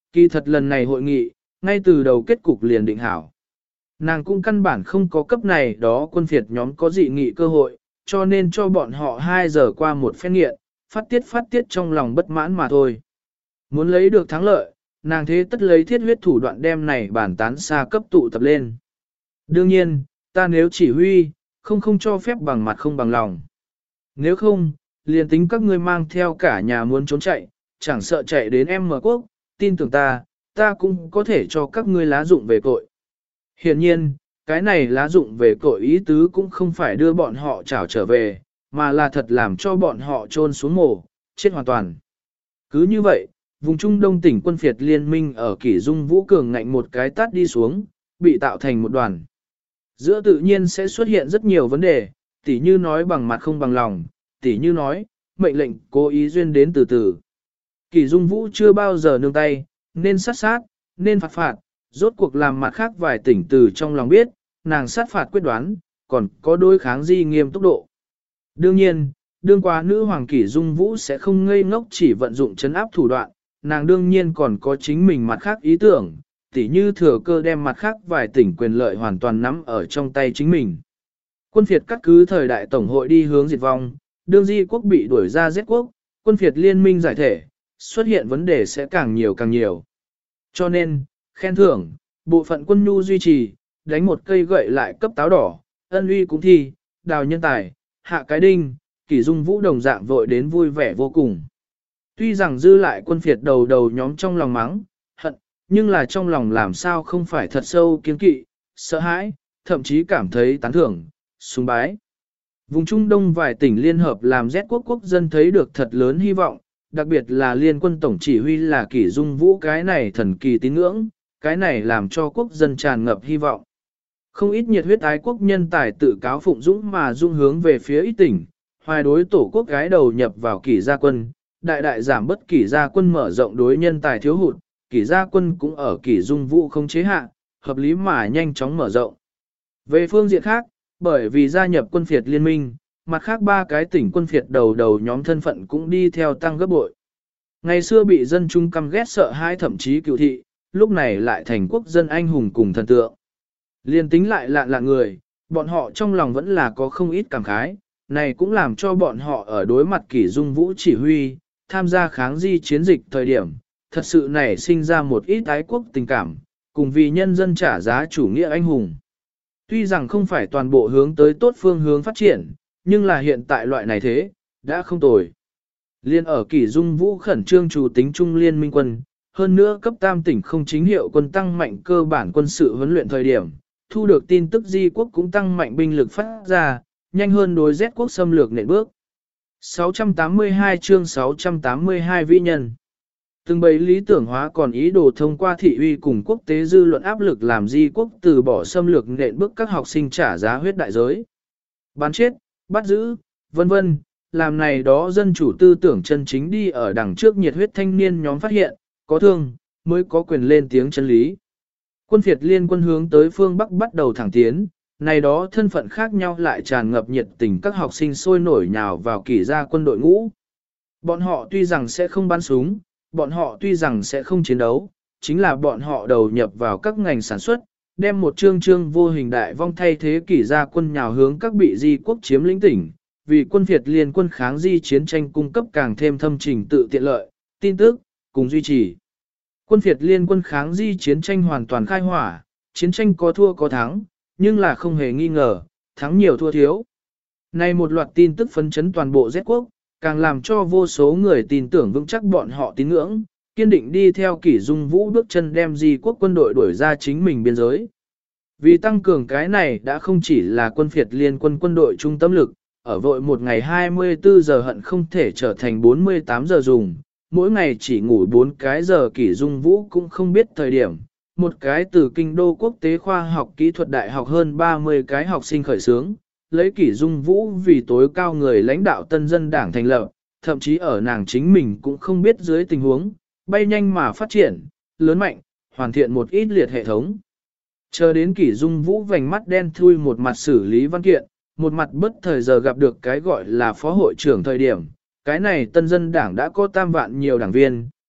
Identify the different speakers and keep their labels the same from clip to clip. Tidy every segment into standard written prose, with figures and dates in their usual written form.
Speaker 1: Kỳ thật lần này hội nghị, ngay từ đầu kết cục liền định hảo. Nàng cũng căn bản không có cấp này đó quân phiệt nhóm có dị nghị cơ hội, cho nên cho bọn họ 2 giờ qua một phen nghiện, phát tiết trong lòng bất mãn mà thôi. Muốn lấy được thắng lợi, nàng thế tất lấy thiết huyết thủ đoạn đem này bản tán xa cấp tụ tập lên. Đương nhiên, ta nếu chỉ huy, không cho phép bằng mặt không bằng lòng. Nếu không, liền tính các ngươi mang theo cả nhà muốn trốn chạy, chẳng sợ chạy đến em mở quốc, tin tưởng ta cũng có thể cho các ngươi lá dụng về cội. Hiển nhiên, cái này lá dụng về cội ý tứ cũng không phải đưa bọn họ trảo trở về, mà là thật làm cho bọn họ trôn xuống mồ, chết hoàn toàn. Cứ như vậy, vùng Trung Đông tỉnh quân phiệt liên minh ở Kỷ Dung Vũ cường ngạnh một cái tát đi xuống, bị tạo thành một đoàn. Giữa tự nhiên sẽ xuất hiện rất nhiều vấn đề, tỉ như nói bằng mặt không bằng lòng, tỉ như nói, mệnh lệnh cố ý duyên đến từ từ. Kỷ Dung Vũ chưa bao giờ nương tay, nên sát, nên phạt, rốt cuộc làm mặt khác vài tỉnh từ trong lòng biết, nàng sát phạt quyết đoán, còn có đối kháng di nghiêm tốc độ. Đương nhiên, đương qua nữ hoàng Kỷ Dung Vũ sẽ không ngây ngốc chỉ vận dụng chấn áp thủ đoạn, nàng đương nhiên còn có chính mình mặt khác ý tưởng, tỉ như thừa cơ đem mặt khác vài tỉnh quyền lợi hoàn toàn nắm ở trong tay chính mình. Quân phiệt cắt cứ thời đại tổng hội đi hướng diệt vong, đương di quốc bị đuổi ra Z quốc, quân phiệt liên minh giải thể, xuất hiện vấn đề sẽ càng nhiều. Cho nên, khen thưởng, bộ phận quân nhu duy trì, đánh một cây gậy lại cấp táo đỏ, ân uy cũng thi, đào nhân tài, hạ cái đinh, Kỷ Dung Vũ đồng dạng vội đến vui vẻ vô cùng. Tuy rằng dư lại quân phiệt đầu nhóm trong lòng mắng, hận, nhưng là trong lòng làm sao không phải thật sâu kiên kỵ, sợ hãi, thậm chí cảm thấy tán thưởng, sùng bái. Vùng Trung Đông vài tỉnh liên hợp làm Z quốc dân thấy được thật lớn hy vọng, đặc biệt là liên quân tổng chỉ huy là Kỷ Dung Vũ, cái này thần kỳ tín ngưỡng, cái này làm cho quốc dân tràn ngập hy vọng. Không ít nhiệt huyết ái quốc nhân tài tự cáo phụng dũng mà dung hướng về phía ít tỉnh, hoài đối tổ quốc gái đầu nhập vào Kỷ gia quân, đại giảm bất Kỷ gia quân mở rộng đối nhân tài thiếu hụt, Kỷ gia quân cũng ở Kỷ Dung Vũ không chế hạ, hợp lý mà nhanh chóng mở rộng. Về phương diện khác, bởi vì gia nhập quân phiệt liên minh, mặt khác 3 cái tỉnh quân phiệt đầu nhóm thân phận cũng đi theo tăng gấp bội. Ngày xưa bị dân chúng căm ghét sợ hãi thậm chí cựu thị, lúc này lại thành quốc dân anh hùng cùng thần tượng. Liên tính lại lạ người, bọn họ trong lòng vẫn là có không ít cảm khái, này cũng làm cho bọn họ ở đối mặt Kỷ Dung Vũ chỉ huy, tham gia kháng di chiến dịch thời điểm, thật sự nảy sinh ra một ít ái quốc tình cảm, cùng vì nhân dân trả giá chủ nghĩa anh hùng. Tuy rằng không phải toàn bộ hướng tới tốt phương hướng phát triển, nhưng là hiện tại loại này thế, đã không tồi. Liên ở Kỷ Dung Vũ khẩn trương chủ tính trung liên minh quân, hơn nữa cấp tam tỉnh không chính hiệu quân tăng mạnh cơ bản quân sự huấn luyện thời điểm, thu được tin tức di quốc cũng tăng mạnh binh lực phát ra, nhanh hơn đối Z quốc xâm lược nện bước. 682 chương 682 vĩ nhân. Từng bấy lý tưởng hóa còn ý đồ thông qua thị uy cùng quốc tế dư luận áp lực làm di quốc từ bỏ xâm lược nện bước các học sinh trả giá huyết đại giới. Bán chết, bắt giữ, vân vân, làm này đó dân chủ tư tưởng chân chính đi ở đằng trước nhiệt huyết thanh niên nhóm phát hiện, có thương, mới có quyền lên tiếng chân lý. Quân phiệt liên quân hướng tới phương Bắc bắt đầu thẳng tiến, này đó thân phận khác nhau lại tràn ngập nhiệt tình các học sinh sôi nổi nhào vào Kỷ gia quân đội ngũ. Bọn họ tuy rằng sẽ không bắn súng, bọn họ tuy rằng sẽ không chiến đấu, chính là bọn họ đầu nhập vào các ngành sản xuất, đem một chương vô hình đại vong thay thế Kỷ gia quân nhào hướng các bị di quốc chiếm lĩnh tỉnh, vì quân phiệt liên quân kháng di chiến tranh cung cấp càng thêm thâm trình tự tiện lợi, tin tức, cùng duy trì. Quân phiệt liên quân kháng di chiến tranh hoàn toàn khai hỏa, chiến tranh có thua có thắng, nhưng là không hề nghi ngờ, thắng nhiều thua thiếu. Này một loạt tin tức phấn chấn toàn bộ Z quốc, càng làm cho vô số người tin tưởng vững chắc bọn họ tín ngưỡng, kiên định đi theo Kỷ Dung Vũ bước chân đem di quốc quân đội đuổi ra chính mình biên giới. Vì tăng cường cái này đã không chỉ là quân phiệt liên quân đội trung tâm lực, ở vội một ngày 24 giờ hận không thể trở thành 48 giờ dùng, mỗi ngày chỉ ngủ 4 cái giờ Kỷ Dung Vũ cũng không biết thời điểm. Một cái từ kinh đô quốc tế khoa học kỹ thuật đại học hơn 30 cái học sinh khởi xướng, lấy Kỷ Dung Vũ vì tối cao người lãnh đạo tân dân đảng thành lập, thậm chí ở nàng chính mình cũng không biết dưới tình huống, bay nhanh mà phát triển, lớn mạnh, hoàn thiện một ít liệt hệ thống. Chờ đến Kỷ Dung Vũ vành mắt đen thui một mặt xử lý văn kiện, một mặt bất thời giờ gặp được cái gọi là phó hội trưởng thời điểm, cái này tân dân đảng đã có 3 vạn nhiều đảng viên,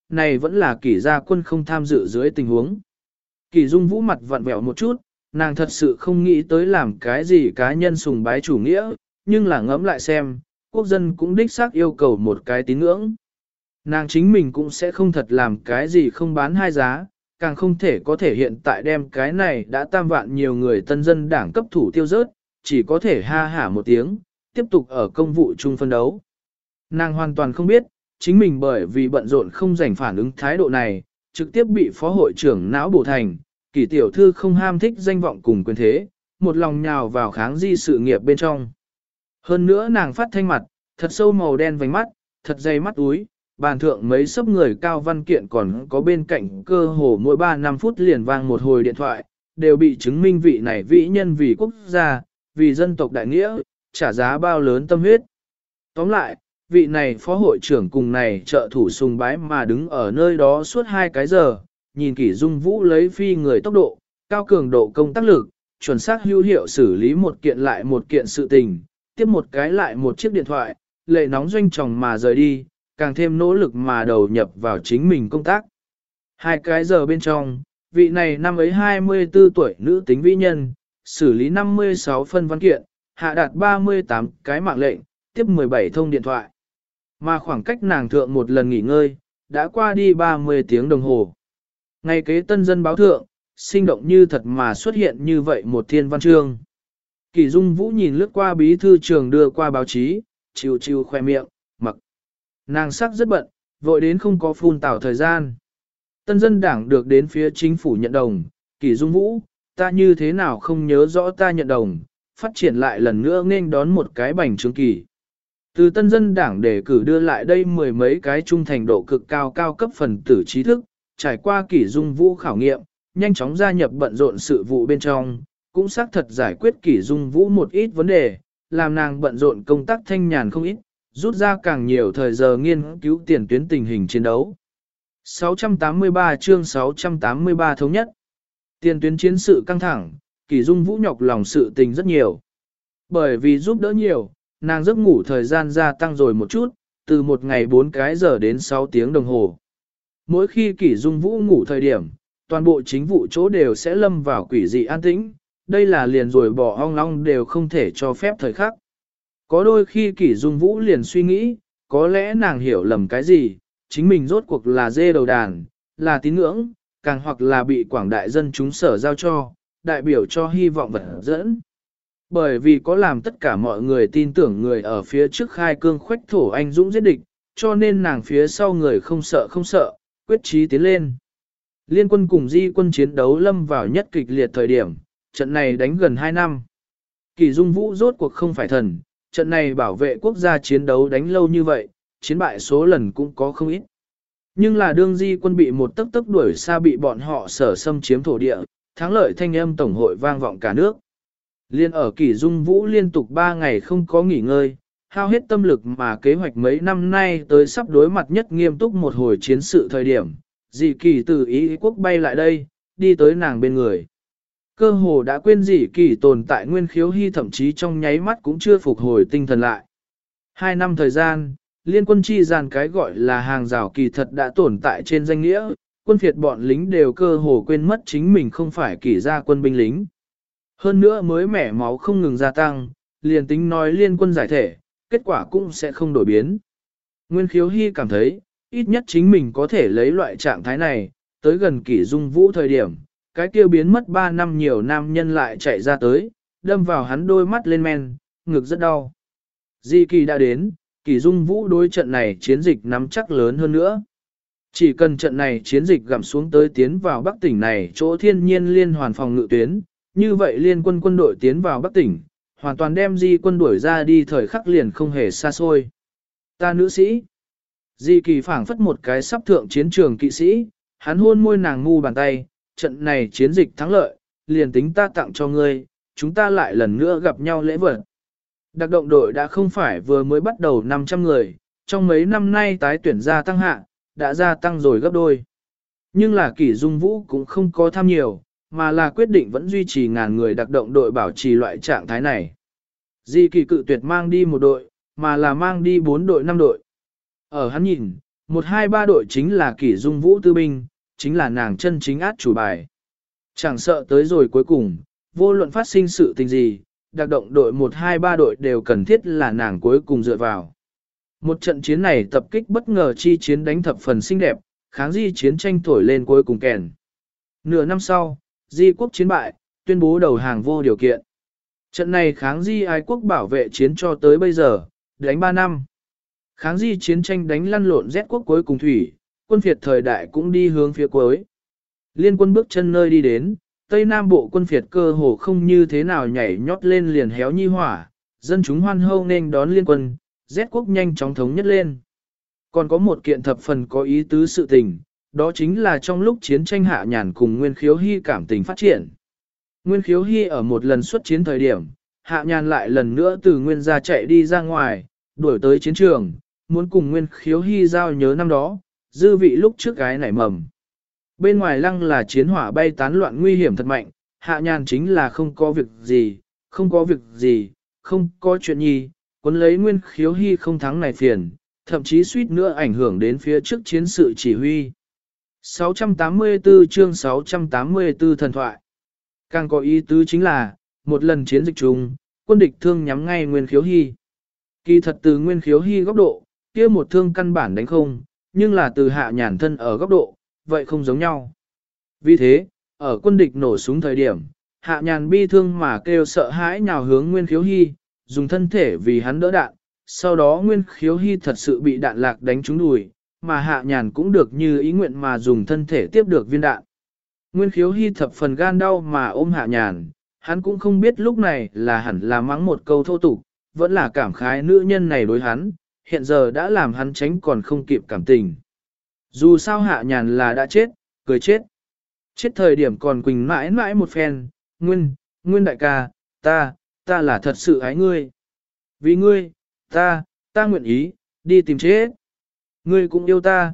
Speaker 1: này vẫn là Kỷ gia quân không tham dự dưới tình huống. Kỷ Dung Vũ mặt vặn vẹo một chút, nàng thật sự không nghĩ tới làm cái gì cá nhân sùng bái chủ nghĩa, nhưng là ngẫm lại xem, quốc dân cũng đích xác yêu cầu một cái tín ngưỡng. Nàng chính mình cũng sẽ không thật làm cái gì không bán hai giá, càng không thể có thể hiện tại đem cái này đã tam vạn nhiều người tân dân đảng cấp thủ tiêu rớt, chỉ có thể ha hả một tiếng, tiếp tục ở công vụ chung phân đấu. Nàng hoàn toàn không biết, chính mình bởi vì bận rộn không rảnh phản ứng thái độ này, trực tiếp bị phó hội trưởng não bổ thành, Kỷ tiểu thư không ham thích danh vọng cùng quyền thế, một lòng nhào vào kháng di sự nghiệp bên trong. Hơn nữa nàng phát thanh mặt, thật sâu màu đen vành mắt, thật dày mắt úi, bàn thượng mấy sấp người cao văn kiện còn có bên cạnh cơ hồ mỗi 3-5 phút liền vang một hồi điện thoại, đều bị chứng minh vị này vĩ nhân vì quốc gia, vì dân tộc đại nghĩa, trả giá bao lớn tâm huyết. Tóm lại, vị này phó hội trưởng cùng này trợ thủ sùng bái mà đứng ở nơi đó suốt 2 cái giờ, nhìn Kỷ Dung Vũ lấy phi người tốc độ, cao cường độ công tác lực, chuẩn xác hữu hiệu xử lý một kiện lại một kiện sự tình, tiếp một cái lại một chiếc điện thoại, lệ nóng doanh tròng mà rời đi, càng thêm nỗ lực mà đầu nhập vào chính mình công tác. 2 cái giờ bên trong, vị này năm ấy 24 tuổi nữ tính vĩ nhân, xử lý 56 phân văn kiện, hạ đạt 38 cái mạng lệnh, tiếp 17 thông điện thoại. Mà khoảng cách nàng thượng một lần nghỉ ngơi, đã qua đi 30 tiếng đồng hồ. Ngày kế tân dân báo thượng, sinh động như thật mà xuất hiện như vậy một thiên văn chương. Kỷ Dung Vũ nhìn lướt qua bí thư trường đưa qua báo chí, chiều chiều khoe miệng, mặc. Nàng sắc rất bận, vội đến không có phun tảo thời gian. Tân dân đảng được đến phía chính phủ nhận đồng, Kỷ Dung Vũ, ta như thế nào không nhớ rõ ta nhận đồng, phát triển lại lần nữa nên đón một cái bành trướng kỳ. Từ tân dân đảng đề cử đưa lại đây 10 mấy cái trung thành độ cực cao cao cấp phần tử trí thức, trải qua Kỷ Dung Vũ khảo nghiệm, nhanh chóng gia nhập bận rộn sự vụ bên trong, cũng xác thật giải quyết Kỷ Dung Vũ một ít vấn đề, làm nàng bận rộn công tác thanh nhàn không ít, rút ra càng nhiều thời giờ nghiên cứu tiền tuyến tình hình chiến đấu. 683 chương 683 thống nhất. Tiền tuyến chiến sự căng thẳng, Kỷ Dung Vũ nhọc lòng sự tình rất nhiều. Bởi vì giúp đỡ nhiều, nàng giấc ngủ thời gian gia tăng rồi một chút, từ một ngày 4 cái giờ đến 6 tiếng đồng hồ. Mỗi khi Kỷ Dung Vũ ngủ thời điểm, toàn bộ chính vụ chỗ đều sẽ lâm vào quỷ dị an tĩnh, đây là liền rồi bỏ ong long đều không thể cho phép thời khắc. Có đôi khi Kỷ Dung Vũ liền suy nghĩ, có lẽ nàng hiểu lầm cái gì, chính mình rốt cuộc là dê đầu đàn, là tín ngưỡng, càng hoặc là bị quảng đại dân chúng sở giao cho, đại biểu cho hy vọng vật dẫn. Bởi vì có làm tất cả mọi người tin tưởng người ở phía trước khai cương khuếch thổ anh dũng giết địch, cho nên nàng phía sau người không sợ, quyết chí tiến lên. Liên quân cùng di quân chiến đấu lâm vào nhất kịch liệt thời điểm, trận này đánh gần 2 năm. Kỷ Dung Vũ rốt cuộc không phải thần, trận này bảo vệ quốc gia chiến đấu đánh lâu như vậy, chiến bại số lần cũng có không ít. Nhưng là đương di quân bị một tấc tấc đuổi xa bị bọn họ sở xâm chiếm thổ địa, thắng lợi thanh âm tổng hội vang vọng cả nước. Liên ở Kỷ Dung Vũ liên tục 3 ngày không có nghỉ ngơi, hao hết tâm lực mà kế hoạch mấy năm nay tới sắp đối mặt nhất nghiêm túc một hồi chiến sự thời điểm, Dị Kỳ từ Ý quốc bay lại đây, đi tới nàng bên người. Cơ hồ đã quên Dị Kỳ tồn tại Nguyên Khiếu Hy thậm chí trong nháy mắt cũng chưa phục hồi tinh thần lại. 2 năm thời gian, liên quân chi gian cái gọi là hàng rào kỳ thật đã tồn tại trên danh nghĩa, quân phiệt bọn lính đều cơ hồ quên mất chính mình không phải Kỷ gia quân binh lính. Hơn nữa mới mẻ máu không ngừng gia tăng, liền tính nói liên quân giải thể, kết quả cũng sẽ không đổi biến. Nguyên Khiếu Hy cảm thấy, ít nhất chính mình có thể lấy loại trạng thái này, tới gần Kỷ Dung Vũ thời điểm, cái kia biến mất 3 năm nhiều nam nhân lại chạy ra tới, đâm vào hắn đôi mắt lên men, ngực rất đau. Di Kỳ đã đến, Kỷ Dung Vũ đối trận này chiến dịch nắm chắc lớn hơn nữa. Chỉ cần trận này chiến dịch gặm xuống tới tiến vào Bắc tỉnh này chỗ thiên nhiên liên hoàn phòng ngự tuyến, như vậy liên quân quân đội tiến vào Bắc tỉnh, hoàn toàn đem Di quân đuổi ra đi thời khắc liền không hề xa xôi. Ta nữ sĩ. Di Kỳ phảng phất một cái sắp thượng chiến trường kỵ sĩ, hắn hôn môi nàng ngu bàn tay, trận này chiến dịch thắng lợi, liền tính ta tặng cho ngươi, chúng ta lại lần nữa gặp nhau lễ vật. Đặc động đội đã không phải vừa mới bắt đầu 500 người, trong mấy năm nay tái tuyển gia tăng hạ, đã gia tăng rồi gấp đôi. Nhưng là Kỷ Dung Vũ cũng không có tham nhiều, mà là quyết định vẫn duy trì ngàn người đặc động đội bảo trì loại trạng thái này. Di Kỳ cự tuyệt mang đi một đội, mà là mang đi 4 đội 5 đội. Ở hắn nhìn, 1-2-3 đội chính là Kỷ Dung Vũ tư binh, chính là nàng chân chính át chủ bài. Chẳng sợ tới rồi cuối cùng, vô luận phát sinh sự tình gì, đặc động đội 1-2-3 đội đều cần thiết là nàng cuối cùng dựa vào. Một trận chiến này tập kích bất ngờ chi chiến đánh thập phần xinh đẹp, kháng di chiến tranh thổi lên cuối cùng kèn. Nửa năm sau, di quốc chiến bại, tuyên bố đầu hàng vô điều kiện. Trận này kháng di ái quốc bảo vệ chiến cho tới bây giờ, đánh 3 năm. Kháng di chiến tranh đánh lăn lộn rét quốc cuối cùng thủy, quân phiệt thời đại cũng đi hướng phía cuối. Liên quân bước chân nơi đi đến, Tây Nam bộ quân phiệt cơ hồ không như thế nào nhảy nhót lên liền héo nhi hỏa, dân chúng hoan hô nên đón liên quân, rét quốc nhanh chóng thống nhất lên. Còn có một kiện thập phần có ý tứ sự tình, đó chính là trong lúc chiến tranh Hạ Nhàn cùng Nguyên Khiếu Hy cảm tình phát triển. Nguyên Khiếu Hy ở một lần xuất chiến thời điểm, Hạ Nhàn lại lần nữa từ Nguyên gia chạy đi ra ngoài, đuổi tới chiến trường, muốn cùng Nguyên Khiếu Hy giao nhớ năm đó, dư vị lúc trước gái nảy mầm. Bên ngoài lăng là chiến hỏa bay tán loạn nguy hiểm thật mạnh, Hạ Nhàn chính là không có việc gì, không có chuyện nhi, cuốn lấy Nguyên Khiếu Hy không thắng này phiền, thậm chí suýt nữa ảnh hưởng đến phía trước chiến sự chỉ huy. 684 chương 684 thần thoại. Càng có ý tứ chính là, một lần chiến dịch chung, quân địch thương nhắm ngay Nguyên Khiếu Hy. Kỳ thật từ Nguyên Khiếu Hy góc độ, kia một thương căn bản đánh không, nhưng là từ Hạ Nhàn thân ở góc độ, vậy không giống nhau. Vì thế, ở quân địch nổ súng thời điểm, Hạ Nhàn bi thương mà kêu sợ hãi nhào hướng Nguyên Khiếu Hy, dùng thân thể vì hắn đỡ đạn, sau đó Nguyên Khiếu Hy thật sự bị đạn lạc đánh trúng đùi, mà Hạ Nhàn cũng được như ý nguyện mà dùng thân thể tiếp được viên đạn. Nguyên Khiếu Hy thập phần gan đau mà ôm Hạ Nhàn, hắn cũng không biết lúc này là hẳn là mắng một câu thô tục, vẫn là cảm khái nữ nhân này đối hắn, hiện giờ đã làm hắn tránh còn không kịp cảm tình. Dù sao Hạ Nhàn là đã chết, cười chết. Chết thời điểm còn quỳnh mãi mãi một phen, Nguyên đại ca, ta là thật sự ái ngươi. Vì ngươi, ta nguyện ý, đi tìm chết. Ngươi cũng yêu ta,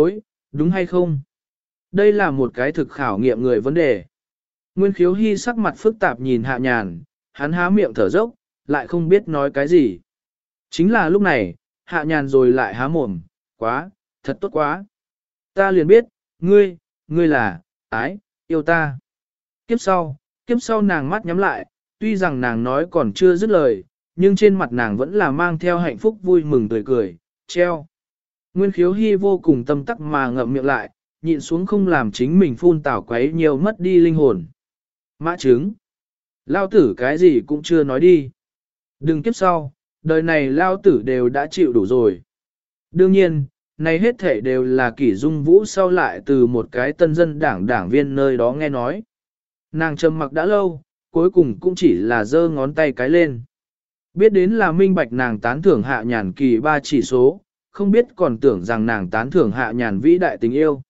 Speaker 1: đúng hay không? Đây là một cái thực khảo nghiệm người vấn đề. Nguyên Khiếu Hy sắc mặt phức tạp nhìn Hạ Nhàn, hắn há miệng thở dốc, lại không biết nói cái gì. Chính là lúc này, Hạ Nhàn rồi lại há mồm, thật tốt quá. Ta liền biết, ngươi là, yêu ta. Kiếp sau nàng mắt nhắm lại, tuy rằng nàng nói còn chưa dứt lời, nhưng trên mặt nàng vẫn là mang theo hạnh phúc vui mừng tươi cười, treo. Nguyên Khiếu Hy vô cùng tâm tắc mà ngậm miệng lại, nhịn xuống không làm chính mình phun tảo quấy nhiều mất đi linh hồn. Mã trứng. Lao tử cái gì cũng chưa nói đi. Đừng kiếp sau, đời này lao tử đều đã chịu đủ rồi. Đương nhiên, này hết thể đều là Kỷ Dung Vũ sau lại từ một cái tân dân đảng viên nơi đó nghe nói. Nàng trầm mặc đã lâu, cuối cùng cũng chỉ là giơ ngón tay cái lên. Biết đến là minh bạch nàng tán thưởng Hạ Nhàn kỳ 3 chỉ số, không biết còn tưởng rằng nàng tán thưởng Hạ Nhàn vĩ đại tình yêu.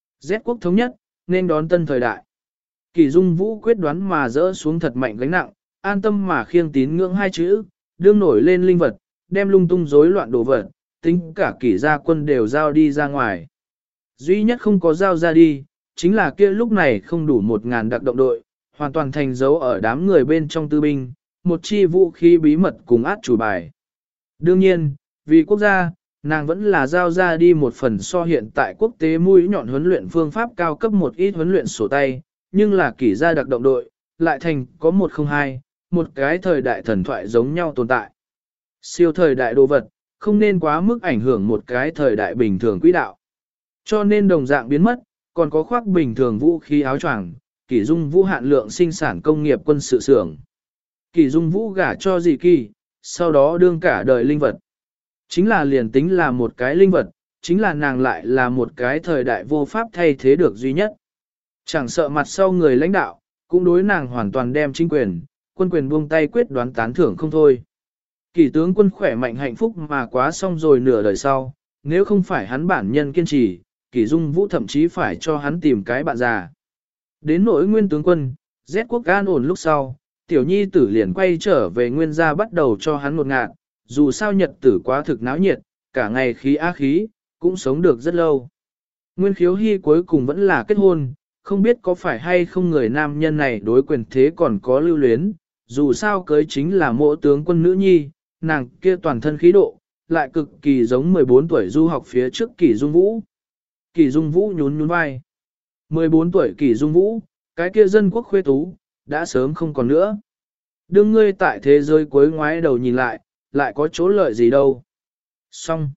Speaker 1: Z quốc thống nhất, nên đón tân thời đại. Kỷ Dung Vũ quyết đoán mà dỡ xuống thật mạnh gánh nặng, an tâm mà khiêng tín ngưỡng 2 chữ, đương nổi lên linh vật, đem lung tung rối loạn đồ vật, tính cả Kỷ gia quân đều giao đi ra ngoài. Duy nhất không có giao ra đi, chính là kia lúc này không đủ 1.000 đặc động đội, hoàn toàn thành dấu ở đám người bên trong tư binh, một chi vũ khí bí mật cùng át chủ bài. Đương nhiên, vì quốc gia, nàng vẫn là giao ra đi một phần so hiện tại quốc tế mũi nhọn huấn luyện phương pháp cao cấp một ít huấn luyện sổ tay, nhưng là Kỷ gia đặc động đội, lại thành có 102, một cái thời đại thần thoại giống nhau tồn tại. Siêu thời đại đồ vật, không nên quá mức ảnh hưởng một cái thời đại bình thường quỹ đạo. Cho nên đồng dạng biến mất, còn có khoác bình thường vũ khí áo choàng, Kỷ Dung Vũ hạn lượng sinh sản công nghiệp quân sự xưởng. Kỷ Dung Vũ gả cho Dị Kỳ, sau đó đương cả đời linh vật. Chính là liền tính là một cái linh vật, chính là nàng lại là một cái thời đại vô pháp thay thế được duy nhất. Chẳng sợ mặt sau người lãnh đạo, cũng đối nàng hoàn toàn đem chính quyền, quân quyền buông tay quyết đoán tán thưởng không thôi. Kỷ tướng quân khỏe mạnh hạnh phúc mà quá xong rồi nửa đời sau, nếu không phải hắn bản nhân kiên trì, Kỷ Dung Vũ thậm chí phải cho hắn tìm cái bạn già. Đến nỗi Nguyên tướng quân, Z quốc an ổn lúc sau, tiểu nhi tử liền quay trở về Nguyên gia bắt đầu cho hắn một ngạn, dù sao nhật tử quá thực náo nhiệt, cả ngày khí á khí, cũng sống được rất lâu. Nguyên Khiếu Hy cuối cùng vẫn là kết hôn, không biết có phải hay không người nam nhân này đối quyền thế còn có lưu luyến, dù sao cưới chính là mộ tướng quân nữ nhi, nàng kia toàn thân khí độ, lại cực kỳ giống 14 tuổi du học phía trước Kỷ Dung Vũ. Kỷ Dung Vũ nhún nhún vai. 14 tuổi Kỷ Dung Vũ, cái kia dân quốc khuê tú, đã sớm không còn nữa. Đương ngươi tại thế giới cuối ngoái đầu nhìn lại có chỗ lợi gì đâu. Xong.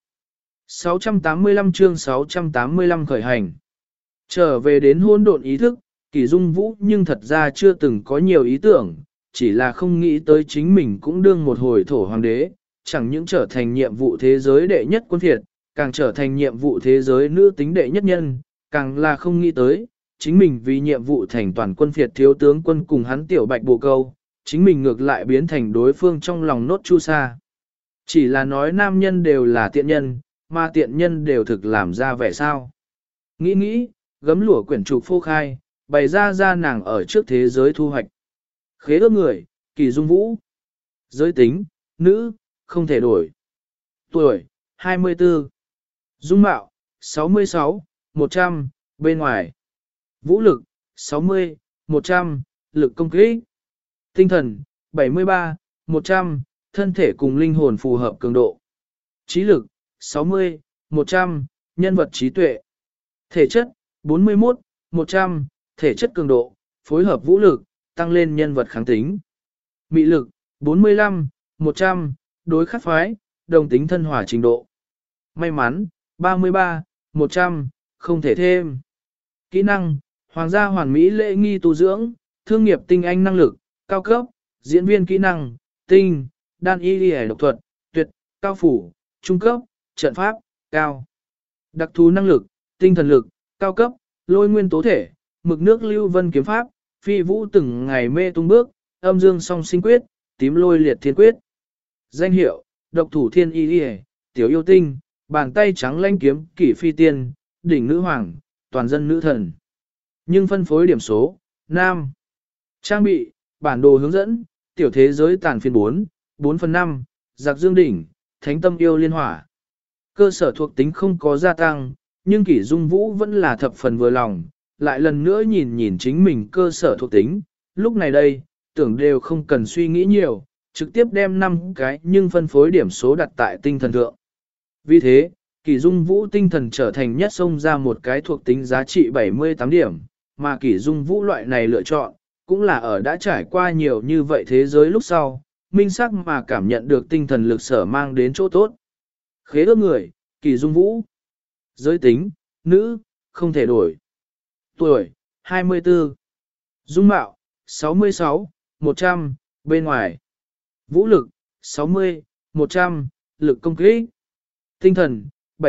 Speaker 1: 685 chương 685 khởi hành. Trở về đến hỗn độn ý thức, Kỷ Dung Vũ nhưng thật ra chưa từng có nhiều ý tưởng, chỉ là không nghĩ tới chính mình cũng đương một hồi thổ hoàng đế, chẳng những trở thành nhiệm vụ thế giới đệ nhất quân phiệt, càng trở thành nhiệm vụ thế giới nữ tính đệ nhất nhân, càng là không nghĩ tới, chính mình vì nhiệm vụ thành toàn quân phiệt thiếu tướng quân cùng hắn tiểu bạch bộ câu, chính mình ngược lại biến thành đối phương trong lòng nốt chu sa. Chỉ là nói nam nhân đều là tiện nhân, mà tiện nhân đều thực làm ra vẻ sao. Nghĩ, gấm lụa quyển trục phô khai, bày ra nàng ở trước thế giới thu hoạch. Khế ước người, Kỷ Dung Vũ. Giới tính, nữ, không thể đổi. Tuổi, 24. Dung mạo, 66, 100, bên ngoài. Vũ lực, 60, 100, lực công kích. Tinh thần, 73, 100, thân thể cùng linh hồn phù hợp cường độ. Trí lực, 60, 100, nhân vật trí tuệ. Thể chất, 41, 100, thể chất cường độ, phối hợp vũ lực, tăng lên nhân vật kháng tính. Mị lực, 45, 100, đối khắc phái, đồng tính thân hòa trình độ. May mắn, 33, 100, không thể thêm. Kỹ năng, hoàng gia hoàn mỹ lễ nghi tu dưỡng, thương nghiệp tinh anh năng lực, cao cấp, diễn viên kỹ năng, tinh, đan y y độc thuật, tuyệt, cao phủ, trung cấp, trận pháp, cao. Đặc thù năng lực, tinh thần lực, cao cấp, lôi nguyên tố thể, mực nước lưu vân kiếm pháp, phi vũ từng ngày mê tung bước, âm dương song sinh quyết, tím lôi liệt thiên quyết. Danh hiệu, độc thủ thiên y y, tiểu yêu tinh, bàn tay trắng lanh kiếm, kỷ phi tiên, đỉnh nữ hoàng, toàn dân nữ thần. Nhưng phân phối điểm số, nam. Trang bị, bản đồ hướng dẫn, tiểu thế giới tàn phiên 4/5, giặc dương đỉnh, thánh tâm yêu liên hỏa. Cơ sở thuộc tính không có gia tăng, nhưng Kỷ Dung Vũ vẫn là thập phần vừa lòng, lại lần nữa nhìn chính mình cơ sở thuộc tính, lúc này đây, tưởng đều không cần suy nghĩ nhiều, trực tiếp đem 5 cái nhưng phân phối điểm số đặt tại tinh thần thượng. Vì thế, Kỷ Dung Vũ tinh thần trở thành nhất xông ra một cái thuộc tính giá trị 78 điểm, mà Kỷ Dung Vũ loại này lựa chọn, cũng là ở đã trải qua nhiều như vậy thế giới lúc sau, minh sắc mà cảm nhận được tinh thần lực sở mang đến chỗ tốt. Khế ước người, Kỷ Dung Vũ. Giới tính, nữ, không thể đổi. Tuổi, 24. Dung mạo, 66, 100, bên ngoài. Vũ lực, 60, 100, lực công kích. Tinh thần,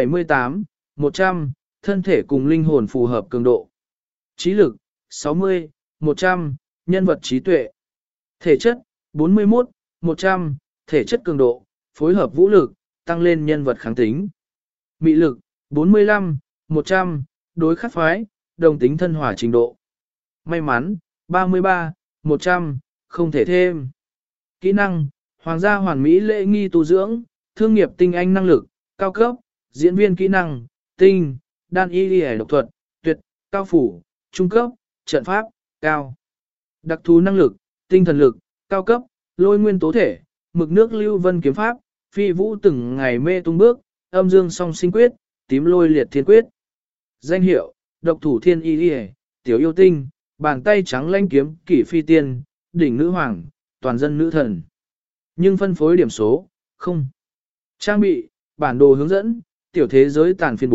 Speaker 1: 78, 100, thân thể cùng linh hồn phù hợp cường độ. Trí lực, 60, 100, nhân vật trí tuệ. Thể chất, 41, 100, thể chất cường độ, phối hợp vũ lực, tăng lên nhân vật kháng tính. Mị lực, 45, 100, đối khắc phái, đồng tính thân hòa trình độ. May mắn, 33, 100, không thể thêm. Kỹ năng, hoàng gia hoàn mỹ lễ nghi tu dưỡng, thương nghiệp tinh anh năng lực, cao cấp, diễn viên kỹ năng, tinh, đan y y độc thuật, tuyệt, cao phủ, trung cấp, trận pháp, cao. Đặc thù năng lực, tinh thần lực, cao cấp, lôi nguyên tố thể, mực nước lưu vân kiếm pháp, phi vũ từng ngày mê tung bước, âm dương song sinh quyết, tím lôi liệt thiên quyết. Danh hiệu, độc thủ thiên y y, tiểu yêu tinh, bàn tay trắng lanh kiếm, kỷ phi tiên, đỉnh nữ hoàng, toàn dân nữ thần. Nhưng phân phối điểm số, không. Trang bị, bản đồ hướng dẫn, tiểu thế giới tàn phiên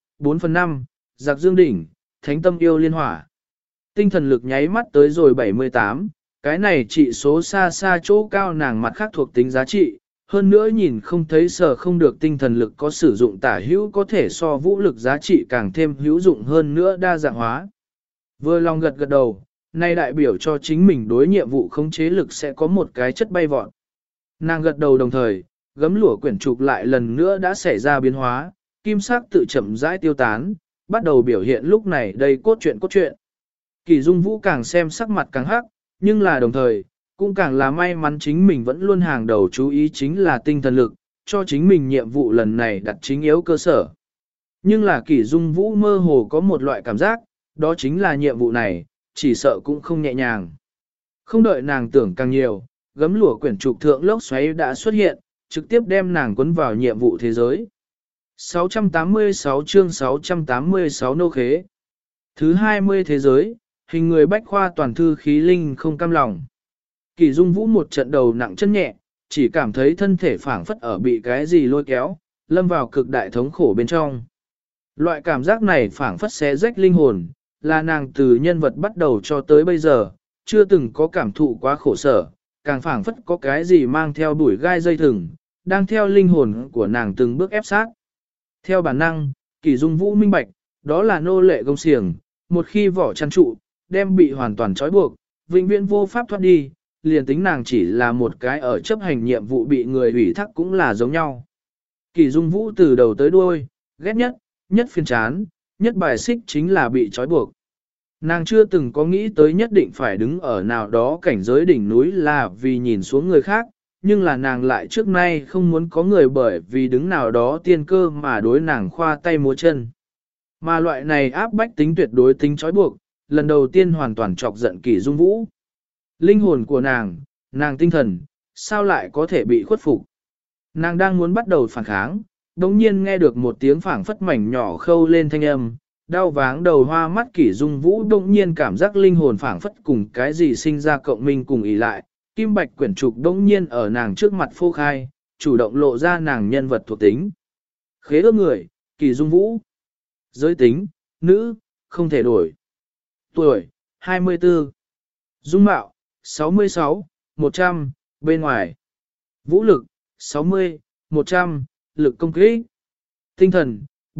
Speaker 1: 4/5, giặc dương đỉnh, thánh tâm yêu liên hỏa. Tinh thần lực nháy mắt tới rồi 78, cái này trị số xa xa chỗ cao nàng mặt khác thuộc tính giá trị, hơn nữa nhìn không thấy sở không được tinh thần lực có sử dụng tả hữu có thể so vũ lực giá trị càng thêm hữu dụng hơn nữa đa dạng hóa. Vừa lòng gật gật đầu, nay đại biểu cho chính mình đối nhiệm vụ khống chế lực sẽ có một cái chất bay vọt. Nàng gật đầu đồng thời, gấm lụa quyển trục lại lần nữa đã xảy ra biến hóa, kim sắc tự chậm rãi tiêu tán, bắt đầu biểu hiện lúc này đây cốt truyện. Kỷ Dung Vũ càng xem sắc mặt càng hắc, nhưng là đồng thời, cũng càng là may mắn chính mình vẫn luôn hàng đầu chú ý chính là tinh thần lực, cho chính mình nhiệm vụ lần này đặt chính yếu cơ sở. Nhưng là Kỷ Dung Vũ mơ hồ có một loại cảm giác, đó chính là nhiệm vụ này, chỉ sợ cũng không nhẹ nhàng. Không đợi nàng tưởng càng nhiều, gấm lụa quyển trục thượng lốc xoáy đã xuất hiện, trực tiếp đem nàng cuốn vào nhiệm vụ thế giới. 686 chương 686 nô khế. Thứ 20 thế giới, hình người bách khoa toàn thư khí linh không cam lòng. Kỳ Dung Vũ một trận đầu nặng chân nhẹ, chỉ cảm thấy thân thể phảng phất ở bị cái gì lôi kéo, lâm vào cực đại thống khổ bên trong. Loại cảm giác này phảng phất xé rách linh hồn, là nàng từ nhân vật bắt đầu cho tới bây giờ, chưa từng có cảm thụ quá khổ sở, càng phảng phất có cái gì mang theo đuổi gai dây thừng, đang theo linh hồn của nàng từng bước ép sát. Theo bản năng, Kỳ Dung Vũ minh bạch, đó là nô lệ gông xiềng, một khi vỏ chăn trụ, đem bị hoàn toàn trói buộc, vĩnh viễn vô pháp thoát đi, liền tính nàng chỉ là một cái ở chấp hành nhiệm vụ bị người ủy thác cũng là giống nhau. Kỳ Dung Vũ từ đầu tới đuôi, ghét nhất phiền chán, nhất bài xích chính là bị trói buộc. Nàng chưa từng có nghĩ tới nhất định phải đứng ở nào đó cảnh giới đỉnh núi là vì nhìn xuống người khác, nhưng là nàng lại trước nay không muốn có người bởi vì đứng nào đó tiên cơ mà đối nàng khoa tay múa chân. Mà loại này áp bách tính tuyệt đối tính trói buộc, lần đầu tiên hoàn toàn chọc giận Kỳ Dung Vũ. Linh hồn của nàng tinh thần, sao lại có thể bị khuất phục? Nàng đang muốn bắt đầu phản kháng, đống nhiên nghe được một tiếng phảng phất mảnh nhỏ khâu lên thanh âm, đau váng đầu hoa mắt Kỷ Dung Vũ đống nhiên cảm giác linh hồn phảng phất cùng cái gì sinh ra cộng minh cùng ý lại, kim bạch quyển trục đống nhiên ở nàng trước mặt phô khai, chủ động lộ ra nàng nhân vật thuộc tính. Khế ước người, Kỷ Dung Vũ. Giới tính, nữ, không thể đổi. Tuổi, 24. Dung mạo, 66, 100, bên ngoài. Vũ lực, 60, 100, lực công kích. Tinh thần,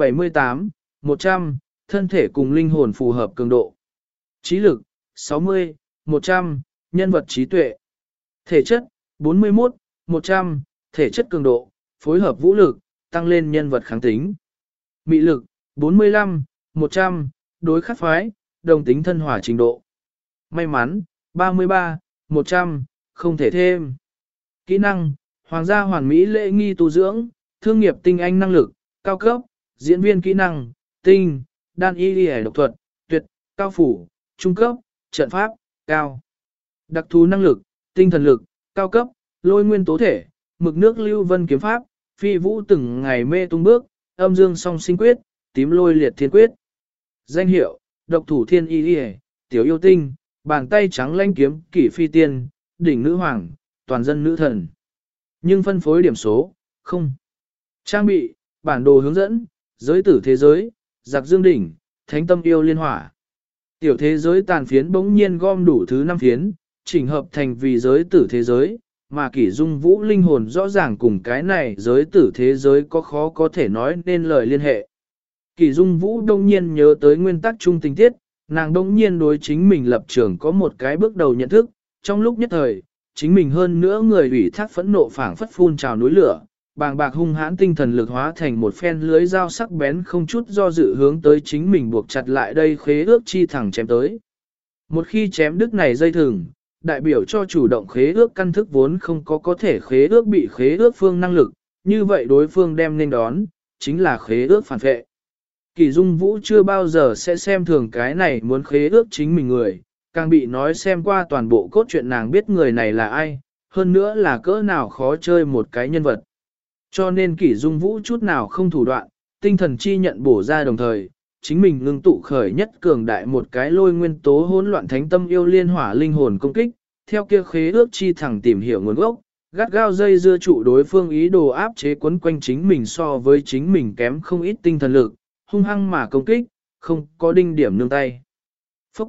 Speaker 1: 78, 100, thân thể cùng linh hồn phù hợp cường độ. Trí lực, 60, 100, nhân vật trí tuệ. Thể chất, 41, 100, thể chất cường độ, phối hợp vũ lực, tăng lên nhân vật kháng tính. Mị lực, 45, 100, đối khắc phái, đồng tính thân hỏa trình độ. May mắn, 33, 100, không thể thêm. Kỹ năng, hoàng gia hoàn mỹ lễ nghi tu dưỡng, thương nghiệp tinh anh năng lực, cao cấp, diễn viên kỹ năng, tinh, đan y y độc thuật, tuyệt, cao phủ, trung cấp, trận pháp, cao. Đặc thù năng lực, tinh thần lực, cao cấp, lôi nguyên tố thể, mực nước lưu vân kiếm pháp, phi vũ từng ngày mê tung bước, âm dương song sinh quyết, tím lôi liệt thiên quyết. Danh hiệu, độc thủ thiên y y, tiểu yêu tinh, bàn tay trắng lanh kiếm, kỷ phi tiên, đỉnh nữ hoàng, toàn dân nữ thần. Nhưng phân phối điểm số, không. Trang bị, bản đồ hướng dẫn, giới tử thế giới, giặc dương đỉnh, thánh tâm yêu liên hỏa. Tiểu thế giới tàn phiến bỗng nhiên gom đủ thứ 5 phiến, chỉnh hợp thành vì giới tử thế giới, mà Kỷ Dung Vũ linh hồn rõ ràng cùng cái này giới tử thế giới có khó có thể nói nên lời liên hệ. Kỷ Dung Vũ đông nhiên nhớ tới nguyên tắc chung tình tiết, nàng đông nhiên đối chính mình lập trường có một cái bước đầu nhận thức, trong lúc nhất thời, chính mình hơn nữa người ủy thác phẫn nộ phảng phất phun trào núi lửa, bàng bạc hung hãn tinh thần lực hóa thành một phen lưới dao sắc bén không chút do dự hướng tới chính mình buộc chặt lại đây khế ước chi thẳng chém tới. Một khi chém đứt này dây thừng, đại biểu cho chủ động khế ước căn thức vốn không có thể khế ước bị khế ước phương năng lực, như vậy đối phương đem nên đón, chính là khế ước phản vệ. Kỷ Dung Vũ chưa bao giờ sẽ xem thường cái này muốn khế ước chính mình người, càng bị nói xem qua toàn bộ cốt truyện nàng biết người này là ai, hơn nữa là cỡ nào khó chơi một cái nhân vật. Cho nên Kỷ Dung Vũ chút nào không thủ đoạn, tinh thần chi nhận bổ ra đồng thời, chính mình ngưng tụ khởi nhất cường đại một cái lôi nguyên tố hỗn loạn thánh tâm yêu liên hỏa linh hồn công kích, theo kia khế ước chi thẳng tìm hiểu nguồn gốc, gắt gao dây dưa trụ đối phương ý đồ áp chế quấn quanh chính mình so với chính mình kém không ít tinh thần lực, hung hăng mà công kích, không có đinh điểm nương tay. Phúc!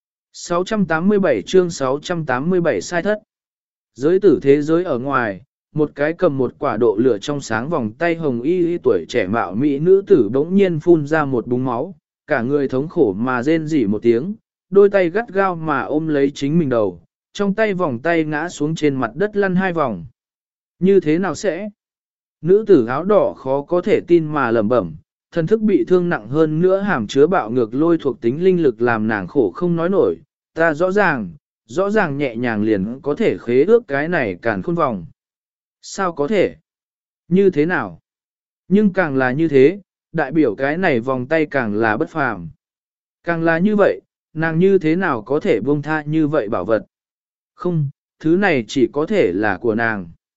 Speaker 1: 687 chương 687 sai thất. Giới tử thế giới ở ngoài, một cái cầm một quả độ lửa trong sáng vòng tay hồng y tuổi trẻ mạo mỹ nữ tử bỗng nhiên phun ra một búng máu, cả người thống khổ mà rên rỉ một tiếng, đôi tay gắt gao mà ôm lấy chính mình đầu, trong tay vòng tay ngã xuống trên mặt đất lăn 2 vòng. Như thế nào sẽ? Nữ tử áo đỏ khó có thể tin mà lẩm bẩm, thần thức bị thương nặng hơn nữa hàm chứa bạo ngược lôi thuộc tính linh lực làm nàng khổ không nói nổi, ta rõ ràng nhẹ nhàng liền có thể khế ước cái này càn khôn vòng. Sao có thể? Như thế nào? Nhưng càng là như thế, đại biểu cái này vòng tay càng là bất phàm. Càng là như vậy, nàng như thế nào có thể buông tha như vậy bảo vật? Không, thứ này chỉ có thể là của nàng.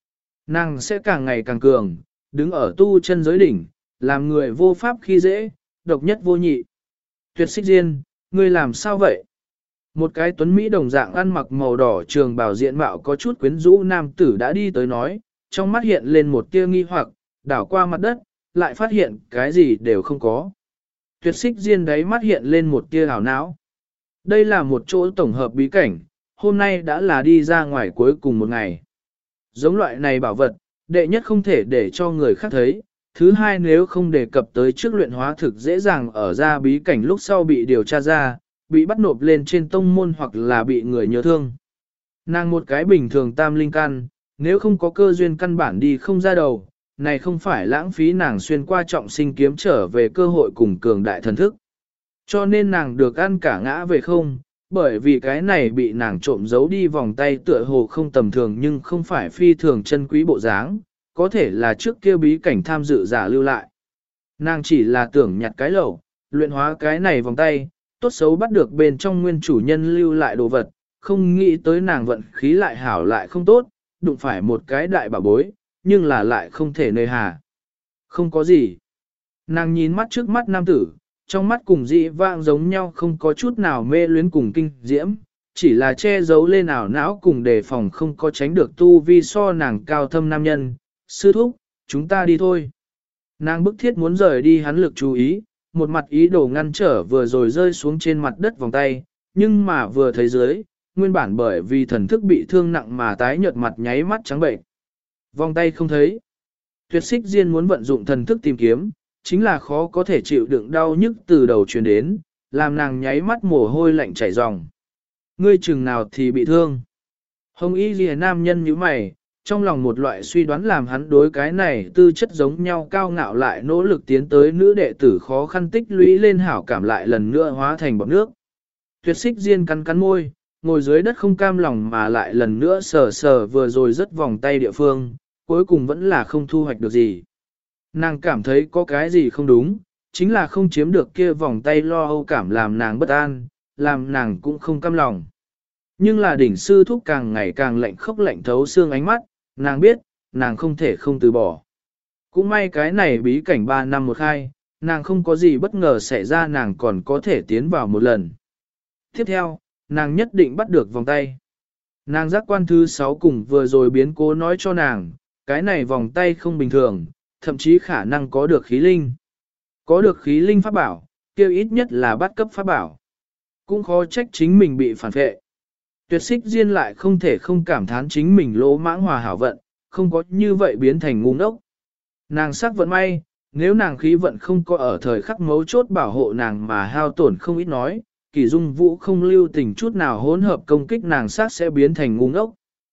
Speaker 1: Nàng sẽ càng ngày càng cường, đứng ở tu chân giới đỉnh, làm người vô pháp khi dễ, độc nhất vô nhị. Tuyệt Xích Diên, ngươi làm sao vậy? Một cái tuấn Mỹ đồng dạng ăn mặc màu đỏ trường bào diện mạo có chút quyến rũ nam tử đã đi tới nói, trong mắt hiện lên một tia nghi hoặc, đảo qua mặt đất, lại phát hiện cái gì đều không có. Tuyệt Xích Diên đáy mắt hiện lên một tia ảo não. Đây là một chỗ tổng hợp bí cảnh, hôm nay đã là đi ra ngoài cuối cùng một ngày. Giống loại này bảo vật, đệ nhất không thể để cho người khác thấy, thứ hai nếu không đề cập tới trước luyện hóa thực dễ dàng ở ra bí cảnh lúc sau bị điều tra ra, bị bắt nộp lên trên tông môn hoặc là bị người nhớ thương. Nàng một cái bình thường tam linh căn, nếu không có cơ duyên căn bản đi không ra đầu, này không phải lãng phí nàng xuyên qua trọng sinh kiếm trở về cơ hội cùng cường đại thần thức. Cho nên nàng được ăn cả ngã về không, bởi vì cái này bị nàng trộm giấu đi vòng tay tựa hồ không tầm thường nhưng không phải phi thường chân quý bộ dáng, có thể là trước kia bí cảnh tham dự giả lưu lại. Nàng chỉ là tưởng nhặt cái lẩu, luyện hóa cái này vòng tay, tốt xấu bắt được bên trong nguyên chủ nhân lưu lại đồ vật, không nghĩ tới nàng vận khí lại hảo lại không tốt, đụng phải một cái đại bảo bối, nhưng là lại không thể nơi hà. Không có gì. Nàng nhìn mắt trước mắt nam tử, trong mắt cùng dị vãng giống nhau không có chút nào mê luyến cùng kinh diễm, chỉ là che giấu lên ảo não cùng đề phòng không có tránh được tu vi so nàng cao thâm nam nhân. Sư thúc, chúng ta đi thôi. Nàng bức thiết muốn rời đi hắn lực chú ý, một mặt ý đồ ngăn trở vừa rồi rơi xuống trên mặt đất vòng tay, nhưng mà vừa thấy dưới, nguyên bản bởi vì thần thức bị thương nặng mà tái nhợt mặt nháy mắt trắng bệnh. Vòng tay không thấy. Tuyệt Xích Diên muốn vận dụng thần thức tìm kiếm, chính là khó có thể chịu đựng đau nhức từ đầu truyền đến, làm nàng nháy mắt mồ hôi lạnh chảy ròng. Ngươi chừng nào thì bị thương. Hồng Y Liễu nam nhân như mày, trong lòng một loại suy đoán làm hắn đối cái này tư chất giống nhau cao ngạo lại nỗ lực tiến tới nữ đệ tử khó khăn tích lũy lên hảo cảm lại lần nữa hóa thành bọt nước. Tuyệt Xích Diên cắn cắn môi, ngồi dưới đất không cam lòng mà lại lần nữa sờ sờ vừa rồi rất vòng tay địa phương, cuối cùng vẫn là không thu hoạch được gì. Nàng cảm thấy có cái gì không đúng, chính là không chiếm được kia vòng tay lo âu cảm làm nàng bất an, làm nàng cũng không cam lòng. Nhưng là đỉnh sư thúc càng ngày càng lạnh khốc lạnh thấu xương ánh mắt, nàng biết, nàng không thể không từ bỏ. Cũng may cái này bí cảnh 3 năm một khai, nàng không có gì bất ngờ xảy ra nàng còn có thể tiến vào một lần. Tiếp theo, nàng nhất định bắt được vòng tay. Nàng giác quan thứ 6 cùng vừa rồi biến cố nói cho nàng, cái này vòng tay không bình thường, thậm chí khả năng có được khí linh. Có được khí linh pháp bảo, kêu ít nhất là bắt cấp pháp bảo. Cũng khó trách chính mình bị phản vệ. Tuyệt Xích Diên lại không thể không cảm thán chính mình lỗ mãng hòa hảo vận, không có như vậy biến thành ngu ngốc. Nàng sắc vận may, nếu nàng khí vận không có ở thời khắc mấu chốt bảo hộ nàng mà hao tổn không ít nói, Kỳ Dung Vũ không lưu tình chút nào hỗn hợp công kích nàng sát sẽ biến thành ngu ngốc.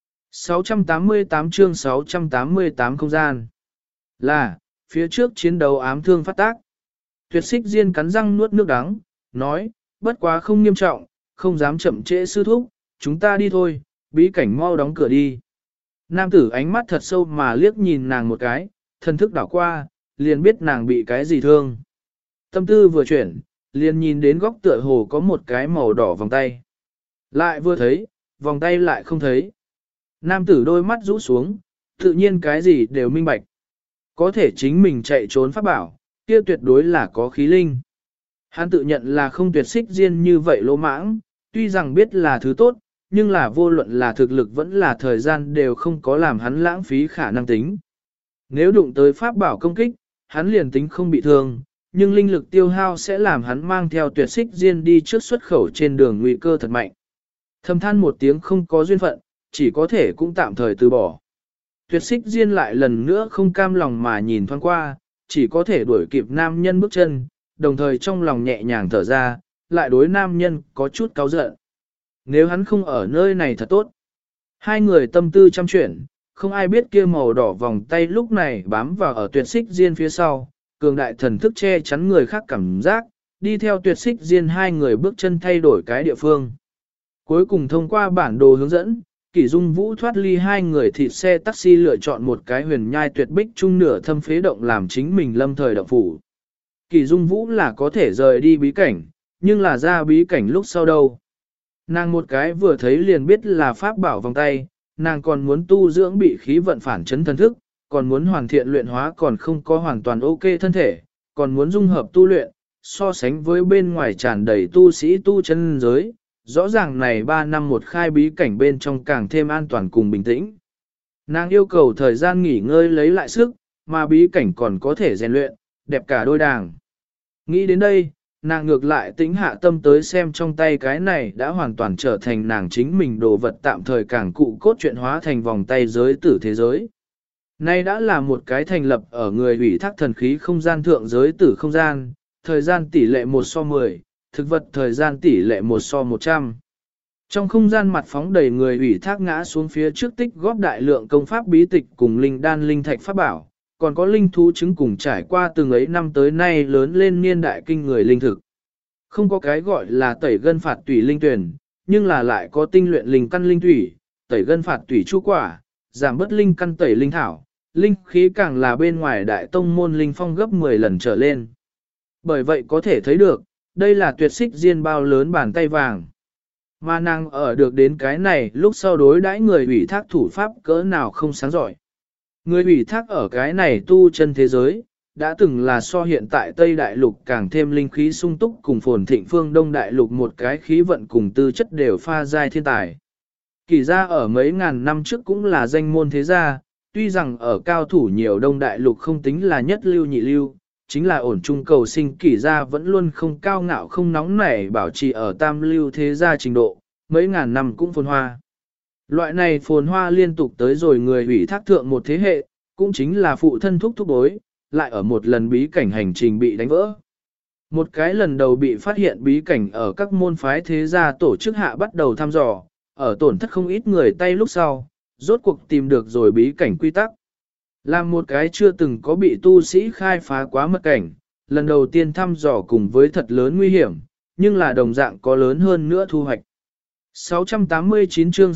Speaker 1: 688 chương 688 không gian. Là, phía trước chiến đấu ám thương phát tác. Tuyệt Xích Diên cắn răng nuốt nước đắng, nói, bất quá không nghiêm trọng, không dám chậm trễ sư thúc, chúng ta đi thôi, bí cảnh mau đóng cửa đi. Nam tử ánh mắt thật sâu mà liếc nhìn nàng một cái, thần thức đảo qua, liền biết nàng bị cái gì thương. Tâm tư vừa chuyển, liền nhìn đến góc tựa hồ có một cái màu đỏ vòng tay. Lại vừa thấy, vòng tay lại không thấy. Nam tử đôi mắt rũ xuống, tự nhiên cái gì đều minh bạch. Có thể chính mình chạy trốn pháp bảo, kia tuyệt đối là có khí linh. Hắn tự nhận là không Tuyệt Xích Diên như vậy lỗ mãng, tuy rằng biết là thứ tốt, nhưng là vô luận là thực lực vẫn là thời gian đều không có làm hắn lãng phí khả năng tính. Nếu đụng tới pháp bảo công kích, hắn liền tính không bị thương, nhưng linh lực tiêu hao sẽ làm hắn mang theo Tuyệt Xích Diên đi trước xuất khẩu trên đường nguy cơ thật mạnh. Thầm than một tiếng không có duyên phận, chỉ có thể cũng tạm thời từ bỏ. Tuyệt Xích Diên lại lần nữa không cam lòng mà nhìn thoáng qua, chỉ có thể đuổi kịp nam nhân bước chân, đồng thời trong lòng nhẹ nhàng thở ra, lại đối nam nhân có chút cáu giận. Nếu hắn không ở nơi này thật tốt. Hai người tâm tư trăm chuyển, không ai biết kia màu đỏ vòng tay lúc này bám vào ở Tuyệt Xích Diên phía sau, cường đại thần thức che chắn người khác cảm giác, đi theo Tuyệt Xích Diên hai người bước chân thay đổi cái địa phương. Cuối cùng thông qua bản đồ hướng dẫn, Kỷ Dung Vũ thoát ly hai người thịt xe taxi lựa chọn một cái huyền nhai tuyệt bích trung nửa thâm phế động làm chính mình lâm thời động phủ. Kỷ Dung Vũ là có thể rời đi bí cảnh, nhưng là ra bí cảnh lúc sau đâu. Nàng một cái vừa thấy liền biết là pháp bảo vòng tay, nàng còn muốn tu dưỡng bị khí vận phản chấn thần thức, còn muốn hoàn thiện luyện hóa còn không có hoàn toàn ok thân thể, còn muốn dung hợp tu luyện, so sánh với bên ngoài tràn đầy tu sĩ tu chân giới, rõ ràng này 3 năm một khai bí cảnh bên trong càng thêm an toàn cùng bình tĩnh. Nàng yêu cầu thời gian nghỉ ngơi lấy lại sức, mà bí cảnh còn có thể rèn luyện, đẹp cả đôi đàng. Nghĩ đến đây, nàng ngược lại tĩnh hạ tâm tới xem trong tay cái này đã hoàn toàn trở thành nàng chính mình đồ vật tạm thời càng cụ cốt truyện hóa thành vòng tay giới tử thế giới. Nay đã là một cái thành lập ở người ủy thác thần khí không gian thượng giới tử không gian, thời gian tỷ lệ 1:10, thực vật thời gian tỷ lệ 1:100. Trong không gian mặt phóng đầy người ủy thác ngã xuống phía trước tích góp đại lượng công pháp bí tịch cùng linh đan linh thạch pháp bảo, còn có linh thú chứng cùng trải qua từng ấy năm tới nay lớn lên niên đại kinh người linh thực. Không có cái gọi là tẩy gân phạt tủy linh tuyển, nhưng là lại có tinh luyện linh căn linh thủy, tẩy gân phạt tủy chu quả, giảm bớt linh căn tẩy linh thảo, linh khí càng là bên ngoài đại tông môn linh phong gấp 10 lần trở lên. Bởi vậy có thể thấy được, đây là tuyệt xích diên bao lớn bàn tay vàng. Mà nàng ở được đến cái này lúc sau đối đãi người ủy thác thủ pháp cỡ nào không sáng giỏi. Người ủy thác ở cái này tu chân thế giới, đã từng là so hiện tại Tây Đại Lục càng thêm linh khí sung túc cùng phồn thịnh phương Đông Đại Lục một cái khí vận cùng tư chất đều pha giai thiên tài. Kỳ ra ở mấy ngàn năm trước cũng là danh môn thế gia, tuy rằng ở cao thủ nhiều Đông Đại Lục không tính là nhất lưu nhị lưu, chính là ổn trung cầu sinh kỳ ra vẫn luôn không cao ngạo không nóng nảy bảo trì ở tam lưu thế gia trình độ, mấy ngàn năm cũng phồn hoa. Loại này phồn hoa liên tục tới rồi người ủy thác thượng một thế hệ, cũng chính là phụ thân thúc thúc bối, lại ở một lần bí cảnh hành trình bị đánh vỡ. Một cái lần đầu bị phát hiện bí cảnh ở các môn phái thế gia tổ chức hạ bắt đầu thăm dò, ở tổn thất không ít người tay lúc sau, rốt cuộc tìm được rồi bí cảnh quy tắc. Làm một cái chưa từng có bị tu sĩ khai phá quá mật cảnh, lần đầu tiên thăm dò cùng với thật lớn nguy hiểm, nhưng là đồng dạng có lớn hơn nữa thu hoạch. 689 chương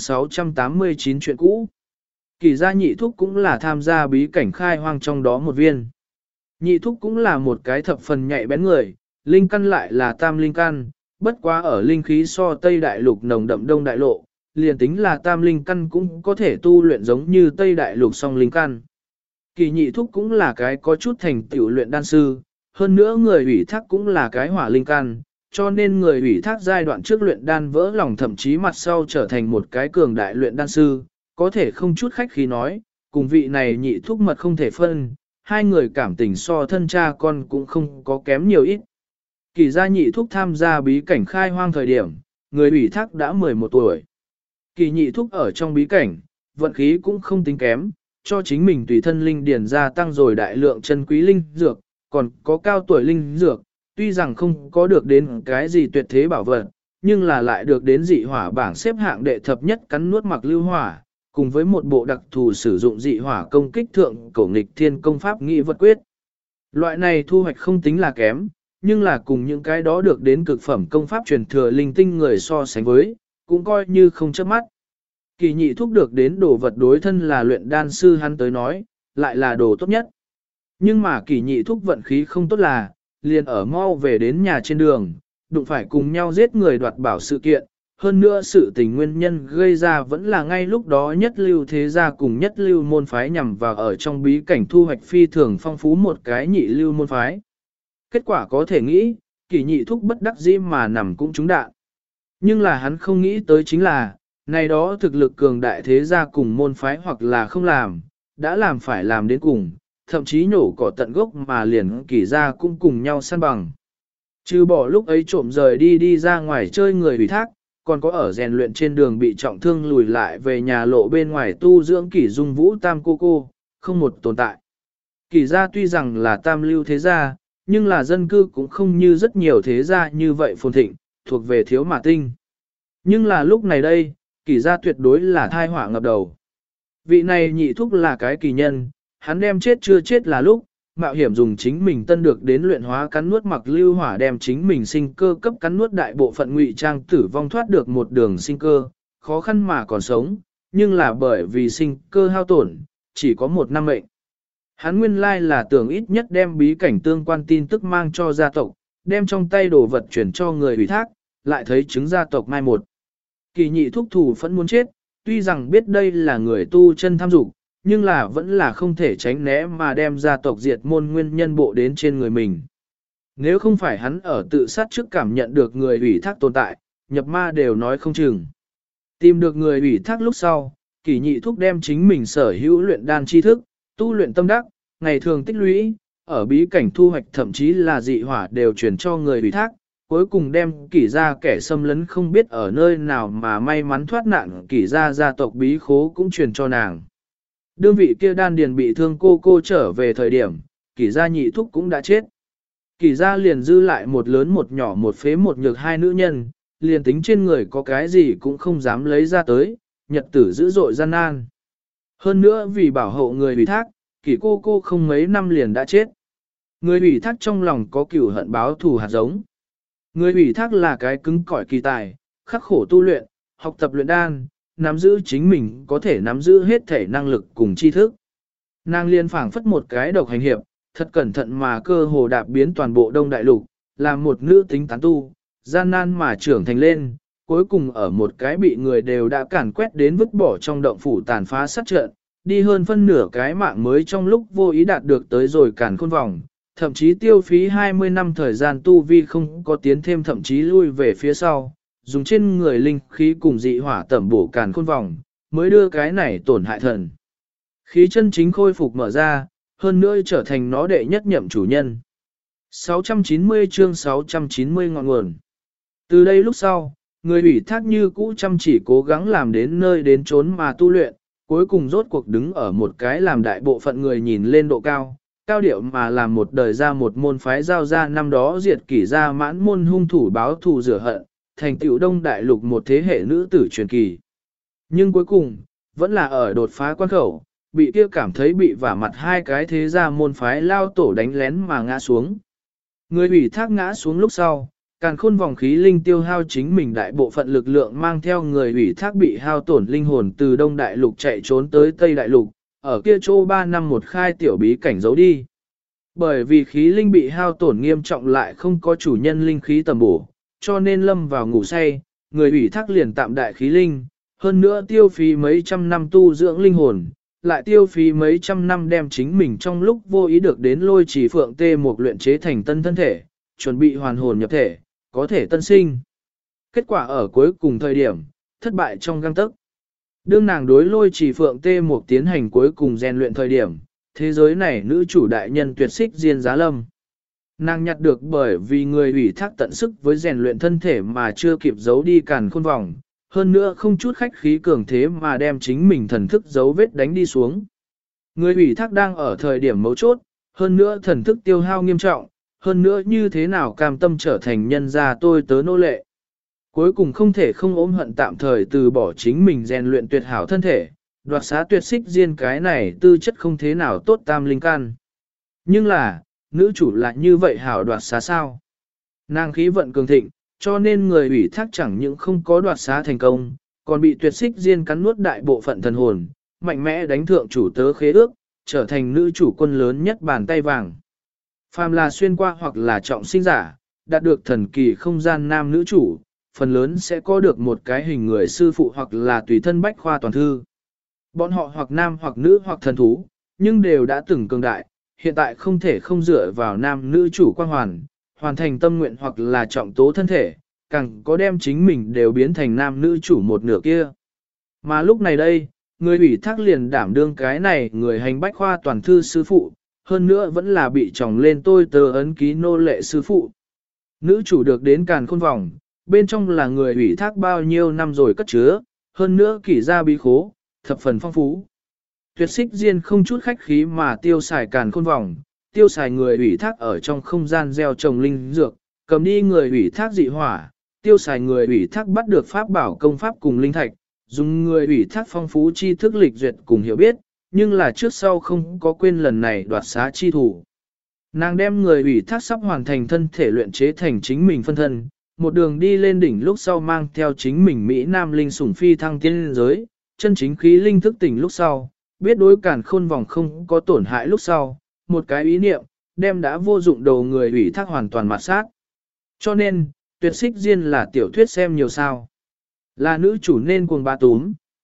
Speaker 1: 689 chuyện cũ. Kỳ gia nhị thúc cũng là tham gia bí cảnh khai hoang trong đó một viên. Nhị thúc cũng là một cái thập phần nhạy bén người, linh căn lại là tam linh căn, bất quá ở linh khí so Tây Đại Lục nồng đậm Đông Đại Lộ, liền tính là tam linh căn cũng có thể tu luyện giống như Tây Đại Lục song linh căn. Kỳ nhị thúc cũng là cái có chút thành tựu luyện đan sư, hơn nữa người ủy thác cũng là cái hỏa linh căn, cho nên người ủy thác giai đoạn trước luyện đan vỡ lòng thậm chí mặt sau trở thành một cái cường đại luyện đan sư, có thể không chút khách khí nói, cùng vị này nhị thúc mật không thể phân, hai người cảm tình so thân cha con cũng không có kém nhiều ít. Kỳ gia nhị thúc tham gia bí cảnh khai hoang thời điểm, người ủy thác đã 11 tuổi. Kỳ nhị thúc ở trong bí cảnh, vận khí cũng không tính kém, cho chính mình tùy thân linh điển gia tăng rồi đại lượng chân quý linh dược, còn có cao tuổi linh dược, tuy rằng không có được đến cái gì tuyệt thế bảo vật, nhưng là lại được đến dị hỏa bảng xếp hạng đệ thập nhất cắn nuốt mặc lưu hỏa, cùng với một bộ đặc thù sử dụng dị hỏa công kích thượng cổ nghịch thiên công pháp nghị vật quyết. Loại này thu hoạch không tính là kém, nhưng là cùng những cái đó được đến cực phẩm công pháp truyền thừa linh tinh người so sánh với, cũng coi như không chớp mắt. Kỳ nhị thúc được đến đồ vật đối thân là luyện đan sư hắn tới nói, lại là đồ tốt nhất. Nhưng mà kỳ nhị thúc vận khí không tốt là, liền ở mau về đến nhà trên đường, đụng phải cùng nhau giết người đoạt bảo sự kiện. Hơn nữa sự tình nguyên nhân gây ra vẫn là ngay lúc đó nhất lưu thế gia cùng nhất lưu môn phái nhằm vào ở trong bí cảnh thu hoạch phi thường phong phú một cái nhị lưu môn phái. Kết quả có thể nghĩ, kỳ nhị thúc bất đắc dĩ mà nằm cũng trúng đạn. Nhưng là hắn không nghĩ tới chính là, này đó thực lực cường đại thế gia cùng môn phái hoặc là không làm, đã làm phải làm đến cùng, thậm chí nhổ cỏ tận gốc mà liền kỳ gia cũng cùng nhau săn bằng. Trừ bỏ lúc ấy trộm rời đi ra ngoài chơi người ủy thác, còn có ở rèn luyện trên đường bị trọng thương lùi lại về nhà lộ bên ngoài tu dưỡng kỷ dung vũ tam cô, không một tồn tại. Kỷ gia tuy rằng là tam lưu thế gia, nhưng là dân cư cũng không như rất nhiều thế gia như vậy phồn thịnh, thuộc về thiếu mà tinh. Nhưng là lúc này đây, kỷ gia tuyệt đối là thai họa ngập đầu. Vị này nhị thúc là cái kỳ nhân, hắn đem chết chưa chết là lúc, mạo hiểm dùng chính mình tân được đến luyện hóa cắn nuốt mặc lưu hỏa đem chính mình sinh cơ cấp cắn nuốt đại bộ phận ngụy trang tử vong thoát được một đường sinh cơ, khó khăn mà còn sống, nhưng là bởi vì sinh cơ hao tổn, chỉ có một năm mệnh. Hắn nguyên lai là tưởng ít nhất đem bí cảnh tương quan tin tức mang cho gia tộc, đem trong tay đồ vật chuyển cho người ủy thác, lại thấy chứng gia tộc mai một. Kỳ nhị thúc thủ phẫn muốn chết, tuy rằng biết đây là người tu chân tham dục, nhưng là vẫn là không thể tránh né mà đem gia tộc diệt môn nguyên nhân bộ đến trên người mình. Nếu không phải hắn ở tự sát trước cảm nhận được người ủy thác tồn tại, nhập ma đều nói không chừng. Tìm được người ủy thác lúc sau, Kỷ Nhị Thúc đem chính mình sở hữu luyện đan tri thức, tu luyện tâm đắc, ngày thường tích lũy, ở bí cảnh thu hoạch thậm chí là dị hỏa đều truyền cho người ủy thác, cuối cùng đem Kỷ gia kẻ xâm lấn không biết ở nơi nào mà may mắn thoát nạn Kỷ gia gia tộc bí khố cũng truyền cho nàng. Đương vị kia đan điền bị thương cô trở về thời điểm, Kỷ gia Nhị Thúc cũng đã chết. Kỷ gia liền dư lại một lớn một nhỏ một phế một nhược hai nữ nhân, liền tính trên người có cái gì cũng không dám lấy ra tới, nhật tử dữ dội gian nan. Hơn nữa vì bảo hộ người ủy thác, Kỷ cô không mấy năm liền đã chết. Người ủy thác trong lòng có cửu hận báo thù hạt giống. Người ủy thác là cái cứng cỏi kỳ tài, khắc khổ tu luyện, học tập luyện đan, nắm giữ chính mình có thể nắm giữ hết thể năng lực cùng tri thức. Nàng liên phảng phất một cái độc hành hiệp, thật cẩn thận mà cơ hồ đạp biến toàn bộ Đông Đại Lục, làm một nữ tính tán tu, gian nan mà trưởng thành lên, cuối cùng ở một cái bị người đều đã càn quét đến vứt bỏ trong động phủ tàn phá sát trận, đi hơn phân nửa cái mạng mới trong lúc vô ý đạt được tới rồi càn khôn vòng, thậm chí tiêu phí 20 năm thời gian tu vi không có tiến thêm thậm chí lui về phía sau, dùng trên người linh khí cùng dị hỏa tẩm bổ càn khôn vòng, mới đưa cái này tổn hại thần. Khí chân chính khôi phục mở ra, hơn nữa trở thành nó đệ nhất nhậm chủ nhân. 690 chương 690 ngọn nguồn. Từ đây lúc sau, người ủy thác như cũ chăm chỉ cố gắng làm đến nơi đến chốn mà tu luyện, cuối cùng rốt cuộc đứng ở một cái làm đại bộ phận người nhìn lên độ cao, cao điệu mà làm một đời ra một môn phái giao ra năm đó diệt Kỷ gia mãn môn hung thủ báo thù rửa hận, thành tựu Đông Đại Lục một thế hệ nữ tử truyền kỳ. Nhưng cuối cùng, vẫn là ở đột phá quan khẩu, bị kia cảm thấy bị vả mặt hai cái thế gia môn phái lao tổ đánh lén mà ngã xuống. Người ủy thác ngã xuống lúc sau, càn khôn vòng khí linh tiêu hao chính mình đại bộ phận lực lượng mang theo người ủy thác bị hao tổn linh hồn từ Đông Đại Lục chạy trốn tới Tây Đại Lục, ở kia chỗ 3 năm một khai tiểu bí cảnh giấu đi. Bởi vì khí linh bị hao tổn nghiêm trọng lại không có chủ nhân linh khí tầm bổ, cho nên lâm vào ngủ say, người ủy thác liền tạm đại khí linh, hơn nữa tiêu phí mấy trăm năm tu dưỡng linh hồn, lại tiêu phí mấy trăm năm đem chính mình trong lúc vô ý được đến lôi chỉ phượng tê một luyện chế thành tân thân thể, chuẩn bị hoàn hồn nhập thể, có thể tân sinh. Kết quả ở cuối cùng thời điểm, thất bại trong găng tấc. Đương nàng đối lôi chỉ phượng tê một tiến hành cuối cùng rèn luyện thời điểm, thế giới này nữ chủ đại nhân tuyệt xích Diên Giá Lâm. Nàng nhặt được bởi vì người ủy thác tận sức với rèn luyện thân thể mà chưa kịp giấu đi càn khôn vòng, hơn nữa không chút khách khí cường thế mà đem chính mình thần thức dấu vết đánh đi xuống. Người ủy thác đang ở thời điểm mấu chốt, hơn nữa thần thức tiêu hao nghiêm trọng, hơn nữa như thế nào cam tâm trở thành nhân gia tôi tớ nô lệ. Cuối cùng không thể không ôm hận tạm thời từ bỏ chính mình rèn luyện tuyệt hảo thân thể, đoạt xá tuyệt xích Diên cái này tư chất không thế nào tốt tam linh căn. Nhưng là, nữ chủ lại như vậy hảo đoạt xá sao? Nàng khí vận cường thịnh, cho nên người ủy thác chẳng những không có đoạt xá thành công, còn bị tuyệt xích Diên cắn nuốt đại bộ phận thần hồn, mạnh mẽ đánh thượng chủ tớ khế ước, trở thành nữ chủ quân lớn nhất bàn tay vàng. Phàm là xuyên qua hoặc là trọng sinh giả, đạt được thần kỳ không gian nam nữ chủ, phần lớn sẽ có được một cái hình người sư phụ hoặc là tùy thân bách khoa toàn thư. Bọn họ hoặc nam hoặc nữ hoặc thần thú, nhưng đều đã từng cường đại, hiện tại không thể không dựa vào nam nữ chủ quan hoàn thành tâm nguyện hoặc là trọng tố thân thể, càng có đem chính mình đều biến thành nam nữ chủ một nửa kia. Mà lúc này đây, người ủy thác liền đảm đương cái này người hành bách khoa toàn thư sư phụ, hơn nữa vẫn là bị tròng lên tôi tớ ấn ký nô lệ sư phụ. Nữ chủ được đến càn khôn vòng, bên trong là người ủy thác bao nhiêu năm rồi cất chứa, hơn nữa Kỷ gia bí khố, thập phần phong phú. Tuyệt xích Diên không chút khách khí mà tiêu xài càn khôn vòng, tiêu xài người ủy thác ở trong không gian gieo trồng linh dược, cầm đi người ủy thác dị hỏa, tiêu xài người ủy thác bắt được pháp bảo công pháp cùng linh thạch, dùng người ủy thác phong phú tri thức lịch duyệt cùng hiểu biết, nhưng là trước sau không có quên lần này đoạt xá chi thủ. Nàng đem người ủy thác sắp hoàn thành thân thể luyện chế thành chính mình phân thân, một đường đi lên đỉnh lúc sau mang theo chính mình Mỹ Nam linh sủng phi thăng tiên giới, chân chính khí linh thức tỉnh lúc sau, biết đối càn khôn vòng không có tổn hại lúc sau, một cái ý niệm, đem đã vô dụng đầu người ủy thác hoàn toàn mặt sát. Cho nên, tuyệt xích Diên là tiểu thuyết xem nhiều sao. Là nữ chủ nên cuồng ba túm,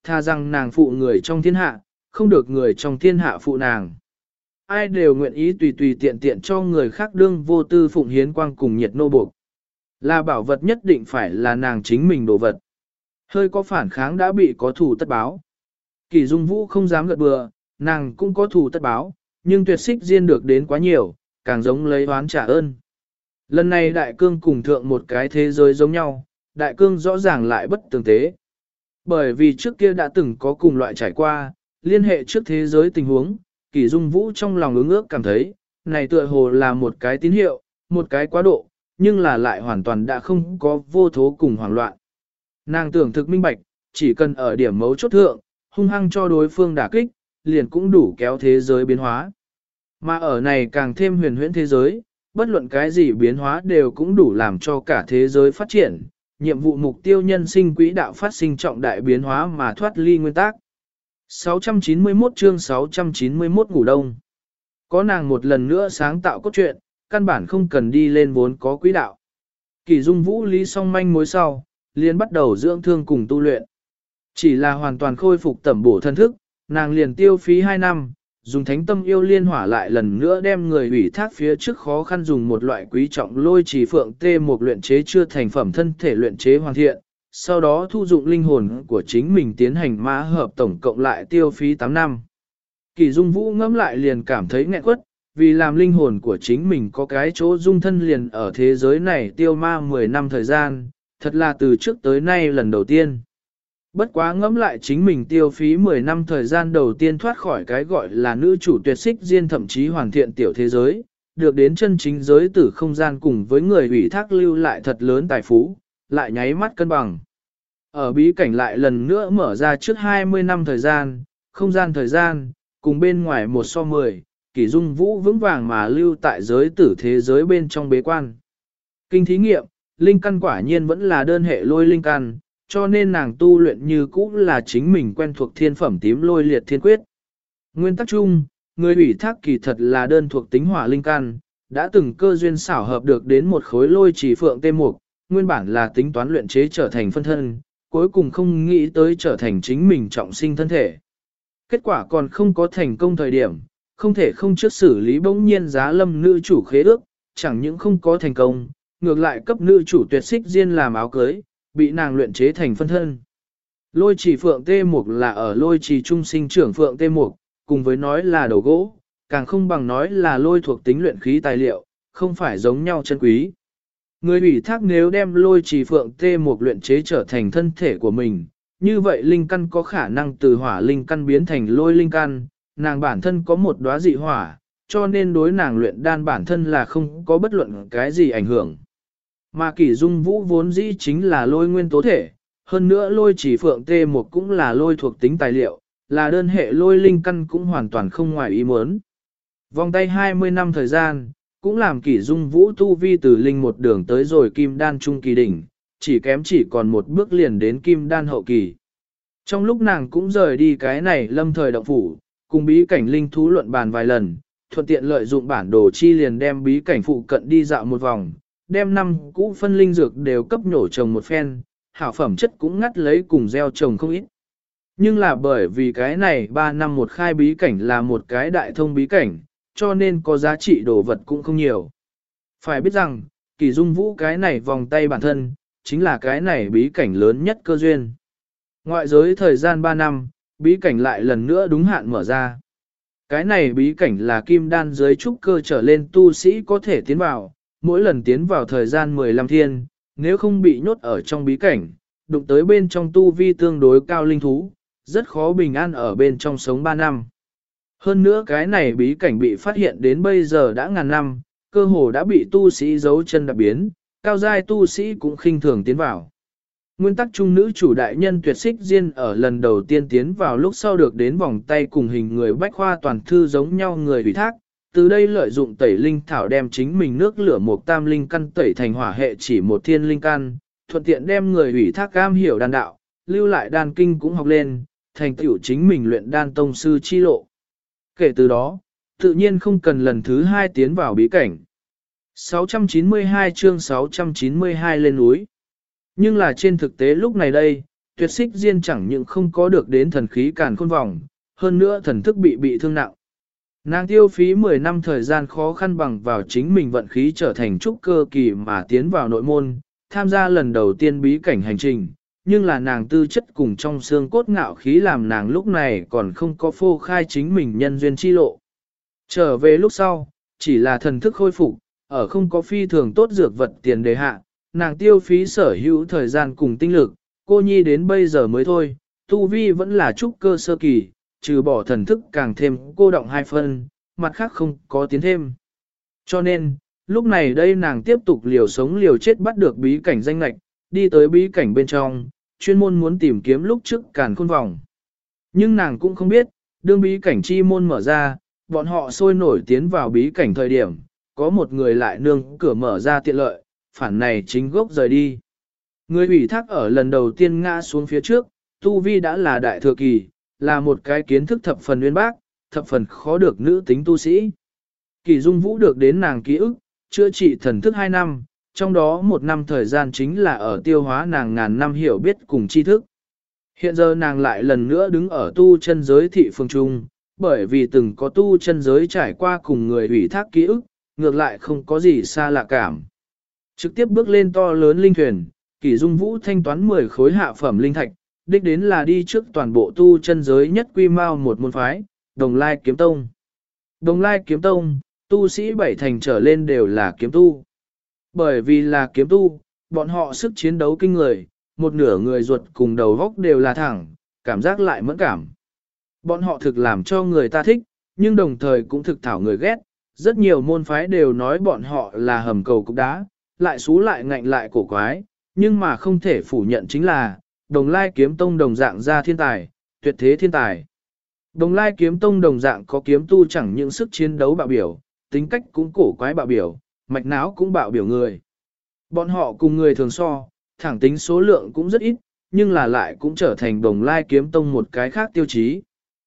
Speaker 1: tha rằng nàng phụ người trong thiên hạ, không được người trong thiên hạ phụ nàng. Ai đều nguyện ý tùy tùy tiện tiện cho người khác đương vô tư phụng hiến quang cùng nhiệt nô buộc. Là bảo vật nhất định phải là nàng chính mình đồ vật. Hơi có phản kháng đã bị có thù tất báo. Kỷ Dung Vũ không dám gật bừa, nàng cũng có thù tất báo, nhưng tuyệt xích riêng được đến quá nhiều, càng giống lấy oán trả ơn. Lần này đại cương cùng thượng một cái thế giới giống nhau, đại cương rõ ràng lại bất tường tế. Bởi vì trước kia đã từng có cùng loại trải qua, liên hệ trước thế giới tình huống, Kỷ Dung Vũ trong lòng ứng ước cảm thấy, này tựa hồ là một cái tín hiệu, một cái quá độ, nhưng là lại hoàn toàn đã không có vô thố cùng hoảng loạn. Nàng tưởng thực minh bạch, chỉ cần ở điểm mấu chốt thượng, hung hăng cho đối phương đả kích, liền cũng đủ kéo thế giới biến hóa. Mà ở này càng thêm huyền huyễn thế giới, bất luận cái gì biến hóa đều cũng đủ làm cho cả thế giới phát triển, nhiệm vụ mục tiêu nhân sinh quỹ đạo phát sinh trọng đại biến hóa mà thoát ly nguyên tắc. 691 chương 691 ngủ đông. Có nàng một lần nữa sáng tạo cốt truyện, căn bản không cần đi lên vốn có quỹ đạo. Kỷ Dung Vũ lý song manh mối sau, liền bắt đầu dưỡng thương cùng tu luyện. Chỉ là hoàn toàn khôi phục tẩm bổ thân thức, nàng liền tiêu phí 2 năm, dùng thánh tâm yêu liên hỏa lại lần nữa đem người ủy thác phía trước khó khăn dùng một loại quý trọng lôi trì phượng tê một luyện chế chưa thành phẩm thân thể luyện chế hoàn thiện, sau đó thu dụng linh hồn của chính mình tiến hành mã hợp tổng cộng lại tiêu phí 8 năm. Kỷ Dung Vũ ngẫm lại liền cảm thấy nghẹn quất, vì làm linh hồn của chính mình có cái chỗ dung thân liền ở thế giới này tiêu ma 10 năm thời gian, thật là từ trước tới nay lần đầu tiên. Bất quá ngẫm lại chính mình tiêu phí 10 năm thời gian đầu tiên thoát khỏi cái gọi là nữ chủ tuyệt xích riêng thậm chí hoàn thiện tiểu thế giới, được đến chân chính giới tử không gian cùng với người ủy thác lưu lại thật lớn tài phú, lại nháy mắt cân bằng. Ở bí cảnh lại lần nữa mở ra trước 20 năm thời gian, không gian thời gian, cùng bên ngoài 1 so 10, Kỷ Dung Vũ vững vàng mà lưu tại giới tử thế giới bên trong bế quan. Kinh thí nghiệm, linh căn quả nhiên vẫn là đơn hệ lôi linh căn, cho nên nàng tu luyện như cũ là chính mình quen thuộc thiên phẩm tím lôi liệt thiên quyết. Nguyên tắc chung, người ủy thác kỳ thật là đơn thuộc tính hỏa linh căn, đã từng cơ duyên xảo hợp được đến một khối lôi chỉ phượng tê mục, nguyên bản là tính toán luyện chế trở thành phân thân, cuối cùng không nghĩ tới trở thành chính mình trọng sinh thân thể. Kết quả còn không có thành công thời điểm, không thể không trước xử lý bỗng nhiên giá lâm nữ chủ khế ước, chẳng những không có thành công, ngược lại cấp nữ chủ tuyệt xích riêng làm áo cưới, bị nàng luyện chế thành phân thân. Lôi chỉ phượng tê mục là ở lôi chỉ trung sinh trưởng phượng tê mục, cùng với nói là đầu gỗ, càng không bằng nói là lôi thuộc tính luyện khí tài liệu, không phải giống nhau chân quý. Người ủy thác nếu đem lôi chỉ phượng tê mục luyện chế trở thành thân thể của mình, như vậy linh căn có khả năng từ hỏa linh căn biến thành lôi linh căn, nàng bản thân có một đóa dị hỏa, cho nên đối nàng luyện đan bản thân là không có bất luận cái gì ảnh hưởng. Mà Kỷ Dung Vũ vốn dĩ chính là lôi nguyên tố thể, hơn nữa lôi chỉ phượng tê một cũng là lôi thuộc tính tài liệu, là đơn hệ lôi linh căn cũng hoàn toàn không ngoài ý muốn. Vòng tay 20 năm thời gian, cũng làm Kỷ Dung Vũ tu vi từ linh một đường tới rồi kim đan trung kỳ đỉnh, chỉ còn một bước liền đến kim đan hậu kỳ. Trong lúc nàng cũng rời đi cái này lâm thời động phủ, cùng bí cảnh linh thú luận bàn vài lần, thuận tiện lợi dụng bản đồ chi liền đem bí cảnh phụ cận đi dạo một vòng, đem 5 cũ phân linh dược đều cấp nhổ trồng một phen, hảo phẩm chất cũng ngắt lấy cùng gieo trồng không ít. Nhưng là bởi vì cái này 3 năm một khai bí cảnh là một cái đại thông bí cảnh, cho nên có giá trị đồ vật cũng không nhiều. Phải biết rằng, Kỷ Dung Vũ cái này vòng tay bản thân, chính là cái này bí cảnh lớn nhất cơ duyên. Ngoại giới thời gian 3 năm, bí cảnh lại lần nữa đúng hạn mở ra. Cái này bí cảnh là kim đan dưới trúc cơ trở lên tu sĩ có thể tiến vào, mỗi lần tiến vào thời gian 15 thiên, nếu không bị nhốt ở trong bí cảnh, đụng tới bên trong tu vi tương đối cao linh thú, rất khó bình an ở bên trong sống 3 năm. Hơn nữa cái này bí cảnh bị phát hiện đến bây giờ đã ngàn năm, cơ hồ đã bị tu sĩ giấu chân đạp biến, cao giai tu sĩ cũng khinh thường tiến vào. Nguyên tắc trung nữ chủ đại nhân tuyệt xích riêng ở lần đầu tiên tiến vào lúc sau được đến vòng tay cùng hình người bách khoa toàn thư giống nhau người ủy thác, từ đây lợi dụng tẩy linh thảo đem chính mình nước lửa một tam linh căn tẩy thành hỏa hệ chỉ một thiên linh căn, thuận tiện đem người ủy thác cam hiểu đan đạo, lưu lại đan kinh cũng học lên, thành tựu chính mình luyện đan tông sư chi lộ. Kể từ đó, tự nhiên không cần lần thứ 2 tiến vào bí cảnh. 692 chương 692 lên núi. Nhưng là trên thực tế lúc này đây, tuyệt xích diên chẳng những không có được đến thần khí càn khôn vòng, hơn nữa thần thức bị thương nặng. Nàng tiêu phí 10 năm thời gian khó khăn bằng vào chính mình vận khí trở thành trúc cơ kỳ mà tiến vào nội môn, tham gia lần đầu tiên bí cảnh hành trình, nhưng là nàng tư chất cùng trong xương cốt ngạo khí làm nàng lúc này còn không có phô khai chính mình nhân duyên chi lộ. Trở về lúc sau, chỉ là thần thức khôi phục, ở không có phi thường tốt dược vật tiền đề hạ, nàng tiêu phí sở hữu thời gian cùng tinh lực, cô nhi đến bây giờ mới thôi, tu vi vẫn là trúc cơ sơ kỳ, trừ bỏ thần thức càng thêm cô động 2 phân, mặt khác không có tiến thêm. Cho nên, lúc này đây nàng tiếp tục liều sống liều chết bắt được bí cảnh danh lạch, đi tới bí cảnh bên trong, chuyên môn muốn tìm kiếm lúc trước càn khôn vòng. Nhưng nàng cũng không biết, đương bí cảnh chi môn mở ra, bọn họ sôi nổi tiến vào bí cảnh thời điểm, có một người lại nương cửa mở ra tiện lợi, phản này chính gốc rời đi. Người ủy thác ở lần đầu tiên ngã xuống phía trước, tu vi đã là đại thừa kỳ, là một cái kiến thức thập phần uyên bác, thập phần khó được nữ tính tu sĩ. Kỳ Dung Vũ được đến nàng ký ức, chữa trị thần thức 2 năm, trong đó 1 năm thời gian chính là ở tiêu hóa nàng ngàn năm hiểu biết cùng tri thức. Hiện giờ nàng lại lần nữa đứng ở tu chân giới thị phương trung, bởi vì từng có tu chân giới trải qua cùng người ủy thác ký ức, ngược lại không có gì xa lạ cảm. Trực tiếp bước lên to lớn linh thuyền, Kỳ Dung Vũ thanh toán 10 khối hạ phẩm linh thạch, đích đến là đi trước toàn bộ tu chân giới nhất quy mao một môn phái, Đồng Lai Kiếm Tông. Đồng Lai Kiếm Tông, tu sĩ 7 thành trở lên đều là kiếm tu. Bởi vì là kiếm tu, bọn họ sức chiến đấu kinh người, một nửa người ruột cùng đầu góc đều là thẳng, cảm giác lại mẫn cảm. Bọn họ thực làm cho người ta thích, nhưng đồng thời cũng thực thảo người ghét. Rất nhiều môn phái đều nói bọn họ là hầm cầu cục đá, lại xú lại ngạnh lại cổ quái, nhưng mà không thể phủ nhận chính là, Đồng Lai Kiếm Tông đồng dạng ra thiên tài, tuyệt thế thiên tài. Đồng Lai Kiếm Tông đồng dạng có kiếm tu chẳng những sức chiến đấu bạo biểu, tính cách cũng cổ quái bạo biểu, mạch não cũng bạo biểu người. Bọn họ cùng người thường so, thẳng tính số lượng cũng rất ít, nhưng là lại cũng trở thành Đồng Lai Kiếm Tông một cái khác tiêu chí.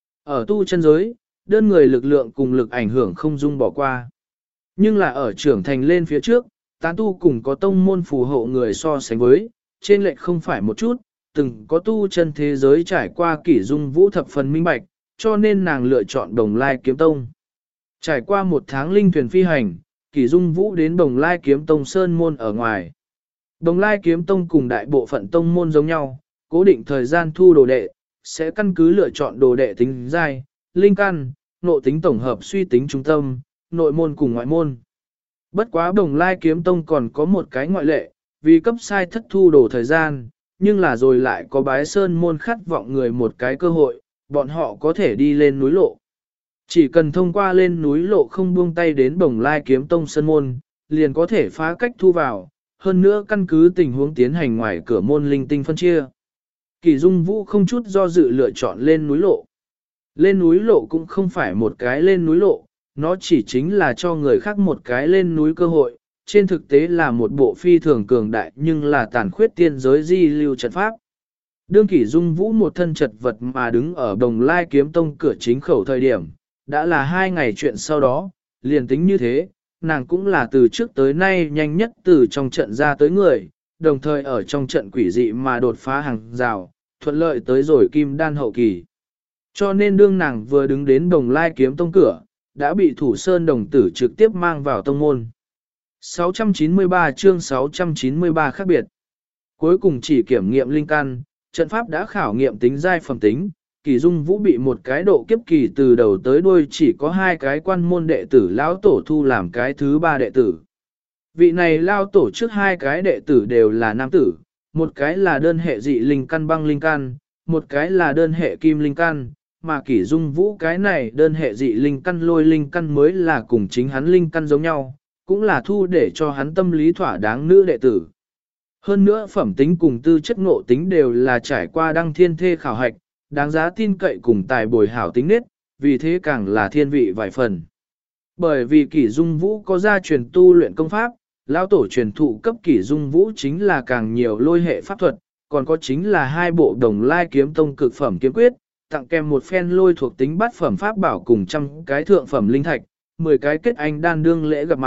Speaker 1: Ở tu chân giới, đơn người lực lượng cùng lực ảnh hưởng không dung bỏ qua. Nhưng là ở trưởng thành lên phía trước, tán tu cùng có tông môn phù hộ người so sánh với, trên lệch không phải một chút, từng có tu chân thế giới trải qua Kỷ Dung Vũ thập phần minh bạch, cho nên nàng lựa chọn Đồng Lai Kiếm Tông. Trải qua 1 tháng linh thuyền phi hành, Kỷ Dung Vũ đến Đồng Lai Kiếm Tông Sơn Môn ở ngoài. Đồng Lai Kiếm Tông cùng đại bộ phận tông môn giống nhau, cố định thời gian thu đồ đệ, sẽ căn cứ lựa chọn đồ đệ tính giai, linh căn, nội tính tổng hợp suy tính trung tâm, nội môn cùng ngoại môn. Bất quá Đồng Lai Kiếm Tông còn có một cái ngoại lệ, vì cấp sai thất thu đồ thời gian, nhưng là rồi lại có bái sơn môn khát vọng người một cái cơ hội, bọn họ có thể đi lên núi lộ. Chỉ cần thông qua lên núi lộ không buông tay đến Đồng Lai Kiếm Tông sơn môn, liền có thể phá cách thu vào, hơn nữa căn cứ tình huống tiến hành ngoài cửa môn linh tinh phân chia. Kỳ Dung Vũ không chút do dự lựa chọn lên núi lộ. Lên núi lộ cũng không phải một cái lên núi lộ, nó chỉ chính là cho người khác một cái lên núi cơ hội, trên thực tế là một bộ phi thường cường đại nhưng là tàn khuyết tiên giới di lưu trận pháp. Đương Kỷ Dung Vũ một thân chật vật mà đứng ở Đồng Lai Kiếm Tông cửa chính khẩu thời điểm, đã là 2 ngày chuyện sau đó, liền tính như thế, nàng cũng là từ trước tới nay nhanh nhất từ trong trận ra tới người, đồng thời ở trong trận quỷ dị mà đột phá hàng rào, thuận lợi tới rồi kim đan hậu kỳ. Cho nên đương nàng vừa đứng đến Đồng Lai Kiếm Tông cửa, đã bị Thủ Sơn đồng tử trực tiếp mang vào tông môn. 693 chương 693 khác biệt. Cuối cùng chỉ kiểm nghiệm linh căn, trận pháp đã khảo nghiệm tính giai phẩm tính, Kỳ Dung Vũ bị một cái độ kiếp kỳ từ đầu tới đuôi chỉ có 2 cái quan môn đệ tử lão tổ thu làm cái thứ 3 đệ tử. Vị này lao tổ trước 2 cái đệ tử đều là nam tử, một cái là đơn hệ dị linh căn băng linh căn, một cái là đơn hệ kim linh căn, mà Kỷ Dung Vũ cái này đơn hệ dị linh căn lôi linh căn mới là cùng chính hắn linh căn giống nhau, cũng là thu để cho hắn tâm lý thỏa đáng nữ đệ tử. Hơn nữa phẩm tính cùng tư chất ngộ tính đều là trải qua đăng thiên thê khảo hạch, đáng giá tin cậy cùng tài bồi hảo tính nết, vì thế càng là thiên vị vài phần. Bởi vì Kỷ Dung Vũ có gia truyền tu luyện công pháp, lão tổ truyền thụ cấp Kỷ Dung Vũ chính là càng nhiều lôi hệ pháp thuật, còn có chính là 2 bộ Đồng Lai Kiếm Tông cực phẩm kiếm quyết, tặng kèm một phen lôi thuộc tính bát phẩm pháp bảo cùng trăm cái thượng phẩm linh thạch, 10 cái kết anh đan đương lễ gặp mặt,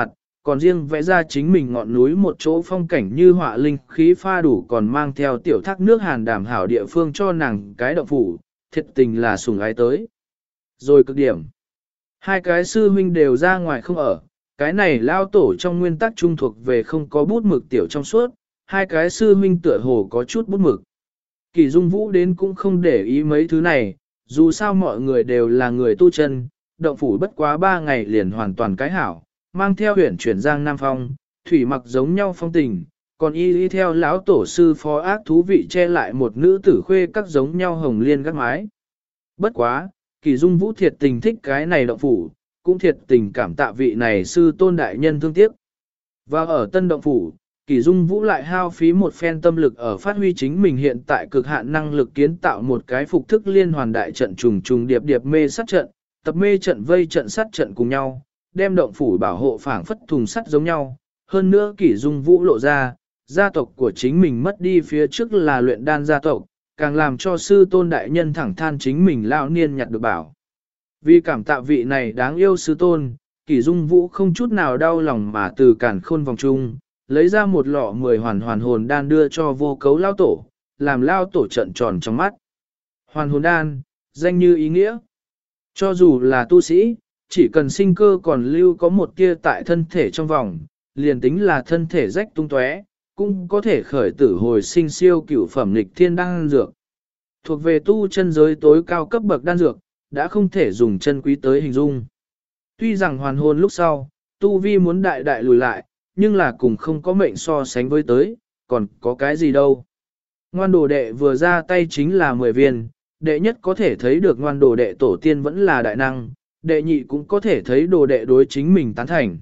Speaker 1: còn riêng vẽ ra chính mình ngọn núi một chỗ phong cảnh như họa linh khí pha đủ, còn mang theo tiểu thác nước hàn đảm hảo địa phương cho nàng cái động phủ, thiệt tình là sủng ái tới. Rồi cực điểm. Hai cái sư huynh đều ra ngoài không ở, cái này lao tổ trong nguyên tắc trung thuộc về không có bút mực tiểu trong suốt, hai cái sư huynh tựa hồ có chút bút mực. Kỳ Dung Vũ đến cũng không để ý mấy thứ này, dù sao mọi người đều là người tu chân, động phủ bất quá 3 ngày liền hoàn toàn cái hảo, mang theo huyển chuyển giang nam phong, thủy mặc giống nhau phong tình, còn y theo lão tổ sư phó ác thú vị che lại một nữ tử khuê các giống nhau hồng liên gác mái. Bất quá, Kỳ Dung Vũ thiệt tình thích cái này động phủ, cũng thiệt tình cảm tạ vị này sư tôn đại nhân thương tiếc. Và ở tân động phủ, Kỳ Dung Vũ lại hao phí một phen tâm lực ở phát huy chính mình hiện tại cực hạn năng lực kiến tạo một cái phục thức liên hoàn đại trận trùng trùng điệp điệp mê sát trận, tập mê trận vây trận sát trận cùng nhau, đem động phủ bảo hộ phảng phất thùng sắt giống nhau. Hơn nữa Kỳ Dung Vũ lộ ra, gia tộc của chính mình mất đi phía trước là luyện đan gia tộc, càng làm cho sư tôn đại nhân thẳng than chính mình lão niên nhặt được bảo. Vì cảm tạ vị này đáng yêu sư tôn, Kỳ Dung Vũ không chút nào đau lòng mà từ càn khôn vòng chung, lấy ra một lọ 10 hoàn hoàn hồn đan đưa cho Vô Cấu lao tổ, làm lao tổ trận tròn trong mắt. Hoàn hồn đan, danh như ý nghĩa. Cho dù là tu sĩ, chỉ cần sinh cơ còn lưu có một tia tại thân thể trong vòng, liền tính là thân thể rách tung tóe, cũng có thể khởi tử hồi sinh siêu cửu phẩm nghịch thiên đan dược. Thuộc về tu chân giới tối cao cấp bậc đan dược, đã không thể dùng chân quý tới hình dung. Tuy rằng hoàn hồn lúc sau, tu vi muốn đại đại lùi lại, nhưng là cùng không có mệnh so sánh với tới, còn có cái gì đâu. Ngoan đồ đệ vừa ra tay chính là 10 viên, đệ nhất có thể thấy được ngoan đồ đệ tổ tiên vẫn là đại năng, đệ nhị cũng có thể thấy đồ đệ đối chính mình tán thành.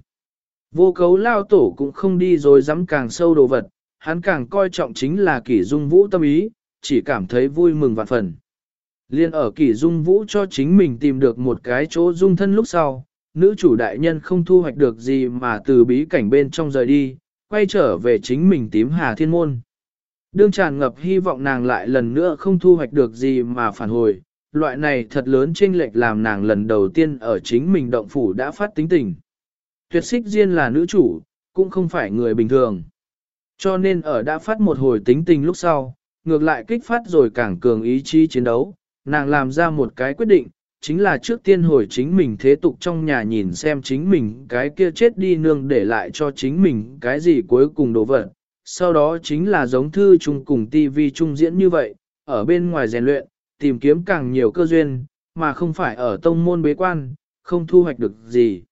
Speaker 1: Vô Cấu lao tổ cũng không đi rồi dám càng sâu đồ vật, hắn càng coi trọng chính là Kỷ Dung Vũ tâm ý, chỉ cảm thấy vui mừng vạn phần. Liên ở Kỷ Dung Vũ cho chính mình tìm được một cái chỗ dung thân lúc sau, nữ chủ đại nhân không thu hoạch được gì mà từ bí cảnh bên trong rời đi, quay trở về chính mình tím Hà Thiên Môn. Đương tràn ngập hy vọng nàng lại lần nữa không thu hoạch được gì mà phản hồi, loại này thật lớn chênh lệch làm nàng lần đầu tiên ở chính mình động phủ đã phát tính tình. Tuyệt Xích Diên là nữ chủ, cũng không phải người bình thường. Cho nên ở đã phát một hồi tính tình lúc sau, ngược lại kích phát rồi càng cường ý chí chiến đấu, nàng làm ra một cái quyết định, chính là trước tiên hồi chính mình thế tục trong nhà nhìn xem chính mình cái kia chết đi nương để lại cho chính mình cái gì cuối cùng đồ vật. Sau đó chính là giống thư chung cùng tivi chung diễn như vậy, ở bên ngoài rèn luyện, tìm kiếm càng nhiều cơ duyên, mà không phải ở tông môn bế quan, không thu hoạch được gì.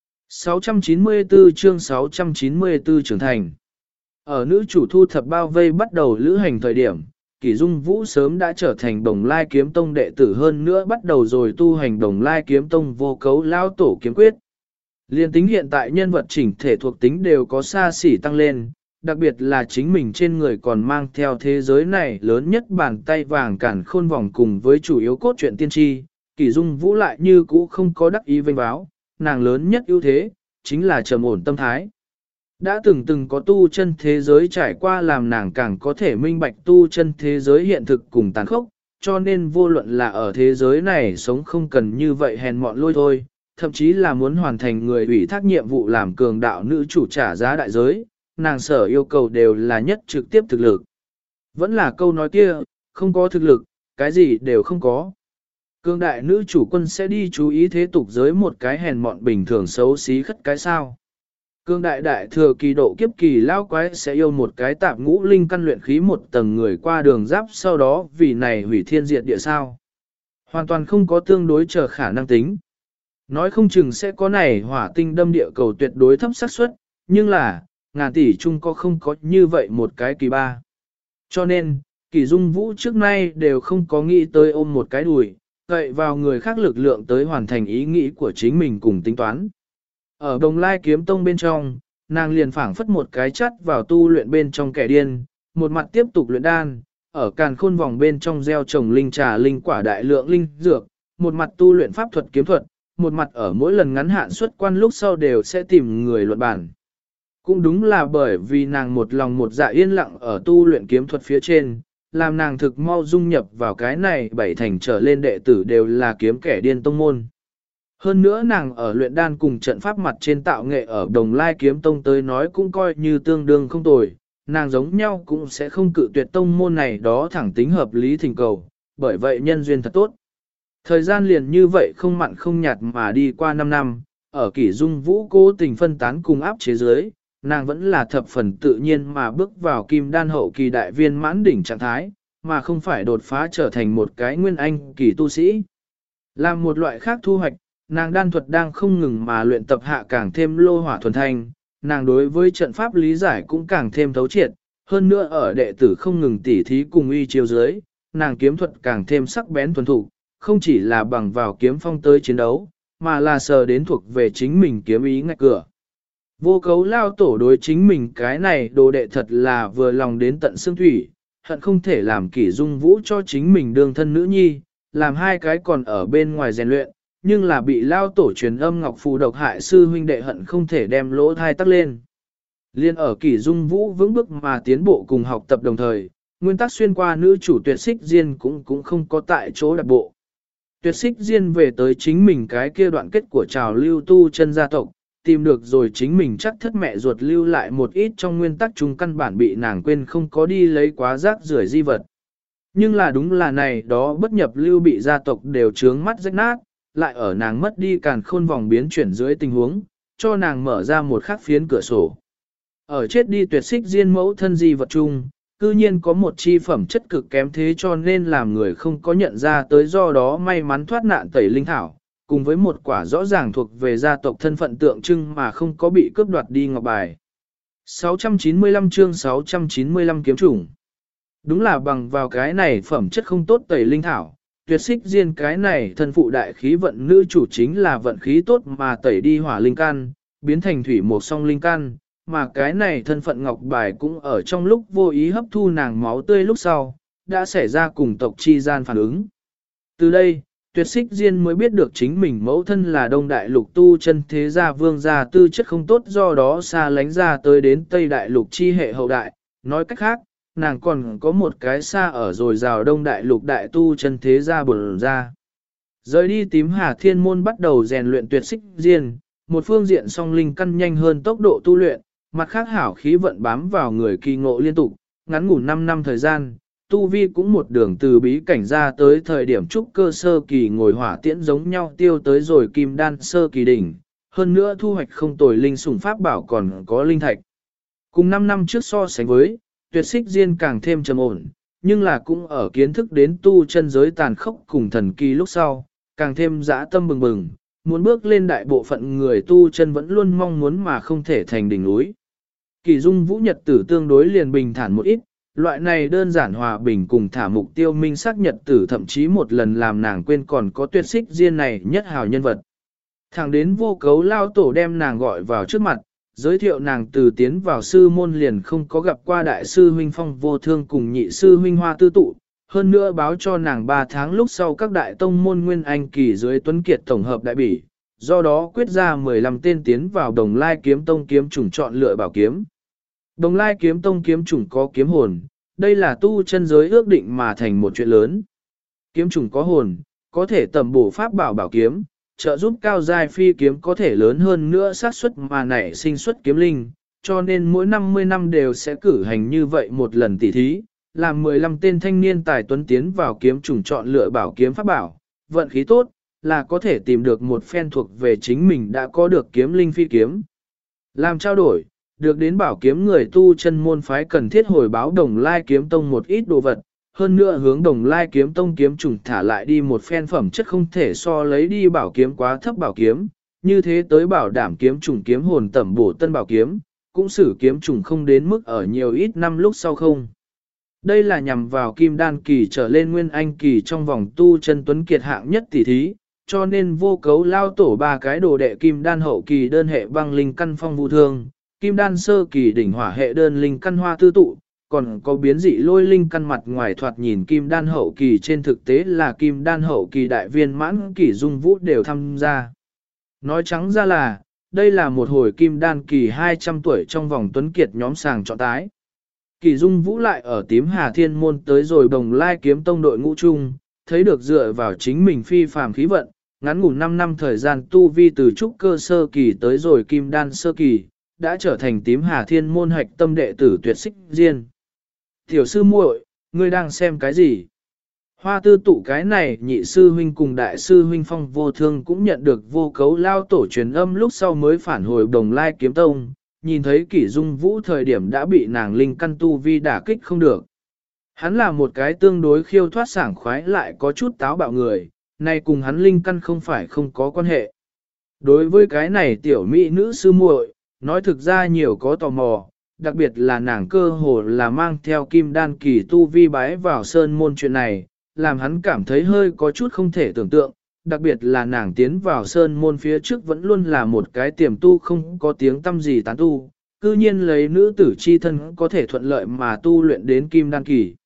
Speaker 1: 694 chương 694 trưởng thành. Ở nữ chủ thu thập bao vây bắt đầu lữ hành thời điểm, Kỷ Dung Vũ sớm đã trở thành Đồng Lai Kiếm Tông đệ tử, hơn nữa bắt đầu rồi tu hành Đồng Lai Kiếm Tông Vô Cấu lao tổ kiếm quyết. Liên tính hiện tại nhân vật chỉnh thể thuộc tính đều có xa xỉ tăng lên, đặc biệt là chính mình trên người còn mang theo thế giới này lớn nhất bàn tay vàng cản khôn vòng cùng với chủ yếu cốt truyện tiên tri, Kỷ Dung Vũ lại như cũ không có đắc ý vênh báo, nàng lớn nhất ưu thế, chính là trầm ổn tâm thái. Đã từng có tu chân thế giới trải qua làm nàng càng có thể minh bạch tu chân thế giới hiện thực cùng tàn khốc, cho nên vô luận là ở thế giới này sống không cần như vậy hèn mọn lôi thôi, thậm chí là muốn hoàn thành người ủy thác nhiệm vụ làm cường đạo nữ chủ trả giá đại giới, nàng sở yêu cầu đều là nhất trực tiếp thực lực. Vẫn là câu nói kia, không có thực lực, cái gì đều không có. Cường đại nữ chủ quân sẽ đi chú ý thế tục giới một cái hèn mọn bình thường xấu xí khất cái sao. Cường đại đại thừa kỳ độ kiếp kỳ lao quái sẽ yêu một cái tạp ngũ linh căn luyện khí một tầng người qua đường giáp sau đó vì này hủy thiên diệt địa sao. Hoàn toàn không có tương đối chờ khả năng tính. Nói không chừng sẽ có này hỏa tinh đâm địa cầu tuyệt đối thấp xác suất, nhưng là, ngàn tỷ chung có không có như vậy một cái kỳ ba. Cho nên, Kỷ Dung Vũ trước nay đều không có nghĩ tới ôm một cái đùi, cậy vào người khác lực lượng tới hoàn thành ý nghĩ của chính mình cùng tính toán. Ở Đồng Lai Kiếm Tông bên trong, nàng liền phảng phất một cái chắt vào tu luyện bên trong kẻ điên, một mặt tiếp tục luyện đan, ở càn khôn vòng bên trong gieo trồng linh trà linh quả đại lượng linh dược, một mặt tu luyện pháp thuật kiếm thuật, một mặt ở mỗi lần ngắn hạn xuất quan lúc sau đều sẽ tìm người luận bản. Cũng đúng là bởi vì nàng một lòng một dạ yên lặng ở tu luyện kiếm thuật phía trên, làm nàng thực mau dung nhập vào cái này bảy thành trở lên đệ tử đều là kiếm kẻ điên tông môn. Hơn nữa nàng ở luyện đan cùng trận pháp mặt trên tạo nghệ ở Đồng Lai Kiếm Tông tới nói cũng coi như tương đương không tồi, nàng giống nhau cũng sẽ không cự tuyệt tông môn này đó thẳng tính hợp lý thỉnh cầu, bởi vậy nhân duyên thật tốt. Thời gian liền như vậy không mặn không nhạt mà đi qua 5 năm, ở Kỷ Dung Vũ cố tình phân tán cùng áp chế dưới, nàng vẫn là thập phần tự nhiên mà bước vào kim đan hậu kỳ đại viên mãn đỉnh trạng thái, mà không phải đột phá trở thành một cái nguyên anh kỳ tu sĩ. Làm một loại khác thu hoạch, nàng đan thuật đang không ngừng mà luyện tập hạ càng thêm lô hỏa thuần thanh, nàng đối với trận pháp lý giải cũng càng thêm thấu triệt, hơn nữa ở đệ tử không ngừng tỉ thí cùng uy chiêu dưới, nàng kiếm thuật càng thêm sắc bén thuần thục, không chỉ là bằng vào kiếm phong tới chiến đấu, mà là sờ đến thuộc về chính mình kiếm ý ngạch cửa. Vô cấu lao tổ đối chính mình cái này đồ đệ thật là vừa lòng đến tận xương thủy, hận không thể làm Kỷ Dung Vũ cho chính mình đương thân nữ nhi, làm hai cái còn ở bên ngoài rèn luyện, nhưng là bị lao tổ truyền âm ngọc phù độc hại sư huynh đệ hận không thể đem lỗ thai tắc lên. Liên ở Kỷ Dung Vũ vững bước mà tiến bộ cùng học tập đồng thời, nguyên tắc xuyên qua nữ chủ Tuyệt Xích Diên cũng không có tại chỗ đặt bộ. Tuyệt Xích Diên về tới chính mình cái kia đoạn kết của trào lưu tu chân gia tộc, tìm được rồi chính mình chắc thất mẹ ruột lưu lại một ít trong nguyên tắc chúng căn bản bị nàng quên không có đi lấy quá rác rưởi di vật. Nhưng là đúng là này đó bất nhập lưu bị gia tộc đều trướng mắt rách nát, lại ở nàng mất đi càn khôn vòng biến chuyển dưới tình huống, cho nàng mở ra một khắc phiến cửa sổ. Ở chết đi Tuyệt Xích Diên mẫu thân di vật chung, cư nhiên có một chi phẩm chất cực kém thế cho nên làm người không có nhận ra tới, do đó may mắn thoát nạn tẩy linh thảo, cùng với một quả rõ ràng thuộc về gia tộc thân phận tượng trưng mà không có bị cướp đoạt đi ngọc bài. 695 chương 695 kiếm chủng. Đúng là bằng vào cái này phẩm chất không tốt tẩy linh thảo, Tuyệt Xích Diên cái này thân phụ đại khí vận nữ chủ chính là vận khí tốt mà tẩy đi hỏa linh căn, biến thành thủy một song linh căn, mà cái này thân phận ngọc bài cũng ở trong lúc vô ý hấp thu nàng máu tươi lúc sau, đã xảy ra cùng tộc chi gian phản ứng. Từ đây, Tuyệt Xích Diên mới biết được chính mình mẫu thân là Đông Đại Lục tu chân thế gia vương gia tư chất không tốt, do đó xa lánh ra tới đến Tây Đại Lục chi hệ hậu đại. Nói cách khác, nàng còn có một cái xa ở rồi rào Đông Đại Lục đại tu chân thế gia bổn ra. Rời đi Tím Hà Thiên Môn bắt đầu rèn luyện Tuyệt Xích Diên, một phương diện song linh căn nhanh hơn tốc độ tu luyện, mặt khác hảo khí vận bám vào người kỳ ngộ liên tục, ngắn ngủn 5 năm thời gian, tu vi cũng một đường từ bí cảnh ra tới thời điểm trúc cơ sơ kỳ ngồi hỏa tiễn giống nhau tiêu tới rồi kim đan sơ kỳ đỉnh, hơn nữa thu hoạch không tồi linh sủng pháp bảo còn có linh thạch. Cùng 5 năm trước so sánh với, Tuyệt Xích Diên càng thêm trầm ổn, nhưng là cũng ở kiến thức đến tu chân giới tàn khốc cùng thần kỳ lúc sau, càng thêm dã tâm bừng bừng, muốn bước lên đại bộ phận người tu chân vẫn luôn mong muốn mà không thể thành đỉnh núi. Kỷ Dung Vũ nhật tử tương đối liền bình thản một ít, loại này đơn giản hòa bình cùng thả mục tiêu minh xác nhật tử thậm chí một lần làm nàng quên còn có Tuyệt Xích Diên này nhất hào nhân vật. Thẳng đến Vô Cấu lao tổ đem nàng gọi vào trước mặt, giới thiệu nàng từ tiến vào sư môn liền không có gặp qua đại sư huynh Phong Vô Thương cùng nhị sư huynh Hoa Tư Tụ, hơn nữa báo cho nàng 3 tháng lúc sau các đại tông môn nguyên anh kỳ dưới Tuấn Kiệt tổng hợp đại bỉ, do đó quyết ra 15 tên tiến vào Đồng Lai Kiếm Tông kiếm chủng chọn lựa bảo kiếm. Đồng Lai Kiếm Tông kiếm chủng có kiếm hồn, đây là tu chân giới ước định mà thành một chuyện lớn. Kiếm chủng có hồn, có thể tầm bổ pháp bảo bảo kiếm, trợ giúp cao giai phi kiếm có thể lớn hơn nữa xác suất mà nảy sinh xuất kiếm linh, cho nên mỗi 50 năm đều sẽ cử hành như vậy một lần tỉ thí, làm 15 tên thanh niên tài tuấn tiến vào kiếm chủng chọn lựa bảo kiếm pháp bảo, vận khí tốt là có thể tìm được một phen thuộc về chính mình đã có được kiếm linh phi kiếm. Làm trao đổi, được đến bảo kiếm người tu chân môn phái cần thiết hồi báo Đồng Lai Kiếm Tông một ít đồ vật, hơn nữa hướng Đồng Lai Kiếm Tông kiếm chủng thả lại đi một phen phẩm chất không thể so lấy đi bảo kiếm quá thấp bảo kiếm, như thế tới bảo đảm kiếm chủng kiếm hồn tẩm bổ tân bảo kiếm, cũng xử kiếm chủng không đến mức ở nhiều ít năm lúc sau không. Đây là nhằm vào kim đan kỳ trở lên nguyên anh kỳ trong vòng tu chân tuấn kiệt hạng nhất tỷ thí, cho nên Vô Cấu lao tổ 3 cái đồ đệ kim đan hậu kỳ đơn hệ băng linh căn Phong Vu Thương, kim đan sơ kỳ đỉnh hỏa hệ đơn linh căn Hoa Tư Tụ, còn có biến dị lôi linh căn mặt ngoài thoạt nhìn kim đan hậu kỳ trên thực tế là kim đan hậu kỳ đại viên mãn Kỷ Dung Vũ đều tham gia. Nói trắng ra là, đây là một hồi kim đan kỳ 200 tuổi trong vòng tuấn kiệt nhóm sàng chọn tái. Kỷ Dung Vũ lại ở Tím Hà Thiên Môn tới rồi Đồng Lai Kiếm Tông đội ngũ chung, thấy được dựa vào chính mình phi phàm khí vận, ngắn ngủn 5 năm thời gian tu vi từ trúc cơ sơ kỳ tới rồi kim đan sơ kỳ, đã trở thành tím hà thiên môn hạch tâm đệ tử tuyệt xích diên. Tiểu sư muội, ngươi đang xem cái gì? Hoa tư tụ cái này nhị sư huynh cùng đại sư huynh Phong Vô Thương cũng nhận được vô cấu lao tổ truyền âm lúc sau mới phản hồi Đồng Lai Kiếm Tông, nhìn thấy Kỷ Dung Vũ thời điểm đã bị nàng linh căn tu vi đả kích không được. Hắn là một cái tương đối khiêu thoát sảng khoái lại có chút táo bạo người, này cùng hắn linh căn không phải không có quan hệ. Đối với cái này tiểu mỹ nữ sư muội, nói thực ra nhiều có tò mò, đặc biệt là nàng cơ hồ là mang theo kim đan kỳ tu vi bái vào sơn môn chuyện này, làm hắn cảm thấy hơi có chút không thể tưởng tượng, đặc biệt là nàng tiến vào sơn môn phía trước vẫn luôn là một cái tiềm tu không có tiếng tâm gì tán tu, cư nhiên lấy nữ tử chi thân có thể thuận lợi mà tu luyện đến kim đan kỳ.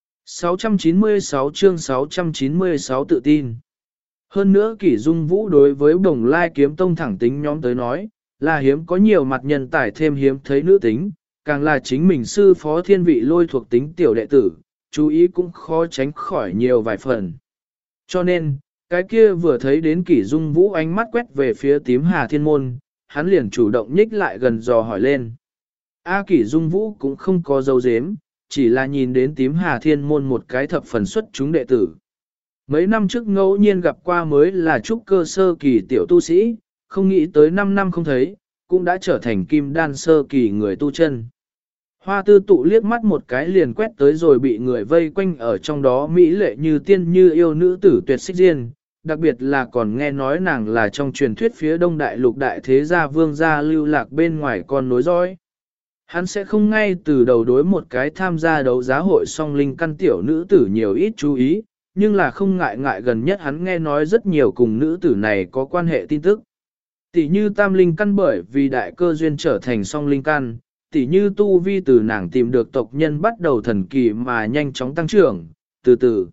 Speaker 1: 696 chương 696 tự tin. Hơn nữa Kỷ Dung Vũ đối với Bồng Lai Kiếm Tông thẳng tính nhóm tới nói, là hiếm có nhiều mặt nhân tài thêm hiếm thấy nữ tính, càng là chính mình sư phó thiên vị lôi thuộc tính tiểu đệ tử, chú ý cũng khó tránh khỏi nhiều vài phần. Cho nên, cái kia vừa thấy đến Kỷ Dung Vũ ánh mắt quét về phía tím hà thiên môn, hắn liền chủ động nhích lại gần dò hỏi lên. Kỷ Dung Vũ cũng không có dấu dếm, chỉ là nhìn đến tím hà thiên môn một cái thập phần xuất chúng đệ tử. Mấy năm trước ngẫu nhiên gặp qua mới là trúc cơ sơ kỳ tiểu tu sĩ, không nghĩ tới 5 năm không thấy, cũng đã trở thành kim đan sơ kỳ người tu chân. Hoa tư tụ liếc mắt một cái liền quét tới rồi bị người vây quanh ở trong đó mỹ lệ như tiên như yêu nữ tử tuyệt xích diên, đặc biệt là còn nghe nói nàng là trong truyền thuyết phía đông đại lục đại thế gia vương gia lưu lạc bên ngoài con nối dõi. Hắn sẽ không ngay từ đầu đối một cái tham gia đấu giá hội song linh căn tiểu nữ tử nhiều ít chú ý, nhưng là không ngại ngại gần nhất hắn nghe nói rất nhiều cùng nữ tử này có quan hệ tin tức. Tỷ như tam linh căn bởi vì đại cơ duyên trở thành song linh căn, tỷ như tu vi từ nàng tìm được tộc nhân bắt đầu thần kỳ mà nhanh chóng tăng trưởng, từ từ.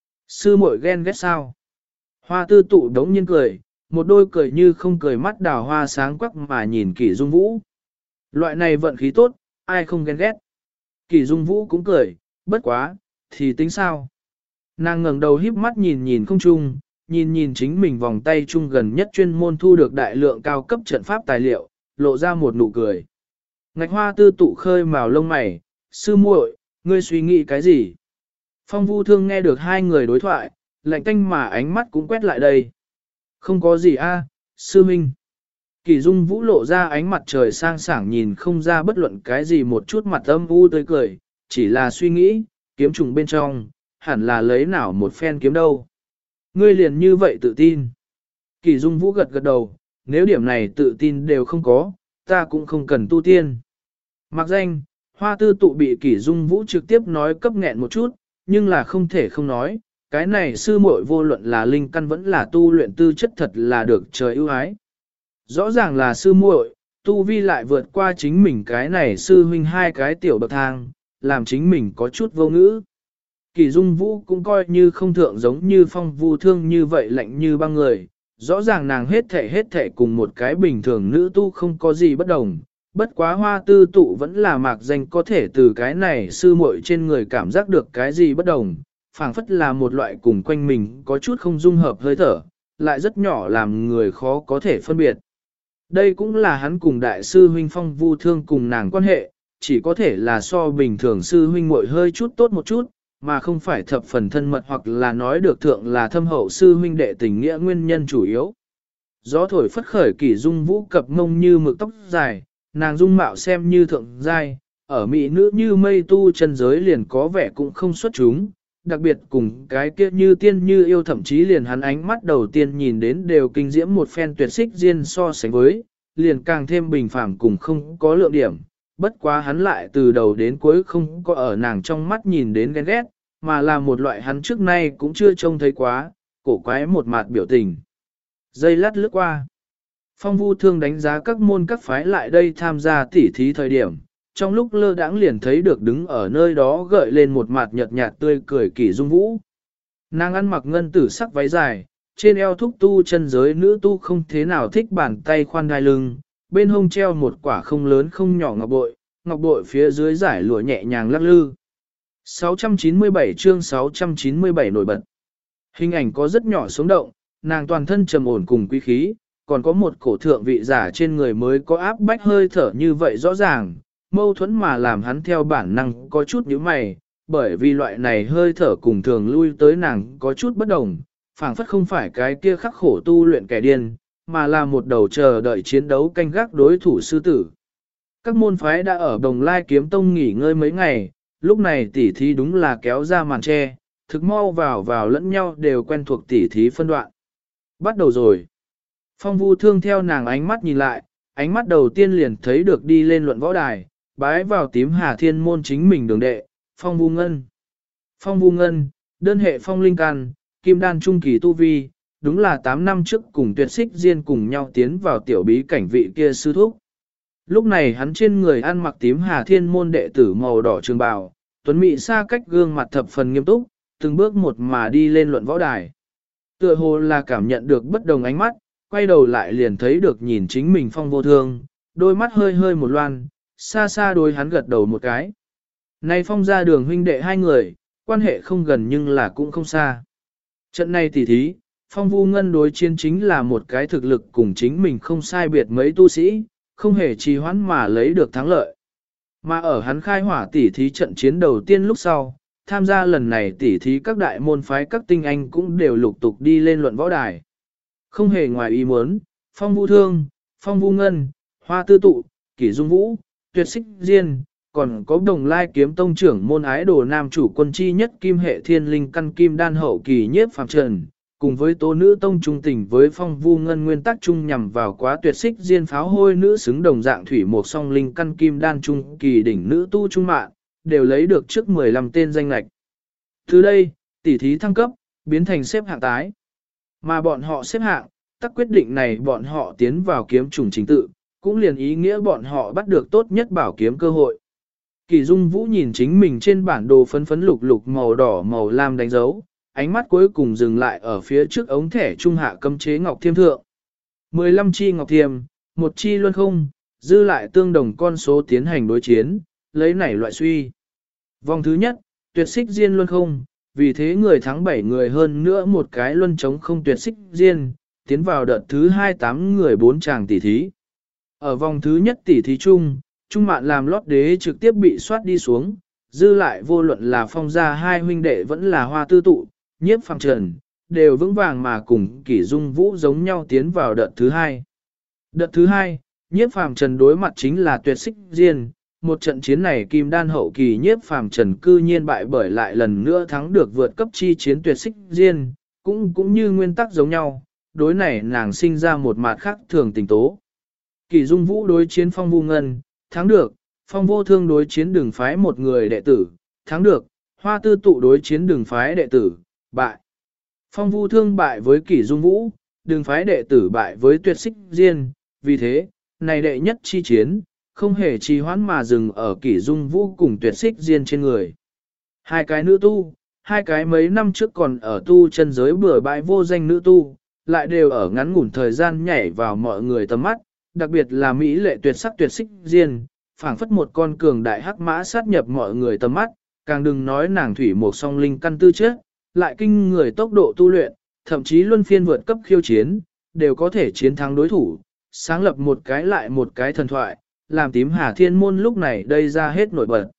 Speaker 1: Sư muội ghen ghét sao? Hoa tư tụ đống nhiên cười, một đôi cười như không cười mắt đào hoa sáng quắc mà nhìn Kỷ Dung Vũ. Loại này vận khí tốt, ai không ghen ghét. Kỷ Dung Vũ cũng cười, bất quá, thì tính sao? Nàng ngẩng đầu híp mắt nhìn nhìn không chung, nhìn nhìn chính mình vòng tay chung gần nhất chuyên môn thu được đại lượng cao cấp trận pháp tài liệu, lộ ra một nụ cười. Ngạch Hoa tư tụ khơi màu lông mày, sư muội, ngươi suy nghĩ cái gì? Phong Vu Thương nghe được hai người đối thoại, lạnh tanh mà ánh mắt cũng quét lại đây. Không có gì sư minh. Kỷ Dung Vũ lộ ra ánh mặt trời sang sảng nhìn không ra bất luận cái gì một chút mặt âm u tươi cười, chỉ là suy nghĩ, kiếm trùng bên trong, hẳn là lấy nào một phen kiếm đâu. Ngươi liền như vậy tự tin. Kỷ Dung Vũ gật gật đầu, nếu điểm này tự tin đều không có, ta cũng không cần tu tiên. Mặc danh, Hoa tư tụ bị Kỷ Dung Vũ trực tiếp nói cấp nghẹn một chút, nhưng là không thể không nói, cái này sư muội vô luận là linh căn vẫn là tu luyện tư chất thật là được trời ưu ái. Rõ ràng là sư muội, tu vi lại vượt qua chính mình cái này sư huynh hai cái tiểu bậc thang, làm chính mình có chút vô ngữ. Kỷ Dung Vũ cũng coi như không thượng giống như Phong Vu Thương như vậy lạnh như băng người, rõ ràng nàng hết thể cùng một cái bình thường nữ tu không có gì bất đồng, bất quá Hoa tư tụ vẫn là mạc danh có thể từ cái này sư muội trên người cảm giác được cái gì bất đồng, phảng phất là một loại cùng quanh mình có chút không dung hợp hơi thở, lại rất nhỏ làm người khó có thể phân biệt. Đây cũng là hắn cùng đại sư huynh Phong Vu Thương cùng nàng quan hệ, chỉ có thể là so bình thường sư huynh muội hơi chút tốt một chút, mà không phải thập phần thân mật hoặc là nói được thượng là thâm hậu sư huynh đệ tình nghĩa nguyên nhân chủ yếu. Gió thổi phất khởi Kỷ Dung Vũ cặp mông như mực tóc dài, nàng dung mạo xem như thượng giai, ở mỹ nữ như mây tu chân giới liền có vẻ cũng không xuất chúng, đặc biệt cùng cái kia như tiên như yêu thậm chí liền hắn ánh mắt đầu tiên nhìn đến đều kinh diễm một phen tuyệt xích diên so sánh với, liền càng thêm bình phẳng cùng không có lượng điểm, bất quá hắn lại từ đầu đến cuối không có ở nàng trong mắt nhìn đến ghen ghét, mà là một loại hắn trước nay cũng chưa trông thấy quá, cổ quái một mặt biểu tình. Giây lát lướt qua. Phong Vu Thương đánh giá các môn các phái lại đây tham gia tỉ thí thời điểm, trong lúc lơ đãng liền thấy được đứng ở nơi đó gợi lên một mặt nhợt nhạt tươi cười Kỷ Dung Vũ. Nàng ăn mặc ngân tử sắc váy dài, trên eo thúc tu chân giới nữ tu không thế nào thích bàn tay khoan đai lưng, bên hông treo một quả không lớn không nhỏ ngọc bội phía dưới giải lụa nhẹ nhàng lắc lư. 697 chương 697 nổi bật. Hình ảnh có rất nhỏ sống động, nàng toàn thân trầm ổn cùng quý khí, còn có một cổ thượng vị giả trên người mới có áp bách hơi thở như vậy rõ ràng, mâu thuẫn mà làm hắn theo bản năng có chút nhíu mày, bởi vì loại này hơi thở cùng thường lui tới nàng có chút bất đồng, phảng phất không phải cái kia khắc khổ tu luyện kẻ điên, mà là một đầu chờ đợi chiến đấu canh gác đối thủ sư tử. Các môn phái đã ở Đồng Lai Kiếm Tông nghỉ ngơi mấy ngày, lúc này tỉ thí đúng là kéo ra màn che, thực mau vào lẫn nhau đều quen thuộc tỉ thí phân đoạn. Bắt đầu rồi. Phong Vu Thương theo nàng ánh mắt nhìn lại, ánh mắt đầu tiên liền thấy được đi lên luận võ đài, bái vào tím Hà Thiên môn chính mình đường đệ, Phong Vu Ngân. Phong Vu Ngân, đơn hệ phong linh can, kim đan trung kỳ tu vi, đúng là 8 năm trước cùng Tuyệt Xích Diên cùng nhau tiến vào tiểu bí cảnh vị kia sư thúc. Lúc này hắn trên người ăn mặc tím Hà Thiên môn đệ tử màu đỏ trường bào, tuấn mỹ xa cách gương mặt thập phần nghiêm túc, từng bước một mà đi lên luận võ đài. Tựa hồ là cảm nhận được bất đồng ánh mắt, quay đầu lại liền thấy được nhìn chính mình Phong Vô Thương, đôi mắt hơi hơi một loan, xa xa đối hắn gật đầu một cái. Này Phong ra đường huynh đệ hai người, quan hệ không gần nhưng là cũng không xa. Trận này tỉ thí, Phong Vu Ngân đối chiến chính là một cái thực lực cùng chính mình không sai biệt mấy tu sĩ, không hề trì hoãn mà lấy được thắng lợi. Mà ở hắn khai hỏa tỉ thí trận chiến đầu tiên lúc sau, tham gia lần này tỉ thí các đại môn phái các tinh anh cũng đều lục tục đi lên luận võ đài. Không hề ngoài ý muốn, Phong Vu Thương, Phong Vu Ngân, Hoa Tư Tụ, Kỷ Dung Vũ, Tuyệt Xích Diên, còn có Đồng Lai Kiếm Tông trưởng môn ái đồ nam chủ quân chi nhất kim hệ thiên linh căn kim đan hậu kỳ nhiếp phàm trần, cùng với tố nữ tông trung tình với Phong Vu Ngân nguyên tắc chung nhằm vào quá Tuyệt Xích Diên pháo hôi nữ xứng đồng dạng thủy một song linh căn kim đan trung kỳ đỉnh nữ tu trung mạng, đều lấy được trước 15 tên danh lạch. Từ đây, tỉ thí thăng cấp, biến thành xếp hạng tái. Mà bọn họ xếp hạng, tắc quyết định này bọn họ tiến vào kiếm trùng chính tự, cũng liền ý nghĩa bọn họ bắt được tốt nhất bảo kiếm cơ hội. Kỳ Dung Vũ nhìn chính mình trên bản đồ phấn phấn lục lục màu đỏ màu lam đánh dấu, ánh mắt cuối cùng dừng lại ở phía trước ống thẻ trung hạ cấm chế ngọc thiêm thượng. 15 chi ngọc thiêm, một chi luân không, dư lại tương đồng con số tiến hành đối chiến, lấy nảy loại suy. Vòng thứ nhất, Tuyệt Xích Diên luân không, vì thế người thắng 7 người hơn nữa một cái luân chống không Tuyệt Xích Diên, tiến vào đợt thứ 28 người 4 chàng tỷ thí. Ở vòng thứ nhất tỷ thí chung, Trung Mạn làm lót đế trực tiếp bị soát đi xuống, dư lại vô luận là Phong gia hai huynh đệ vẫn là Hoa Tư Tụ, Nhiếp Phàm Trần, đều vững vàng mà cùng Kỷ Dung Vũ giống nhau tiến vào đợt thứ hai. Đợt thứ hai, Nhiếp Phàm Trần đối mặt chính là Tuyệt Xích Diên, một trận chiến này kim đan hậu kỳ Nhiếp Phàm Trần cư nhiên bại bởi lại lần nữa thắng được vượt cấp chi chiến Tuyệt Xích Diên, cũng như nguyên tắc giống nhau, đối này nàng sinh ra một mặt khác thường tình tố. Kỷ Dung Vũ đối chiến Phong Vu Ngân, thắng được, Phong Vô Thương đối chiến đường phái một người đệ tử, thắng được, Hoa Tư Tụ đối chiến đường phái đệ tử, bại. Phong Vu Thương bại với Kỷ Dung Vũ, đường phái đệ tử bại với Tuyệt Xích Diên, vì thế, này đệ nhất chi chiến, không hề trì hoãn mà dừng ở Kỷ Dung Vũ cùng Tuyệt Xích Diên trên người. Hai cái nữ tu, hai cái mấy năm trước còn ở tu chân giới bừa bãi vô danh nữ tu, lại đều ở ngắn ngủn thời gian nhảy vào mọi người tầm mắt, đặc biệt là Mỹ lệ tuyệt sắc Tuyệt Xích Diên, phảng phất một con cường đại hắc mã sát nhập mọi người tầm mắt, càng đừng nói nàng thủy một song linh căn tư chất, lại kinh người tốc độ tu luyện, thậm chí luân phiên vượt cấp khiêu chiến, đều có thể chiến thắng đối thủ, sáng lập một cái lại một cái thần thoại, làm tím Hà Thiên môn lúc này đây ra hết nổi bật.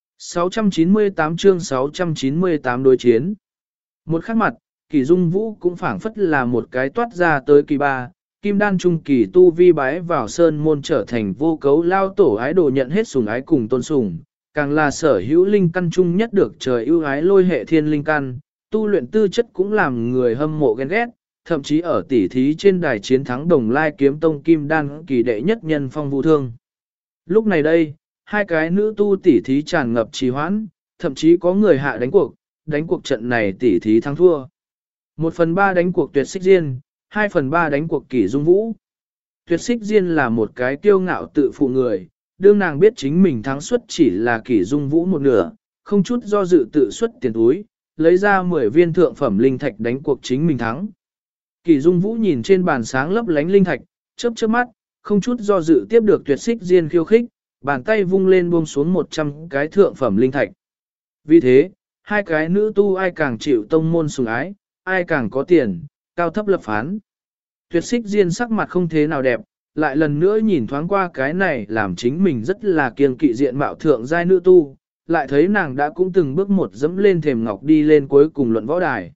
Speaker 1: 698 chương 698 đối chiến. Một khắc mặt, Kỷ Dung Vũ cũng phảng phất là một cái toát ra tới kỳ ba, kim đan trung kỳ tu vi bái vào sơn môn trở thành vô cấu lao tổ ái đồ nhận hết sủng ái cùng tôn sủng, càng là sở hữu linh căn trung nhất được trời ưu ái lôi hệ thiên linh căn, tu luyện tư chất cũng làm người hâm mộ ghen ghét, thậm chí ở tỉ thí trên đài chiến thắng Đồng Lai Kiếm Tông kim đan kỳ đệ nhất nhân Phong Vu Thương. Lúc này đây, hai cái nữ tu tỉ thí tràn ngập trì hoãn, thậm chí có người hạ đánh cuộc trận này tỉ thí thắng thua. 1/3 đánh cuộc Tuyệt Xích Diên, 2/3 đánh cuộc Kỷ Dung Vũ. Tuyệt Xích Diên là một cái kiêu ngạo tự phụ người, đương nàng biết chính mình thắng suất chỉ là Kỷ Dung Vũ một nửa, không chút do dự tự xuất tiền túi, lấy ra 10 viên thượng phẩm linh thạch đánh cuộc chính mình thắng. Kỷ Dung Vũ nhìn trên bàn sáng lấp lánh linh thạch, chớp chớp mắt, không chút do dự tiếp được Tuyệt Xích Diên khiêu khích, bàn tay vung lên buông xuống 100 cái thượng phẩm linh thạch. Vì thế, hai cái nữ tu ai càng chịu tông môn sủng ái, ai càng có tiền, cao thấp lập phán. Tuyệt xích diên sắc mặt không thế nào đẹp, lại lần nữa nhìn thoáng qua cái này làm chính mình rất là kiêng kỵ diện mạo thượng giai nữ tu, lại thấy nàng đã cũng từng bước một dẫm lên thềm ngọc đi lên cuối cùng luận võ đài.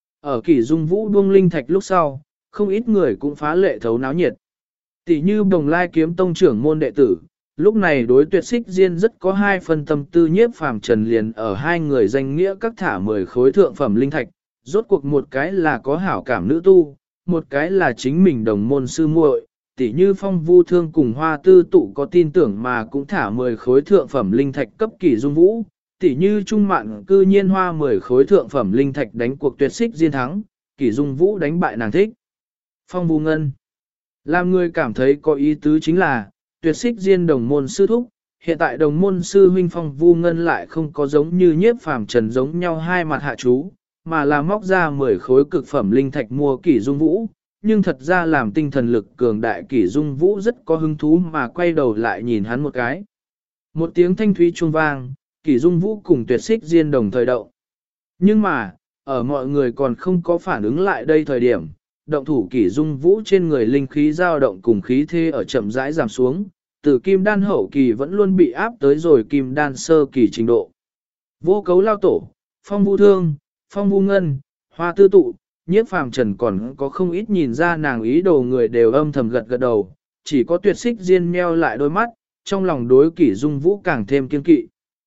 Speaker 1: Ở Kỷ Dung Vũ buông linh thạch lúc sau, không ít người cũng phá lệ thấu náo nhiệt. Tỷ như Đồng Lai kiếm tông trưởng môn đệ tử, lúc này đối tuyệt xích diên rất có hai phần tâm tư nhiếp phàm trần liền ở hai người danh nghĩa các thả 10 khối thượng phẩm linh thạch, rốt cuộc một cái là có hảo cảm nữ tu, một cái là chính mình đồng môn sư muội, tỷ như Phong Vu Thương cùng Hoa Tư Tụ có tin tưởng mà cũng thả 10 khối thượng phẩm linh thạch cấp Kỷ Dung Vũ, tỷ như Trung Mạn cư nhiên hoa 10 khối thượng phẩm linh thạch đánh cuộc tuyệt xích diên thắng, Kỷ Dung Vũ đánh bại nàng thích. Phong Vu Ngân làm người cảm thấy có ý tứ chính là, tuyệt xích diên đồng môn sư thúc, hiện tại đồng môn sư huynh Phong Vu Ngân lại không có giống như nhiếp phàm trần giống nhau hai mặt hạ chú, mà là móc ra 10 khối cực phẩm linh thạch mua Kỷ Dung Vũ, nhưng thật ra làm tinh thần lực cường đại Kỷ Dung Vũ rất có hứng thú mà quay đầu lại nhìn hắn một cái. Một tiếng thanh thúy chuông vang, Kỷ Dung Vũ cùng tuyệt xích diên đồng thời động. Nhưng mà, ở mọi người còn không có phản ứng lại đây thời điểm, động thủ Kỷ Dung Vũ trên người linh khí dao động cùng khí thế ở chậm rãi giảm xuống, từ kim đan hậu kỳ vẫn luôn bị áp tới rồi kim đan sơ kỳ trình độ. Vô cấu lao tổ, Phong Vu Thương, Phong Vu Ngân, Hoa Tư Tụ, nhiếp phàm trần còn có không ít nhìn ra nàng ý đồ người đều âm thầm gật gật đầu, chỉ có tuyệt xích diên meo lại đôi mắt, trong lòng đối Kỷ Dung Vũ càng thêm kiên kỵ.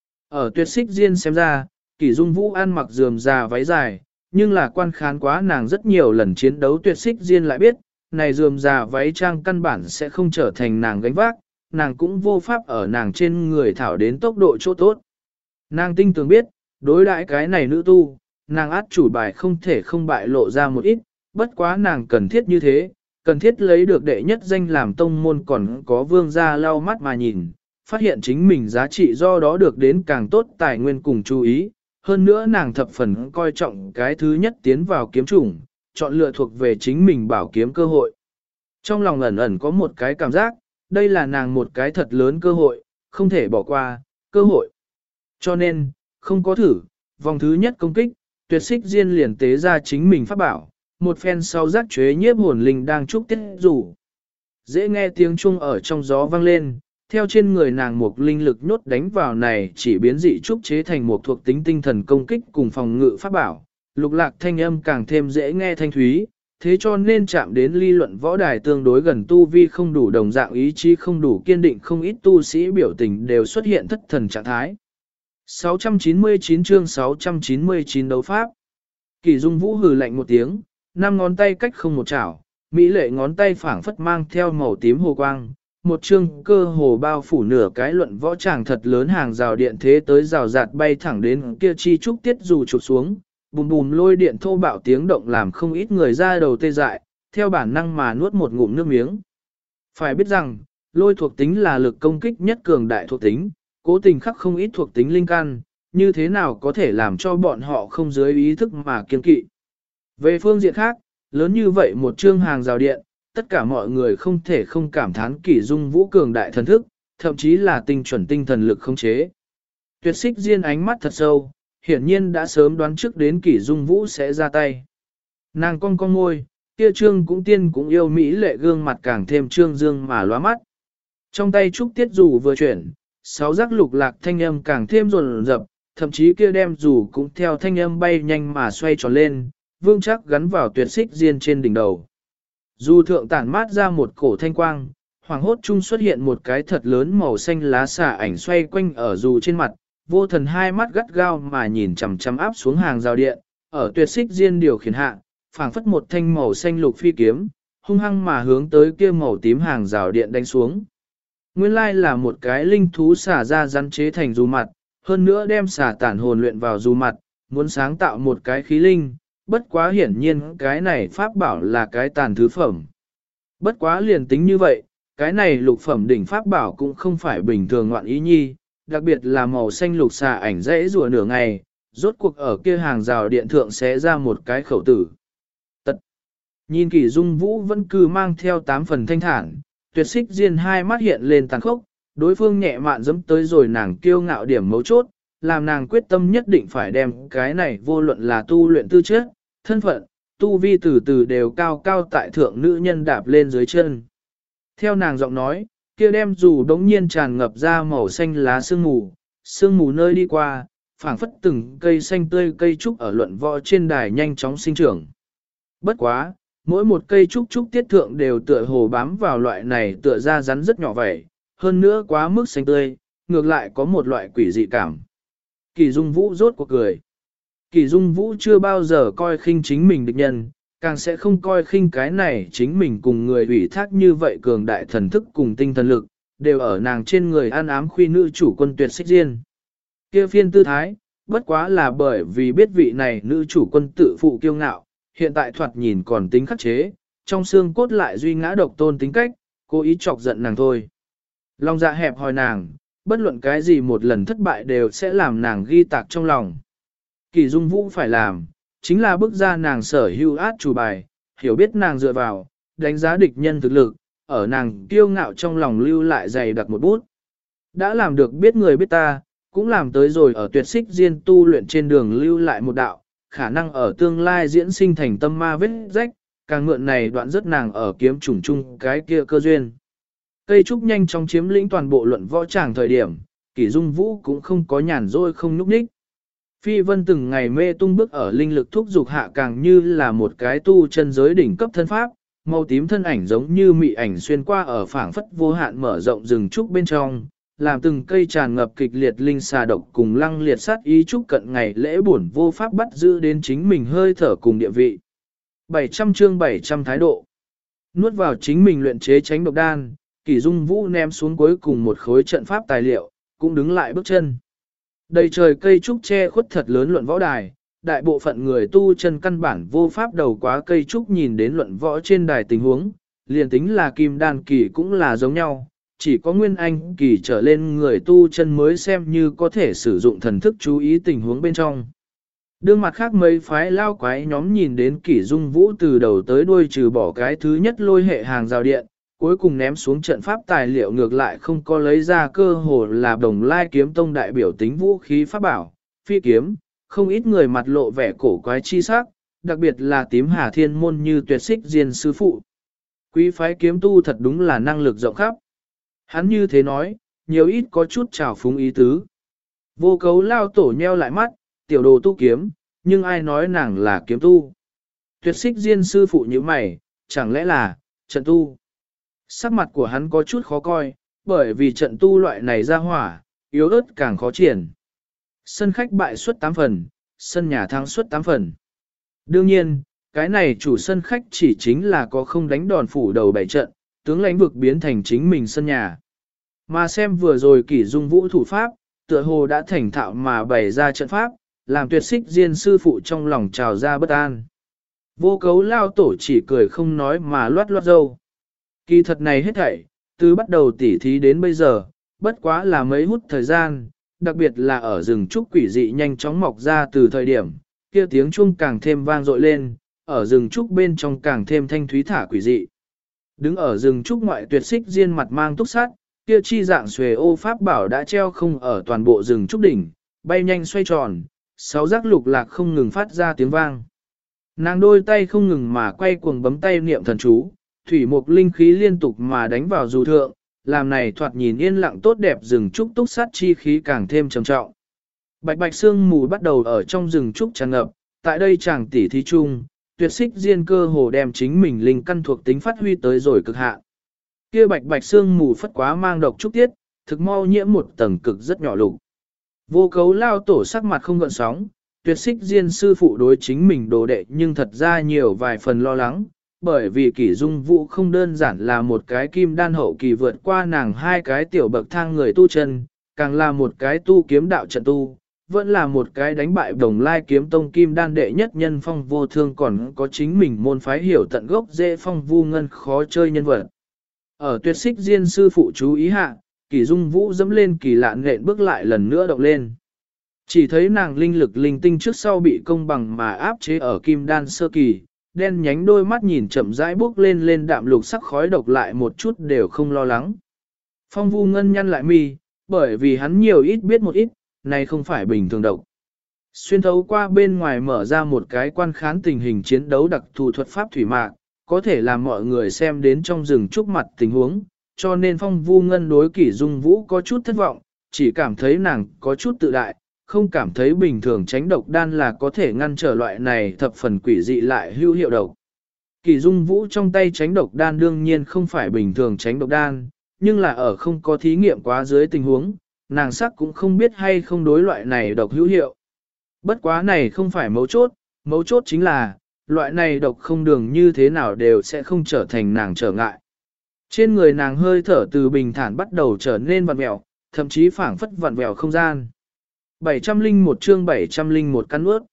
Speaker 1: Ở tuyệt xích diên xem ra, Kỷ Dung Vũ ăn mặc rườm rà váy dài, nhưng là quan khán quá nàng rất nhiều lần chiến đấu tuyệt xích diên lại biết, này rườm rà váy trang căn bản sẽ không trở thành nàng gánh vác, nàng cũng vô pháp ở nàng trên người thảo đến tốc độ chỗ tốt. Nàng tinh tường biết, đối đãi cái này nữ tu, nàng át chủ bài không thể không bại lộ ra một ít, bất quá nàng cần thiết như thế, cần thiết lấy được đệ nhất danh làm tông môn còn có vương gia lau mắt mà nhìn, phát hiện chính mình giá trị do đó được đến càng tốt tài nguyên cùng chú ý. Hơn nữa nàng thập phần coi trọng cái thứ nhất tiến vào kiếm chủng, chọn lựa thuộc về chính mình bảo kiếm cơ hội. Trong lòng ẩn ẩn có một cái cảm giác, đây là nàng một cái thật lớn cơ hội, không thể bỏ qua, cơ hội. Cho nên, không có thử, vòng thứ nhất công kích, tuyệt xích diên liền tế ra chính mình pháp bảo, một phen sau giác chế nhiếp hồn linh đang trúc tiết rủ. Dễ nghe tiếng chuông ở trong gió vang lên, theo trên người nàng một linh lực nhốt đánh vào này chỉ biến dị trúc chế thành một thuộc tính tinh thần công kích cùng phòng ngự pháp bảo, lục lạc thanh âm càng thêm dễ nghe thanh thúy, thế cho nên chạm đến ly luận võ đài tương đối gần tu vi không đủ đồng dạng ý chí không đủ kiên định không ít tu sĩ biểu tình đều xuất hiện thất thần trạng thái. 699 chương 699 đấu pháp. Kỷ Dung Vũ hừ lạnh một tiếng, 5 ngón tay cách không một chảo, mỹ lệ ngón tay phảng phất mang theo màu tím hồ quang, một chương cơ hồ bao phủ nửa cái luận võ tràng thật lớn hàng rào điện thế tới rào rạt bay thẳng đến kia chi trúc tiết dù chụp xuống, bùm bùm lôi điện thô bạo tiếng động làm không ít người ra đầu tê dại, theo bản năng mà nuốt một ngụm nước miếng. Phải biết rằng, lôi thuộc tính là lực công kích nhất cường đại thuộc tính, cố tình khắc không ít thuộc tính linh căn, như thế nào có thể làm cho bọn họ không dưới ý thức mà kiên kỵ. Về phương diện khác, lớn như vậy một chương hàng rào điện, tất cả mọi người không thể không cảm thán Kỷ Dung Vũ cường đại thần thức, thậm chí là tinh chuẩn tinh thần lực khống chế. Tuyệt xích diên ánh mắt thật sâu, hiển nhiên đã sớm đoán trước đến Kỷ Dung Vũ sẽ ra tay. Nàng cong cong môi, kia trương cũng tiên cũng yêu mỹ lệ gương mặt càng thêm trương dương mà lóa mắt. Trong tay trúc tiết dù vừa chuyển, 6 giác lục lạc thanh âm càng thêm rồn rập, thậm chí kia đem dù cũng theo thanh âm bay nhanh mà xoay tròn lên, vương chắc gắn vào tuyệt xích diên trên đỉnh đầu. Dù thượng tản mát ra một cổ thanh quang, hoàng hốt chung xuất hiện một cái thật lớn màu xanh lá xả ảnh xoay quanh ở dù trên mặt, vô thần hai mắt gắt gao mà nhìn chằm chằm áp xuống hàng rào điện, ở tuyệt xích diên điều khiển hạ, phảng phất một thanh màu xanh lục phi kiếm, hung hăng mà hướng tới kia màu tím hàng rào điện đánh xuống. Nguyên lai là một cái linh thú xả ra rắn chế thành dù mặt, hơn nữa đem xả tản hồn luyện vào dù mặt, muốn sáng tạo một cái khí linh, bất quá hiển nhiên cái này pháp bảo là cái tàn thứ phẩm. Bất quá liền tính như vậy, cái này lục phẩm đỉnh pháp bảo cũng không phải bình thường ngoạn ý nhi, đặc biệt là màu xanh lục xà ảnh dễ rùa nửa ngày, rốt cuộc ở kia hàng rào điện thượng sẽ ra một cái khẩu tử. Tật! Nhìn Kỷ Dung Vũ vẫn cứ mang theo 8 phần thanh thản, tuyệt xích diên hai mắt hiện lên tàn khốc, đối phương nhẹ mạn dẫm tới rồi nàng kiêu ngạo điểm mấu chốt, làm nàng quyết tâm nhất định phải đem cái này vô luận là tu luyện tư chất, thân phận, tu vi từ từ đều cao cao tại thượng nữ nhân đạp lên dưới chân. Theo nàng giọng nói, kia đem dù đống nhiên tràn ngập ra màu xanh lá sương mù nơi đi qua, phảng phất từng cây xanh tươi cây trúc ở luận võ trên đài nhanh chóng sinh trưởng. Bất quá, mỗi một cây trúc tiết thượng đều tựa hồ bám vào loại này tựa ra rắn rất nhỏ vậy, hơn nữa quá mức xanh tươi, ngược lại có một loại quỷ dị cảm. Kỳ Dung Vũ rốt cuộc cười. Kỳ Dung Vũ chưa bao giờ coi khinh chính mình địch nhân, càng sẽ không coi khinh cái này chính mình cùng người ủy thác như vậy cường đại thần thức cùng tinh thần lực, đều ở nàng trên người an ám khuy nữ chủ quân tuyệt xích riêng. Kia phiên tư thái, bất quá là bởi vì biết vị này nữ chủ quân tự phụ kiêu ngạo, hiện tại thoạt nhìn còn tính khắc chế, trong xương cốt lại duy ngã độc tôn tính cách, cố ý chọc giận nàng thôi. Lòng dạ hẹp hòi nàng, bất luận cái gì một lần thất bại đều sẽ làm nàng ghi tạc trong lòng. Kỳ Dung Vũ phải làm, chính là bước ra nàng sở hữu át chủ bài, hiểu biết nàng dựa vào, đánh giá địch nhân thực lực, ở nàng kiêu ngạo trong lòng lưu lại dày đặc một bút. Đã làm được biết người biết ta, cũng làm tới rồi ở tuyệt xích diên tu luyện trên đường lưu lại một đạo, khả năng ở tương lai diễn sinh thành tâm ma vết rách, càng mượn này đoạn rất nàng ở kiếm trùng chung cái kia cơ duyên. Cây trúc nhanh chóng chiếm lĩnh toàn bộ luận võ tràng thời điểm, Kỷ Dung Vũ cũng không có nhàn rỗi không nhúc nhích. Phi Vân từng ngày mê tung bước ở linh lực thúc dục hạ càng như là một cái tu chân giới đỉnh cấp thân pháp, màu tím thân ảnh giống như mị ảnh xuyên qua ở phảng phất vô hạn mở rộng rừng trúc bên trong, làm từng cây tràn ngập kịch liệt linh xà độc cùng lăng liệt sát ý trúc cận ngày lễ buồn vô pháp bắt giữ đến chính mình hơi thở cùng địa vị. 700 chương 700 thái độ. Nuốt vào chính mình luyện chế tránh độc đan, Kỷ Dung Vũ ném xuống cuối cùng một khối trận pháp tài liệu, cũng đứng lại bước chân. Đầy trời cây trúc che khuất thật lớn luận võ đài, đại bộ phận người tu chân căn bản vô pháp đầu quá cây trúc nhìn đến luận võ trên đài tình huống, liền tính là kim đan kỳ cũng là giống nhau, chỉ có nguyên anh kỳ trở lên người tu chân mới xem như có thể sử dụng thần thức chú ý tình huống bên trong. Đương mặt khác mấy phái lao quái nhóm nhìn đến Kỷ Dung Vũ từ đầu tới đuôi trừ bỏ cái thứ nhất lôi hệ hàng rào điện, cuối cùng ném xuống trận pháp tài liệu ngược lại không có lấy ra cơ hồ là Đồng Lai kiếm tông đại biểu tính vũ khí pháp bảo, phi kiếm, không ít người mặt lộ vẻ cổ quái chi sắc, đặc biệt là tím hà thiên môn như tuyệt xích diên sư phụ. Quý phái kiếm tu thật đúng là năng lực rộng khắp. Hắn như thế nói, nhiều ít có chút trào phúng ý tứ. Vô cấu lao tổ nheo lại mắt, tiểu đồ tu kiếm, nhưng ai nói nàng là kiếm tu. Tuyệt xích diên sư phụ như mày, chẳng lẽ là trận tu. Sắc mặt của hắn có chút khó coi, bởi vì trận tu loại này ra hỏa, yếu ớt càng khó triển. Sân khách bại suất 8 phần, sân nhà thắng suất 8 phần. Đương nhiên, cái này chủ sân khách chỉ chính là có không đánh đòn phủ đầu bảy trận, tướng lãnh vực biến thành chính mình sân nhà. Mà xem vừa rồi Kỷ Dung Vũ thủ pháp, tựa hồ đã thành thạo mà bày ra trận pháp, làm tuyệt xích diên sư phụ trong lòng trào ra bất an. Vô cấu lao tổ chỉ cười không nói mà loát loát dâu. Kỳ thật này hết thảy, từ bắt đầu tỉ thí đến bây giờ, bất quá là mấy hút thời gian, đặc biệt là ở rừng trúc quỷ dị nhanh chóng mọc ra từ thời điểm, kia tiếng chuông càng thêm vang dội lên, ở rừng trúc bên trong càng thêm thanh thúy thả quỷ dị. Đứng ở rừng trúc ngoại tuyệt xích diên mặt mang túc sát, kia chi dạng xuề ô pháp bảo đã treo không ở toàn bộ rừng trúc đỉnh, bay nhanh xoay tròn, sáu giác lục lạc không ngừng phát ra tiếng vang. Nàng đôi tay không ngừng mà quay cuồng bấm tay niệm thần chú, thủy mục linh khí liên tục mà đánh vào dù thượng, làm này thoạt nhìn yên lặng tốt đẹp rừng trúc túc sát chi khí càng thêm trầm trọng. Bạch bạch sương mù bắt đầu ở trong rừng trúc tràn ngập, tại đây chàng tỉ thí chung, tuyệt xích diên cơ hồ đem chính mình linh căn thuộc tính phát huy tới rồi cực hạn. Kia bạch bạch sương mù phất quá mang độc trúc tiết, thực mau nhiễm một tầng cực rất nhỏ lục. Vô cấu lao tổ sắc mặt không gợn sóng, tuyệt xích diên sư phụ đối chính mình đồ đệ nhưng thật ra nhiều vài phần lo lắng, bởi vì Kỷ Dung Vũ không đơn giản là một cái kim đan hậu kỳ vượt qua nàng hai cái tiểu bậc thang người tu chân, càng là một cái tu kiếm đạo trận tu, vẫn là một cái đánh bại Đồng Lai kiếm tông kim đan đệ nhất nhân Phong Vô Thương, còn có chính mình môn phái hiểu tận gốc dễ Phong Vu Ngân khó chơi nhân vật. Ở tuyệt xích diên sư phụ chú ý hạ, Kỷ Dung Vũ dẫm lên kỳ lạ nện bước lại lần nữa động lên. Chỉ thấy nàng linh lực linh tinh trước sau bị công bằng mà áp chế ở kim đan sơ kỳ, đen nhánh đôi mắt nhìn chậm rãi bước lên lên đạm lục sắc khói độc lại một chút đều không lo lắng. Phong Vu Ngân nhăn lại mi, bởi vì hắn nhiều ít biết một ít, này không phải bình thường độc. Xuyên thấu qua bên ngoài mở ra một cái quan khán tình hình chiến đấu đặc thù thuật pháp thủy mạc, có thể làm mọi người xem đến trong rừng trúc mặt tình huống, cho nên Phong Vu Ngân đối Kỷ Dung Vũ có chút thất vọng, chỉ cảm thấy nàng có chút tự đại, không cảm thấy bình thường tránh độc đan là có thể ngăn trở loại này thập phần quỷ dị lại hữu hiệu độc. Kỷ Dung Vũ trong tay tránh độc đan đương nhiên không phải bình thường tránh độc đan, nhưng là ở không có thí nghiệm quá dưới tình huống, nàng sắc cũng không biết hay không đối loại này độc hữu hiệu. Bất quá này không phải mấu chốt chính là, loại này độc không đường như thế nào đều sẽ không trở thành nàng trở ngại. Trên người nàng hơi thở từ bình thản bắt đầu trở nên vặn vẹo, thậm chí phảng phất vặn vẹo không gian. 701 chương 701 căn ướt.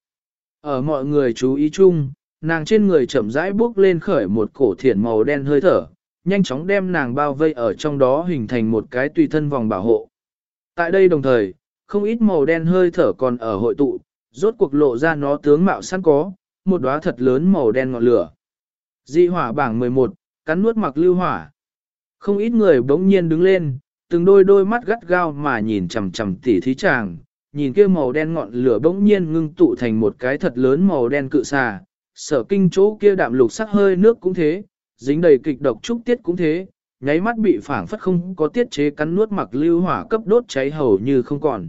Speaker 1: Ở mọi người chú ý chung, nàng trên người chậm rãi bước lên khởi một cổ thiển màu đen hơi thở, nhanh chóng đem nàng bao vây ở trong đó hình thành một cái tùy thân vòng bảo hộ. Tại đây đồng thời, không ít màu đen hơi thở còn ở hội tụ, rốt cuộc lộ ra nó tướng mạo sẵn có, một đóa thật lớn màu đen ngọn lửa. Dị hỏa bảng 11, cắn nuốt mặc lưu hỏa. Không ít người bỗng nhiên đứng lên, từng đôi mắt gắt gao mà nhìn chằm chằm tỉ thí chàng, nhìn kia màu đen ngọn lửa bỗng nhiên ngưng tụ thành một cái thật lớn màu đen cự xà. Sở kinh chỗ kia đạm lục sắc hơi nước cũng thế, dính đầy kịch độc trúc tiết cũng thế, nháy mắt bị phảng phất không có tiết chế cắn nuốt mặc lưu hỏa cấp đốt cháy hầu như không còn.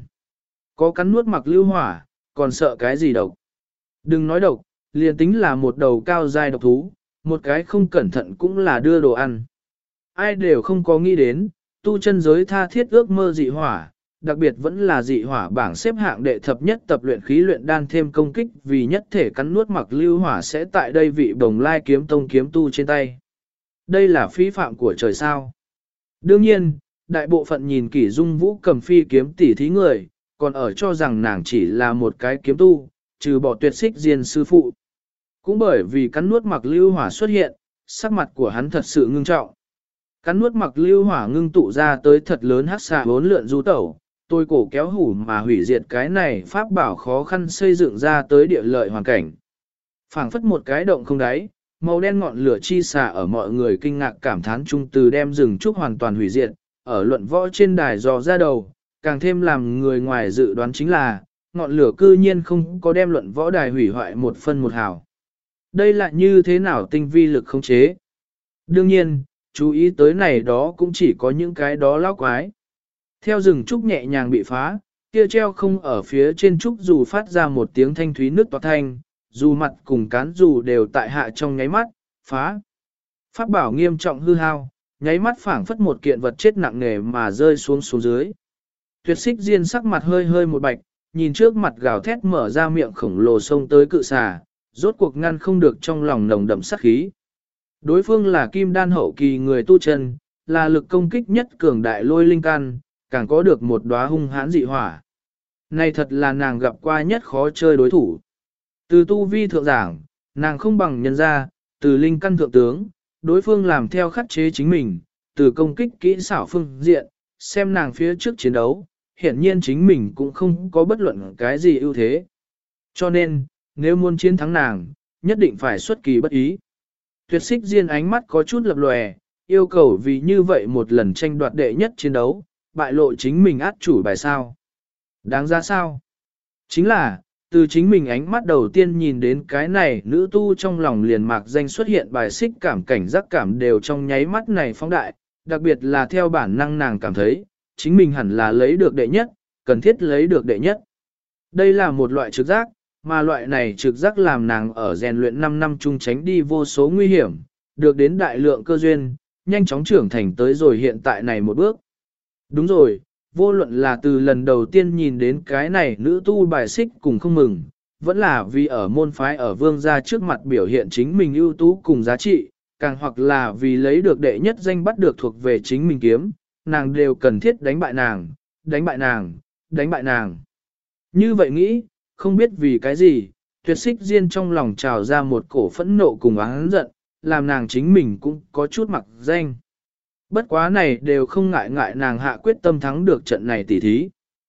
Speaker 1: Có cắn nuốt mặc lưu hỏa, còn sợ cái gì độc? Đừng nói độc, liền tính là một đầu cao dài độc thú, một cái không cẩn thận cũng là đưa đồ ăn. Ai đều không có nghĩ đến, tu chân giới tha thiết ước mơ dị hỏa, đặc biệt vẫn là dị hỏa bảng xếp hạng đệ thập nhất tập luyện khí luyện đan thêm công kích vì nhất thể cắn nuốt mặc lưu hỏa sẽ tại đây vị Bồng Lai kiếm tông kiếm tu trên tay. Đây là phí phạm của trời sao. Đương nhiên, đại bộ phận nhìn Kỷ Dung Vũ cầm phi kiếm tỉ thí người, còn ở cho rằng nàng chỉ là một cái kiếm tu, trừ bỏ tuyệt xích diên sư phụ. Cũng bởi vì cắn nuốt mặc lưu hỏa xuất hiện, sắc mặt của hắn thật sự ngưng trọng. Cắn nuốt mặc lưu hỏa ngưng tụ ra tới thật lớn hắc xà bốn lượn du tẩu, tôi cổ kéo hủ mà hủy diệt cái này pháp bảo khó khăn xây dựng ra tới địa lợi hoàn cảnh. Phảng phất một cái động không đáy, màu đen ngọn lửa chi xà ở mọi người kinh ngạc cảm thán chung từ đem rừng trúc hoàn toàn hủy diệt, ở luận võ trên đài dò ra đầu, càng thêm làm người ngoài dự đoán chính là, ngọn lửa cư nhiên không có đem luận võ đài hủy hoại một phân một hào. Đây là như thế nào tinh vi lực khống chế? Đương nhiên, chú ý tới này đó cũng chỉ có những cái đó lão quái. Theo rừng trúc nhẹ nhàng bị phá, kia treo không ở phía trên trúc dù phát ra một tiếng thanh thúy nước toát thanh, dù mặt cùng cán dù đều tại hạ trong nháy mắt, phá. Pháp bảo nghiêm trọng hư hao, nháy mắt phảng phất một kiện vật chết nặng nề mà rơi xuống dưới. Tuyệt xích diên sắc mặt hơi hơi một bạch, nhìn trước mặt gào thét mở ra miệng khổng lồ xông tới cự xà, rốt cuộc ngăn không được trong lòng nồng đậm sát khí. Đối phương là kim đan hậu kỳ người tu chân, là lực công kích nhất cường đại lôi linh căn, càng có được một đóa hung hãn dị hỏa. Này thật là nàng gặp qua nhất khó chơi đối thủ. Từ tu vi thượng giảng, nàng không bằng nhân gia, từ linh căn thượng tướng, đối phương làm theo khắc chế chính mình, từ công kích kỹ xảo phương diện, xem nàng phía trước chiến đấu, hiển nhiên chính mình cũng không có bất luận cái gì ưu thế. Cho nên, nếu muốn chiến thắng nàng, nhất định phải xuất kỳ bất ý. Tuyệt xích diên ánh mắt có chút lập lòe, yêu cầu vì như vậy một lần tranh đoạt đệ nhất chiến đấu, bại lộ chính mình át chủ bài sao. Đáng ra sao? Chính là, từ chính mình ánh mắt đầu tiên nhìn đến cái này nữ tu trong lòng liền mạc danh xuất hiện bài xích cảm cảnh giác cảm đều trong nháy mắt này phóng đại, đặc biệt là theo bản năng nàng cảm thấy, chính mình hẳn là lấy được đệ nhất, cần thiết lấy được đệ nhất. Đây là một loại trực giác, mà loại này trực giác làm nàng ở rèn luyện 5 năm chung tránh đi vô số nguy hiểm, được đến đại lượng cơ duyên, nhanh chóng trưởng thành tới rồi hiện tại này một bước. Đúng rồi, vô luận là từ lần đầu tiên nhìn đến cái này nữ tu bài xích cùng không mừng, vẫn là vì ở môn phái ở vương gia trước mặt biểu hiện chính mình ưu tú cùng giá trị, càng hoặc là vì lấy được đệ nhất danh bắt được thuộc về chính mình kiếm, nàng đều cần thiết đánh bại nàng, đánh bại nàng, đánh bại nàng. Như vậy nghĩ, không biết vì cái gì, tuyệt xích diên trong lòng trào ra một cổ phẫn nộ cùng oán giận, làm nàng chính mình cũng có chút mặc danh. Bất quá này đều không ngại nàng hạ quyết tâm thắng được trận này tỉ thí.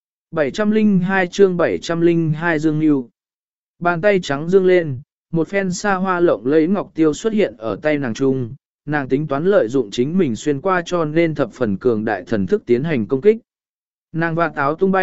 Speaker 1: 702 chương 702 dương lưu. Bàn tay trắng dương lên, một phen xa hoa lộng lẫy ngọc tiêu xuất hiện ở tay nàng trung, nàng tính toán lợi dụng chính mình xuyên qua cho nên thập phần cường đại thần thức tiến hành công kích. Nàng vạt áo tung bay,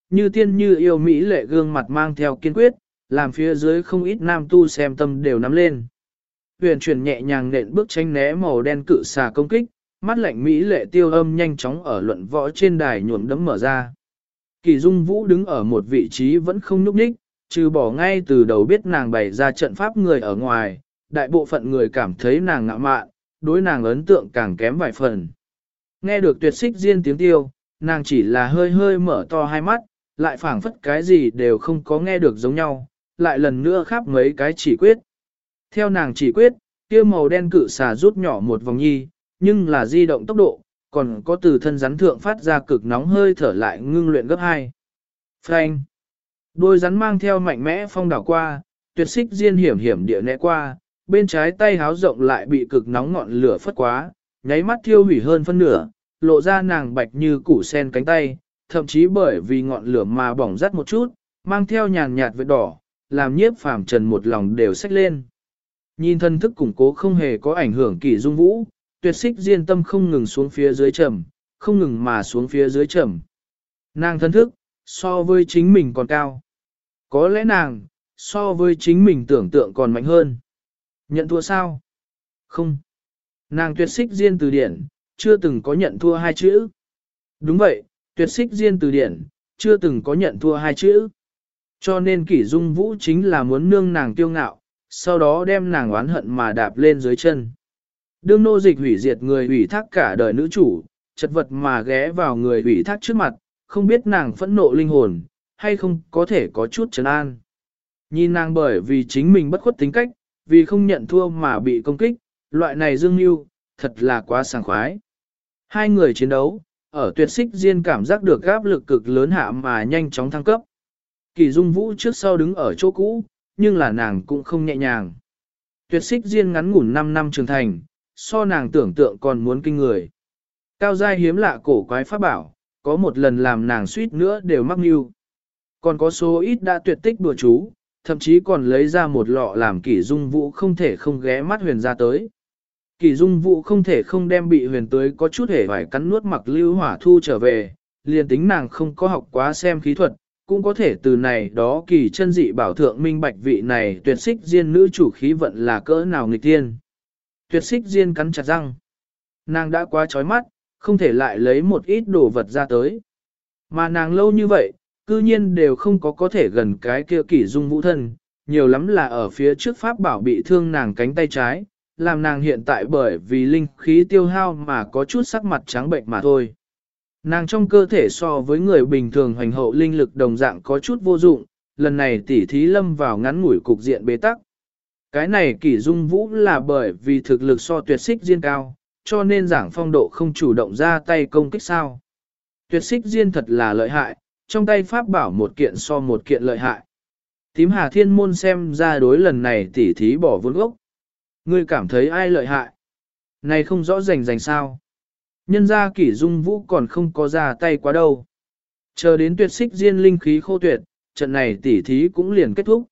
Speaker 1: như tiên như yêu mỹ lệ gương mặt mang theo kiên quyết, làm phía dưới không ít nam tu xem tâm đều nắm lên. Huyền chuyển nhẹ nhàng nện bước tránh né màu đen cự xà công kích, mắt lạnh mỹ lệ tiêu âm nhanh chóng ở luận võ trên đài nhuộm đấm mở ra. Kỳ Dung Vũ đứng ở một vị trí vẫn không nhúc nhích, trừ bỏ ngay từ đầu biết nàng bày ra trận pháp người ở ngoài, đại bộ phận người cảm thấy nàng ngạo mạn, đối nàng ấn tượng càng kém vài phần. Nghe được Tuyệt Xích Diên tiếng tiêu, nàng chỉ là hơi hơi mở to hai mắt, lại phảng phất cái gì đều không có nghe được giống nhau, lại lần nữa khắp mấy cái chỉ quyết. Theo nàng chỉ quyết, kia màu đen cự xà rút nhỏ một vòng nhi, nhưng là di động tốc độ, còn có từ thân rắn thượng phát ra cực nóng hơi thở lại ngưng luyện gấp 2. Phanh! Đôi rắn mang theo mạnh mẽ phong đảo qua, Tuyệt Xích Diên hiểm hiểm địa né qua, bên trái tay háo rộng lại bị cực nóng ngọn lửa phất quá, nháy mắt thiêu hủy hơn phân nửa, lộ ra nàng bạch như củ sen cánh tay, thậm chí bởi vì ngọn lửa mà bỏng rát một chút, mang theo nhàn nhạt vết đỏ, làm Nhiếp Phàm Trần một lòng đều xách lên. Nhìn thân thức củng cố không hề có ảnh hưởng Kỳ Dung Vũ, Tuyệt Xích Diên tâm không ngừng xuống phía dưới trầm, không ngừng mà xuống phía dưới trầm. Nàng thân thức, so với chính mình còn cao. Có lẽ nàng, so với chính mình tưởng tượng còn mạnh hơn. Nhận thua sao? Không. Nàng Tuyệt Xích Diên từ điển, chưa từng có nhận thua hai chữ. Đúng vậy, Tuyệt Xích Diên từ điển, chưa từng có nhận thua hai chữ. Cho nên Kỷ Dung Vũ chính là muốn nương nàng tiêu ngạo, sau đó đem nàng oán hận mà đạp lên dưới chân. Đương nô dịch hủy diệt người ủy thác cả đời nữ chủ, chật vật mà ghé vào người ủy thác trước mặt, không biết nàng phẫn nộ linh hồn, hay không có thể có chút trấn an. Nhìn nàng bởi vì chính mình bất khuất tính cách, vì không nhận thua mà bị công kích, loại này dương mưu, thật là quá sảng khoái. Hai người chiến đấu, ở Tuyệt Xích Diên cảm giác được áp lực cực lớn hạ mà nhanh chóng thăng cấp. Kỳ Dung Vũ trước sau đứng ở chỗ cũ, nhưng là nàng cũng không nhẹ nhàng. Tuyệt Xích Diên ngắn ngủn 5 năm trưởng thành, so nàng tưởng tượng còn muốn kinh người. Cao giai hiếm lạ cổ quái pháp bảo, có một lần làm nàng suýt nữa đều mắc mưu. Còn có số ít đã tuyệt tích đùa chú, thậm chí còn lấy ra một lọ làm Kỷ Dung Vũ không thể không ghé mắt huyền ra tới. Kỷ Dung Vũ không thể không đem bị huyền tới có chút hề phải cắn nuốt mặc lưu hỏa thu trở về, liền tính nàng không có học quá xem khí thuật, cũng có thể từ này đó kỳ chân dị bảo thượng minh bạch vị này Tuyệt Xích Diên nữ chủ khí vận là cỡ nào nghịch tiên. Tuyệt Xích Diên cắn chặt răng. Nàng đã quá chói mắt, không thể lại lấy một ít đồ vật ra tới. Mà nàng lâu như vậy, cư nhiên đều không có thể gần cái kia Kỷ Dung Vũ thân, nhiều lắm là ở phía trước pháp bảo bị thương nàng cánh tay trái, làm nàng hiện tại bởi vì linh khí tiêu hao mà có chút sắc mặt trắng bệnh mà thôi. Nàng trong cơ thể so với người bình thường hoành hậu linh lực đồng dạng có chút vô dụng, lần này tỉ thí lâm vào ngắn ngủi cục diện bế tắc. Cái này Kỷ Dung Vũ là bởi vì thực lực so Tuyệt Xích Diên cao, cho nên Giảng Phong độ không chủ động ra tay công kích sao. Tuyệt Xích Diên thật là lợi hại, trong tay pháp bảo một kiện so một kiện lợi hại. Tím Hà Thiên Môn xem ra đối lần này tỉ thí bỏ vốn gốc. Ngươi cảm thấy ai lợi hại? Này không rõ rành sao. Nhân ra Kỷ Dung Vũ còn không có ra tay quá đâu. Chờ đến Tuyệt Xích Diên linh khí khô tuyệt, trận này tỉ thí cũng liền kết thúc.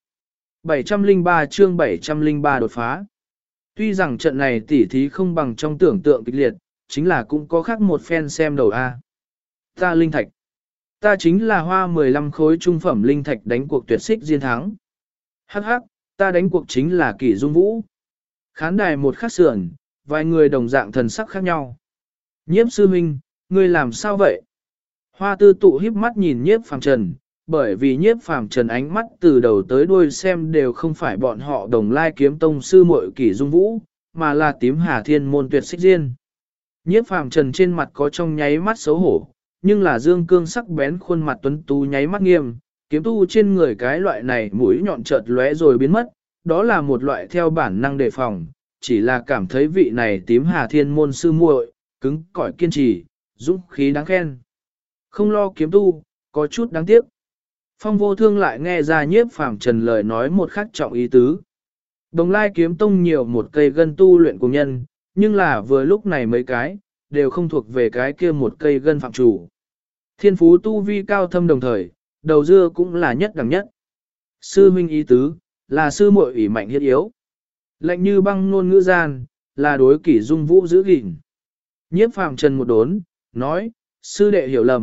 Speaker 1: 703 chương 703 đột phá. Tuy rằng trận này tỉ thí không bằng trong tưởng tượng kịch liệt, chính là cũng có khác một phen xem đầu A. Ta linh thạch. Ta chính là hoa 15 khối trung phẩm linh thạch đánh cuộc Tuyệt Xích Diên thắng. Hắc hắc, ta đánh cuộc chính là Kỷ Dung Vũ. Khán đài một khắc sườn, vài người đồng dạng thần sắc khác nhau. Nhiếp sư huynh, ngươi làm sao vậy? Hoa tư tụ híp mắt nhìn Nhiếp Phàm Trần, bởi vì Nhiếp Phàm Trần ánh mắt từ đầu tới đuôi xem đều không phải bọn họ Đồng Lai Kiếm Tông sư muội Kỷ Dung Vũ, mà là Tím Hà Thiên Môn Tuyệt Xích Diên. Nhiếp Phàm Trần trên mặt có trong nháy mắt xấu hổ, nhưng là dương cương sắc bén khuôn mặt tuấn tú nháy mắt nghiêm, kiếm tu trên người cái loại này mũi nhọn chợt lóe rồi biến mất, đó là một loại theo bản năng đề phòng, chỉ là cảm thấy vị này Tím Hà Thiên Môn sư muội, cứng cỏi kiên trì, dũng khí đáng khen. Không lo kiếm tu, có chút đáng tiếc. Phong Vô Thương lại nghe ra Nhiếp Phàm Trần lời nói một khắc trọng ý tứ. Đồng Lai Kiếm Tông nhiều một cây gân tu luyện cùng nhân, nhưng là vừa lúc này mấy cái, đều không thuộc về cái kia một cây gân phạm chủ. Thiên phú tu vi cao thâm đồng thời, đầu dưa cũng là nhất đẳng nhất. Sư huynh ý tứ, là sư muội ủy mạnh hiết yếu. Lạnh như băng ngôn ngữ gian, là đối Kỷ Dung Vũ giữ gìn. Nhiếp Phàm Trần một đốn, nói, sư đệ hiểu lầm,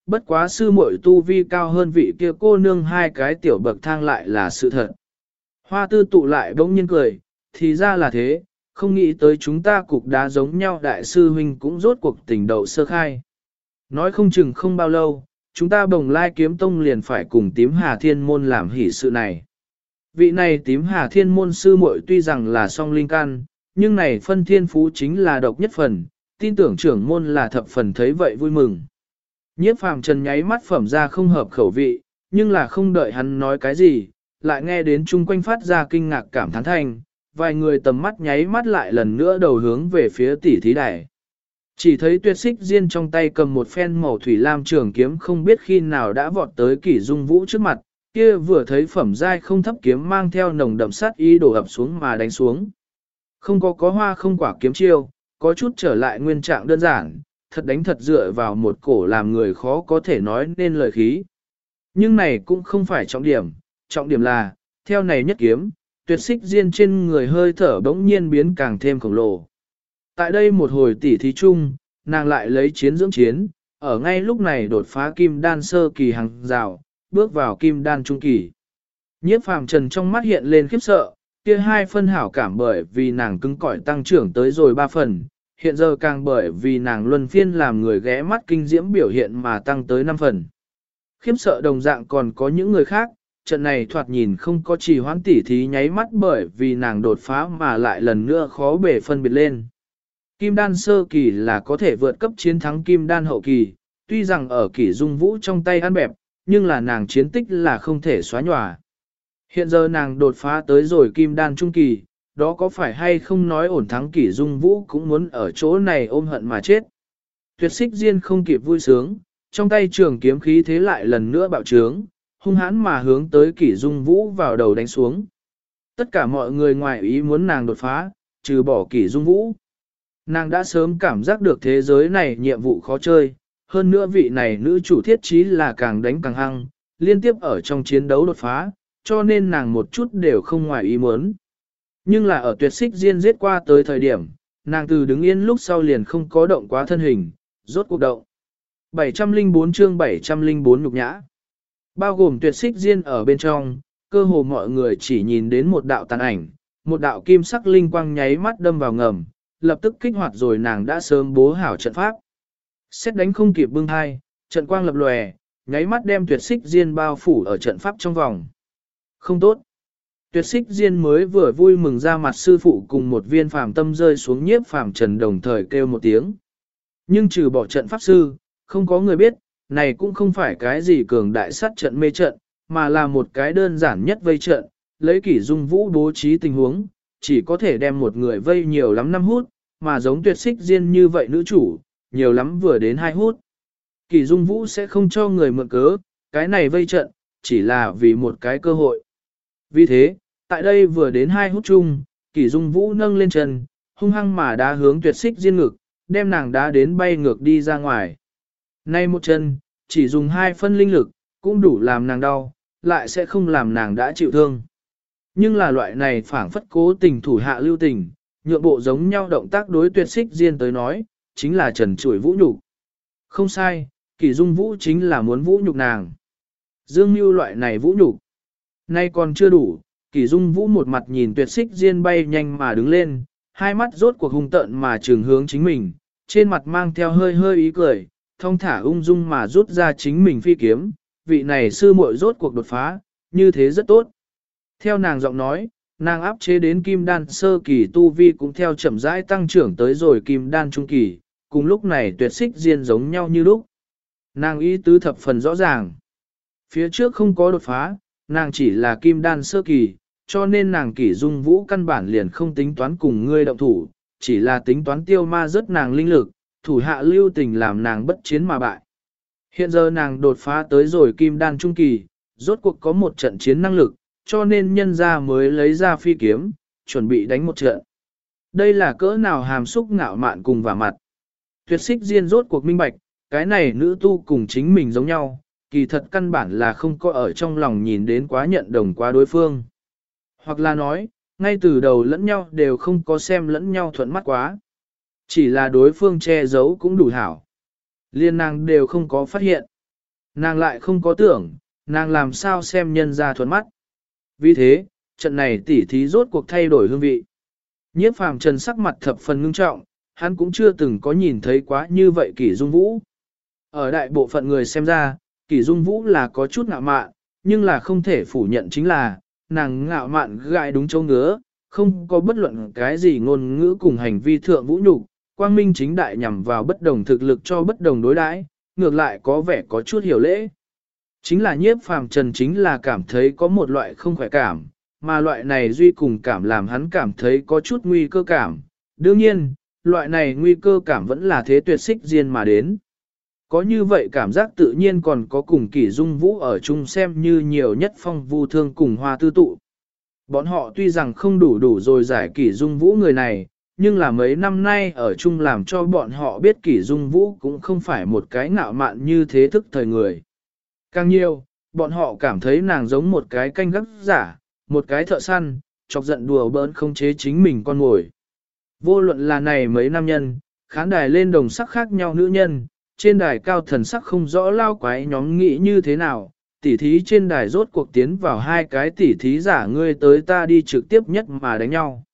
Speaker 1: bất quá sư muội tu vi cao hơn vị kia cô nương hai cái tiểu bậc thang lại là sự thật. Hoa tư tụ lại bỗng nhiên cười, thì ra là thế, không nghĩ tới chúng ta cục đá giống nhau đại sư huynh cũng rốt cuộc tình đậu sơ khai. Nói không chừng không bao lâu, chúng ta Bồng Lai kiếm tông liền phải cùng tím Hà Thiên Môn làm hỷ sự này. Vị này tím Hà Thiên Môn sư muội tuy rằng là song linh căn, nhưng này phân thiên phú chính là độc nhất phần, tin tưởng trưởng môn là thập phần thấy vậy vui mừng. Nhiếp phàm trần nháy mắt phẩm ra không hợp khẩu vị, nhưng là không đợi hắn nói cái gì, lại nghe đến chung quanh phát ra kinh ngạc cảm thán thanh, vài người tầm mắt nháy mắt lại lần nữa đầu hướng về phía tỷ thí đài. Chỉ thấy Tuyệt Xích Diên trong tay cầm một phen màu thủy lam trường kiếm không biết khi nào đã vọt tới Kỷ Dung Vũ trước mặt, kia vừa thấy phẩm giai không thấp kiếm mang theo nồng đậm sát ý đổ ập xuống mà đánh xuống. Không có hoa không quả kiếm chiêu, có chút trở lại nguyên trạng đơn giản, thật đánh thật dựa vào một cổ làm người khó có thể nói nên lời khí. Nhưng này cũng không phải trọng điểm là, theo này nhất kiếm, Tuyệt Xích Diên trên người hơi thở bỗng nhiên biến càng thêm khổng lồ. Tại đây một hồi tỉ thí chung, nàng lại lấy chiến dưỡng chiến, ở ngay lúc này đột phá kim đan sơ kỳ hàng rào, bước vào kim đan trung kỳ. Nhiếp phàm trần trong mắt hiện lên khiếp sợ, kia 2 phân hảo cảm bởi vì nàng cứng cỏi tăng trưởng tới rồi 3 phần, hiện giờ càng bởi vì nàng luân phiên làm người ghé mắt kinh diễm biểu hiện mà tăng tới 5 phần. Khiếp sợ đồng dạng còn có những người khác, trận này thoạt nhìn không có trì hoãn tỉ thí nháy mắt bởi vì nàng đột phá mà lại lần nữa khó bể phân biệt lên. Kim đan sơ kỳ là có thể vượt cấp chiến thắng kim đan hậu kỳ, tuy rằng ở Kỷ Dung Vũ trong tay ăn bẹp, nhưng là nàng chiến tích là không thể xóa nhòa. Hiện giờ nàng đột phá tới rồi kim đan trung kỳ, đó có phải hay không nói ổn thắng Kỷ Dung Vũ cũng muốn ở chỗ này ôm hận mà chết. Tuyệt Xích Diên không kịp vui sướng, trong tay trường kiếm khí thế lại lần nữa bạo trướng, hung hãn mà hướng tới Kỷ Dung Vũ vào đầu đánh xuống. Tất cả mọi người ngoài ý muốn nàng đột phá, trừ bỏ Kỷ Dung Vũ. Nàng đã sớm cảm giác được thế giới này nhiệm vụ khó chơi, hơn nữa vị này nữ chủ thiết trí là càng đánh càng hăng, liên tiếp ở trong chiến đấu đột phá, cho nên nàng một chút đều không ngoài ý muốn. Nhưng là ở Tuyệt Xích Diên giết qua tới thời điểm, nàng từ đứng yên lúc sau liền không có động quá thân hình, rốt cuộc động. 704 chương 704 nhục nhã. Bao gồm Tuyệt Xích Diên ở bên trong, cơ hồ mọi người chỉ nhìn đến một đạo tàn ảnh, một đạo kim sắc linh quang nháy mắt đâm vào ngầm, lập tức kích hoạt rồi nàng đã sớm bố hảo trận pháp. Xét đánh không kịp bưng thai, trận quang lập lòe, nháy mắt đem Tuyệt Xích Diên bao phủ ở trận pháp trong vòng. Không tốt. Tuyệt Xích Diên mới vừa vui mừng ra mặt sư phụ cùng một viên phàm tâm rơi xuống nhiếp phàm trần đồng thời kêu một tiếng. Nhưng trừ bỏ trận pháp sư, không có người biết, này cũng không phải cái gì cường đại sát trận mê trận, mà là một cái đơn giản nhất vây trận, lấy Kỷ Dung Vũ bố trí tình huống, chỉ có thể đem một người vây nhiều lắm 5 hút, mà giống Tuyệt Xích Diên như vậy nữ chủ, nhiều lắm vừa đến 2 hút. Kỷ Dung Vũ sẽ không cho người mượn cớ, cái này vây trận, chỉ là vì một cái cơ hội. Vì thế, tại đây vừa đến 2 hút chung, Kỷ Dung Vũ nâng lên chân, hung hăng mà đá hướng Tuyệt Xích Diên ngực, đem nàng đá đến bay ngược đi ra ngoài. Nay một chân, chỉ dùng 2 phân linh lực, cũng đủ làm nàng đau, lại sẽ không làm nàng đã chịu thương. Nhưng là loại này phảng phất cố tình thủ hạ lưu tình, nhượng bộ giống nhau động tác đối Tuyệt Xích Diên tới nói, chính là trần trụi vũ nhục. Không sai, Kỷ Dung Vũ chính là muốn vũ nhục nàng. Dương Nhu loại này vũ nhục. Nay còn chưa đủ, Kỷ Dung Vũ một mặt nhìn Tuyệt Xích Diên bay nhanh mà đứng lên, hai mắt rốt cuộc hung tợn mà trường hướng chính mình, trên mặt mang theo hơi hơi ý cười, thong thả ung dung mà rút ra chính mình phi kiếm, vị này sư muội rốt cuộc đột phá, như thế rất tốt. Theo nàng giọng nói, nàng áp chế đến kim đan sơ kỳ tu vi cũng theo chậm rãi tăng trưởng tới rồi kim đan trung kỳ, cùng lúc này Tuyệt Xích Diên giống nhau như lúc. Nàng ý tứ thập phần rõ ràng. Phía trước không có đột phá, nàng chỉ là kim đan sơ kỳ, cho nên nàng Kỷ Dung Vũ căn bản liền không tính toán cùng ngươi động thủ, chỉ là tính toán tiêu ma rớt nàng linh lực, thủ hạ lưu tình làm nàng bất chiến mà bại. Hiện giờ nàng đột phá tới rồi kim đan trung kỳ, rốt cuộc có một trận chiến năng lực, cho nên nhân ra mới lấy ra phi kiếm, chuẩn bị đánh một trận. Đây là cỡ nào hàm xúc ngạo mạn cùng vả mặt. Tuyệt Xích Diên rốt cuộc minh bạch, cái này nữ tu cùng chính mình giống nhau, kỳ thật căn bản là không có ở trong lòng nhìn đến quá nhận đồng quá đối phương. Hoặc là nói, ngay từ đầu lẫn nhau đều không có xem lẫn nhau thuận mắt quá. Chỉ là đối phương che giấu cũng đủ hảo. Liên nàng đều không có phát hiện. Nàng lại không có tưởng, nàng làm sao xem nhân ra thuận mắt. Vì thế, trận này tỉ thí rốt cuộc thay đổi hương vị. Nhiếp phàm trần sắc mặt thập phần ngưng trọng, hắn cũng chưa từng có nhìn thấy quá như vậy Kỷ Dung Vũ. Ở đại bộ phận người xem ra, Kỷ Dung Vũ là có chút ngạo mạn, nhưng là không thể phủ nhận chính là, nàng ngạo mạn gại đúng châu ngứa, không có bất luận cái gì ngôn ngữ cùng hành vi thượng vũ nhục, quang minh chính đại nhằm vào bất đồng thực lực cho bất đồng đối đãi, ngược lại có vẻ có chút hiểu lễ. Chính là nhiếp phàm trần chính là cảm thấy có một loại không khỏe cảm, mà loại này duy cùng cảm làm hắn cảm thấy có chút nguy cơ cảm. Đương nhiên, loại này nguy cơ cảm vẫn là thế tuyệt xích riêng mà đến. Có như vậy cảm giác tự nhiên còn có cùng Kỷ Dung Vũ ở chung xem như nhiều nhất phong vu thương cùng hoa tư tụ. Bọn họ tuy rằng không đủ rồi giải Kỷ Dung Vũ người này, nhưng là mấy năm nay ở chung làm cho bọn họ biết Kỷ Dung Vũ cũng không phải một cái ngạo mạn như thế thức thời người. Càng nhiều, bọn họ cảm thấy nàng giống một cái canh gác giả, một cái thợ săn, chọc giận đùa bỡn không chế chính mình con ngồi. Vô luận là này mấy nam nhân, khán đài lên đồng sắc khác nhau nữ nhân, trên đài cao thần sắc không rõ lao quái nhóm nghĩ như thế nào, tỉ thí trên đài rốt cuộc tiến vào hai cái tỉ thí giả ngươi tới ta đi trực tiếp nhất mà đánh nhau.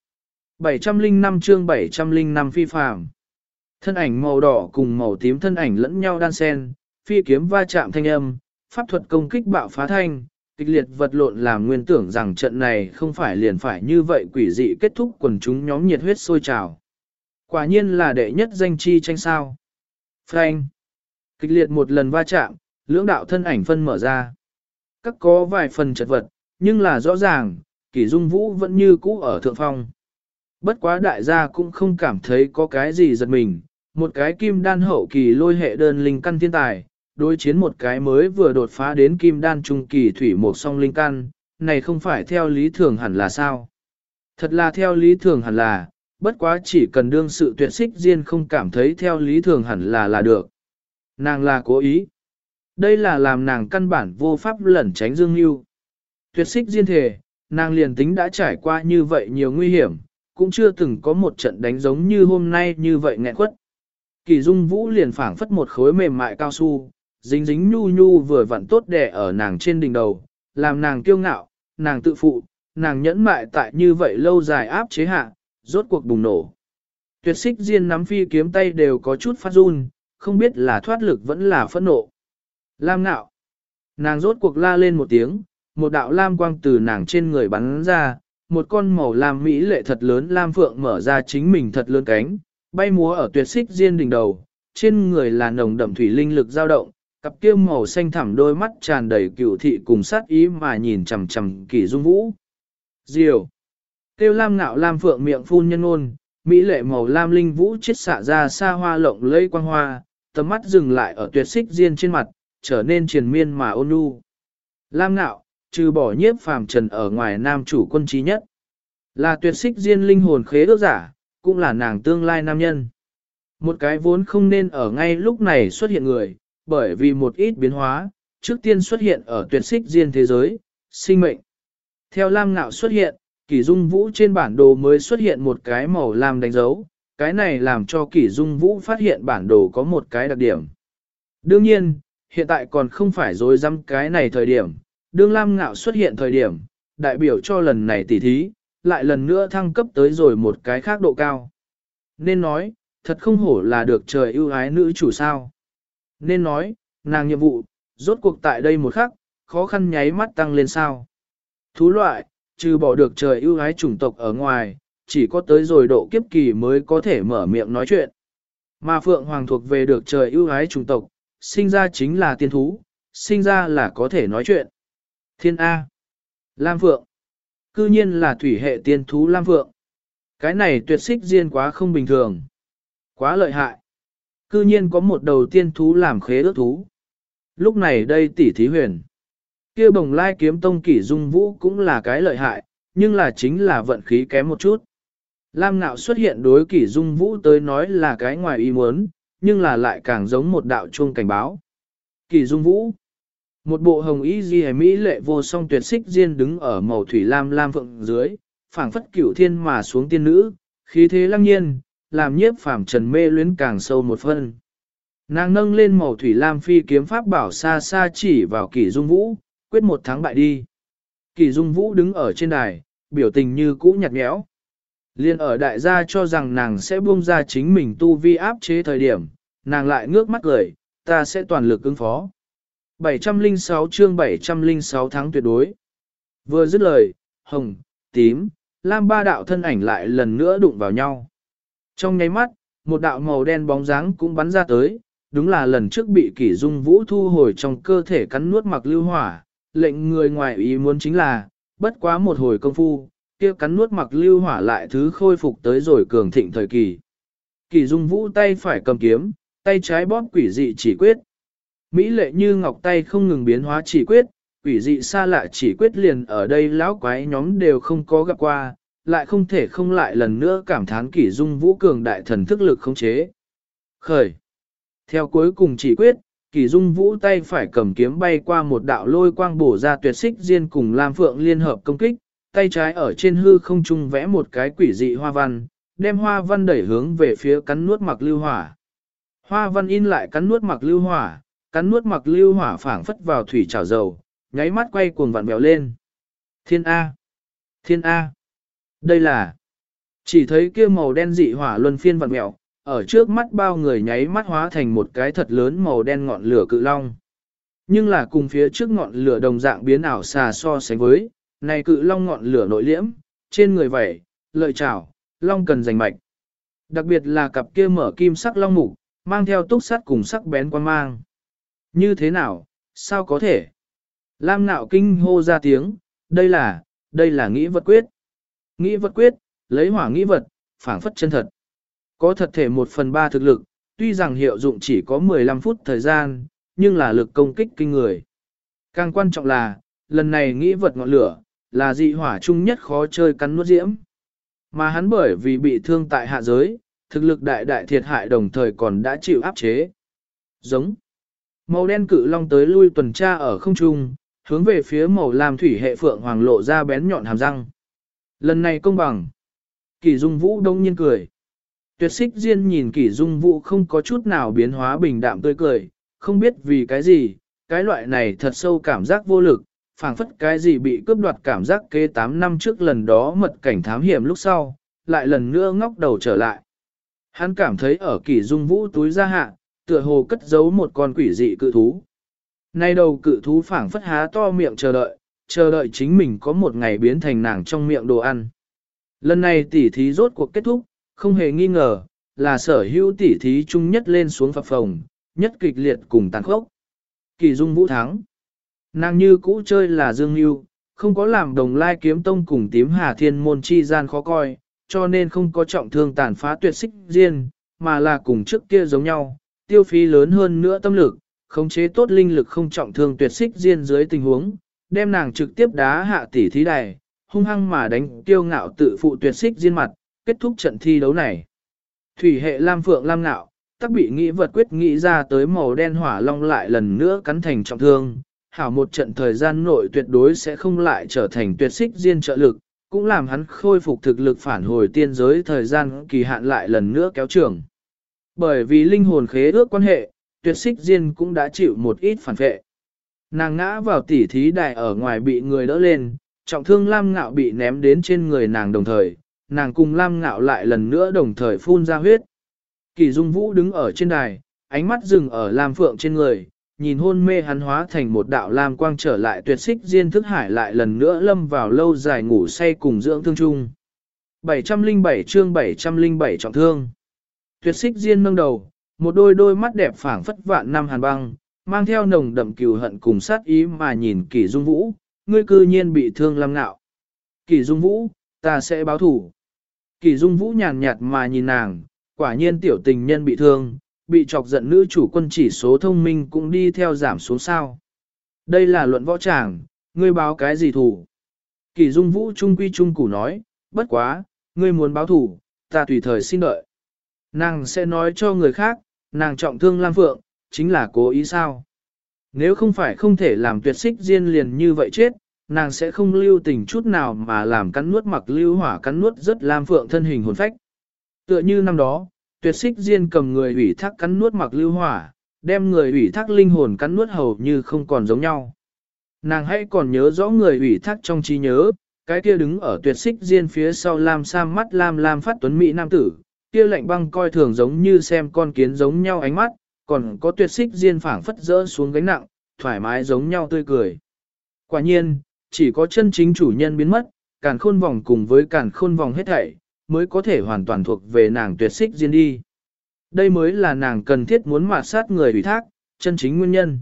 Speaker 1: 705 chương 705 phi phàm. Thân ảnh màu đỏ cùng màu tím thân ảnh lẫn nhau đan xen, phi kiếm va chạm thanh âm, pháp thuật công kích bạo phá thanh, kịch liệt vật lộn làm nguyên tưởng rằng trận này không phải liền phải như vậy quỷ dị kết thúc quần chúng nhóm nhiệt huyết sôi trào. Quả nhiên là đệ nhất danh chi tranh sao. Frank. Kịch liệt một lần va chạm, lưỡng đạo thân ảnh phân mở ra. Các có vài phần chật vật, nhưng là rõ ràng, Kỷ Dung Vũ vẫn như cũ ở thượng phong. Bất quá đại gia cũng không cảm thấy có cái gì giật mình, một cái kim đan hậu kỳ lôi hệ đơn linh căn thiên tài, đối chiến một cái mới vừa đột phá đến kim đan trung kỳ thủy một song linh căn, này không phải theo lý thường hẳn là sao? Thật là theo lý thường hẳn là, bất quá chỉ cần đương sự tuyệt xích riêng không cảm thấy theo lý thường hẳn là được. Nàng là cố ý. Đây là làm nàng căn bản vô pháp lẩn tránh Dương Nhu. Tuyệt xích riêng thể, nàng liền tính đã trải qua như vậy nhiều nguy hiểm, cũng chưa từng có một trận đánh giống như hôm nay như vậy nghẹn quất. Kỳ Dung Vũ liền phảng phất một khối mềm mại cao su, dính dính nhu nhu vừa vặn tốt đè ở nàng trên đỉnh đầu, làm nàng kiêu ngạo, nàng tự phụ, nàng nhẫn mại tại như vậy lâu dài áp chế hạ, rốt cuộc bùng nổ. Tuyệt xích riêng nắm phi kiếm tay đều có chút phát run, không biết là thoát lực vẫn là phẫn nộ. Lam Nạo. Nàng rốt cuộc la lên một tiếng, một đạo lam quang từ nàng trên người bắn ra, một con màu lam mỹ lệ thật lớn lam phượng mở ra chính mình thật lớn cánh, bay múa ở tuyệt xích riêng đỉnh đầu, trên người là nồng đậm thủy linh lực dao động, cặp kia màu xanh thẳm đôi mắt tràn đầy cửu thị cùng sát ý mà nhìn chằm chằm Kỷ Dung Vũ. Diều. Tiêu lam ngạo lam phượng miệng phun nhân ôn, mỹ lệ màu lam linh vũ chiết xạ ra xa hoa lộng lẫy quang hoa, tầm mắt dừng lại ở tuyệt xích riêng trên mặt, trở nên triền miên mà ôn nhu. Lam ngạo, trừ bỏ nhiếp phàm trần ở ngoài nam chủ quân trí nhất. Là tuyệt xích riêng linh hồn khế ước giả, cũng là nàng tương lai nam nhân. Một cái vốn không nên ở ngay lúc này xuất hiện người, bởi vì một ít biến hóa, trước tiên xuất hiện ở tuyệt xích riêng thế giới, sinh mệnh. Theo lam ngạo xuất hiện, Kỷ Dung Vũ trên bản đồ mới xuất hiện một cái màu lam đánh dấu, cái này làm cho Kỷ Dung Vũ phát hiện bản đồ có một cái đặc điểm. Đương nhiên, hiện tại còn không phải dối dăm cái này thời điểm, đương lam ngạo xuất hiện thời điểm, đại biểu cho lần này tỉ thí, lại lần nữa thăng cấp tới rồi một cái khác độ cao. Nên nói, thật không hổ là được trời ưu ái nữ chủ sao. Nên nói, nàng nhiệm vụ, rốt cuộc tại đây một khắc, khó khăn nháy mắt tăng lên sao. Thú loại, trừ bỏ được trời ưu ái chủng tộc ở ngoài, chỉ có tới rồi độ kiếp kỳ mới có thể mở miệng nói chuyện. Mà Phượng Hoàng thuộc về được trời ưu ái chủng tộc, sinh ra chính là tiên thú, sinh ra là có thể nói chuyện. Thiên A. Lam Phượng. Cư nhiên là thủy hệ tiên thú Lam Phượng. Cái này tuyệt xích riêng quá không bình thường. Quá lợi hại. Cư nhiên có một đầu tiên thú làm khế ước thú. Lúc này đây tỷ thí huyền. Kia bồng lai kiếm tông Kỷ Dung Vũ cũng là cái lợi hại, nhưng là chính là vận khí kém một chút. Lam Ngạo xuất hiện đối Kỷ Dung Vũ tới nói là cái ngoài ý muốn, nhưng là lại càng giống một đạo chuông cảnh báo. Kỷ Dung Vũ. Một bộ hồng y di mỹ lệ vô song tuyệt xích riêng đứng ở màu thủy lam lam phượng dưới, phảng phất cửu thiên mà xuống tiên nữ, khí thế lăng nhiên, làm nhiếp phàm trần mê luyến càng sâu một phân. Nàng nâng lên màu thủy lam phi kiếm pháp bảo xa xa chỉ vào Kỷ Dung Vũ, quyết một thắng bại đi. Kỷ Dung Vũ đứng ở trên đài, biểu tình như cũ nhạt nhẽo. Liên ở đại gia cho rằng nàng sẽ buông ra chính mình tu vi áp chế thời điểm, nàng lại ngước mắt cười, ta sẽ toàn lực ứng phó. 706 chương 706 tháng tuyệt đối. Vừa dứt lời, hồng, tím, lam ba đạo thân ảnh lại lần nữa đụng vào nhau. Trong nháy mắt, một đạo màu đen bóng dáng cũng bắn ra tới, đúng là lần trước bị Kỷ Dung Vũ thu hồi trong cơ thể cắn nuốt mặc lưu hỏa, lệnh người ngoài ý muốn chính là, bất quá một hồi công phu, kia cắn nuốt mặc lưu hỏa lại thứ khôi phục tới rồi cường thịnh thời kỳ. Kỷ Dung Vũ tay phải cầm kiếm, tay trái bóp quỷ dị chỉ quyết. Mỹ lệ như ngọc tay không ngừng biến hóa chỉ quyết, quỷ dị xa lạ chỉ quyết liền ở đây lão quái nhóm đều không có gặp qua, lại không thể không lại lần nữa cảm thán Kỷ Dung Vũ cường đại thần thức lực khống chế. Khởi. Theo cuối cùng chỉ quyết, Kỷ Dung Vũ tay phải cầm kiếm bay qua một đạo lôi quang bổ ra tuyệt xích diên cùng Lam Phượng liên hợp công kích, tay trái ở trên hư không trung vẽ một cái quỷ dị hoa văn, đem hoa văn đẩy hướng về phía cắn nuốt mặc lưu hỏa. Hoa văn in lại cắn nuốt mặc lưu hỏa, cắn nuốt mặc lưu hỏa phảng phất vào thủy chảo dầu, nháy mắt quay cuồng vặn vẹo lên. Thiên A! Thiên A! Đây là... Chỉ thấy kia màu đen dị hỏa luân phiên vặn vẹo, ở trước mắt bao người nháy mắt hóa thành một cái thật lớn màu đen ngọn lửa cự long. Nhưng là cùng phía trước ngọn lửa đồng dạng biến ảo xà so sánh với, này cự long ngọn lửa nội liễm, trên người vảy, lợi chảo, long cần giành mạch. Đặc biệt là cặp kia mở kim sắc long mục, mang theo túc sắt cùng sắc bén quan mang. Như thế nào, sao có thể? Lam Nạo kinh hô ra tiếng, đây là nghĩ vật quyết. Nghĩ vật quyết, lấy hỏa nghĩ vật, phảng phất chân thật. Có thật thể 1/3 thực lực, tuy rằng hiệu dụng chỉ có 15 phút thời gian, nhưng là lực công kích kinh người. Càng quan trọng là, lần này nghĩ vật ngọn lửa, là dị hỏa chung nhất khó chơi cắn nuốt diễm. Mà hắn bởi vì bị thương tại hạ giới, thực lực đại đại thiệt hại đồng thời còn đã chịu áp chế. Giống. Màu đen cự long tới lui tuần tra ở không trung, hướng về phía màu lam thủy hệ phượng hoàng lộ ra bén nhọn hàm răng. Lần này công bằng. Kỷ Dung Vũ đông nhiên cười. Tuyệt xích diên nhìn Kỷ Dung Vũ không có chút nào biến hóa bình đạm tươi cười, không biết vì cái gì, cái loại này thật sâu cảm giác vô lực, phảng phất cái gì bị cướp đoạt cảm giác kế 8 năm trước lần đó mật cảnh thám hiểm lúc sau, lại lần nữa ngóc đầu trở lại. Hắn cảm thấy ở Kỷ Dung Vũ túi ra hạ, tựa hồ cất giấu một con quỷ dị cự thú. Nay đầu cự thú phảng phất há to miệng chờ đợi chính mình có một ngày biến thành nàng trong miệng đồ ăn. Lần này tỉ thí rốt cuộc kết thúc, không hề nghi ngờ, là sở hữu tỉ thí chung nhất lên xuống phập phồng, nhất kịch liệt cùng tàn khốc. Kỷ Dung Vũ thắng. Nàng như cũ chơi là Dương Nhu, không có làm Đồng Lai Kiếm Tông cùng Tím Hà Thiên môn chi gian khó coi, cho nên không có trọng thương tàn phá tuyệt xích diên, mà là cùng trước kia giống nhau, tiêu phí lớn hơn nữa tâm lực, khống chế tốt linh lực không trọng thương tuyệt xích diên dưới tình huống, đem nàng trực tiếp đá hạ tỉ thí đài, hung hăng mà đánh tiêu ngạo tự phụ tuyệt xích diên mặt, kết thúc trận thi đấu này. Thủy hệ Lam Phượng Lam Ngạo, tắc bị nghĩ vật quyết nghĩ ra tới màu đen hỏa long lại lần nữa cắn thành trọng thương, hảo một trận thời gian nội tuyệt đối sẽ không lại trở thành tuyệt xích diên trợ lực, cũng làm hắn khôi phục thực lực phản hồi tiên giới thời gian kỳ hạn lại lần nữa kéo trường. Bởi vì linh hồn khế ước quan hệ, tuyệt xích diên cũng đã chịu một ít phản vệ. Nàng ngã vào tỉ thí đài ở ngoài bị người đỡ lên, trọng thương Lam Ngạo bị ném đến trên người nàng đồng thời, nàng cùng Lam Ngạo lại lần nữa đồng thời phun ra huyết. Kỷ Dung Vũ đứng ở trên đài, ánh mắt dừng ở Lam Phượng trên người, nhìn hôn mê hắn hóa thành một đạo lam quang trở lại tuyệt xích diên thức hải lại lần nữa lâm vào lâu dài ngủ say cùng dưỡng thương chung. 707 chương 707 trọng thương. Tuyệt xích diên nâng đầu, một đôi mắt đẹp phảng phất vạn năm hàn băng, mang theo nồng đậm cừu hận cùng sát ý mà nhìn Kỷ Dung Vũ, ngươi cư nhiên bị thương Lam Ngạo. Kỷ Dung Vũ, ta sẽ báo thủ. Kỷ Dung Vũ nhàn nhạt mà nhìn nàng, quả nhiên tiểu tình nhân bị thương, bị chọc giận nữ chủ quân chỉ số thông minh cũng đi theo giảm xuống sao. Đây là luận võ tràng, ngươi báo cái gì thủ? Kỷ Dung Vũ trung quy trung củ nói, bất quá, ngươi muốn báo thủ, ta tùy thời xin đợi. Nàng sẽ nói cho người khác, nàng trọng thương Lam Phượng, chính là cố ý sao? Nếu không phải không thể làm tuyệt xích diên liền như vậy chết, nàng sẽ không lưu tình chút nào mà làm cắn nuốt mặc lưu hỏa cắn nuốt rất Lam Phượng thân hình hồn phách. Tựa như năm đó, tuyệt xích diên cầm người ủy thác cắn nuốt mặc lưu hỏa, đem người ủy thác linh hồn cắn nuốt hầu như không còn giống nhau. Nàng hãy còn nhớ rõ người ủy thác trong trí nhớ, cái kia đứng ở tuyệt xích diên phía sau lam sam mắt lam phát tuấn mỹ nam tử, kia lạnh băng coi thường giống như xem con kiến giống nhau ánh mắt, còn có tuyệt xích diên phảng phất rỡ xuống gánh nặng, thoải mái giống nhau tươi cười. Quả nhiên, chỉ có chân chính chủ nhân biến mất, càn khôn vòng cùng với càn khôn vòng hết thảy, mới có thể hoàn toàn thuộc về nàng tuyệt xích diên đi. Đây mới là nàng cần thiết muốn mạt sát người ủy thác, chân chính nguyên nhân.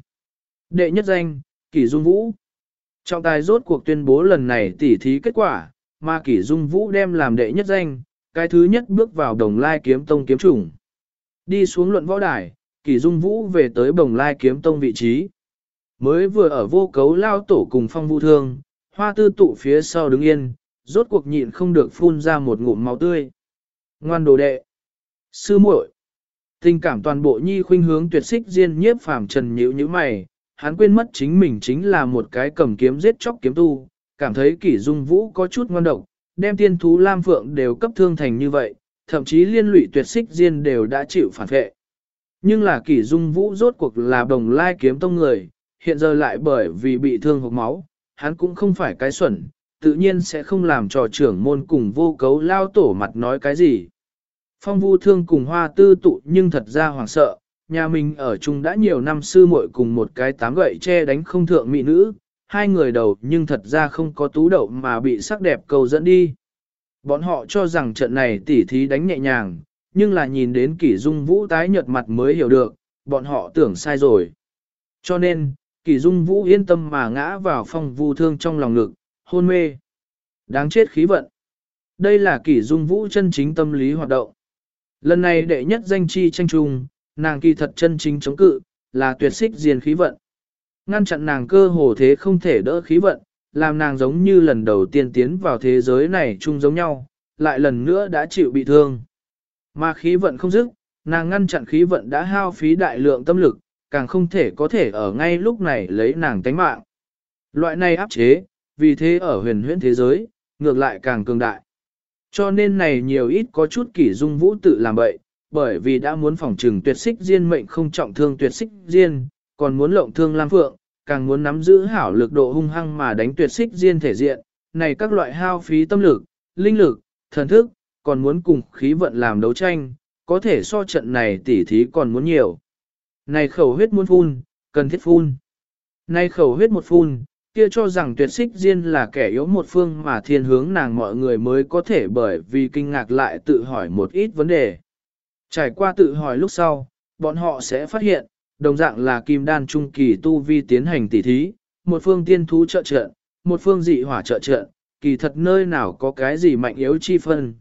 Speaker 1: Đệ nhất danh, Kỷ Dung Vũ. Trọng tài rốt cuộc tuyên bố lần này tỉ thí kết quả, mà Kỷ Dung Vũ đem làm đệ nhất danh, cái thứ nhất bước vào Đồng Lai Kiếm Tông kiếm chủng. Đi xuống luận võ đài, Kỷ Dung Vũ về tới Đồng Lai Kiếm Tông vị trí. Mới vừa ở vô cấu lao tổ cùng Phong Vu Thương, Hoa Tư Tụ phía sau đứng yên, rốt cuộc nhịn không được phun ra một ngụm máu tươi. Ngoan đồ đệ, sư muội. Tình cảm toàn bộ nhi khuynh hướng tuyệt xích diên nhiếp phàm trần nhíu như mày, hắn quên mất chính mình chính là một cái cầm kiếm giết chóc kiếm tu, cảm thấy Kỷ Dung Vũ có chút ngoan độc, đem tiên thú Lam Phượng đều cấp thương thành như vậy, thậm chí liên lụy tuyệt xích diên đều đã chịu phản vệ. Nhưng là Kỷ Dung Vũ rốt cuộc là Đồng Lai Kiếm Tông người, hiện giờ lại bởi vì bị thương hộc máu, hắn cũng không phải cái xuẩn, tự nhiên sẽ không làm trò trưởng môn cùng vô cấu lao tổ mặt nói cái gì. Phong Vu Thương cùng Hoa Tư Tụ nhưng thật ra hoảng sợ, nhà mình ở chung đã nhiều năm sư muội cùng một cái tám gậy che đánh không thượng mỹ nữ, hai người đầu nhưng thật ra không có tú đậu mà bị sắc đẹp cầu dẫn đi. Bọn họ cho rằng trận này tỉ thí đánh nhẹ nhàng, nhưng là nhìn đến Kỷ Dung Vũ tái nhợt mặt mới hiểu được, bọn họ tưởng sai rồi. Cho nên, Kỷ Dung Vũ yên tâm mà ngã vào Phong Vu Thương trong lòng ngực, hôn mê. Đáng chết khí vận. Đây là Kỷ Dung Vũ chân chính tâm lý hoạt động. Lần này đệ nhất danh chi tranh trung, nàng kỳ thật chân chính chống cự, là tuyệt xích diên khí vận. Ngăn chặn nàng cơ hồ thế không thể đỡ khí vận, làm nàng giống như lần đầu tiên tiến vào thế giới này chung giống nhau, lại lần nữa đã chịu bị thương. Mà khí vận không dứt, nàng ngăn chặn khí vận đã hao phí đại lượng tâm lực, càng không thể có thể ở ngay lúc này lấy nàng tánh mạng. Loại này áp chế, vì thế ở huyền huyễn thế giới, ngược lại càng cường đại. Cho nên này nhiều ít có chút Kỷ Dung Vũ tự làm bậy, bởi vì đã muốn phòng trừng tuyệt xích diên mệnh không trọng thương tuyệt xích diên, còn muốn lộng thương Lam Phượng, càng muốn nắm giữ hảo lực độ hung hăng mà đánh tuyệt xích diên thể diện, này các loại hao phí tâm lực, linh lực, thần thức, còn muốn cùng khí vận làm đấu tranh, có thể so trận này tỉ thí còn muốn nhiều. Này khẩu huyết muốn phun, cần thiết phun. Này khẩu huyết một phun, kia cho rằng tuyệt xích diên là kẻ yếu một phương mà thiên hướng nàng mọi người mới có thể bởi vì kinh ngạc lại tự hỏi một ít vấn đề. Trải qua tự hỏi lúc sau, bọn họ sẽ phát hiện, đồng dạng là kim đan trung kỳ tu vi tiến hành tỉ thí, một phương tiên thú trợ trận, một phương dị hỏa trợ trận, kỳ thật nơi nào có cái gì mạnh yếu chi phân.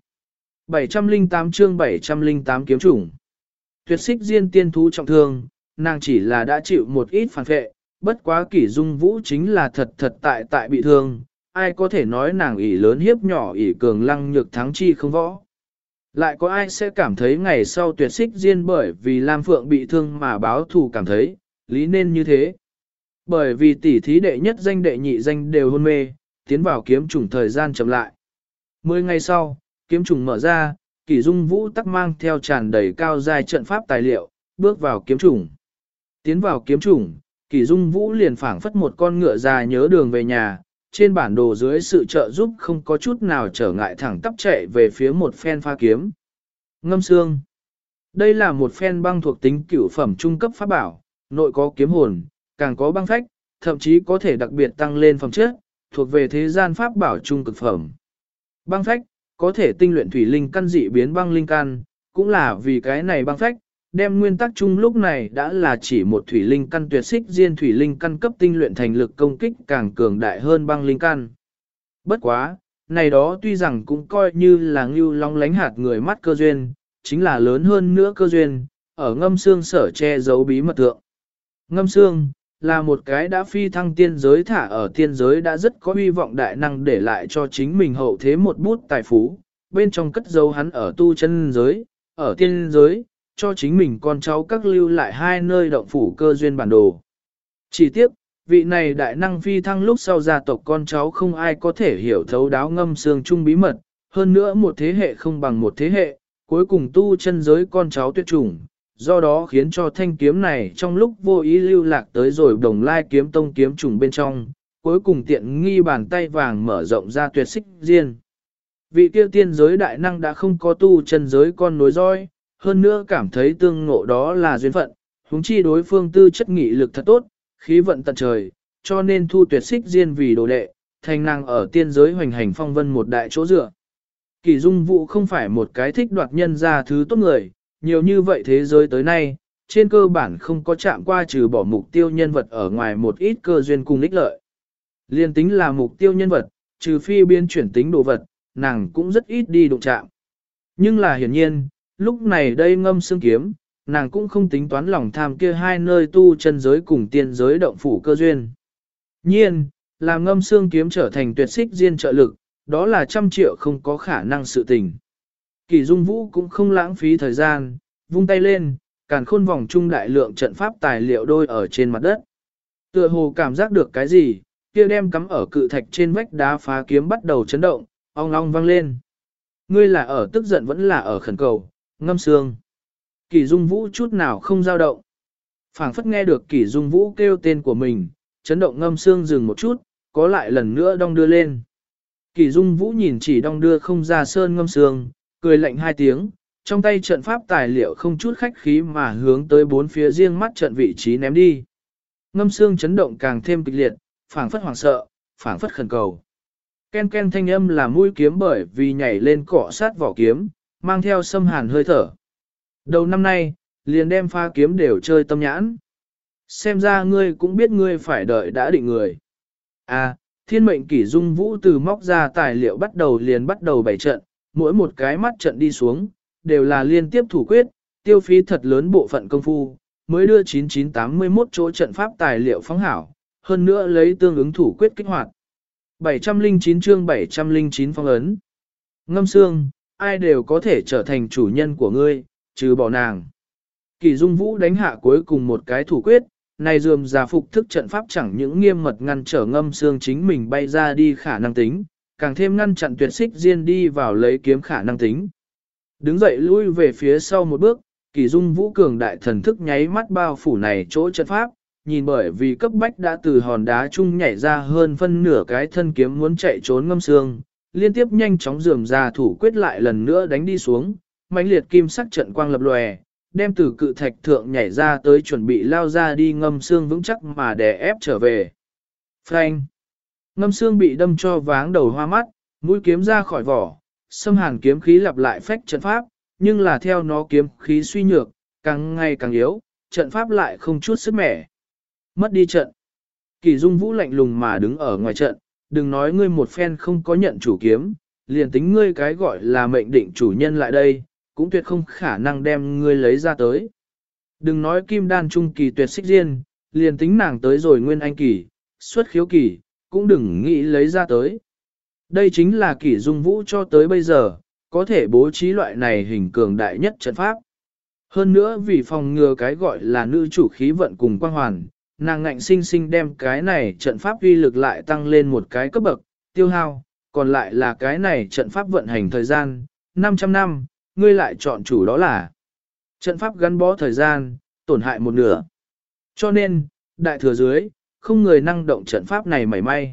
Speaker 1: 708 chương 708 kiếm chủng. Tuyệt xích diên tiên thú trọng thương, nàng chỉ là đã chịu một ít phản phệ, bất quá Kỷ Dung Vũ chính là thật tại bị thương, ai có thể nói nàng ỷ lớn hiếp nhỏ ỷ cường lăng nhược thắng chi không võ. Lại có ai sẽ cảm thấy ngày sau tuyệt xích diên bởi vì Lam Phượng bị thương mà báo thù cảm thấy, lý nên như thế. Bởi vì tỷ thí đệ nhất danh đệ nhị danh đều hôn mê, tiến vào kiếm trùng thời gian chậm lại. 10 ngày sau, kiếm trùng mở ra, Kỷ Dung Vũ tắc mang theo tràn đầy cao giai trận pháp tài liệu, bước vào kiếm trùng. Tiến vào kiếm trùng, Kỷ Dung Vũ liền phảng phất một con ngựa già nhớ đường về nhà, trên bản đồ dưới sự trợ giúp không có chút nào trở ngại thẳng tắp chạy về phía một phen pha kiếm. Ngâm xương. Đây là một phen băng thuộc tính cửu phẩm trung cấp pháp bảo, nội có kiếm hồn, càng có băng phách, thậm chí có thể đặc biệt tăng lên phẩm chất, thuộc về thế gian pháp bảo trung cực phẩm. Băng phách, có thể tinh luyện thủy linh căn dị biến băng linh căn, cũng là vì cái này băng phách, đem nguyên tắc chung lúc này đã là chỉ một thủy linh căn tuyệt xích diên thủy linh căn cấp tinh luyện thành lực công kích càng cường đại hơn băng linh căn. Bất quá, này đó tuy rằng cũng coi như là ngưu long lánh hạt người mắt cơ duyên, chính là lớn hơn nữa cơ duyên, ở ngâm xương sở che giấu bí mật thượng. Ngâm xương, là một cái đã phi thăng tiên giới thả ở tiên giới đã rất có hy vọng đại năng để lại cho chính mình hậu thế một bút tài phú, bên trong cất giấu hắn ở tu chân giới, ở tiên giới, cho chính mình con cháu các lưu lại hai nơi động phủ cơ duyên bản đồ. Chỉ tiếc, vị này đại năng phi thăng lúc sau gia tộc con cháu không ai có thể hiểu thấu đáo ngâm xương chung bí mật, hơn nữa một thế hệ không bằng một thế hệ, cuối cùng tu chân giới con cháu tuyệt chủng, do đó khiến cho thanh kiếm này trong lúc vô ý lưu lạc tới rồi Đồng Lai kiếm tông kiếm trùng bên trong, cuối cùng tiện nghi bàn tay vàng mở rộng ra tuyệt xích diên. Vị kia tiên giới đại năng đã không có tu chân giới con nối roi, hơn nữa cảm thấy tương ngộ đó là duyên phận, huống chi đối phương tư chất nghị lực thật tốt, khí vận tận trời, cho nên thu tuyệt xích diên vì đồ đệ, thành nàng ở tiên giới hoành hành phong vân một đại chỗ dựa. Kỳ Dung Vũ không phải một cái thích đoạt nhân ra thứ tốt người, nhiều như vậy thế giới tới nay, trên cơ bản không có chạm qua trừ bỏ mục tiêu nhân vật ở ngoài một ít cơ duyên cùng ích lợi. Liên tính là mục tiêu nhân vật, trừ phi biến chuyển tính đồ vật, nàng cũng rất ít đi đụng chạm. Nhưng là hiển nhiên, lúc này đây Ngâm Xương kiếm, nàng cũng không tính toán lòng tham kia hai nơi tu chân giới cùng tiên giới động phủ cơ duyên. Nhiên, làm Ngâm Xương kiếm trở thành tuyệt xích diên trợ lực, đó là 100 triệu không có khả năng sự tình. Kỳ Dung Vũ cũng không lãng phí thời gian, vung tay lên, càn khôn vòng trung đại lượng trận pháp tài liệu đôi ở trên mặt đất. Tựa hồ cảm giác được cái gì, kia đem cắm ở cự thạch trên vách đá phá kiếm bắt đầu chấn động, ong ong vang lên. Ngươi là ở tức giận vẫn là ở khẩn cầu, Ngâm Xương. Kỳ Dung Vũ chút nào không dao động. Phảng phất nghe được Kỳ Dung Vũ kêu tên của mình, chấn động Ngâm Xương dừng một chút, có lại lần nữa đong đưa lên. Kỳ Dung Vũ nhìn chỉ đong đưa không ra sơn Ngâm Xương, cười lạnh hai tiếng, trong tay trận pháp tài liệu không chút khách khí mà hướng tới bốn phía riêng mắt trận vị trí ném đi. Ngâm Xương chấn động càng thêm kịch liệt, phảng phất hoảng sợ, phảng phất khẩn cầu. Ken ken thanh âm là mũi kiếm bởi vì nhảy lên cọ sát vỏ kiếm, mang theo xâm hàn hơi thở. Đầu năm nay, liền đem pha kiếm đều chơi tâm nhãn. Xem ra ngươi cũng biết ngươi phải đợi đã định người. À, Thiên Mệnh Kỷ Dung Vũ từ móc ra tài liệu bắt đầu bày trận, mỗi một cái mắt trận đi xuống, đều là liên tiếp thủ quyết, tiêu phí thật lớn bộ phận công phu, mới đưa 9981 chỗ trận pháp tài liệu phóng hảo, hơn nữa lấy tương ứng thủ quyết kích hoạt. 709 chương 709 phong ấn. Ngâm Xương, ai đều có thể trở thành chủ nhân của ngươi, trừ bỏ nàng. Kỳ Dung Vũ đánh hạ cuối cùng một cái thủ quyết, này dườm ra phục thức trận pháp chẳng những nghiêm mật ngăn trở Ngâm Xương chính mình bay ra đi khả năng tính, càng thêm ngăn chặn tuyệt xích diên đi vào lấy kiếm khả năng tính. Đứng dậy lui về phía sau một bước, Kỳ Dung Vũ cường đại thần thức nháy mắt bao phủ này chỗ trận pháp, nhìn bởi vì cấp bách đã từ hòn đá chung nhảy ra hơn phân nửa cái thân kiếm muốn chạy trốn Ngâm Xương, liên tiếp nhanh chóng rườm ra thủ quyết lại lần nữa đánh đi xuống, mãnh liệt kim sắc trận quang lập lòe, đem từ cự thạch thượng nhảy ra tới chuẩn bị lao ra đi Ngâm Xương vững chắc mà đè ép trở về. Phanh! Ngâm Xương bị đâm cho váng đầu hoa mắt, mũi kiếm ra khỏi vỏ, xâm hàn kiếm khí lặp lại phách trận pháp, nhưng là theo nó kiếm khí suy nhược, càng ngày càng yếu, trận pháp lại không chút sức mẻ. Mất đi trận. Kỳ Dung Vũ lạnh lùng mà đứng ở ngoài trận, đừng nói ngươi một phen không có nhận chủ kiếm, liền tính ngươi cái gọi là mệnh định chủ nhân lại đây, cũng tuyệt không khả năng đem ngươi lấy ra tới. Đừng nói kim đan trung kỳ tuyệt xích diên, liền tính nàng tới rồi nguyên anh kỳ, xuất khiếu kỳ, cũng đừng nghĩ lấy ra tới. Đây chính là Kỷ Dung Vũ cho tới bây giờ, có thể bố trí loại này hình cường đại nhất trận pháp. Hơn nữa vì phòng ngừa cái gọi là nữ chủ khí vận cùng quang hoàn, nàng ngạnh sinh sinh đem cái này trận pháp uy lực lại tăng lên một cái cấp bậc, tiêu hao, còn lại là cái này trận pháp vận hành thời gian, 500 năm, ngươi lại chọn chủ đó là trận pháp gắn bó thời gian, tổn hại một nửa. Cho nên, đại thừa dưới, không người năng động trận pháp này mảy may.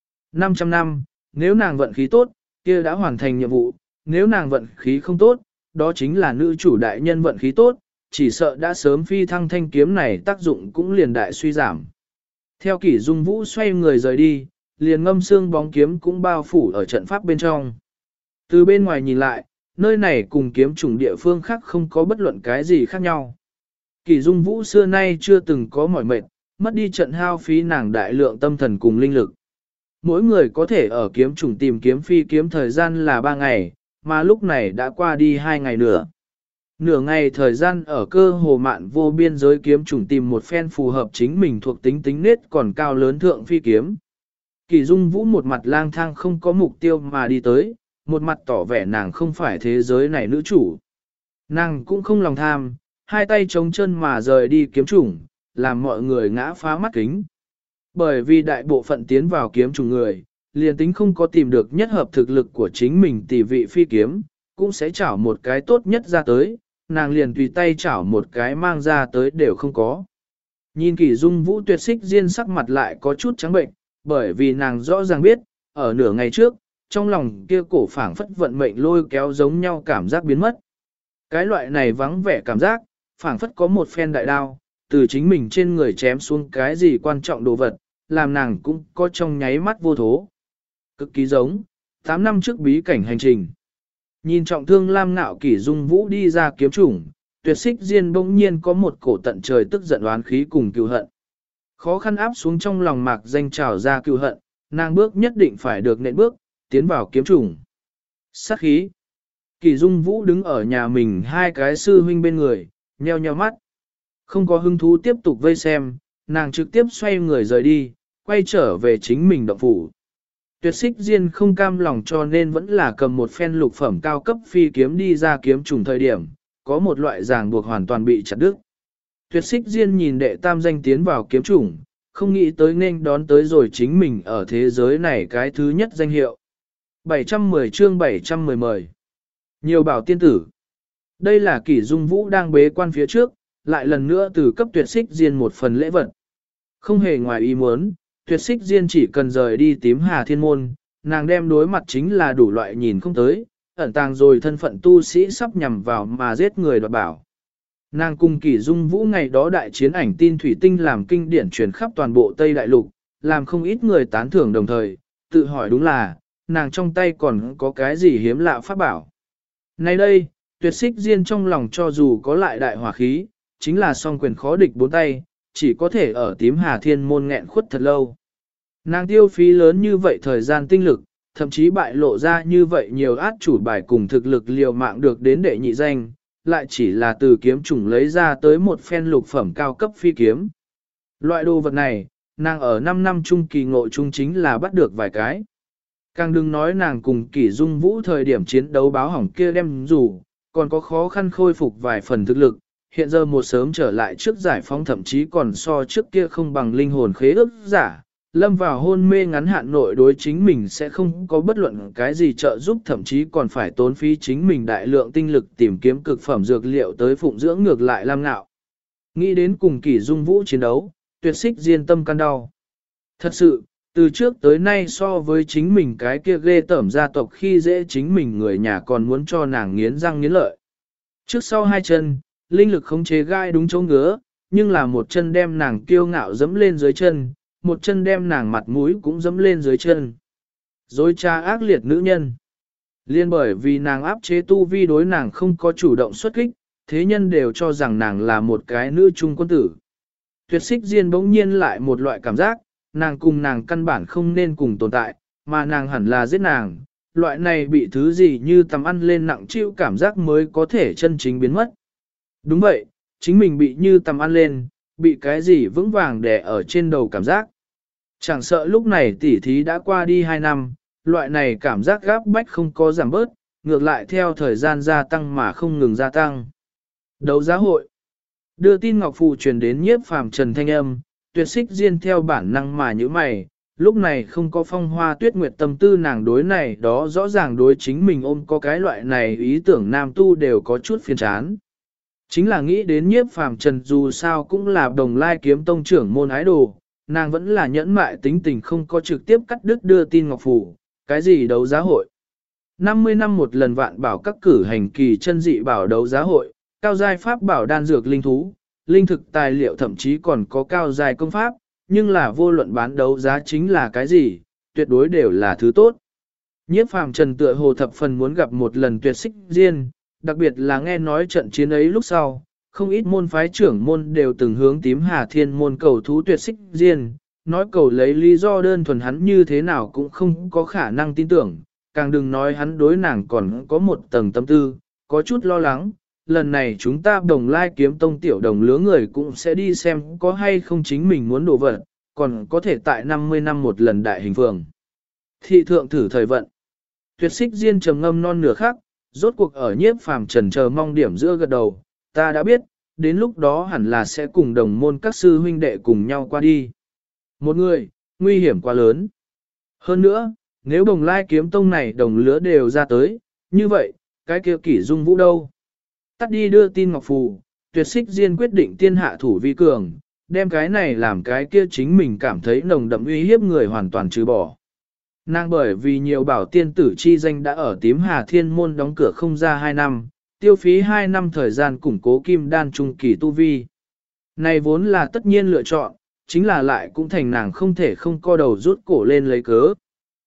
Speaker 1: 500 năm, nếu nàng vận khí tốt, kia đã hoàn thành nhiệm vụ, nếu nàng vận khí không tốt, đó chính là nữ chủ đại nhân vận khí tốt, chỉ sợ đã sớm phi thăng thanh kiếm này tác dụng cũng liền đại suy giảm. Theo Kỷ Dung Vũ xoay người rời đi, liền Ngâm Xương bóng kiếm cũng bao phủ ở trận pháp bên trong. Từ bên ngoài nhìn lại, nơi này cùng kiếm chủng địa phương khác không có bất luận cái gì khác nhau. Kỷ Dung Vũ xưa nay chưa từng có mỏi mệt, mất đi trận hao phí nàng đại lượng tâm thần cùng linh lực. Mỗi người có thể ở kiếm chủng tìm kiếm phi kiếm thời gian là 3 ngày, mà lúc này đã qua đi 2 ngày nữa. Nửa ngày thời gian ở cơ hồ mạn vô biên giới kiếm chủng tìm một phen phù hợp chính mình thuộc tính tính nết còn cao lớn thượng phi kiếm. Kỳ Dung Vũ một mặt lang thang không có mục tiêu mà đi tới, một mặt tỏ vẻ nàng không phải thế giới này nữ chủ. Nàng cũng không lòng tham, hai tay chống chân mà rời đi kiếm chủng, làm mọi người ngã phá mắt kính. Bởi vì đại bộ phận tiến vào kiếm chủng người, liền tính không có tìm được nhất hợp thực lực của chính mình tỷ vị phi kiếm, cũng sẽ chảo một cái tốt nhất ra tới, nàng liền tùy tay chảo một cái mang ra tới đều không có. Nhìn Kỷ Dung Vũ Tuyệt Xích Diên sắc mặt lại có chút trắng bệnh, bởi vì nàng rõ ràng biết, ở nửa ngày trước, trong lòng kia cổ phảng phất vận mệnh lôi kéo giống nhau cảm giác biến mất. Cái loại này vắng vẻ cảm giác, phảng phất có một phen đại đao, từ chính mình trên người chém xuống cái gì quan trọng đồ vật, làm nàng cũng có trong nháy mắt vô thố. Cực kỳ giống, 8 năm trước bí cảnh hành trình. Nhìn trọng thương Lam Ngạo Kỷ Dung Vũ đi ra kiếm chủng, Tuyệt Xích Diên bỗng nhiên có một cổ tận trời tức giận oán khí cùng cừu hận. Khó khăn áp xuống trong lòng mạc danh trào ra cừu hận, nàng bước nhất định phải được nện bước, tiến vào kiếm chủng. Sát khí. Kỷ Dung Vũ đứng ở nhà mình hai cái sư huynh bên người, nheo nheo mắt. Không có hứng thú tiếp tục vây xem, nàng trực tiếp xoay người rời đi, quay trở về chính mình động phủ. Tuyệt Xích Diên không cam lòng cho nên vẫn là cầm một phen lục phẩm cao cấp phi kiếm đi ra kiếm trùng thời điểm, có một loại ràng buộc hoàn toàn bị chặt đứt. Tuyệt Xích Diên nhìn đệ tam danh tiến vào kiếm trùng, không nghĩ tới nên đón tới rồi chính mình ở thế giới này cái thứ nhất danh hiệu. 710 chương 710 mời. Nhiều bảo tiên tử. Đây là Kỷ Dung Vũ đang bế quan phía trước, lại lần nữa từ cấp Tuyệt Xích Diên một phần lễ vật. Không hề ngoài ý muốn, Tuyệt Xích Diên chỉ cần rời đi tím Hà Thiên Môn, nàng đem đối mặt chính là đủ loại nhìn không tới, ẩn tàng rồi thân phận tu sĩ sắp nhằm vào mà giết người đoạt bảo. Nàng cùng Kỷ Dung Vũ ngày đó đại chiến ảnh tin thủy tinh làm kinh điển truyền khắp toàn bộ Tây Đại Lục, làm không ít người tán thưởng đồng thời, tự hỏi đúng là, nàng trong tay còn có cái gì hiếm lạ pháp bảo. Nay đây, Tuyệt Xích Diên trong lòng cho dù có lại đại hỏa khí, chính là song quyền khó địch bốn tay, chỉ có thể ở tím Hà Thiên Môn nghẹn khuất thật lâu. Nàng tiêu phí lớn như vậy thời gian tinh lực, thậm chí bại lộ ra như vậy nhiều át chủ bài cùng thực lực liều mạng được đến đệ nhị danh, lại chỉ là từ kiếm chủng lấy ra tới một phen lục phẩm cao cấp phi kiếm. Loại đồ vật này, nàng ở 5 năm trung kỳ ngộ trung chính là bắt được vài cái. Càng đừng nói nàng cùng Kỷ Dung Vũ thời điểm chiến đấu báo hỏng kia đem dù, còn có khó khăn khôi phục vài phần thực lực, hiện giờ một sớm trở lại trước giải phóng thậm chí còn so trước kia không bằng linh hồn khế ước giả, lâm vào hôn mê ngắn hạn nội đối chính mình sẽ không có bất luận cái gì trợ giúp thậm chí còn phải tốn phí chính mình đại lượng tinh lực tìm kiếm cực phẩm dược liệu tới phụng dưỡng ngược lại Lam Ngạo. Nghĩ đến cùng Kỷ Dung Vũ chiến đấu, Tuyệt Xích Diên tâm can đau. Thật sự, từ trước tới nay so với chính mình cái kia ghê tởm gia tộc khi dễ chính mình người nhà còn muốn cho nàng nghiến răng nghiến lợi. Trước sau hai chân, linh lực khống chế gai đúng chỗ ngứa, nhưng là một chân đem nàng kiêu ngạo dẫm lên dưới chân, một chân đem nàng mặt mũi cũng dẫm lên dưới chân. Dối trá ác liệt nữ nhân. Liên bởi vì nàng áp chế tu vi đối nàng không có chủ động xuất kích, thế nhân đều cho rằng nàng là một cái nữ trung quân tử. Tuyệt Xích Diên bỗng nhiên lại một loại cảm giác, nàng cùng nàng căn bản không nên cùng tồn tại, mà nàng hẳn là giết nàng. Loại này bị thứ gì như tầm ăn lên nặng chịu cảm giác mới có thể chân chính biến mất. Đúng vậy, chính mình bị như tầm ăn lên, bị cái gì vững vàng đè ở trên đầu cảm giác. Chẳng sợ lúc này tỉ thí đã qua đi 2 năm, loại này cảm giác gáp bách không có giảm bớt, ngược lại theo thời gian gia tăng mà không ngừng gia tăng. Đấu giá hội. Đưa tin ngọc phù truyền đến Nhiếp Phàm Trần thanh âm, Tuyệt Xích Diên theo bản năng mà như mày, lúc này không có Phong Hoa Tuyết Nguyệt tâm tư nàng đối này đó rõ ràng đối chính mình ôm có cái loại này ý tưởng nam tu đều có chút phiền chán. Chính là nghĩ đến Nhiếp Phàm Trần dù sao cũng là Đồng Lai Kiếm Tông trưởng môn ái đồ, nàng vẫn là nhẫn mại tính tình không có trực tiếp cắt đứt đưa tin ngọc phủ, cái gì đấu giá hội. 50 năm một lần vạn bảo các cử hành kỳ chân dị bảo đấu giá hội, cao giai pháp bảo đan dược linh thú, linh thực tài liệu thậm chí còn có cao giai công pháp, nhưng là vô luận bán đấu giá chính là cái gì, tuyệt đối đều là thứ tốt. Nhiếp Phàm Trần tựa hồ thập phần muốn gặp một lần Tuyệt Xích Diên, đặc biệt là nghe nói trận chiến ấy lúc sau, không ít môn phái trưởng môn đều từng hướng tím Hà Thiên môn cầu thú Tuyệt Xích Diên, nói cầu lấy lý do đơn thuần hắn như thế nào cũng không có khả năng tin tưởng, càng đừng nói hắn đối nàng còn có một tầng tâm tư, có chút lo lắng, lần này chúng ta Đồng Lai Kiếm Tông tiểu đồng lứa người cũng sẽ đi xem có hay không chính mình muốn đổ vật, còn có thể tại 50 năm một lần đại hình phường. Thị thượng thử thời vận. Tuyệt Xích Diên trầm ngâm non nửa khắc, rốt cuộc ở Nhiếp Phàm Trần chờ mong điểm giữa gật đầu, ta đã biết, đến lúc đó hẳn là sẽ cùng đồng môn các sư huynh đệ cùng nhau qua đi. Một người, nguy hiểm quá lớn. Hơn nữa, nếu Đồng Lai Kiếm Tông này đồng lứa đều ra tới, như vậy, cái kia Kỷ Dung Vũ đâu? Tắt đi đưa tin ngọc phù, Tuyệt Xích Diên quyết định tiên hạ thủ vi cường, đem cái này làm cái kia chính mình cảm thấy nồng đậm uy hiếp người hoàn toàn trừ bỏ. Nàng bởi vì nhiều bảo tiên tử chi danh đã ở tím Hà Thiên Môn đóng cửa không ra 2 năm, tiêu phí 2 năm thời gian củng cố kim đan trung kỳ tu vi. Này vốn là tất nhiên lựa chọn, chính là lại cũng thành nàng không thể không co đầu rút cổ lên lấy cớ.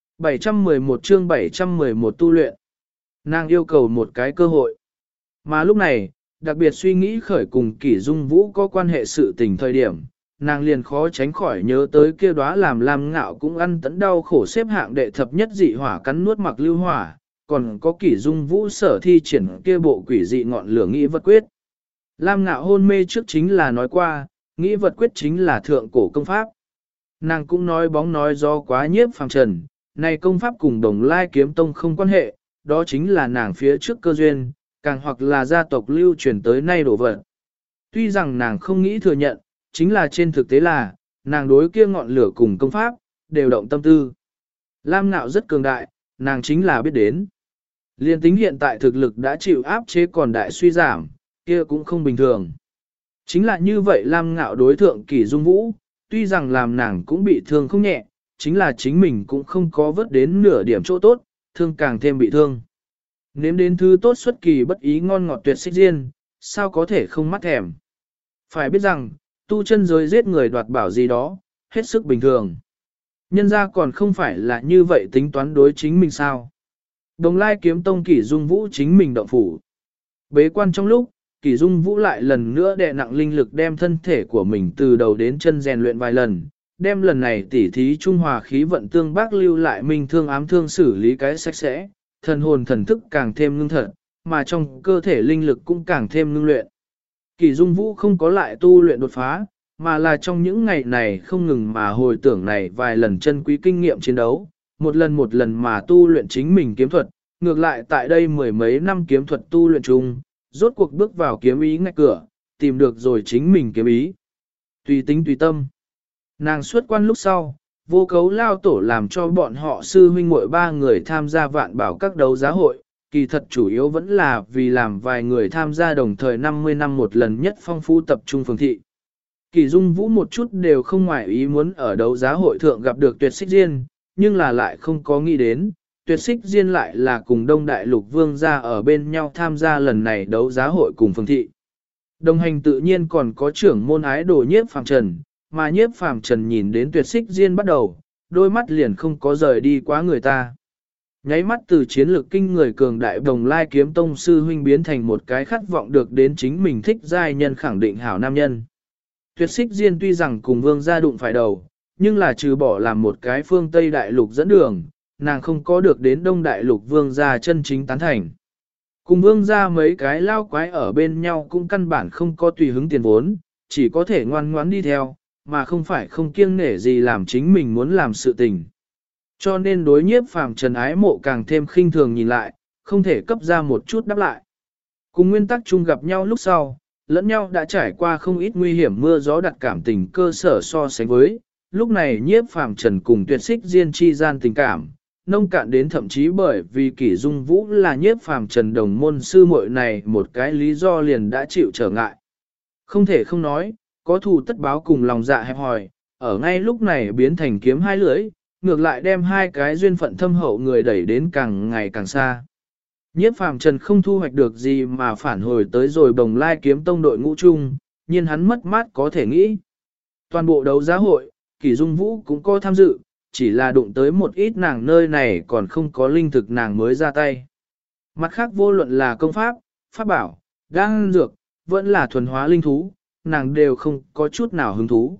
Speaker 1: 711 chương 711 tu luyện. Nàng yêu cầu một cái cơ hội. Mà lúc này, đặc biệt suy nghĩ khởi cùng Kỷ Dung Vũ có quan hệ sự tình thời điểm, nàng liền khó tránh khỏi nhớ tới kia đóa làm Lam Ngạo cũng ăn tấn đau khổ xếp hạng đệ thập nhất dị hỏa cắn nuốt mặc lưu hỏa, còn có Kỷ Dung Vũ sở thi triển kia bộ quỷ dị ngọn lửa nghĩ vật quyết. Lam Ngạo hôn mê trước chính là nói qua, nghĩ vật quyết chính là thượng cổ công pháp. Nàng cũng nói bóng nói do quá nhiếp phàm trần, này công pháp cùng Đồng Lai Kiếm Tông không quan hệ, đó chính là nàng phía trước cơ duyên, càng hoặc là gia tộc lưu truyền tới nay đổ vật. Tuy rằng nàng không nghĩ thừa nhận, chính là trên thực tế là, nàng đối kia ngọn lửa cùng công pháp, đều động tâm tư. Lam Ngạo rất cường đại, nàng chính là biết đến. Liên tính hiện tại thực lực đã chịu áp chế còn đại suy giảm, kia cũng không bình thường. Chính là như vậy Lam Ngạo đối thượng Kỷ Dung Vũ, tuy rằng làm nàng cũng bị thương không nhẹ, chính là chính mình cũng không có vớt đến nửa điểm chỗ tốt, thương càng thêm bị thương. Nếm đến thứ tốt xuất kỳ bất ý ngon ngọt tuyệt xích diên, sao có thể không mắt thèm. Phải biết rằng, tu chân giới giết người đoạt bảo gì đó, hết sức bình thường. Nhân ra còn không phải là như vậy tính toán đối chính mình sao. Đồng Lai Kiếm Tông Kỷ Dung Vũ chính mình động phủ. Bế quan trong lúc, Kỷ Dung Vũ lại lần nữa đè nặng linh lực đem thân thể của mình từ đầu đến chân rèn luyện vài lần, đem lần này tỉ thí trung hòa khí vận tương bác lưu lại minh thương ám thương xử lý cái sạch sẽ, thần hồn thần thức càng thêm ngưng thật, mà trong cơ thể linh lực cũng càng thêm ngưng luyện. Kỷ Dung Vũ không có lại tu luyện đột phá, mà là trong những ngày này không ngừng mà hồi tưởng này vài lần chân quý kinh nghiệm chiến đấu, một lần mà tu luyện chính mình kiếm thuật, ngược lại tại đây mười mấy năm kiếm thuật tu luyện chung, rốt cuộc bước vào kiếm ý ngạch cửa, tìm được rồi chính mình kiếm ý. Tùy tính tùy tâm. Nàng xuất quan lúc sau, vô cấu lao tổ làm cho bọn họ sư huynh muội 3 người tham gia vạn bảo các đấu giá hội, kỳ thật chủ yếu vẫn là vì làm vài người tham gia đồng thời 50 năm một lần nhất phong phú tập trung phường thị. Kỳ Dung Vũ một chút đều không ngoại ý muốn ở đấu giá hội thượng gặp được Tuyệt Xích Diên, nhưng là lại không có nghĩ đến, Tuyệt Xích Diên lại là cùng Đông Đại Lục Vương gia ở bên nhau tham gia lần này đấu giá hội cùng phường thị. Đồng hành tự nhiên còn có trưởng môn ái đồ Nhiếp Phàm Trần, mà Nhiếp Phàm Trần nhìn đến Tuyệt Xích Diên bắt đầu, đôi mắt liền không có rời đi quá người ta. Nháy mắt từ chiến lược kinh người cường đại Đồng Lai Kiếm Tông sư huynh biến thành một cái khát vọng được đến chính mình thích giai nhân khẳng định hảo nam nhân. Tuyệt Xích Diên tuy rằng cùng Vương gia đụng phải đầu, nhưng là trừ bỏ làm một cái phương Tây Đại Lục dẫn đường, nàng không có được đến Đông Đại Lục Vương gia chân chính tán thành. Cùng Vương gia mấy cái lao quái ở bên nhau cũng căn bản không có tùy hứng tiền vốn, chỉ có thể ngoan ngoãn đi theo, mà không phải không kiêng nể gì làm chính mình muốn làm sự tình. Cho nên đối Nhiếp Phàm Trần ái mộ càng thêm khinh thường nhìn lại, không thể cấp ra một chút đáp lại. Cùng nguyên tắc chung gặp nhau lúc sau, lẫn nhau đã trải qua không ít nguy hiểm mưa gió đặt cảm tình cơ sở so sánh với, lúc này Nhiếp Phàm Trần cùng Tuyệt Xích Diên chi gian tình cảm, nông cạn đến thậm chí bởi vì Kỷ Dung Vũ là Nhiếp Phàm Trần đồng môn sư muội này một cái lý do liền đã chịu trở ngại. Không thể không nói, có thù tất báo cùng lòng dạ hẹp hòi, ở ngay lúc này biến thành kiếm hai lưỡi, ngược lại đem hai cái duyên phận thâm hậu người đẩy đến càng ngày càng xa. Nhiếp Phàm Trần không thu hoạch được gì mà phản hồi tới rồi Bồng Lai Kiếm Tông đội ngũ chung, nhưng hắn mất mát có thể nghĩ. Toàn bộ đấu giá hội, Kỷ Dung Vũ cũng có tham dự, chỉ là đụng tới một ít nàng nơi này còn không có linh thực nàng mới ra tay. Mặt khác vô luận là công pháp, pháp bảo, đan dược, vẫn là thuần hóa linh thú, nàng đều không có chút nào hứng thú.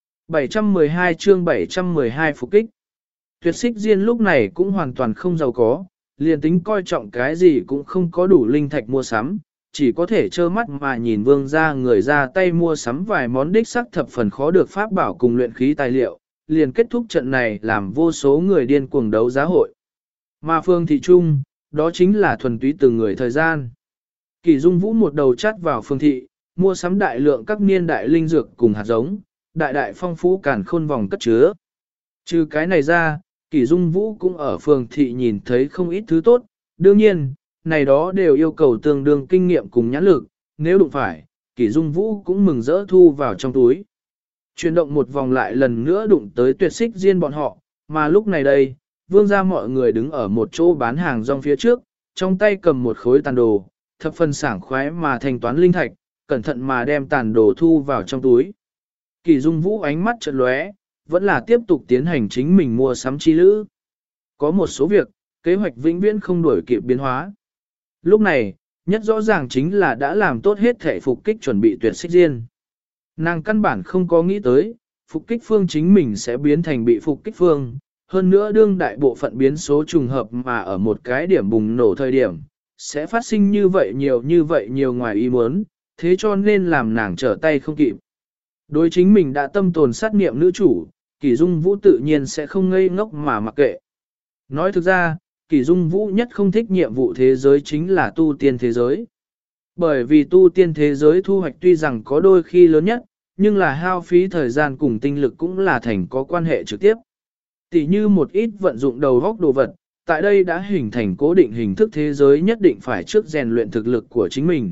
Speaker 1: 712 chương 712 phục kích. Tuyệt Xích Diên lúc này cũng hoàn toàn không giàu có, liền tính coi trọng cái gì cũng không có đủ linh thạch mua sắm, chỉ có thể trơ mắt mà nhìn Vương gia người ra tay mua sắm vài món đích sắc thập phần khó được pháp bảo cùng luyện khí tài liệu, liền kết thúc trận này làm vô số người điên cuồng đấu giá hội. Mà Phương thị trung, đó chính là thuần túy từng người thời gian. Kỷ Dung Vũ một đầu chắt vào Phương thị, mua sắm đại lượng các niên đại linh dược cùng hạt giống, đại phong phú càn khôn vòng cất chứa. Trừ cái này ra, Kỷ Dung Vũ cũng ở Phương thị nhìn thấy không ít thứ tốt, đương nhiên, này đó đều yêu cầu tương đương kinh nghiệm cùng nhãn lực, nếu đụng phải, Kỷ Dung Vũ cũng mừng rỡ thu vào trong túi. Chuyển động một vòng lại lần nữa đụng tới Tuyệt Xích Diên bọn họ, mà lúc này đây, vương gia mọi người đứng ở một chỗ bán hàng rong phía trước, trong tay cầm một khối tàn đồ, thập phần sảng khoái mà thanh toán linh thạch, cẩn thận mà đem tàn đồ thu vào trong túi. Kỷ Dung Vũ ánh mắt chợt lóe, vẫn là tiếp tục tiến hành chính mình mua sắm chi lữ. Có một số việc, kế hoạch vĩnh viễn không đổi kịp biến hóa. Lúc này, nhất rõ ràng chính là đã làm tốt hết thể phục kích chuẩn bị Tuyệt Xích Diên. Nàng căn bản không có nghĩ tới, phục kích phương chính mình sẽ biến thành bị phục kích phương, hơn nữa đương đại bộ phận biến số trùng hợp mà ở một cái điểm bùng nổ thời điểm, sẽ phát sinh như vậy nhiều ngoài ý muốn, thế cho nên làm nàng trở tay không kịp. Đối chính mình đã tâm tồn sát niệm nữ chủ, Kỷ Dung Vũ tự nhiên sẽ không ngây ngốc mà mặc kệ. Nói thực ra, Kỷ Dung Vũ nhất không thích nhiệm vụ thế giới chính là tu tiên thế giới. Bởi vì tu tiên thế giới thu hoạch tuy rằng có đôi khi lớn nhất, nhưng là hao phí thời gian cùng tinh lực cũng là thành có quan hệ trực tiếp. Tỷ như một ít vận dụng đầu góc đồ vật, tại đây đã hình thành cố định hình thức thế giới nhất định phải trước rèn luyện thực lực của chính mình.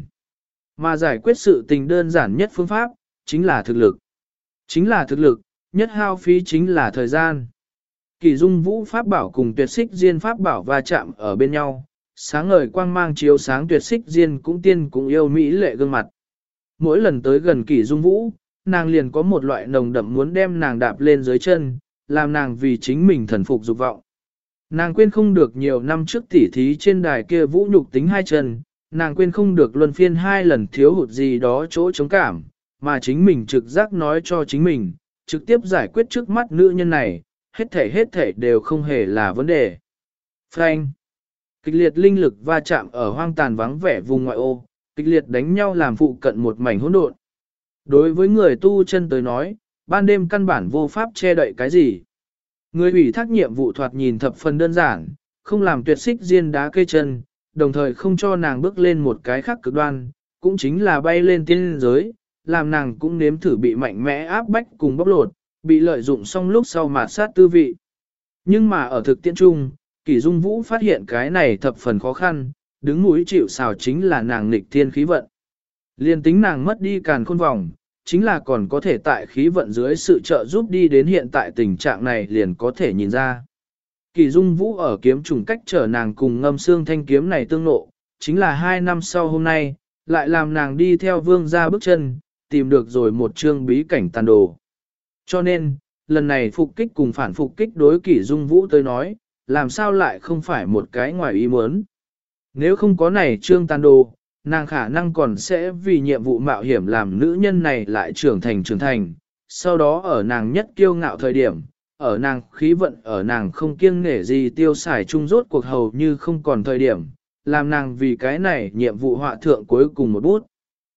Speaker 1: Mà giải quyết sự tình đơn giản nhất phương pháp, chính là thực lực. Chính là thực lực, nhất hao phí chính là thời gian. Kỷ Dung Vũ pháp bảo cùng Tuyệt Xích Diên pháp bảo va chạm ở bên nhau, sáng ngời quang mang chiếu sáng Tuyệt Xích Diên cũng yêu mỹ lệ gương mặt. Mỗi lần tới gần Kỷ Dung Vũ, nàng liền có một loại nồng đậm muốn đem nàng đạp lên dưới chân, làm nàng vì chính mình thần phục dục vọng. Nàng quên không được nhiều năm trước tỉ thí trên đài kia vũ nhục tính hai chân, nàng quên không được luân phiên hai lần thiếu hụt gì đó chỗ chống cảm, mà chính mình trực giác nói cho chính mình, trực tiếp giải quyết trước mắt nữ nhân này, hết thảy đều không hề là vấn đề. Frank. Kịch liệt linh lực va chạm ở hoang tàn vắng vẻ vùng ngoại ô, kịch liệt đánh nhau làm phụ cận một mảnh hỗn độn. Đối với người tu chân tới nói, ban đêm căn bản vô pháp che đậy cái gì. Người ủy thác nhiệm vụ thoạt nhìn thập phần đơn giản, không làm Tuyệt Xích Diên đá cây chân, đồng thời không cho nàng bước lên một cái khác cực đoan, cũng chính là bay lên tiên giới, làm nàng cũng nếm thử bị mạnh mẽ áp bách cùng bóc lột, bị lợi dụng xong lúc sau mà sát tư vị. Nhưng mà ở thực tiễn chung, Kỷ Dung Vũ phát hiện cái này thập phần khó khăn, đứng mũi chịu sào chính là nàng nghịch thiên khí vận. Liên tính nàng mất đi càn khôn vòng, chính là còn có thể tại khí vận dưới sự trợ giúp đi đến hiện tại tình trạng này liền có thể nhìn ra. Kỷ Dung Vũ ở kiếm trùng cách trở nàng cùng Ngâm Xương thanh kiếm này tương nộ, chính là 2 năm sau hôm nay, lại làm nàng đi theo vương gia bước chân, tìm được rồi một chương bí cảnh tàn đồ. Cho nên, lần này phục kích cùng phản phục kích đối Kỷ Dung Vũ tới nói, làm sao lại không phải một cái ngoài ý muốn. Nếu không có này chương tàn đồ, nàng khả năng còn sẽ vì nhiệm vụ mạo hiểm làm nữ nhân này lại trưởng thành, sau đó ở nàng nhất kiêu ngạo thời điểm, ở nàng khí vận ở nàng không kiêng nể gì tiêu xài chung rốt cuộc hầu như không còn thời điểm, làm nàng vì cái này nhiệm vụ họa thượng cuối cùng một bút.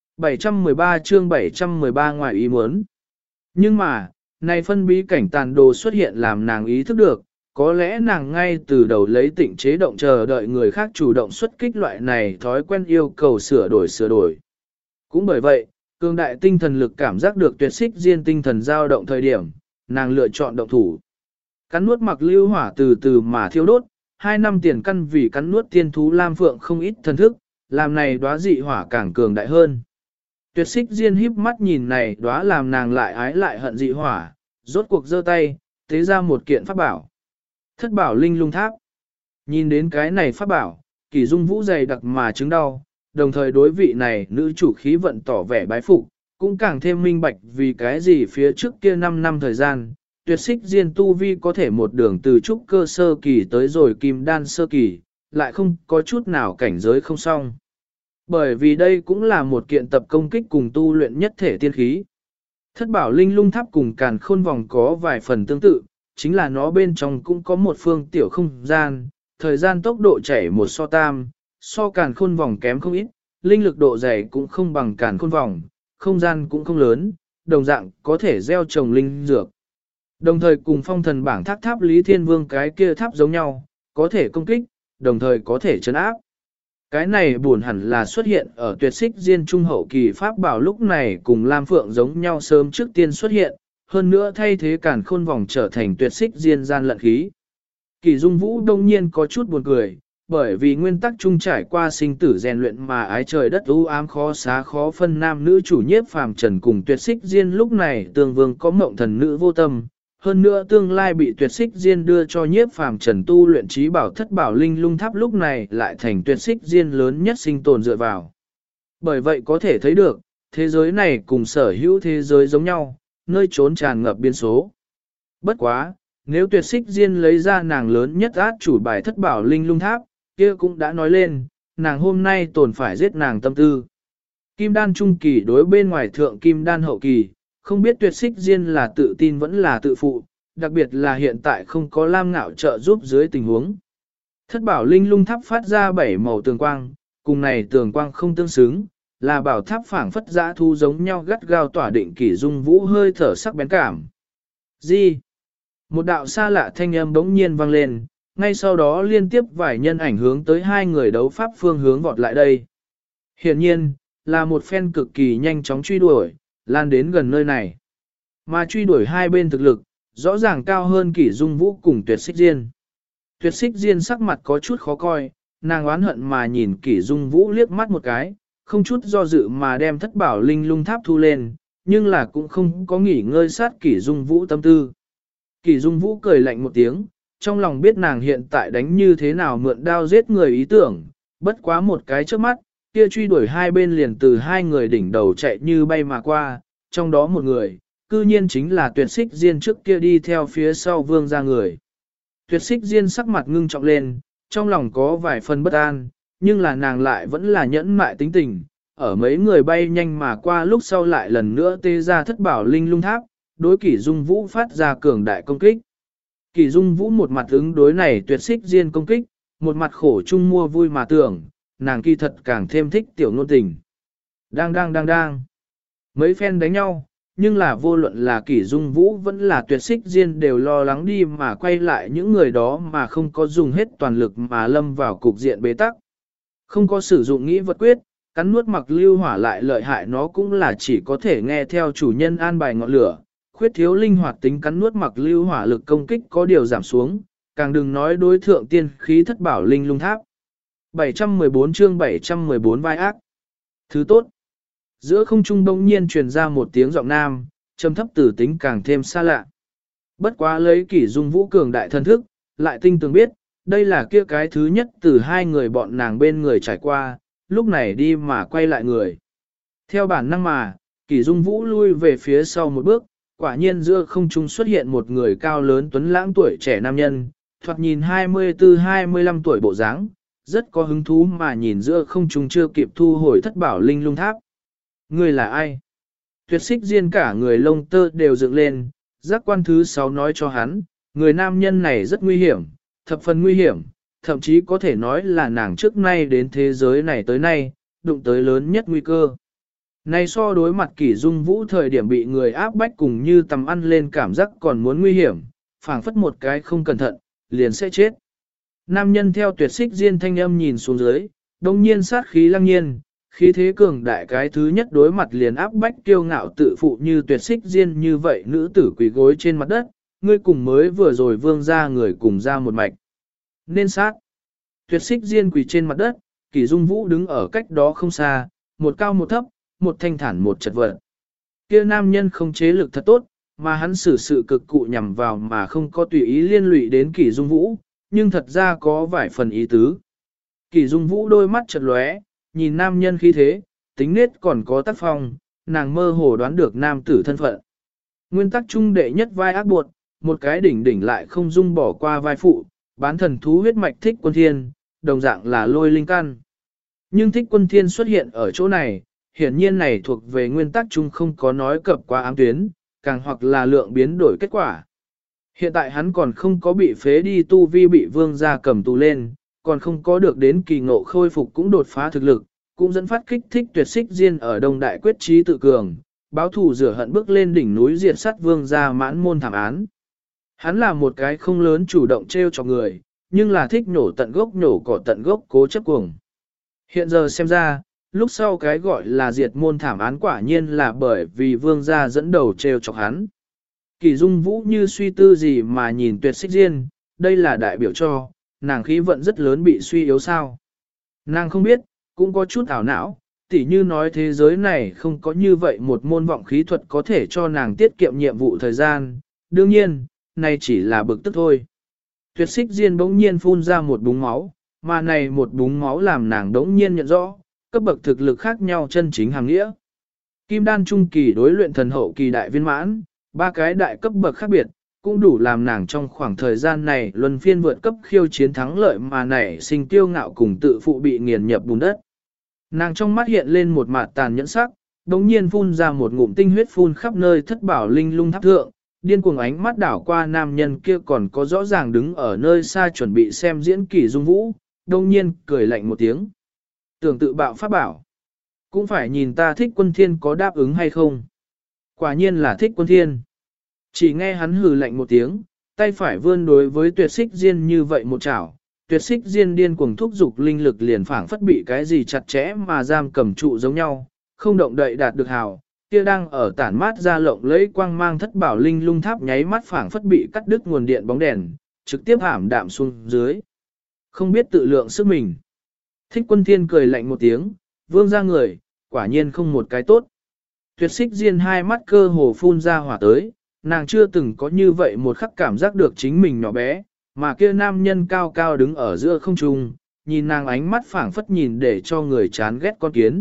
Speaker 1: 713 chương 713 ngoài ý muốn. Nhưng mà, này phân bí cảnh tàn đồ xuất hiện làm nàng ý thức được, có lẽ nàng ngay từ đầu lấy tịnh chế động chờ đợi người khác chủ động xuất kích loại này thói quen yêu cầu sửa đổi. Cũng bởi vậy, cường đại tinh thần lực cảm giác được Tuyệt Xích Diên tinh thần dao động thời điểm, nàng lựa chọn động thủ. Cắn nuốt mặc lưu hỏa từ từ mà thiêu đốt, 2 năm tiền căn vì cắn nuốt tiên thú Lam Phượng không ít thần thức, làm này đóa dị hỏa càng cường đại hơn. Tuyệt Xích Diên híp mắt nhìn này đóa làm nàng lại ái lại hận dị hỏa, rốt cuộc giơ tay, tế ra một kiện pháp bảo. Thất bảo linh lung tháp. Nhìn đến cái này pháp bảo, Kỷ Dung Vũ dày đặc mà chứng đau, đồng thời đối vị này nữ chủ khí vận tỏ vẻ bái phục, cũng càng thêm minh bạch vì cái gì phía trước kia 5 năm thời gian, Tuyệt Xích Diên tu vi có thể một đường từ trúc cơ sơ kỳ tới rồi kim đan sơ kỳ, lại không có chút nào cảnh giới không xong. Bởi vì đây cũng là một kiện tập công kích cùng tu luyện nhất thể tiên khí. Thất bảo linh lung tháp cùng càn khôn vòng có vài phần tương tự, chính là nó bên trong cũng có một phương tiểu không gian, thời gian tốc độ chảy một so tam, so càn khôn vòng kém không ít, linh lực độ dày cũng không bằng càn khôn vòng, không gian cũng không lớn, đồng dạng có thể gieo trồng linh dược. Đồng thời cùng phong thần bảng tháp Lý Thiên Vương cái kia tháp giống nhau, có thể công kích, đồng thời có thể chấn áp. Cái này buồn hẳn là xuất hiện ở Tuyệt Xích Diên trung hậu kỳ pháp bảo lúc này cùng Lam Phượng giống nhau sớm trước tiên xuất hiện, hơn nữa thay thế càn khôn vòng trở thành Tuyệt Xích Diên gian lận khí. Kỷ Dung Vũ đông nhiên có chút buồn cười, bởi vì nguyên tắc chung trải qua sinh tử rèn luyện mà ái trời đất u ám khó xá khó phân nam nữ chủ nhiếp phàm trần cùng tuyệt xích diên lúc này tương vương có mộng thần nữ vô tâm, hơn nữa tương lai bị tuyệt xích diên đưa cho nhiếp phàm trần tu luyện trí bảo thất bảo linh lung tháp lúc này lại thành tuyệt xích diên lớn nhất sinh tồn dựa vào. Bởi vậy có thể thấy được, thế giới này cùng sở hữu thế giới giống nhau, nơi trốn tràn ngập biên số. Bất quá, nếu tuyệt xích diên lấy ra nàng lớn nhất át chủ bài thất bảo linh lung tháp, kia cũng đã nói lên, nàng hôm nay tồn phải giết nàng tâm tư. Kim đan trung kỳ đối bên ngoài thượng kim đan hậu kỳ, không biết tuyệt xích diên là tự tin vẫn là tự phụ, đặc biệt là hiện tại không có Lam Ngạo trợ giúp dưới tình huống. Thất bảo linh lung tháp phát ra 7 màu tường quang, cùng này tường quang không tương xứng, là bảo tháp phảng phất dã thu giống nhau gắt gao tỏa định Kỷ Dung Vũ hơi thở sắc bén cảm. Gì? Một đạo xa lạ thanh âm bỗng nhiên vang lên, ngay sau đó liên tiếp vài nhân ảnh hướng tới hai người đấu pháp phương hướng vọt lại đây. Hiển nhiên, là một phen cực kỳ nhanh chóng truy đuổi, lan đến gần nơi này. Mà truy đuổi hai bên thực lực, rõ ràng cao hơn Kỷ Dung Vũ cùng Tuyệt Xích Diên. Tuyệt Xích Diên sắc mặt có chút khó coi, nàng oán hận mà nhìn Kỷ Dung Vũ liếc mắt một cái, không chút do dự mà đem thất bảo linh lung tháp thu lên, nhưng là cũng không có nghỉ ngơi sát Kỷ Dung Vũ tâm tư. Kỷ Dung Vũ cười lạnh một tiếng, trong lòng biết nàng hiện tại đánh như thế nào mượn đao giết người ý tưởng, bất quá một cái trước mắt, kia truy đuổi hai bên liền từ hai người đỉnh đầu chạy như bay mà qua, trong đó một người, cư nhiên chính là Tuyệt Xích Diên trước kia đi theo phía sau vương ra người. Tuyệt Xích Diên sắc mặt ngưng trọng lên, trong lòng có vài phần bất an, nhưng là nàng lại vẫn là nhẫn mại tính tình, ở mấy người bay nhanh mà qua lúc sau lại lần nữa tê ra thất bảo linh lung tháp, đối Kỷ Dung Vũ phát ra cường đại công kích. Kỷ Dung Vũ một mặt ứng đối này Tuyệt Xích Diên công kích, một mặt khổ chung mua vui mà tưởng, nàng kỳ thật càng thêm thích tiểu nôn tình. Đang. Mấy phen đánh nhau, nhưng là vô luận là Kỷ Dung Vũ vẫn là Tuyệt Xích Diên đều lo lắng đi mà quay lại những người đó mà không có dùng hết toàn lực mà lâm vào cục diện bế tắc. Không có sử dụng nghĩ vật quyết, cắn nuốt mặc lưu hỏa lại lợi hại nó cũng là chỉ có thể nghe theo chủ nhân an bài ngọn lửa, khuyết thiếu linh hoạt tính cắn nuốt mặc lưu hỏa lực công kích có điều giảm xuống, càng đừng nói đối thượng tiên khí thất bảo linh lung tháp. 714 chương 714 vai ác. Thứ tốt. Giữa không trung đông nhiên truyền ra một tiếng giọng nam, trầm thấp tử tính càng thêm xa lạ. Bất quá lấy Kỷ Dung Vũ cường đại thân thức, lại tinh tường biết, đây là kia cái thứ nhất từ hai người bọn nàng bên người trải qua, lúc này đi mà quay lại người. Theo bản năng mà, Kỷ Dung Vũ lui về phía sau một bước, quả nhiên giữa không trung xuất hiện một người cao lớn tuấn lãng tuổi trẻ nam nhân, thoạt nhìn 24-25 tuổi bộ dáng, rất có hứng thú mà nhìn giữa không trung chưa kịp thu hồi thất bảo linh lung tháp. Người là ai? Tuyệt Xích Diên cả người lông tơ đều dựng lên, giác quan thứ 6 nói cho hắn, người nam nhân này rất nguy hiểm, thập phần nguy hiểm, thậm chí có thể nói là nàng trước nay đến thế giới này tới nay, đụng tới lớn nhất nguy cơ. Này so đối mặt Kỷ Dung Vũ thời điểm bị người áp bách cùng như tầm ăn lên cảm giác còn muốn nguy hiểm, phảng phất một cái không cẩn thận, liền sẽ chết. Nam nhân theo Tuyệt Xích Diên thanh âm nhìn xuống dưới, đông nhiên sát khí lăng nhiên, khí thế cường đại cái thứ nhất đối mặt liền áp bách kiêu ngạo tự phụ như Tuyệt Xích Diên như vậy nữ tử quỳ gối trên mặt đất, ngươi cùng mới vừa rồi vương ra người cùng ra một mạch. Nên sát. Tuyệt Xích Diên quỳ trên mặt đất, Kỷ Dung Vũ đứng ở cách đó không xa, một cao một thấp, một thanh thản một chật vật. Kia nam nhân không chế lực thật tốt, mà hắn xử sự cực cụ nhằm vào mà không có tùy ý liên lụy đến Kỷ Dung Vũ, nhưng thật ra có vài phần ý tứ. Kỷ Dung Vũ đôi mắt chật lóe, nhìn nam nhân khí thế, tính nết còn có tác phong, nàng mơ hồ đoán được nam tử thân phận. Nguyên tắc trung đệ nhất vai ác buộc, một cái đỉnh lại không dung bỏ qua vai phụ, bán thần thú huyết mạch Thích Quân Thiên, đồng dạng là lôi linh căn. Nhưng Thích Quân Thiên xuất hiện ở chỗ này, hiển nhiên này thuộc về nguyên tắc chung không có nói cập qua ám tuyến, càng hoặc là lượng biến đổi kết quả. Hiện tại hắn còn không có bị phế đi tu vi bị vương gia cầm tù lên, còn không có được đến kỳ ngộ khôi phục cũng đột phá thực lực, cũng dẫn phát kích thích Tuyệt Xích Diên ở Đông Đại quyết trí tự cường, báo thù rửa hận bước lên đỉnh núi diệt sát vương gia mãn môn thảm án. Hắn là một cái không lớn chủ động treo cho người, nhưng là thích nổ tận gốc nổ cỏ tận gốc cố chấp cuồng. Hiện giờ xem ra, lúc sau cái gọi là diệt môn thảm án quả nhiên là bởi vì vương gia dẫn đầu treo chọc hắn. Kỷ Dung Vũ như suy tư gì mà nhìn Tuyệt Xích Diên, đây là đại biểu cho, nàng khí vận rất lớn bị suy yếu sao. Nàng không biết, cũng có chút ảo não, tỉ như nói thế giới này không có như vậy một môn vọng khí thuật có thể cho nàng tiết kiệm nhiệm vụ thời gian, đương nhiên, này chỉ là bực tức thôi. Tuyệt xích diên bỗng nhiên phun ra một búng máu, mà này một búng máu làm nàng đống nhiên nhận rõ, cấp bậc thực lực khác nhau chân chính hàng nghĩa. Kim đan trung kỳ đối luyện thần hậu kỳ đại viên mãn, ba cái đại cấp bậc khác biệt, cũng đủ làm nàng trong khoảng thời gian này luân phiên vượt cấp khiêu chiến thắng lợi mà nảy sinh tiêu ngạo cùng tự phụ bị nghiền nhập bùn đất. Nàng trong mắt hiện lên một mạt tàn nhẫn sắc, đống nhiên phun ra một ngụm tinh huyết phun khắp nơi thất bảo linh lung tháp thượng, điên cuồng ánh mắt đảo qua nam nhân kia còn có rõ ràng đứng ở nơi xa chuẩn bị xem diễn kỳ dung vũ, đống nhiên cười lạnh một tiếng. Tưởng tự bạo pháp bảo. Cũng phải nhìn ta thích quân thiên có đáp ứng hay không. Quả nhiên là thích quân thiên. Chỉ nghe hắn hừ lạnh một tiếng, tay phải vươn đối với tuyệt xích diên như vậy một chảo. Tuyệt xích diên điên cuồng thúc dục linh lực liền phảng phất bị cái gì chặt chẽ mà giam cầm trụ giống nhau, không động đậy đạt được hào. Kia đang ở tản mát ra lộng lẫy quang mang thất bảo linh lung tháp nháy mắt phảng phất bị cắt đứt nguồn điện bóng đèn, trực tiếp ảm đạm xuống dưới. Không biết tự lượng sức mình. Thích quân thiên cười lạnh một tiếng, vương ra người, quả nhiên không một cái tốt. Tuyệt xích diên hai mắt cơ hồ phun ra hỏa tới, nàng chưa từng có như vậy một khắc cảm giác được chính mình nhỏ bé, mà kia nam nhân cao cao đứng ở giữa không trung, nhìn nàng ánh mắt phảng phất nhìn để cho người chán ghét con kiến.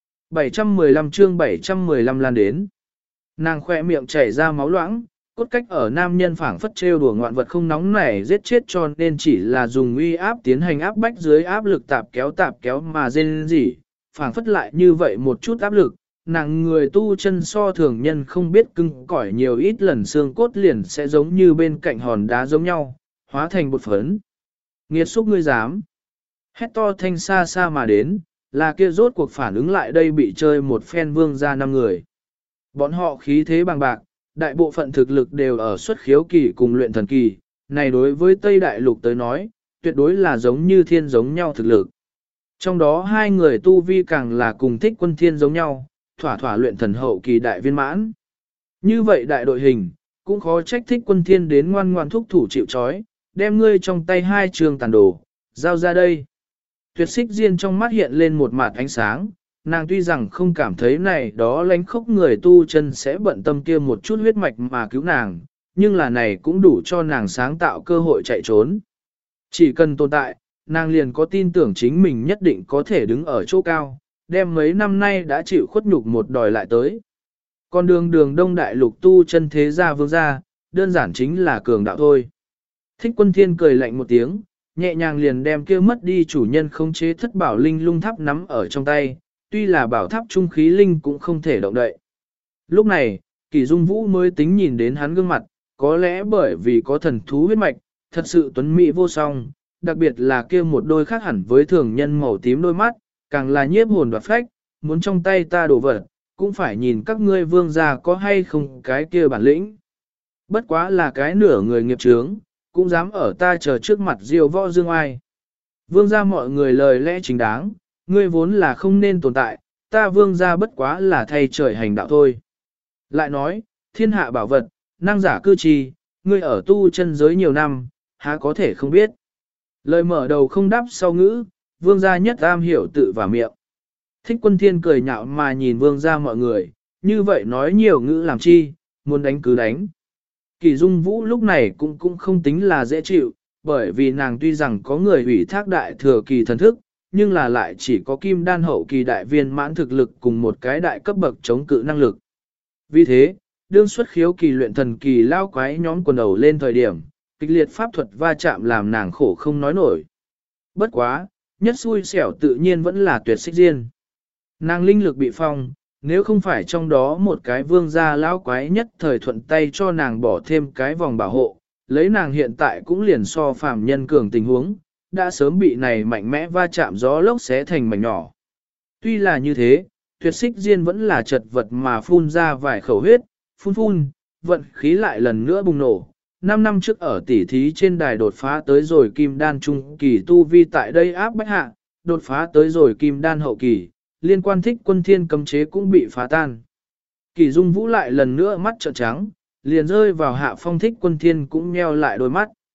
Speaker 1: 715 chương 715 lan đến. Nàng khoe miệng chảy ra máu loãng, cốt cách ở nam nhân phảng phất trêu đùa ngoạn vật không nóng nảy giết chết cho nên chỉ là dùng uy áp tiến hành áp bách dưới áp lực tạp kéo mà dên gì, phảng phất lại như vậy một chút áp lực, nàng người tu chân so thường nhân không biết cứng cỏi nhiều ít lần xương cốt liền sẽ giống như bên cạnh hòn đá giống nhau, hóa thành bột phấn. Nghiệt xúc ngươi dám. Hét to thanh xa xa mà đến, là kia rốt cuộc phản ứng lại đây bị chơi một phen vương ra 5 người. Bọn họ khí thế bằng bạc, đại bộ phận thực lực đều ở xuất khiếu kỳ cùng luyện thần kỳ, này đối với Tây Đại Lục tới nói, tuyệt đối là giống như thiên giống nhau thực lực. Trong đó hai người tu vi càng là cùng thích quân thiên giống nhau, thỏa luyện thần hậu kỳ đại viên mãn. Như vậy đại đội hình, cũng khó trách thích quân thiên đến ngoan ngoan thúc thủ chịu trói, đem ngươi trong tay hai trường tàn đồ, giao ra đây. Tuyệt xích diên trong mắt hiện lên một mạt ánh sáng, nàng tuy rằng không cảm thấy này đó lánh khốc người tu chân sẽ bận tâm kia một chút huyết mạch mà cứu nàng, nhưng là này cũng đủ cho nàng sáng tạo cơ hội chạy trốn. Chỉ cần tồn tại, nàng liền có tin tưởng chính mình nhất định có thể đứng ở chỗ cao, đem mấy năm nay đã chịu khuất nhục một đòi lại tới. Con đường đông đại lục tu chân thế gia vương gia, đơn giản chính là cường đạo thôi. Thích quân thiên cười lạnh một tiếng, nhẹ nhàng liền đem kia mất đi chủ nhân khống chế thất bảo linh lung tháp nắm ở trong tay, tuy là bảo tháp trung khí linh cũng không thể động đậy. Lúc này, Kỳ Dung Vũ mới tính nhìn đến hắn gương mặt, có lẽ bởi vì có thần thú huyết mạch, thật sự tuấn mỹ vô song, đặc biệt là kia một đôi khác hẳn với thường nhân màu tím đôi mắt, càng là nhiếp hồn đoạt phách, muốn trong tay ta đổ vật, cũng phải nhìn các ngươi vương gia có hay không cái kia bản lĩnh. Bất quá là cái nửa người nghiệp chướng, cũng dám ở ta chờ trước mặt diêu võ dương ai. Vương gia mọi người lời lẽ chính đáng, ngươi vốn là không nên tồn tại, ta vương gia bất quá là thay trời hành đạo thôi. Lại nói, thiên hạ bảo vật, năng giả cư trì, ngươi ở tu chân giới nhiều năm, há có thể không biết. Lời mở đầu không đáp sau ngữ, vương gia nhất am hiểu tự và miệng. Thích quân thiên cười nhạo mà nhìn vương gia mọi người, như vậy nói nhiều ngữ làm chi, muốn đánh cứ đánh. Kỳ Dung Vũ lúc này cũng không tính là dễ chịu, bởi vì nàng tuy rằng có người ủy thác đại thừa kỳ thần thức, nhưng là lại chỉ có kim đan hậu kỳ đại viên mãn thực lực cùng một cái đại cấp bậc chống cự năng lực. Vì thế, đương xuất khiếu kỳ luyện thần kỳ lao quái nhóm quần đầu lên thời điểm, kịch liệt pháp thuật va chạm làm nàng khổ không nói nổi. Bất quá, nhất xui xẻo tự nhiên vẫn là tuyệt xích diên. Nàng linh lực bị phong, nếu không phải trong đó một cái vương gia lão quái nhất thời thuận tay cho nàng bỏ thêm cái vòng bảo hộ, lấy nàng hiện tại cũng liền so phàm nhân cường tình huống, đã sớm bị này mạnh mẽ va chạm gió lốc xé thành mảnh nhỏ. Tuy là như thế, tuyệt xích diên vẫn là chật vật mà phun ra vài khẩu huyết, phun, vận khí lại lần nữa bùng nổ. 5 năm trước ở tỉ thí trên đài đột phá tới rồi kim đan trung kỳ tu vi tại đây áp bách hạ, đột phá tới rồi kim đan hậu kỳ, liên quan thích quân thiên cấm chế cũng bị phá tan. Kỳ Dung Vũ lại lần nữa mắt trợn trắng, liền rơi vào hạ phong thích quân thiên cũng nheo lại đôi mắt.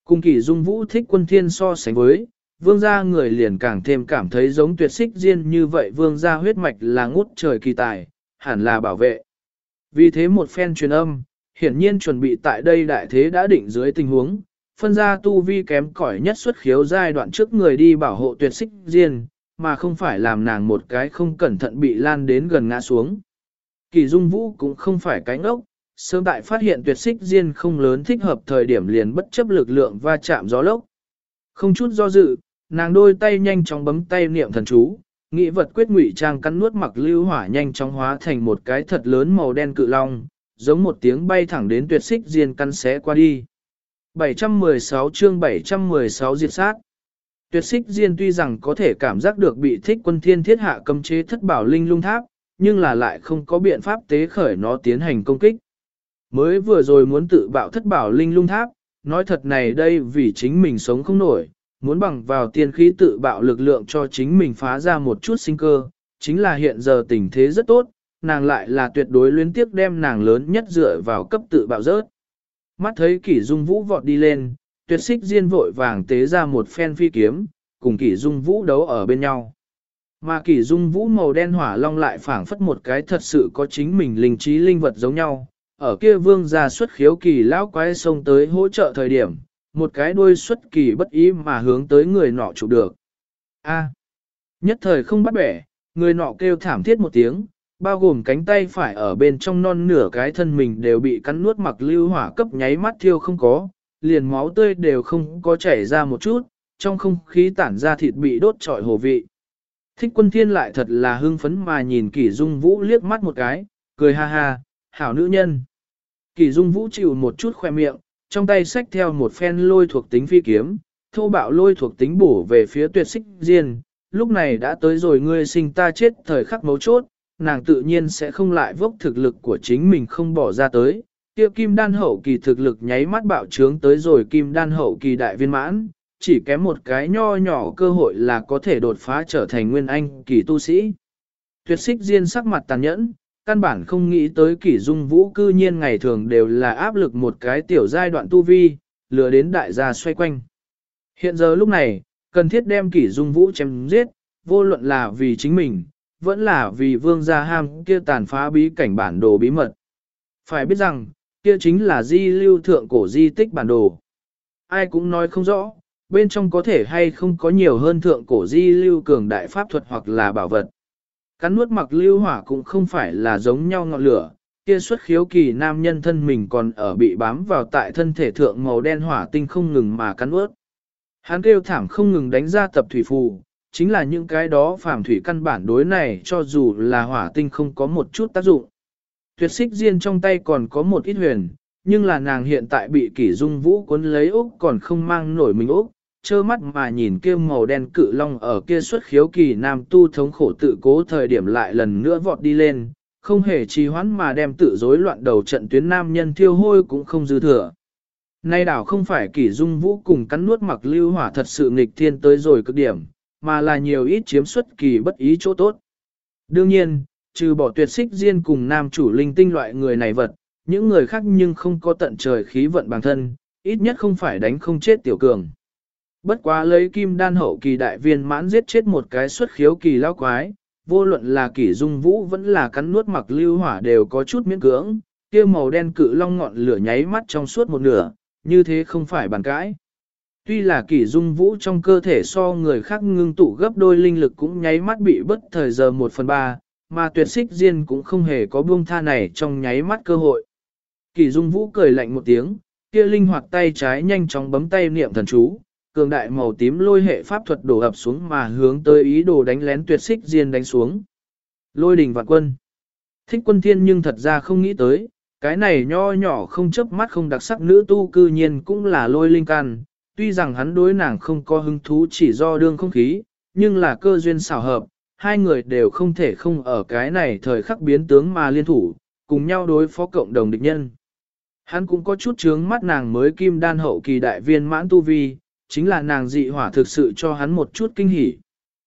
Speaker 1: Cùng Kỷ Dung Vũ Thích Quân Thiên so sánh với, vương gia người liền càng thêm cảm thấy giống Tuyệt Xích Diên như vậy, vương gia huyết mạch là ngút trời kỳ tài, hẳn là bảo vệ. Vì thế một phen truyền âm, hiển nhiên chuẩn bị tại đây đại thế đã định dưới tình huống, phân ra tu vi kém cỏi nhất xuất khiếu giai đoạn trước người đi bảo hộ Tuyệt Xích Diên, mà không phải làm nàng một cái không cẩn thận bị lan đến gần ngã xuống. Kỷ Dung Vũ cũng không phải cái ngốc, sớm tại phát hiện Tuyệt Xích Diên không lớn thích hợp thời điểm liền bất chấp lực lượng va chạm gió lốc. Không chút do dự, nàng đôi tay nhanh chóng bấm tay niệm thần chú, nghĩ vật quyết ngụy trang cắn nuốt mặc lưu hỏa nhanh chóng hóa thành một cái thật lớn màu đen cự long, giống một tiếng bay thẳng đến Tuyệt Xích Diên căn xé qua đi. 716 chương 716 diệt sát. Tuyệt Xích Diên tuy rằng có thể cảm giác được bị Thích Quân Thiên thiết hạ cấm chế thất bảo linh lung tháp, nhưng là lại không có biện pháp tế khởi nó tiến hành công kích. Mới vừa rồi muốn tự bạo thất bảo linh lung tháp, nói thật này đây vì chính mình sống không nổi, muốn bằng vào tiên khí tự bạo lực lượng cho chính mình phá ra một chút sinh cơ, chính là hiện giờ tình thế rất tốt, nàng lại là tuyệt đối luyến tiếc đem nàng lớn nhất dựa vào cấp tự bạo rớt. Mắt thấy Kỷ Dung Vũ vọt đi lên, Tuyệt Xích Diên vội vàng tế ra một phen phi kiếm, cùng Kỷ Dung Vũ đấu ở bên nhau. Mà Kỷ Dung Vũ màu đen hỏa long lại phảng phất một cái thật sự có chính mình linh trí linh vật giống nhau. Ở kia vương gia xuất khiếu kỳ lão quái xông tới hỗ trợ thời điểm, một cái đuôi xuất kỳ bất ý mà hướng tới người nọ chụp được. A, nhất thời không bắt bẻ, người nọ kêu thảm thiết một tiếng, bao gồm cánh tay phải ở bên trong non nửa cái thân mình đều bị cắn nuốt mặc lưu hỏa cấp nháy mắt thiêu không có, liền máu tươi đều không có chảy ra một chút, trong không khí tản ra thịt bị đốt trọi hồ vị. Thích Quân Thiên lại thật là hưng phấn mà nhìn Kỷ Dung Vũ liếc mắt một cái, cười ha ha, hảo nữ nhân. Kỷ Dung Vũ chịu một chút khoe miệng, trong tay xách theo một phen lôi thuộc tính phi kiếm, thô bạo lôi thuộc tính bổ về phía Tuyệt Xích Diên, lúc này đã tới rồi ngươi sinh ta chết thời khắc mấu chốt, nàng tự nhiên sẽ không lại vốc thực lực của chính mình không bỏ ra tới. Kia kim đan hậu kỳ thực lực nháy mắt bạo trướng tới rồi kim đan hậu kỳ đại viên mãn, chỉ kém một cái nho nhỏ cơ hội là có thể đột phá trở thành nguyên anh kỳ tu sĩ. Tuyệt Xích Diên sắc mặt tàn nhẫn, căn bản không nghĩ tới Kỷ Dung Vũ cư nhiên ngày thường đều là áp lực một cái tiểu giai đoạn tu vi, lừa đến đại gia xoay quanh. Hiện giờ lúc này, cần thiết đem Kỷ Dung Vũ chém giết, vô luận là vì chính mình, vẫn là vì vương gia ham kia tàn phá bí cảnh bản đồ bí mật. Phải biết rằng, kia chính là di lưu thượng cổ di tích bản đồ. Ai cũng nói không rõ, bên trong có thể hay không có nhiều hơn thượng cổ di lưu cường đại pháp thuật hoặc là bảo vật. Cắn nuốt mặc lưu hỏa cũng không phải là giống nhau ngọn lửa, kia xuất khiếu kỳ nam nhân thân mình còn ở bị bám vào tại thân thể thượng màu đen hỏa tinh không ngừng mà cắn nuốt. Hắn kêu thảm không ngừng đánh ra tập thủy phù, chính là những cái đó phàm thủy căn bản đối này cho dù là hỏa tinh không có một chút tác dụng. Tuyệt Xích Diên trong tay còn có một ít huyền, nhưng là nàng hiện tại bị Kỷ Dung Vũ cuốn lấy úc còn không mang nổi mình úc, trơ mắt mà nhìn kia màu đen cự long ở kia xuất khiếu kỳ nam tu thống khổ tự cố thời điểm lại lần nữa vọt đi lên, không hề trì hoãn mà đem tự rối loạn đầu trận tuyến nam nhân thiêu hôi cũng không dư thừa. Nay đảo không phải Kỷ Dung Vũ cùng cắn nuốt mặc lưu hỏa thật sự nghịch thiên tới rồi cực điểm, mà là nhiều ít chiếm xuất kỳ bất ý chỗ tốt. Đương nhiên, trừ bỏ Tuyệt Xích Diên cùng nam chủ linh tinh loại người này vật, những người khác nhưng không có tận trời khí vận bản thân, ít nhất không phải đánh không chết tiểu cường. Bất quá lấy kim đan hậu kỳ đại viên mãn giết chết một cái xuất khiếu kỳ lão quái, vô luận là Kỷ Dung Vũ vẫn là cắn nuốt mặc lưu hỏa đều có chút miễn cưỡng, kia màu đen cự long ngọn lửa nháy mắt trong suốt một nửa, như thế không phải bàn cãi. Tuy là Kỷ Dung Vũ trong cơ thể so người khác ngưng tụ gấp đôi linh lực cũng nháy mắt bị bất thời giờ 1/3, mà Tuyệt Xích Diên cũng không hề có buông tha này trong nháy mắt cơ hội. Kỷ Dung Vũ cười lạnh một tiếng, kia linh hoạt tay trái nhanh chóng bấm tay niệm thần chú, cường đại màu tím lôi hệ pháp thuật đổ ập xuống mà hướng tới ý đồ đánh lén Tuyệt Xích Diên đánh xuống. Lôi đình vạn quân. Thích Quân Thiên nhưng thật ra không nghĩ tới, cái này nho nhỏ không chớp mắt không đặc sắc nữ tu cư nhiên cũng là lôi linh can, tuy rằng hắn đối nàng không có hứng thú chỉ do đương không khí, nhưng là cơ duyên xảo hợp, hai người đều không thể không ở cái này thời khắc biến tướng mà liên thủ, cùng nhau đối phó cộng đồng địch nhân. Hắn cũng có chút chướng mắt nàng mới kim đan hậu kỳ đại viên mãn tu vi, chính là nàng dị hỏa thực sự cho hắn một chút kinh hỉ.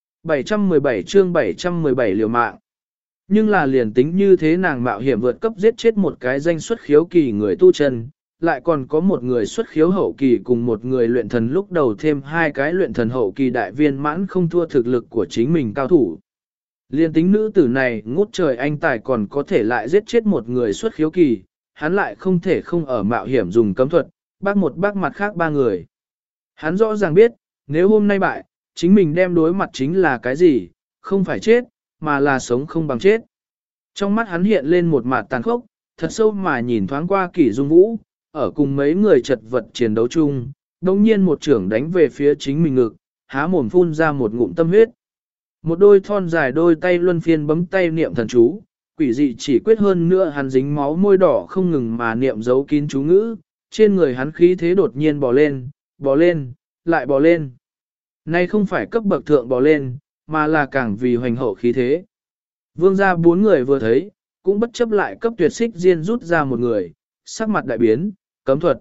Speaker 1: 717 chương 717 liều mạng. Nhưng là liền tính như thế nàng mạo hiểm vượt cấp giết chết một cái danh xuất khiếu kỳ người tu chân, lại còn có một người xuất khiếu hậu kỳ cùng một người luyện thần lúc đầu thêm hai cái luyện thần hậu kỳ đại viên mãn không thua thực lực của chính mình cao thủ. Liên tính nữ tử này ngút trời anh tài còn có thể lại giết chết một người xuất khiếu kỳ, hắn lại không thể không ở mạo hiểm dùng cấm thuật, bác mặt khác ba người. Hắn rõ ràng biết, nếu hôm nay bại, chính mình đem đối mặt chính là cái gì, không phải chết, mà là sống không bằng chết. Trong mắt hắn hiện lên một mặt tàn khốc, thật sâu mà nhìn thoáng qua Kỷ Dung Vũ, ở cùng mấy người chật vật chiến đấu chung, đồng nhiên một trưởng đánh về phía chính mình ngực, há mồm phun ra một ngụm tâm huyết. Một đôi thon dài đôi tay luân phiên bấm tay niệm thần chú, quỷ dị chỉ quyết hơn nữa hắn dính máu môi đỏ không ngừng mà niệm giấu kín chú ngữ, trên người hắn khí thế đột nhiên bò lên, lại bò lên. Nay không phải cấp bậc thượng bò lên, mà là càng vì hoành hậu khí thế. Vương gia bốn người vừa thấy, cũng bất chấp lại cấp tuyệt xích diên rút ra một người, sắc mặt đại biến, cấm thuật.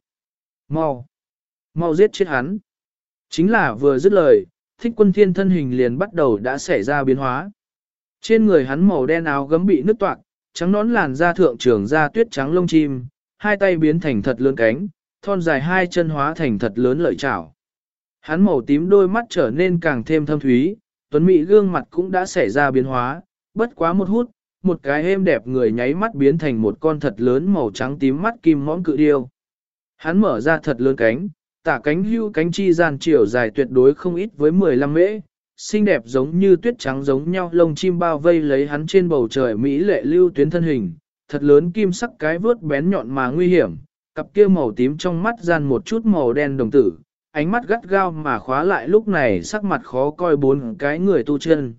Speaker 1: Mau giết chết hắn. Chính là vừa dứt lời, Thích Quân Thiên thân hình liền bắt đầu đã xảy ra biến hóa. Trên người hắn màu đen áo gấm bị nứt toạc, trắng nón làn da thượng trường da tuyết trắng lông chim, hai tay biến thành thật lớn cánh, thon dài hai chân hóa thành thật lớn lợi chảo. Hắn màu tím đôi mắt trở nên càng thêm thâm thúy, tuấn mỹ gương mặt cũng đã xảy ra biến hóa, bất quá một hút, một cái êm đẹp người nháy mắt biến thành một con thật lớn màu trắng tím mắt kim mõm cự điêu. Hắn mở ra thật lớn cánh, tả cánh hưu cánh chi gian chiều dài tuyệt đối không ít với 15 mễ, xinh đẹp giống như tuyết trắng giống nhau, lông chim bao vây lấy hắn trên bầu trời mỹ lệ lưu tuyến thân hình, thật lớn kim sắc cái vướt bén nhọn mà nguy hiểm, cặp kia màu tím trong mắt gian một chút màu đen đồng tử, ánh mắt gắt gao mà khóa lại lúc này sắc mặt khó coi bốn cái người tu chân.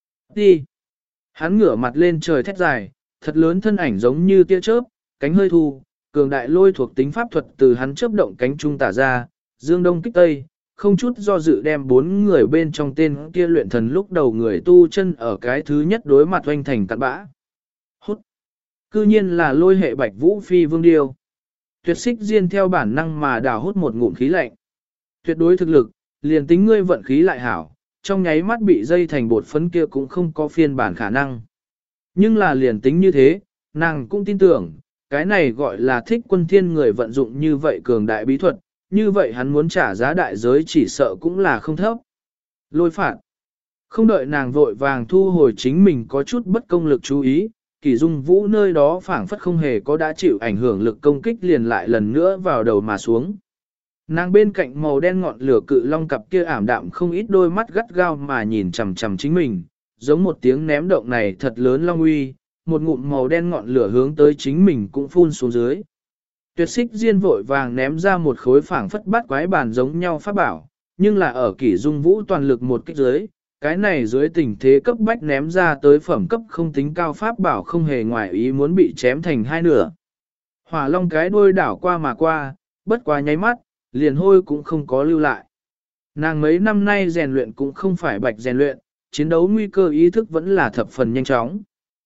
Speaker 1: Đi! Hắn ngửa mặt lên trời thét dài, thật lớn thân ảnh giống như tia chớp, cánh hơi thu, cường đại lôi thuộc tính pháp thuật từ hắn chớp động cánh trung tả ra, dương đông kích tây, không chút do dự đem bốn người bên trong tên kia luyện thần lúc đầu người tu chân ở cái thứ nhất đối mặt oanh thành cặn bã. Hút! Cư nhiên là lôi hệ bạch vũ phi vương điêu. Tuyệt xích diên theo bản năng mà đào hút một ngụm khí lạnh. Tuyệt đối thực lực, liền tính ngươi vận khí lại hảo, trong nháy mắt bị dây thành bột phấn kia cũng không có phiên bản khả năng. Nhưng là liền tính như thế, nàng cũng tin tưởng, cái này gọi là Thích Quân Thiên người vận dụng như vậy cường đại bí thuật, như vậy hắn muốn trả giá đại giới chỉ sợ cũng là không thấp. Lôi phạt. Không đợi nàng vội vàng thu hồi chính mình có chút bất công lực chú ý, Kỷ Dung Vũ nơi đó phảng phất không hề có đã chịu ảnh hưởng lực công kích liền lại lần nữa vào đầu mà xuống. Nàng bên cạnh màu đen ngọn lửa cự long cặp kia ảm đạm không ít đôi mắt gắt gao mà nhìn chằm chằm chính mình, giống một tiếng ném động này thật lớn long uy, một ngụm màu đen ngọn lửa hướng tới chính mình cũng phun xuống dưới. Tuyệt xích diên vội vàng ném ra một khối phảng phất bát quái bàn giống nhau pháp bảo, nhưng là ở Kỷ Dung Vũ toàn lực một kích dưới, cái này dưới tình thế cấp bách ném ra tới phẩm cấp không tính cao pháp bảo không hề ngoài ý muốn bị chém thành hai nửa. Hỏa long cái đuôi đảo qua mà qua, bất quá nháy mắt, liền hôi cũng không có lưu lại. Nàng mấy năm nay rèn luyện cũng không phải bạch rèn luyện, chiến đấu nguy cơ ý thức vẫn là thập phần nhanh chóng.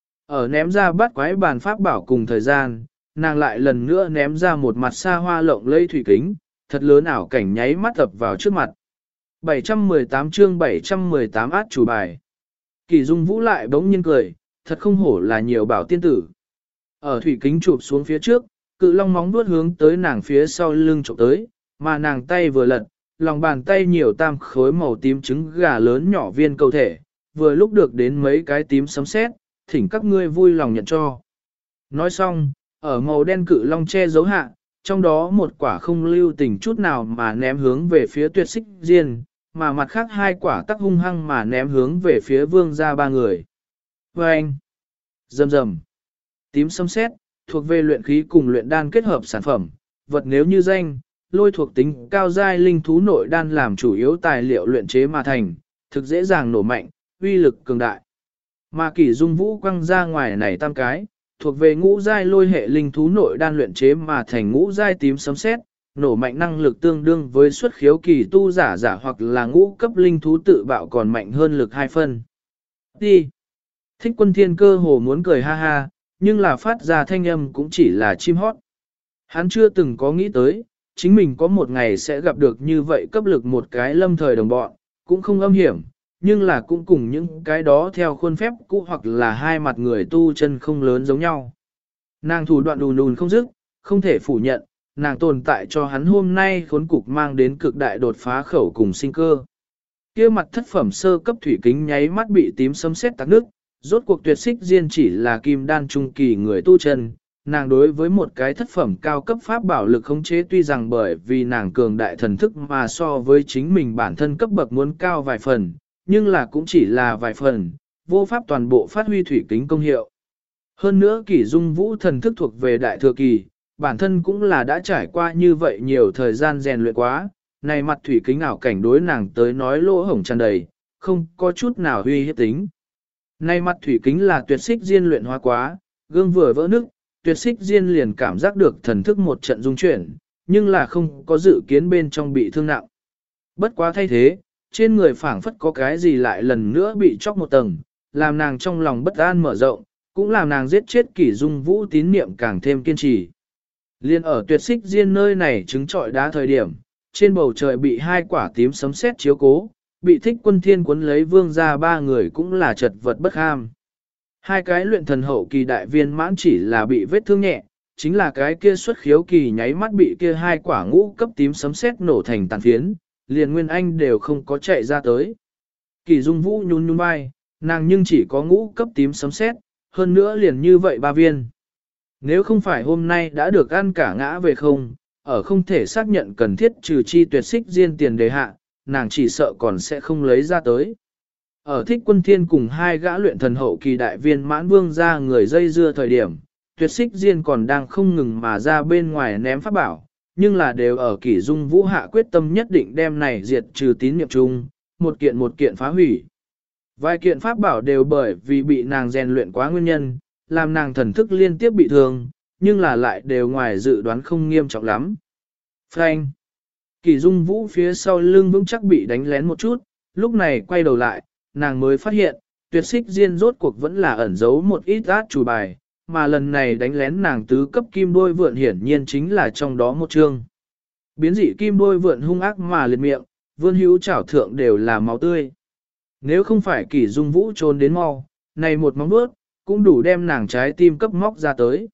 Speaker 1: Ở ném ra bát quái bàn pháp bảo cùng thời gian, nàng lại lần nữa ném ra một mặt xa hoa lộng lẫy thủy kính, thật lớn ảo cảnh nháy mắt tập vào trước mặt. 718 chương 718 át chủ bài. Kỷ Dung Vũ lại bỗng nhiên cười, thật không hổ là nhiều bảo tiên tử. Ở thủy kính chụp xuống phía trước, cự long móng vuốt hướng tới nàng phía sau lưng chụp tới, mà nàng tay vừa lật, lòng bàn tay nhiều tam khối màu tím trứng gà lớn nhỏ viên cầu thể, vừa lúc được đến mấy cái tím sấm sét, thỉnh các ngươi vui lòng nhận cho. Nói xong, ở màu đen cự long che giấu hạ, trong đó một quả không lưu tình chút nào mà ném hướng về phía tuyệt xích diên, mà mặt khác hai quả tắc hung hăng mà ném hướng về phía vương gia ba người. Và anh, rầm rầm, tím sấm sét, thuộc về luyện khí cùng luyện đan kết hợp sản phẩm, vật nếu như danh, lôi thuộc tính cao giai linh thú nội đan làm chủ yếu tài liệu luyện chế mà thành, thực dễ dàng nổ mạnh, uy lực cường đại. Mà Kỷ Dung Vũ quăng ra ngoài này tam cái, thuộc về ngũ giai lôi hệ linh thú nội đan luyện chế mà thành ngũ giai tím sấm sét, nổ mạnh năng lực tương đương với xuất khiếu kỳ tu giả hoặc là ngũ cấp linh thú tự bạo còn mạnh hơn lực 2 phân. Đi! Thích Quân Thiên cơ hồ muốn cười ha ha, nhưng là phát ra thanh âm cũng chỉ là chim hót. Hắn chưa từng có nghĩ tới, chính mình có một ngày sẽ gặp được như vậy cấp lực một cái lâm thời đồng bọn, cũng không âm hiểm, nhưng là cũng cùng những cái đó theo khuôn phép cũ hoặc là hai mặt người tu chân không lớn giống nhau. Nàng thủ đoạn đùn đùn không dứt, không thể phủ nhận, nàng tồn tại cho hắn hôm nay khốn cục mang đến cực đại đột phá khẩu cùng sinh cơ. Kia mặt thất phẩm sơ cấp thủy kính nháy mắt bị tím sấm sét tắc nước, rốt cuộc tuyệt xích diên chỉ là kim đan trung kỳ người tu chân, nàng đối với một cái thất phẩm cao cấp pháp bảo lực khống chế tuy rằng bởi vì nàng cường đại thần thức mà so với chính mình bản thân cấp bậc muốn cao vài phần, nhưng là cũng chỉ là vài phần, vô pháp toàn bộ phát huy thủy kính công hiệu. Hơn nữa Kỷ Dung Vũ thần thức thuộc về đại thừa kỳ, bản thân cũng là đã trải qua như vậy nhiều thời gian rèn luyện quá, này mặt thủy kính ảo cảnh đối nàng tới nói lỗ hổng tràn đầy, không có chút nào huy hiếp tính. Này mặt thủy kính là tuyệt xích diên luyện hóa quá, gương vừa vỡ nứt, tuyệt xích diên liền cảm giác được thần thức một trận dung chuyển, nhưng là không có dự kiến bên trong bị thương nặng. Bất quá thay thế, trên người phảng phất có cái gì lại lần nữa bị chóc một tầng, làm nàng trong lòng bất an mở rộng, cũng làm nàng giết chết Kỷ Dung Vũ tín niệm càng thêm kiên trì. Liên ở tuyệt xích diên nơi này trứng trọi đá thời điểm, trên bầu trời bị hai quả tím sấm sét chiếu cố, bị Thích Quân Thiên cuốn lấy vương ra ba người cũng là chật vật bất ham. Hai cái luyện thần hậu kỳ đại viên mãn chỉ là bị vết thương nhẹ, chính là cái kia xuất khiếu kỳ nháy mắt bị kia hai quả ngũ cấp tím sấm sét nổ thành tàn phiến, liền Nguyên Anh đều không có chạy ra tới. Kỷ Dung Vũ nhún nhún vai, nàng nhưng chỉ có ngũ cấp tím sấm sét, hơn nữa liền như vậy ba viên. Nếu không phải hôm nay đã được ăn cả ngã về không, ở không thể xác nhận cần thiết trừ chi tuyệt xích riêng tiền đề hạ, nàng chỉ sợ còn sẽ không lấy ra tới. Ở Thích Quân Thiên cùng hai gã luyện thần hậu kỳ đại viên mãn vương ra người dây dưa thời điểm, tuyệt xích riêng còn đang không ngừng mà ra bên ngoài ném pháp bảo, nhưng là đều ở Kỷ Dung Vũ hạ quyết tâm nhất định đem này diệt trừ tín niệm chung, một kiện phá hủy. Vài kiện pháp bảo đều bởi vì bị nàng rèn luyện quá nguyên nhân, làm nàng thần thức liên tiếp bị thương, nhưng là lại đều ngoài dự đoán không nghiêm trọng lắm. Phanh! Kỷ Dung Vũ phía sau lưng vững chắc bị đánh lén một chút, lúc này quay đầu lại, nàng mới phát hiện, tuyệt xích diên rốt cuộc vẫn là ẩn giấu một ít át chủ bài, mà lần này đánh lén nàng tứ cấp kim đôi vượn hiển nhiên chính là trong đó một chương. Biến dị kim đôi vượn hung ác mà liệt miệng, vươn hữu chảo thượng đều là máu tươi. Nếu không phải Kỷ Dung Vũ trốn đến mau, này một móng vuốt cũng đủ đem nàng trái tim cấp móc ra tới.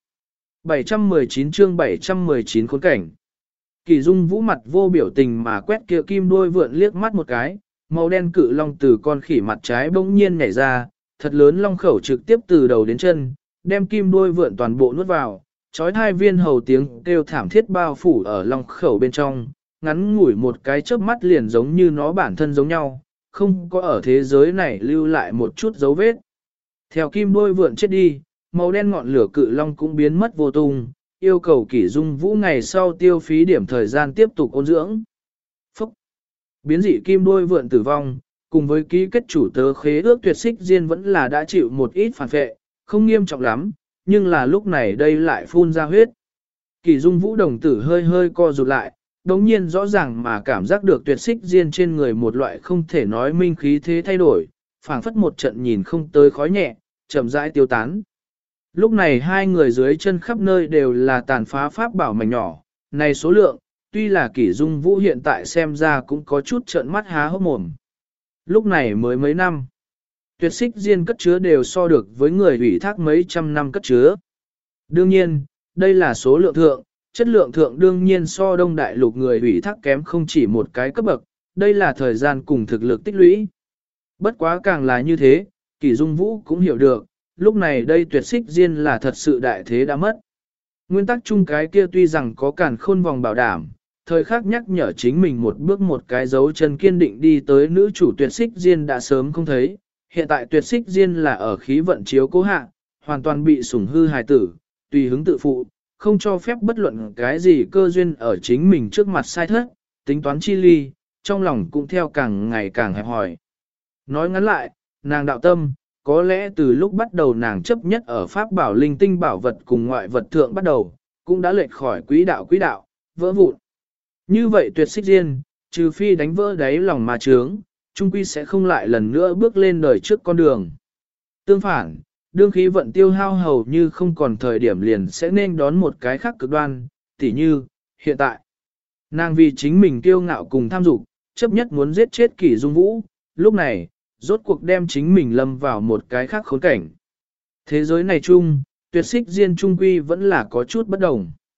Speaker 1: 719 chương 719 khốn cảnh. Kỷ Dung Vũ mặt vô biểu tình mà quét kia kim đôi vượn liếc mắt một cái, màu đen cự long từ con khỉ mặt trái bỗng nhiên nhảy ra, thật lớn long khẩu trực tiếp từ đầu đến chân, đem kim đôi vượn toàn bộ nuốt vào, chói hai viên hầu tiếng kêu thảm thiết bao phủ ở long khẩu bên trong, ngắn ngủi một cái chớp mắt liền giống như nó bản thân giống nhau, không có ở thế giới này lưu lại một chút dấu vết. Theo kim đôi vượn chết đi, màu đen ngọn lửa cự long cũng biến mất vô tung, yêu cầu Kỷ Dung Vũ ngày sau tiêu phí điểm thời gian tiếp tục ôn dưỡng. Phúc! Biến dị kim đôi vượn tử vong, cùng với ký kết chủ tớ khế ước tuyệt xích diên vẫn là đã chịu một ít phản phệ, không nghiêm trọng lắm, nhưng là lúc này đây lại phun ra huyết. Kỷ Dung Vũ đồng tử hơi hơi co rụt lại, đồng nhiên rõ ràng mà cảm giác được tuyệt xích diên trên người một loại không thể nói minh khí thế thay đổi, phảng phất một trận nhìn không tới khói nhẹ, chậm rãi tiêu tán. Lúc này hai người dưới chân khắp nơi đều là tàn phá pháp bảo mảnh nhỏ, này số lượng, tuy là Kỷ Dung Vũ hiện tại xem ra cũng có chút trợn mắt há hốc mồm. Lúc này mới mấy năm, tuyệt xích diên cất chứa đều so được với người ủy thác mấy trăm năm cất chứa. Đương nhiên, đây là số lượng thượng, chất lượng thượng đương nhiên so đông đại lục người ủy thác kém không chỉ một cái cấp bậc, đây là thời gian cùng thực lực tích lũy. Bất quá càng là như thế, Kỷ Dung Vũ cũng hiểu được, lúc này đây tuyệt xích diên là thật sự đại thế đã mất. Nguyên tắc chung cái kia tuy rằng có càn khôn vòng bảo đảm, thời khắc nhắc nhở chính mình một bước một cái dấu chân kiên định đi tới nữ chủ tuyệt xích diên đã sớm không thấy, hiện tại tuyệt xích diên là ở khí vận chiếu cố hạ, hoàn toàn bị sủng hư hài tử, tùy hứng tự phụ, không cho phép bất luận cái gì cơ duyên ở chính mình trước mặt sai thất, tính toán chi ly, trong lòng cũng theo càng ngày càng hẹp hòi. Nói ngắn lại, nàng đạo tâm, có lẽ từ lúc bắt đầu nàng chấp nhất ở pháp bảo linh tinh bảo vật cùng ngoại vật thượng bắt đầu, cũng đã lệch khỏi quỹ đạo, vỡ vụn. Như vậy tuyệt xích diên, trừ phi đánh vỡ đáy lòng mà trướng, trung quy sẽ không lại lần nữa bước lên đời trước con đường. Tương phản, đương khí vận tiêu hao hầu như không còn thời điểm liền sẽ nên đón một cái khác cực đoan, tỉ như, hiện tại. Nàng vì chính mình kiêu ngạo cùng tham dục, chấp nhất muốn giết chết Kỷ Dung Vũ, lúc này, rốt cuộc đem chính mình lâm vào một cái khác khốn cảnh. Thế giới này chung, tuyệt xích diên trung quy vẫn là có chút bất đồng.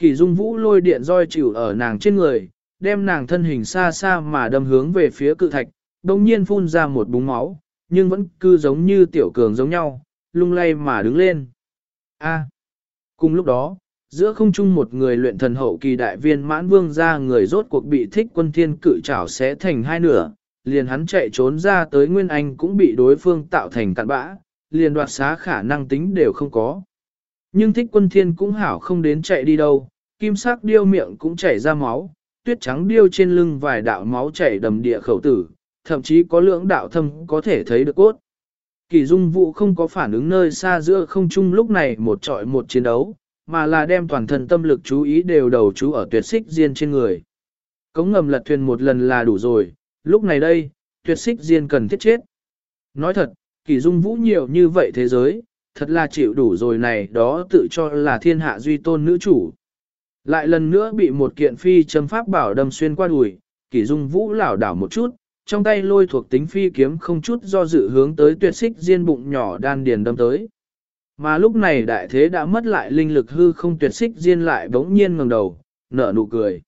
Speaker 1: Kỷ Dung Vũ lôi điện roi chịu ở nàng trên người, đem nàng thân hình xa xa mà đâm hướng về phía cự thạch, đồng nhiên phun ra một búng máu, nhưng vẫn cứ giống như tiểu cường giống nhau, lung lay mà đứng lên. A. Cùng lúc đó, giữa không trung một người luyện thần hậu kỳ đại viên mãn vương ra người rốt cuộc bị Thích Quân Thiên cự chảo xé thành hai nửa, liền hắn chạy trốn ra tới Nguyên Anh cũng bị đối phương tạo thành cặn bã, liền đoạt xá khả năng tính đều không có. Nhưng Thích Quân Thiên cũng hảo không đến chạy đi đâu, kim sắc điêu miệng cũng chảy ra máu, tuyết trắng điêu trên lưng vài đạo máu chảy đầm địa khẩu tử, thậm chí có lưỡng đạo thâm có thể thấy được cốt. Kỷ Dung Vũ không có phản ứng nơi xa giữa không trung lúc này một trọi một chiến đấu, mà là đem toàn thân tâm lực chú ý đều đầu chú ở tuyệt xích diên trên người. Cống ngầm lật thuyền một lần là đủ rồi, lúc này đây, tuyệt xích diên cần thiết chết. Nói thật, Kỷ Dung Vũ nhiều như vậy thế giới, thật là chịu đủ rồi này đó tự cho là thiên hạ duy tôn nữ chủ. Lại lần nữa bị một kiện phi châm pháp bảo đâm xuyên qua đùi, Kỷ Dung Vũ lảo đảo một chút, trong tay lôi thuộc tính phi kiếm không chút do dự hướng tới tuyệt xích diên bụng nhỏ đan điền đâm tới. Mà lúc này đại thế đã mất lại linh lực hư không tuyệt xích diên lại bỗng nhiên ngẩng đầu, nở nụ cười.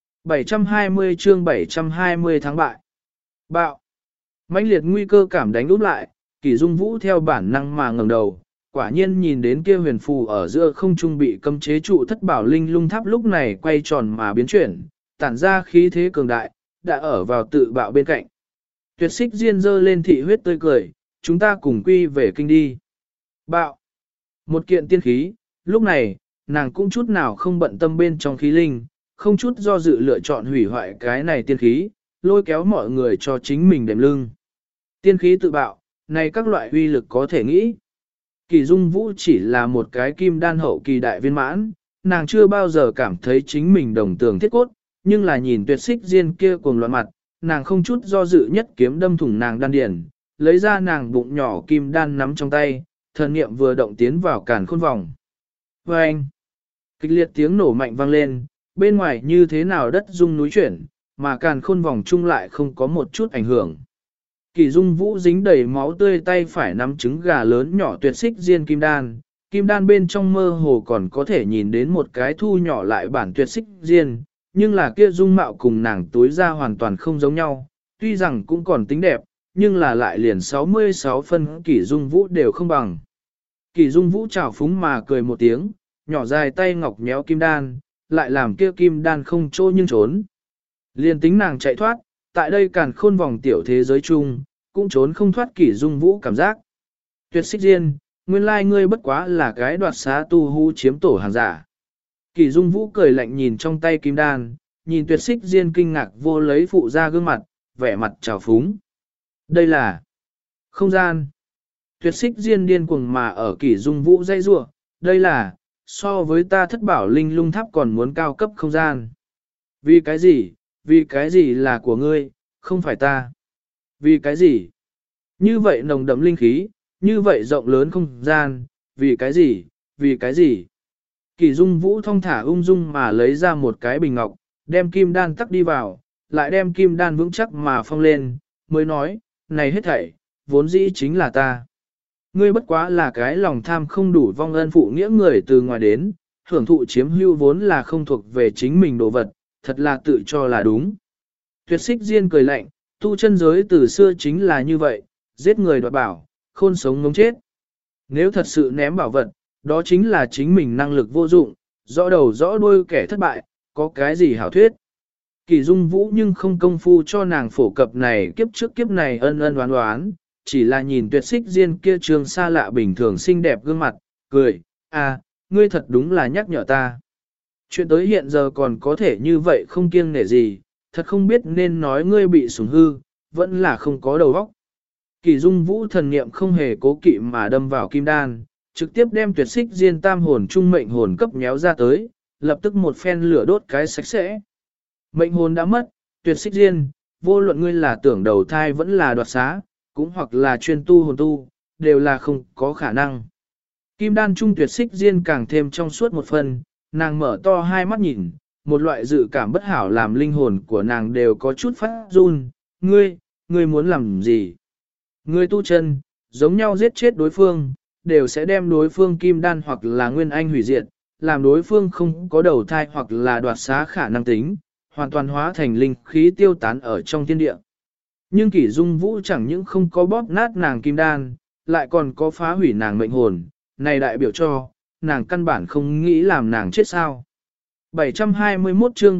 Speaker 1: 720 chương 720 tháng bại. Bạo. Mãnh liệt nguy cơ cảm đánh úp lại, Kỷ Dung Vũ theo bản năng mà ngẩng đầu, quả nhiên nhìn đến kia huyền phù ở giữa không trung bị cấm chế trụ thất bảo linh lung tháp lúc này quay tròn mà biến chuyển, tản ra khí thế cường đại, đã ở vào tự bạo bên cạnh. Tuyệt xích diên dơ lên thị huyết tươi cười, chúng ta cùng quy về kinh đi. Bạo. Một kiện tiên khí, lúc này, nàng cũng chút nào không bận tâm bên trong khí linh, không chút do dự lựa chọn hủy hoại cái này tiên khí, lôi kéo mọi người cho chính mình đệm lưng. Tiên khí tự bạo, này các loại uy lực có thể nghĩ. Kỳ Dung Vũ chỉ là một cái kim đan hậu kỳ đại viên mãn, nàng chưa bao giờ cảm thấy chính mình đồng tường thiết cốt, nhưng là nhìn tuyệt xích diên kia cuồng loạn mặt, nàng không chút do dự nhất kiếm đâm thủng nàng đan điền, lấy ra nàng bụng nhỏ kim đan nắm trong tay, thần niệm vừa động tiến vào càn khôn vòng. Và anh, kịch liệt tiếng nổ mạnh vang lên, bên ngoài như thế nào đất rung núi chuyển, mà càn khôn vòng chung lại không có một chút ảnh hưởng. Kỳ Dung Vũ dính đầy máu tươi tay phải nắm trứng gà lớn nhỏ tuyệt xích diên kim đan bên trong mơ hồ còn có thể nhìn đến một cái thu nhỏ lại bản tuyệt xích diên, nhưng là kia dung mạo cùng nàng túi ra hoàn toàn không giống nhau, tuy rằng cũng còn tính đẹp, nhưng là lại liền 66 phân Kỷ Dung Vũ đều không bằng. Kỷ Dung Vũ trào phúng mà cười một tiếng, nhỏ dài tay ngọc nhéo kim đan, lại làm kia kim đan không trô nhưng trốn. Liền tính nàng chạy thoát, tại đây càn khôn vòng tiểu thế giới chung, cũng trốn không thoát Kỷ Dung Vũ cảm giác. Tuyệt xích diên, nguyên lai ngươi bất quá là cái đoạt xá tu hú chiếm tổ hàng giả. Kỷ Dung Vũ cười lạnh nhìn trong tay kim đan, nhìn tuyệt xích diên kinh ngạc vô lấy phụ ra gương mặt, vẻ mặt trào phúng. Đây là không gian. Tuyệt xích diên điên cuồng mà ở Kỷ Dung Vũ dây rua, đây là, so với ta thất bảo linh lung tháp còn muốn cao cấp không gian. Vì cái gì là của ngươi, không phải ta. Vì cái gì? Như vậy nồng đậm linh khí, như vậy rộng lớn không gian, vì cái gì? Kỷ Dung Vũ thong thả ung dung mà lấy ra một cái bình ngọc, đem kim đan tắc đi vào, lại đem kim đan vững chắc mà phong lên, mới nói, này hết thảy, vốn dĩ chính là ta. Ngươi bất quá là cái lòng tham không đủ vong ân phụ nghĩa người từ ngoài đến, hưởng thụ chiếm hữu vốn là không thuộc về chính mình đồ vật, thật là tự cho là đúng. Tuyệt xích diên cười lạnh, tu chân giới từ xưa chính là như vậy, giết người đoạt bảo, khôn sống ngống chết. Nếu thật sự ném bảo vật, đó chính là chính mình năng lực vô dụng, rõ đầu rõ đuôi kẻ thất bại, có cái gì hảo thuyết. Kỳ Dung Vũ nhưng không công phu cho nàng phổ cập này kiếp trước kiếp này ân ân đoán đoán, chỉ là nhìn tuyệt xích diên kia trường xa lạ bình thường xinh đẹp gương mặt, cười, ngươi thật đúng là nhắc nhở ta. Chuyện tới hiện giờ còn có thể như vậy không kiêng nể gì, thật không biết nên nói ngươi bị sủng hư, vẫn là không có đầu óc. Kỳ Dung Vũ thần niệm không hề cố kỵ mà đâm vào kim đan, trực tiếp đem tuyệt xích diên tam hồn trung mệnh hồn cấp nhéo ra tới, lập tức một phen lửa đốt cái sạch sẽ. Mệnh hồn đã mất, tuyệt xích diên, vô luận ngươi là tưởng đầu thai vẫn là đoạt xá, cũng hoặc là chuyên tu hồn tu, đều là không có khả năng. Kim đan trung tuyệt xích diên càng thêm trong suốt một phần, nàng mở to hai mắt nhìn, một loại dự cảm bất hảo làm linh hồn của nàng đều có chút phát run. Ngươi muốn làm gì? Ngươi tu chân, giống nhau giết chết đối phương, đều sẽ đem đối phương kim đan hoặc là nguyên anh hủy diệt, làm đối phương không có đầu thai hoặc là đoạt xá khả năng tính, hoàn toàn hóa thành linh khí tiêu tán ở trong thiên địa. Nhưng Kỷ Dung Vũ chẳng những không có bóp nát nàng kim đan, lại còn có phá hủy nàng mệnh hồn, này đại biểu cho, nàng căn bản không nghĩ làm nàng chết sao. 721 chương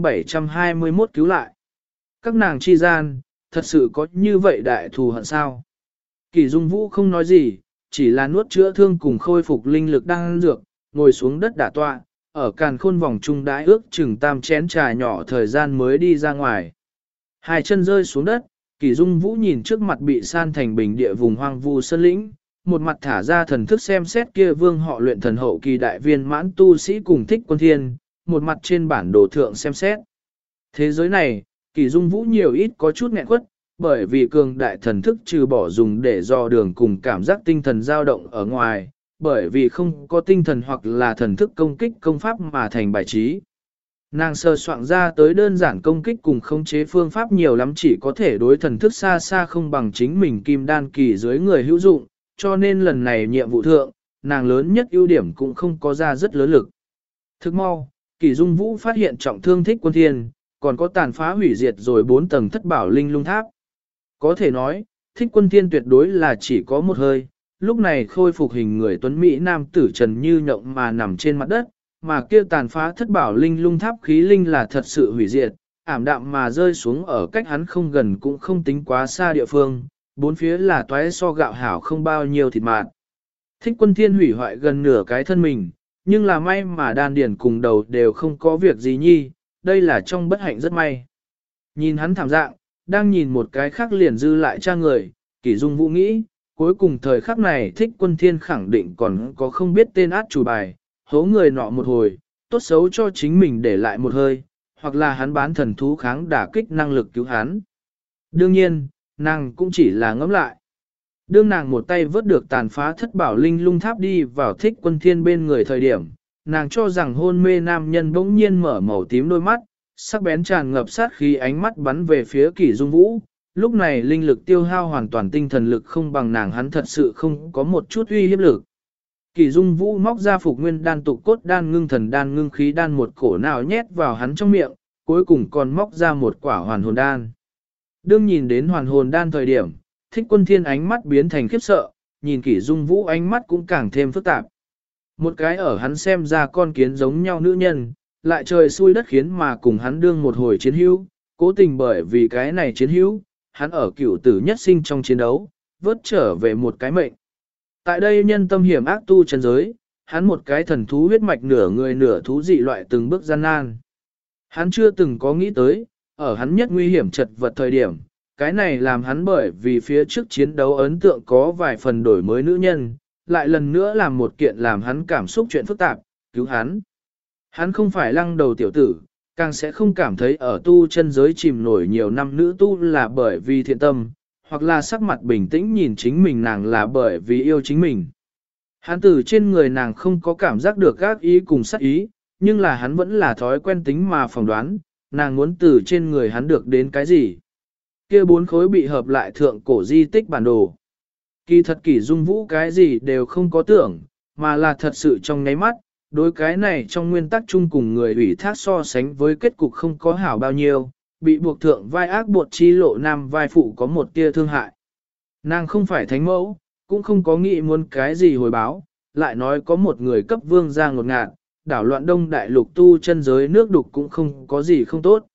Speaker 1: 721 cứu lại. Các nàng chi gian, thật sự có như vậy đại thù hận sao? Kỷ Dung Vũ không nói gì, chỉ là nuốt chữa thương cùng khôi phục linh lực đang dược, ngồi xuống đất đả tọa, ở càn khôn vòng trung đãi ước chừng tam chén trà nhỏ thời gian mới đi ra ngoài. Hai chân rơi xuống đất, Kỷ Dung Vũ nhìn trước mặt bị san thành bình địa vùng hoang vu sơn lĩnh, một mặt thả ra thần thức xem xét kia vương họ luyện thần hậu kỳ đại viên mãn tu sĩ cùng Thích Quân Thiên, một mặt trên bản đồ thượng xem xét. Thế giới này, Kỷ Dung Vũ nhiều ít có chút nghẹn quất, bởi vì cường đại thần thức trừ bỏ dùng để dò đường cùng cảm giác tinh thần dao động ở ngoài, bởi vì không có tinh thần hoặc là thần thức công kích công pháp mà thành bài trí. Nàng sơ soạn ra tới đơn giản công kích cùng khống chế phương pháp nhiều lắm chỉ có thể đối thần thức xa xa không bằng chính mình kim đan kỳ dưới người hữu dụng, cho nên lần này nhiệm vụ thượng, nàng lớn nhất ưu điểm cũng không có ra rất lớn lực. Thức mau, Kỷ Dung Vũ phát hiện trọng thương Thích Quân Thiên, còn có tàn phá hủy diệt rồi 4 tầng thất bảo linh lung tháp. Có thể nói, Thích Quân Thiên tuyệt đối là chỉ có một hơi, lúc này khôi phục hình người tuấn Mỹ nam tử trần như nhộng mà nằm trên mặt đất, mà kia tàn phá thất bảo linh lung tháp khí linh là thật sự hủy diệt, ảm đạm mà rơi xuống ở cách hắn không gần cũng không tính quá xa địa phương, bốn phía là toái so gạo hảo không bao nhiêu thịt mạt. Thích Quân Thiên hủy hoại gần nửa cái thân mình, nhưng là may mà đan điển cùng đầu đều không có việc gì nhi, đây là trong bất hạnh rất may. Nhìn hắn thảm dạng, đang nhìn một cái khác liền dư lại cha người, Kỷ Dung Vũ nghĩ, cuối cùng thời khắc này Thích Quân Thiên khẳng định còn có không biết tên át chủ bài, hố người nọ một hồi, tốt xấu cho chính mình để lại một hơi, hoặc là hắn bán thần thú kháng đả kích năng lực cứu hắn. Đương nhiên, nàng cũng chỉ là ngẫm lại. Đương nàng một tay vớt được tàn phá thất bảo linh lung tháp đi vào Thích Quân Thiên bên người thời điểm, nàng cho rằng hôn mê nam nhân bỗng nhiên mở màu tím đôi mắt, sắc bén tràn ngập sát khí ánh mắt bắn về phía Kỷ Dung Vũ. Lúc này linh lực tiêu hao hoàn toàn tinh thần lực không bằng nàng hắn thật sự không có một chút uy hiếp lực. Kỷ Dung Vũ móc ra phục nguyên đan tục cốt đan ngưng thần đan ngưng khí đan một cổ nào nhét vào hắn trong miệng, cuối cùng còn móc ra một quả hoàn hồn đan. Đương nhìn đến hoàn hồn đan thời điểm, Thích Quân Thiên ánh mắt biến thành khiếp sợ, nhìn Kỷ Dung Vũ ánh mắt cũng càng thêm phức tạp. Một cái ở hắn xem ra con kiến giống nhau nữ nhân, lại trời xui đất khiến mà cùng hắn đương một hồi chiến hữu, cố tình bởi vì cái này chiến hữu, hắn ở cửu tử nhất sinh trong chiến đấu, vớt trở về một cái mệnh. Tại đây nhân tâm hiểm ác tu chân giới, hắn một cái thần thú huyết mạch nửa người nửa thú dị loại từng bước gian nan. Hắn chưa từng có nghĩ tới, ở hắn nhất nguy hiểm chật vật thời điểm, cái này làm hắn bởi vì phía trước chiến đấu ấn tượng có vài phần đổi mới nữ nhân, lại lần nữa làm một kiện làm hắn cảm xúc chuyện phức tạp, cứu hắn. Hắn không phải lăng đầu tiểu tử, càng sẽ không cảm thấy ở tu chân giới chìm nổi nhiều năm nữ tu là bởi vì thiện tâm, hoặc là sắc mặt bình tĩnh nhìn chính mình nàng là bởi vì yêu chính mình. Hắn từ trên người nàng không có cảm giác được các ý cùng sát ý, nhưng là hắn vẫn là thói quen tính mà phỏng đoán, nàng muốn từ trên người hắn được đến cái gì. Kia 4 khối bị hợp lại thượng cổ di tích bản đồ. Kỳ thật Kỷ Dung Vũ cái gì đều không có tưởng, mà là thật sự trong nháy mắt, đối cái này trong nguyên tắc chung cùng người ủy thác so sánh với kết cục không có hảo bao nhiêu, bị buộc thượng vai ác bột chi lộ nam vai phụ có một tia thương hại. Nàng không phải thánh mẫu, cũng không có nghĩ muốn cái gì hồi báo, lại nói có một người cấp vương ra ngột ngạt, đảo loạn đông đại lục tu chân giới nước đục cũng không có gì không tốt.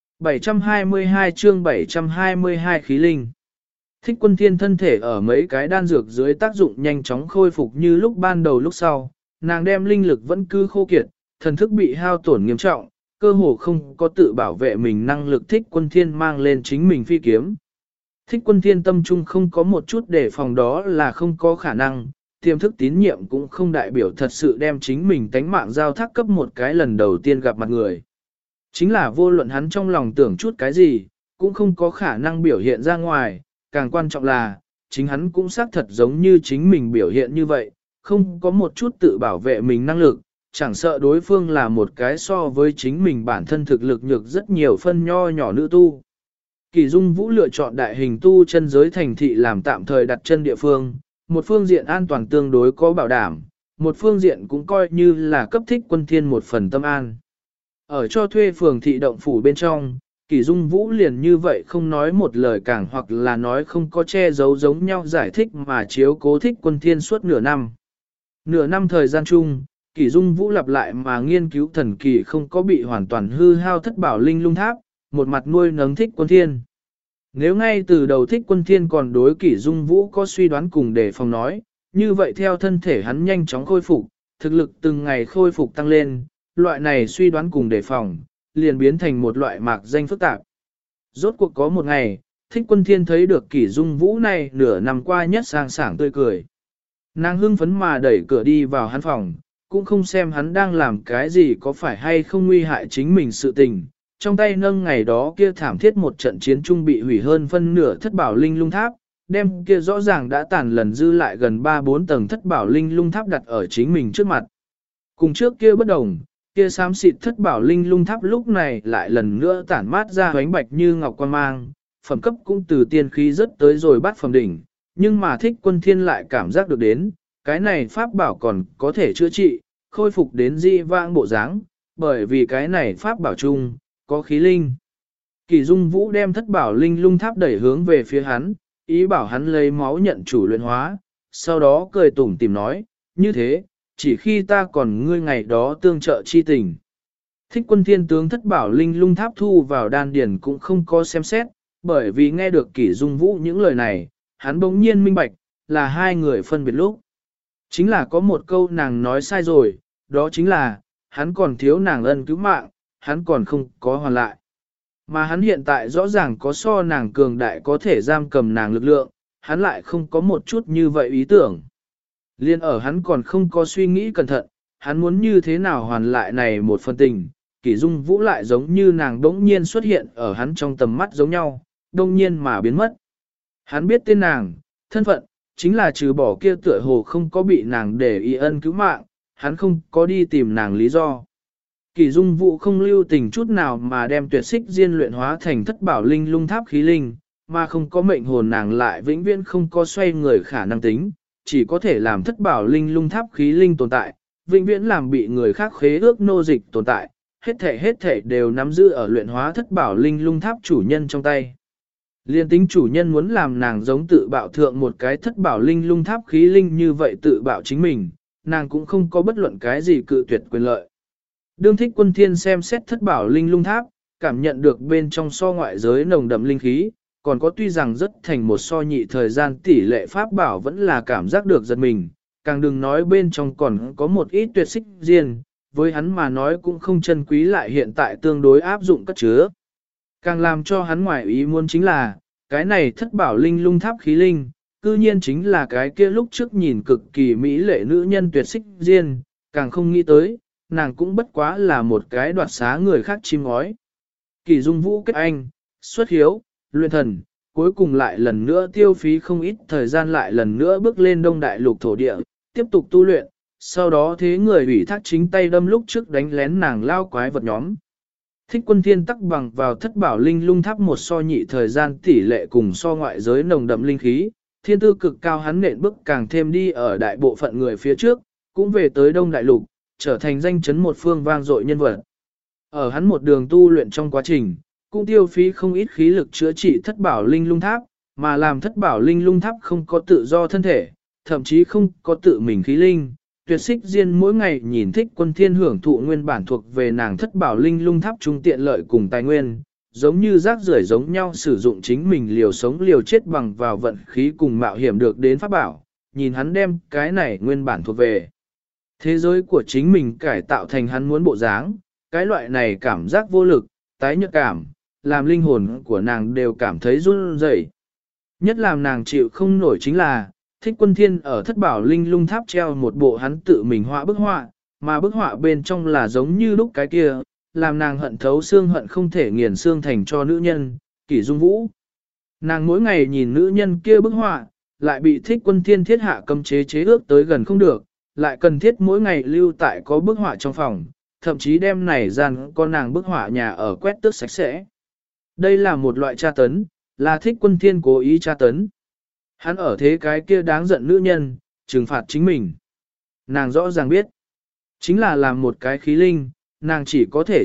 Speaker 1: 722 chương 722 khí linh. Thích Quân Thiên thân thể ở mấy cái đan dược dưới tác dụng nhanh chóng khôi phục như lúc ban đầu lúc sau, nàng đem linh lực vẫn cứ khô kiệt, thần thức bị hao tổn nghiêm trọng, cơ hồ không có tự bảo vệ mình năng lực. Thích Quân Thiên mang lên chính mình phi kiếm. Thích Quân Thiên tâm trung không có một chút để phòng đó là không có khả năng, tiềm thức tín nhiệm cũng không đại biểu thật sự đem chính mình tánh mạng giao thác cấp một cái lần đầu tiên gặp mặt người. Chính là vô luận hắn trong lòng tưởng chút cái gì, cũng không có khả năng biểu hiện ra ngoài, càng quan trọng là, chính hắn cũng xác thật giống như chính mình biểu hiện như vậy, không có một chút tự bảo vệ mình năng lực, chẳng sợ đối phương là một cái so với chính mình bản thân thực lực nhược rất nhiều phân nho nhỏ nữ tu. Kỷ Dung Vũ lựa chọn đại hình tu chân giới thành thị làm tạm thời đặt chân địa phương, một phương diện an toàn tương đối có bảo đảm, một phương diện cũng coi như là cấp Thích Quân Thiên một phần tâm an. Ở cho thuê phường thị động phủ bên trong, Kỷ Dung Vũ liền như vậy không nói một lời càng hoặc là nói không có che giấu giống nhau giải thích mà chiếu cố Thích Quân Thiên suốt nửa năm. Nửa năm thời gian chung, Kỷ Dung Vũ lặp lại mà nghiên cứu thần kỳ không có bị hoàn toàn hư hao thất bảo linh lung tháp, một mặt nuôi nấng Thích Quân Thiên. Nếu ngay từ đầu Thích Quân Thiên còn đối Kỷ Dung Vũ có suy đoán cùng đề phòng nói, như vậy theo thân thể hắn nhanh chóng khôi phục, thực lực từng ngày khôi phục tăng lên, loại này suy đoán cùng đề phòng, liền biến thành một loại mạc danh phức tạp. Rốt cuộc có một ngày, Thích Quân Thiên thấy được Kỷ Dung Vũ này nửa năm qua nhất sang sảng tươi cười. Nàng hưng phấn mà đẩy cửa đi vào hắn phòng, cũng không xem hắn đang làm cái gì có phải hay không nguy hại chính mình sự tình. Trong tay nâng ngày đó kia thảm thiết một trận chiến trung bị hủy hơn phân nửa thất bảo linh lung tháp, đem kia rõ ràng đã tàn lần dư lại gần 3-4 tầng thất bảo linh lung tháp đặt ở chính mình trước mặt. Cùng trước kia bất đồng, kia xám xịt thất bảo linh lung tháp lúc này lại lần nữa tản mát ra ánh bạch như ngọc quan mang, phẩm cấp cũng từ tiên khí rất tới rồi bắt phẩm đỉnh, nhưng mà Thích Quân Thiên lại cảm giác được đến, cái này pháp bảo còn có thể chữa trị, khôi phục đến di vãng bộ dáng, bởi vì cái này pháp bảo chung, có khí linh. Kỷ Dung Vũ đem thất bảo linh lung tháp đẩy hướng về phía hắn, ý bảo hắn lấy máu nhận chủ luyện hóa, sau đó cười tủm tỉm nói, như thế, chỉ khi ta còn ngươi ngày đó tương trợ chi tình. Thích Quân Thiên tướng thất bảo linh lung tháp thu vào đan điển cũng không có xem xét, bởi vì nghe được Kỷ Dung Vũ những lời này, hắn bỗng nhiên minh bạch, là hai người phân biệt lúc. Chính là có một câu nàng nói sai rồi, đó chính là, hắn còn thiếu nàng ân cứu mạng, hắn còn không có hoàn lại. Mà hắn hiện tại rõ ràng có so nàng cường đại có thể giam cầm nàng lực lượng, hắn lại không có một chút như vậy ý tưởng. Liên ở hắn còn không có suy nghĩ cẩn thận, hắn muốn như thế nào hoàn lại này một phần tình, Kỷ Dung Vũ lại giống như nàng đống nhiên xuất hiện ở hắn trong tầm mắt giống nhau, đông nhiên mà biến mất. Hắn biết tên nàng, thân phận, chính là trừ bỏ kia tựa hồ không có bị nàng để ý ân cứu mạng, hắn không có đi tìm nàng lý do. Kỷ Dung Vũ không lưu tình chút nào mà đem tuyệt xích diên luyện hóa thành thất bảo linh lung tháp khí linh, mà không có mệnh hồn nàng lại vĩnh viễn không có xoay người khả năng tính, chỉ có thể làm thất bảo linh lung tháp khí linh tồn tại, vĩnh viễn làm bị người khác khế ước nô dịch tồn tại, hết thể đều nắm giữ ở luyện hóa thất bảo linh lung tháp chủ nhân trong tay. Liên tính chủ nhân muốn làm nàng giống tự bạo thượng một cái thất bảo linh lung tháp khí linh như vậy tự bạo chính mình, nàng cũng không có bất luận cái gì cự tuyệt quyền lợi. Đương Thích Quân Thiên xem xét thất bảo linh lung tháp, cảm nhận được bên trong so ngoại giới nồng đậm linh khí, còn có tuy rằng rất thành một so nhị thời gian tỷ lệ pháp bảo vẫn là cảm giác được giật mình, càng đừng nói bên trong còn có một ít tuyệt xích riêng, với hắn mà nói cũng không chân quý lại hiện tại tương đối áp dụng cất chứa. Càng làm cho hắn ngoài ý muốn chính là, cái này thất bảo linh lung tháp khí linh, cư nhiên chính là cái kia lúc trước nhìn cực kỳ mỹ lệ nữ nhân tuyệt xích riêng, càng không nghĩ tới, nàng cũng bất quá là một cái đoạt xá người khác chim ngói. Kỷ Dung Vũ kết anh, xuất hiếu, luyện thần, cuối cùng lại lần nữa tiêu phí không ít thời gian lại lần nữa bước lên đông đại lục thổ địa, tiếp tục tu luyện, sau đó thế người ủy thác chính tay đâm lúc trước đánh lén nàng lao quái vật nhóm. Thích Quân Thiên tắc bằng vào thất bảo linh lung tháp một so nhị thời gian tỷ lệ cùng so ngoại giới nồng đậm linh khí, thiên tư cực cao hắn nện bước càng thêm đi ở đại bộ phận người phía trước, cũng về tới đông đại lục, trở thành danh chấn một phương vang dội nhân vật. Ở hắn một đường tu luyện trong quá trình, cũng tiêu phí không ít khí lực chữa trị thất bảo linh lung tháp, mà làm thất bảo linh lung tháp không có tự do thân thể, thậm chí không có tự mình khí linh. Tuyệt xích diên mỗi ngày nhìn Thích Quân Thiên hưởng thụ nguyên bản thuộc về nàng thất bảo linh lung tháp trung tiện lợi cùng tài nguyên, giống như rác rưởi giống nhau sử dụng chính mình liều sống liều chết bằng vào vận khí cùng mạo hiểm được đến pháp bảo, nhìn hắn đem cái này nguyên bản thuộc về. Thế giới của chính mình cải tạo thành hắn muốn bộ dáng, cái loại này cảm giác vô lực, tái nhợt cảm, làm linh hồn của nàng đều cảm thấy run rẩy. Nhất làm nàng chịu không nổi chính là, Thích Quân Thiên ở thất bảo linh lung tháp treo một bộ hắn tự mình họa bức họa, mà bức họa bên trong là giống như lúc cái kia, làm nàng hận thấu xương hận không thể nghiền xương thành cho nữ nhân, Kỷ Dung Vũ. Nàng mỗi ngày nhìn nữ nhân kia bức họa, lại bị Thích Quân Thiên thiết hạ cấm chế chế ước tới gần không được, lại cần thiết mỗi ngày lưu tại có bức họa trong phòng, thậm chí đem này gian con nàng bức họa nhà ở quét tước sạch sẽ. Đây là một loại tra tấn, là Thích Quân Thiên cố ý tra tấn. Hắn ở thế cái kia đáng giận nữ nhân, trừng phạt chính mình. nàng rõ ràng biết. Chính là làm một cái khí linh, nàng chỉ có thể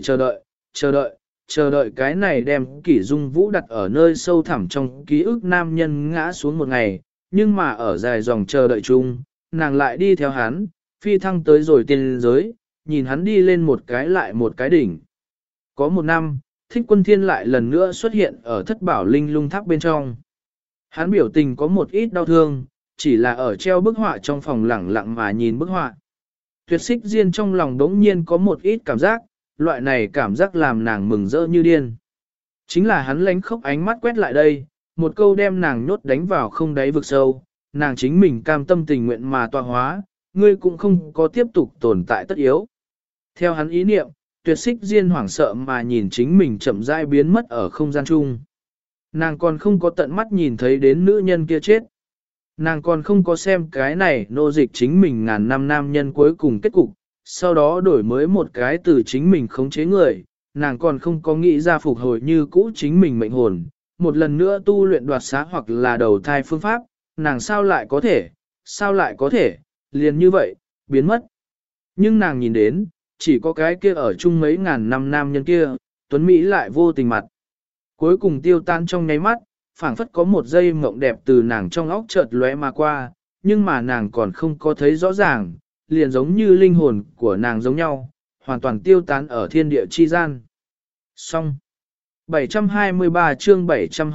Speaker 1: chờ đợi cái này đem Kỷ Dung Vũ đặt ở nơi sâu thẳm trong ký ức nam nhân ngã xuống một ngày, nhưng mà ở dài dòng chờ đợi chung, nàng lại đi theo hắn, phi thăng tới rồi tiên giới, nhìn hắn đi lên một cái lại một cái đỉnh. Có một năm, Thích Quân Thiên lại lần nữa xuất hiện ở Thất Bảo Linh Lung Tháp bên trong. Hắn biểu tình có một ít đau thương, chỉ là ở treo bức họa trong phòng lẳng lặng mà nhìn bức họa. Tuyệt Xích Diên trong lòng đống nhiên có một ít cảm giác, loại này cảm giác làm nàng mừng rỡ như điên. Chính là hắn lánh khóc ánh mắt quét lại đây, một câu đem nàng nhốt đánh vào không đáy vực sâu, nàng chính mình cam tâm tình nguyện mà tọa hóa, ngươi cũng không có tiếp tục tồn tại tất yếu. Theo hắn ý niệm, Tuyệt Xích Diên hoảng sợ mà nhìn chính mình chậm rãi biến mất ở không gian chung. Nàng còn không có tận mắt nhìn thấy đến nữ nhân kia chết. Nàng còn không có xem cái này nô dịch chính mình ngàn năm nam nhân cuối cùng kết cục, sau đó đổi mới một cái từ chính mình khống chế người, nàng còn không có nghĩ ra phục hồi như cũ chính mình mệnh hồn, một lần nữa tu luyện đoạt xá hoặc là đầu thai phương pháp, nàng sao lại có thể, liền như vậy, biến mất. Nhưng nàng nhìn đến, chỉ có cái kia ở chung mấy ngàn năm nam nhân kia, Tuấn Mỹ lại vô tình mặt. Cuối cùng tiêu tan trong nháy mắt, phảng phất có một giây mộng đẹp từ nàng trong óc chợt lóe mà qua, nhưng mà nàng còn không có thấy rõ ràng, liền giống như linh hồn của nàng giống nhau, hoàn toàn tiêu tán ở thiên địa chi gian. Xong. 723 chương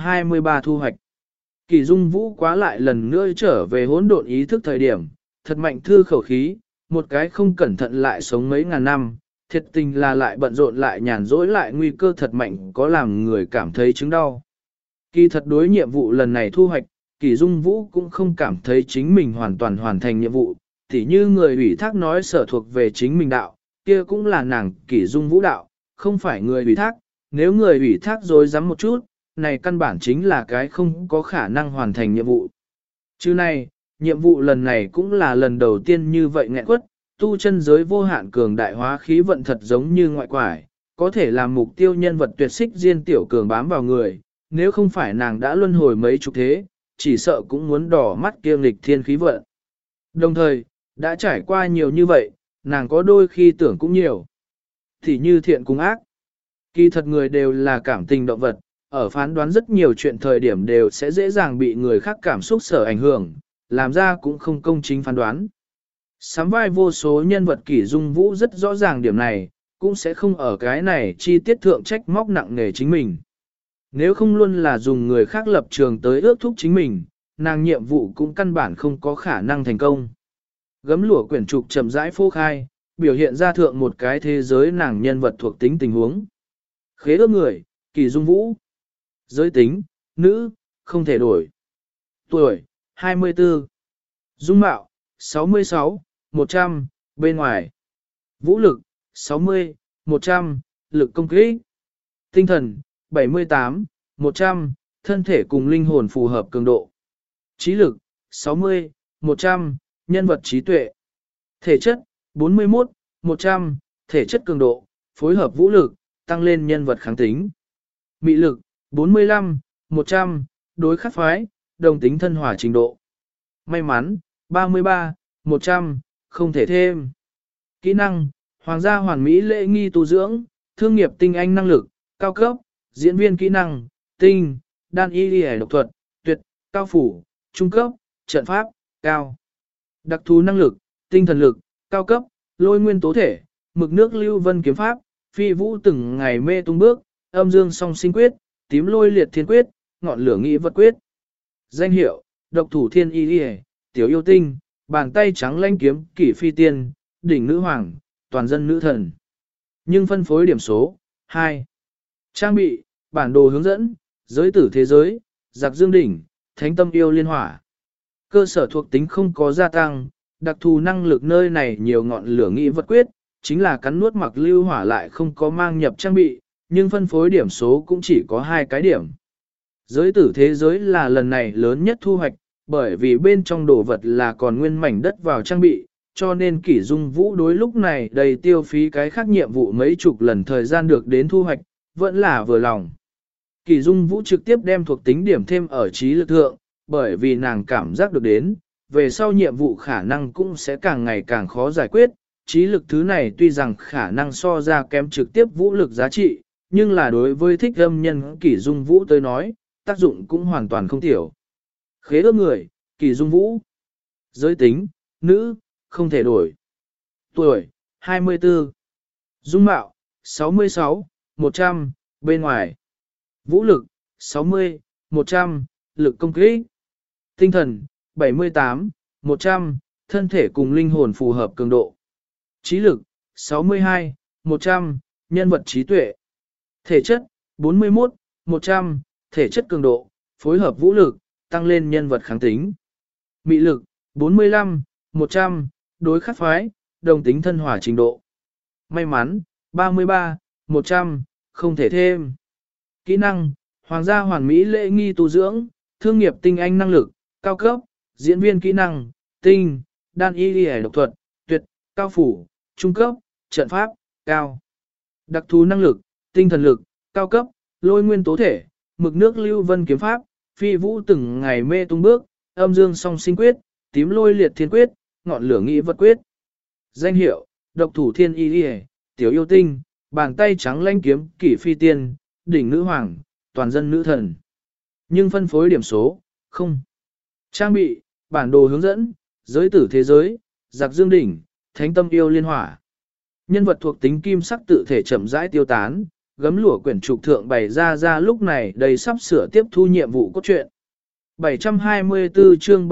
Speaker 1: 723 thu hoạch. Kỳ Dung Vũ quá lại lần nữa trở về hỗn độn ý thức thời điểm, thật mạnh thư khẩu khí, một cái không cẩn thận lại sống mấy ngàn năm, thiệt tình là lại bận rộn lại nhàn rỗi lại nguy cơ thật mạnh có làm người cảm thấy chứng đau. Kỳ thật đối nhiệm vụ lần này thu hoạch, Kỳ Dung Vũ cũng không cảm thấy chính mình hoàn toàn hoàn thành nhiệm vụ, tỉ như người ủy thác nói sở thuộc về chính mình đạo, kia cũng là nàng Kỳ Dung Vũ đạo, không phải người ủy thác, nếu người ủy thác dối dám một chút, này căn bản chính là cái không có khả năng hoàn thành nhiệm vụ. Chứ này, nhiệm vụ lần này cũng là lần đầu tiên như vậy nghẹn quất, tu chân giới vô hạn cường đại hóa khí vận thật giống như ngoại quải, có thể làm mục tiêu nhân vật tuyệt xích diên tiểu cường bám vào người, nếu không phải nàng đã luân hồi mấy chục thế, chỉ sợ cũng muốn đỏ mắt kiêng lịch thiên khí vận. Đồng thời, đã trải qua nhiều như vậy, nàng có đôi khi tưởng cũng nhiều. Thì như thiện cùng ác. Kỳ thật người đều là cảm tình động vật, ở phán đoán rất nhiều chuyện thời điểm đều sẽ dễ dàng bị người khác cảm xúc sở ảnh hưởng, làm ra cũng không công chính phán đoán. Sắm vai vô số nhân vật Kỷ Dung Vũ rất rõ ràng điểm này, cũng sẽ không ở cái này chi tiết thượng trách móc nặng nề chính mình. Nếu không luôn là dùng người khác lập trường tới ước thúc chính mình, nàng nhiệm vụ cũng căn bản không có khả năng thành công. Gấm lụa quyển trục chậm rãi phô khai, biểu hiện ra thượng một cái thế giới nàng nhân vật thuộc tính tình huống. Khế ước người, Kỷ Dung Vũ. Giới tính, nữ, không thể đổi. Tuổi, 24. Dung mạo, 66, 100, bên ngoài. Vũ lực, 60, 100, lực công kích. Tinh thần, 78, 100, thân thể cùng linh hồn phù hợp cường độ. Trí lực, 60, 100, nhân vật trí tuệ. Thể chất, 41, 100, thể chất cường độ, phối hợp vũ lực, tăng lên nhân vật kháng tính. Mị lực, 45, 100, đối khắc phái, đồng tính thân hòa trình độ. May mắn, 33, 100, không thể thêm. Kỹ năng, hoàng gia hoàn mỹ lễ nghi tu dưỡng, thương nghiệp tinh anh năng lực, cao cấp, diễn viên kỹ năng, tinh, đan y y độc thuật, tuyệt, cao phủ, trung cấp, trận pháp, cao. Đặc thú năng lực, tinh thần lực, cao cấp, lôi nguyên tố thể, mực nước lưu vân kiếm pháp, phi vũ từng ngày mê tung bước, âm dương song sinh quyết, tím lôi liệt thiên quyết, ngọn lửa nghị vật quyết. Danh hiệu, độc thủ thiên y y, tiểu yêu tinh, bàn tay trắng lanh kiếm, kỷ phi tiên, đỉnh nữ hoàng, toàn dân nữ thần. Nhưng phân phối điểm số, 2. Trang bị, bản đồ hướng dẫn, giới tử thế giới, giặc dương đỉnh, thánh tâm yêu liên hỏa. Cơ sở thuộc tính không có gia tăng, đặc thù năng lực nơi này nhiều ngọn lửa nghị vật quyết, chính là cắn nuốt mặc lưu hỏa lại không có mang nhập trang bị, nhưng phân phối điểm số cũng chỉ có 2 cái điểm. Giới tử thế giới là lần này lớn nhất thu hoạch, bởi vì bên trong đồ vật là còn nguyên mảnh đất vào trang bị, cho nên Kỷ Dung Vũ đối lúc này đầy tiêu phí cái khác nhiệm vụ mấy chục lần thời gian được đến thu hoạch, vẫn là vừa lòng. Kỷ Dung Vũ trực tiếp đem thuộc tính điểm thêm ở trí lực thượng, bởi vì nàng cảm giác được đến, về sau nhiệm vụ khả năng cũng sẽ càng ngày càng khó giải quyết. Trí lực thứ này tuy rằng khả năng so ra kém trực tiếp vũ lực giá trị, nhưng là đối với thích âm nhân Kỷ Dung Vũ tới nói, tác dụng cũng hoàn toàn không tiểu. Khế ước người, Kỷ Dung Vũ. Giới tính, nữ, không thể đổi. Tuổi, 24. Dung mạo, 66, 100, bên ngoài. Vũ lực, 60, 100, lực công kích. Tinh thần, 78, 100, thân thể cùng linh hồn phù hợp cường độ. Trí lực, 62, 100, nhân vật trí tuệ. Thể chất, 41, 100, thể chất cường độ, phối hợp vũ lực, tăng lên nhân vật kháng tính. Mị lực, 45, 100, đối khắc phái, đồng tính thân hỏa trình độ. May mắn, 33, 100, không thể thêm. Kỹ năng, hoàng gia hoàn mỹ lễ nghi tu dưỡng, thương nghiệp tinh anh năng lực, cao cấp, diễn viên kỹ năng, tinh, đan y y độc thuật, tuyệt, cao phủ, trung cấp, trận pháp, cao. Đặc thú năng lực, tinh thần lực, cao cấp, lôi nguyên tố thể, mực nước lưu vân kiếm pháp, phi vũ từng ngày mê tung bước, âm dương song sinh quyết, tím lôi liệt thiên quyết, ngọn lửa nghị vật quyết. Danh hiệu, độc thủ thiên y y, tiểu yêu tinh, bàn tay trắng lanh kiếm kỷ phi tiên, đỉnh nữ hoàng, toàn dân nữ thần. Nhưng phân phối điểm số, không. Trang bị, bản đồ hướng dẫn, giới tử thế giới, giặc dương đỉnh, thánh tâm yêu liên hỏa. Nhân vật thuộc tính kim sắc tự thể chậm rãi tiêu tán, gấm lụa quyển trục thượng bày ra lúc này đầy sắp sửa tiếp thu nhiệm vụ cốt truyện. 724 chương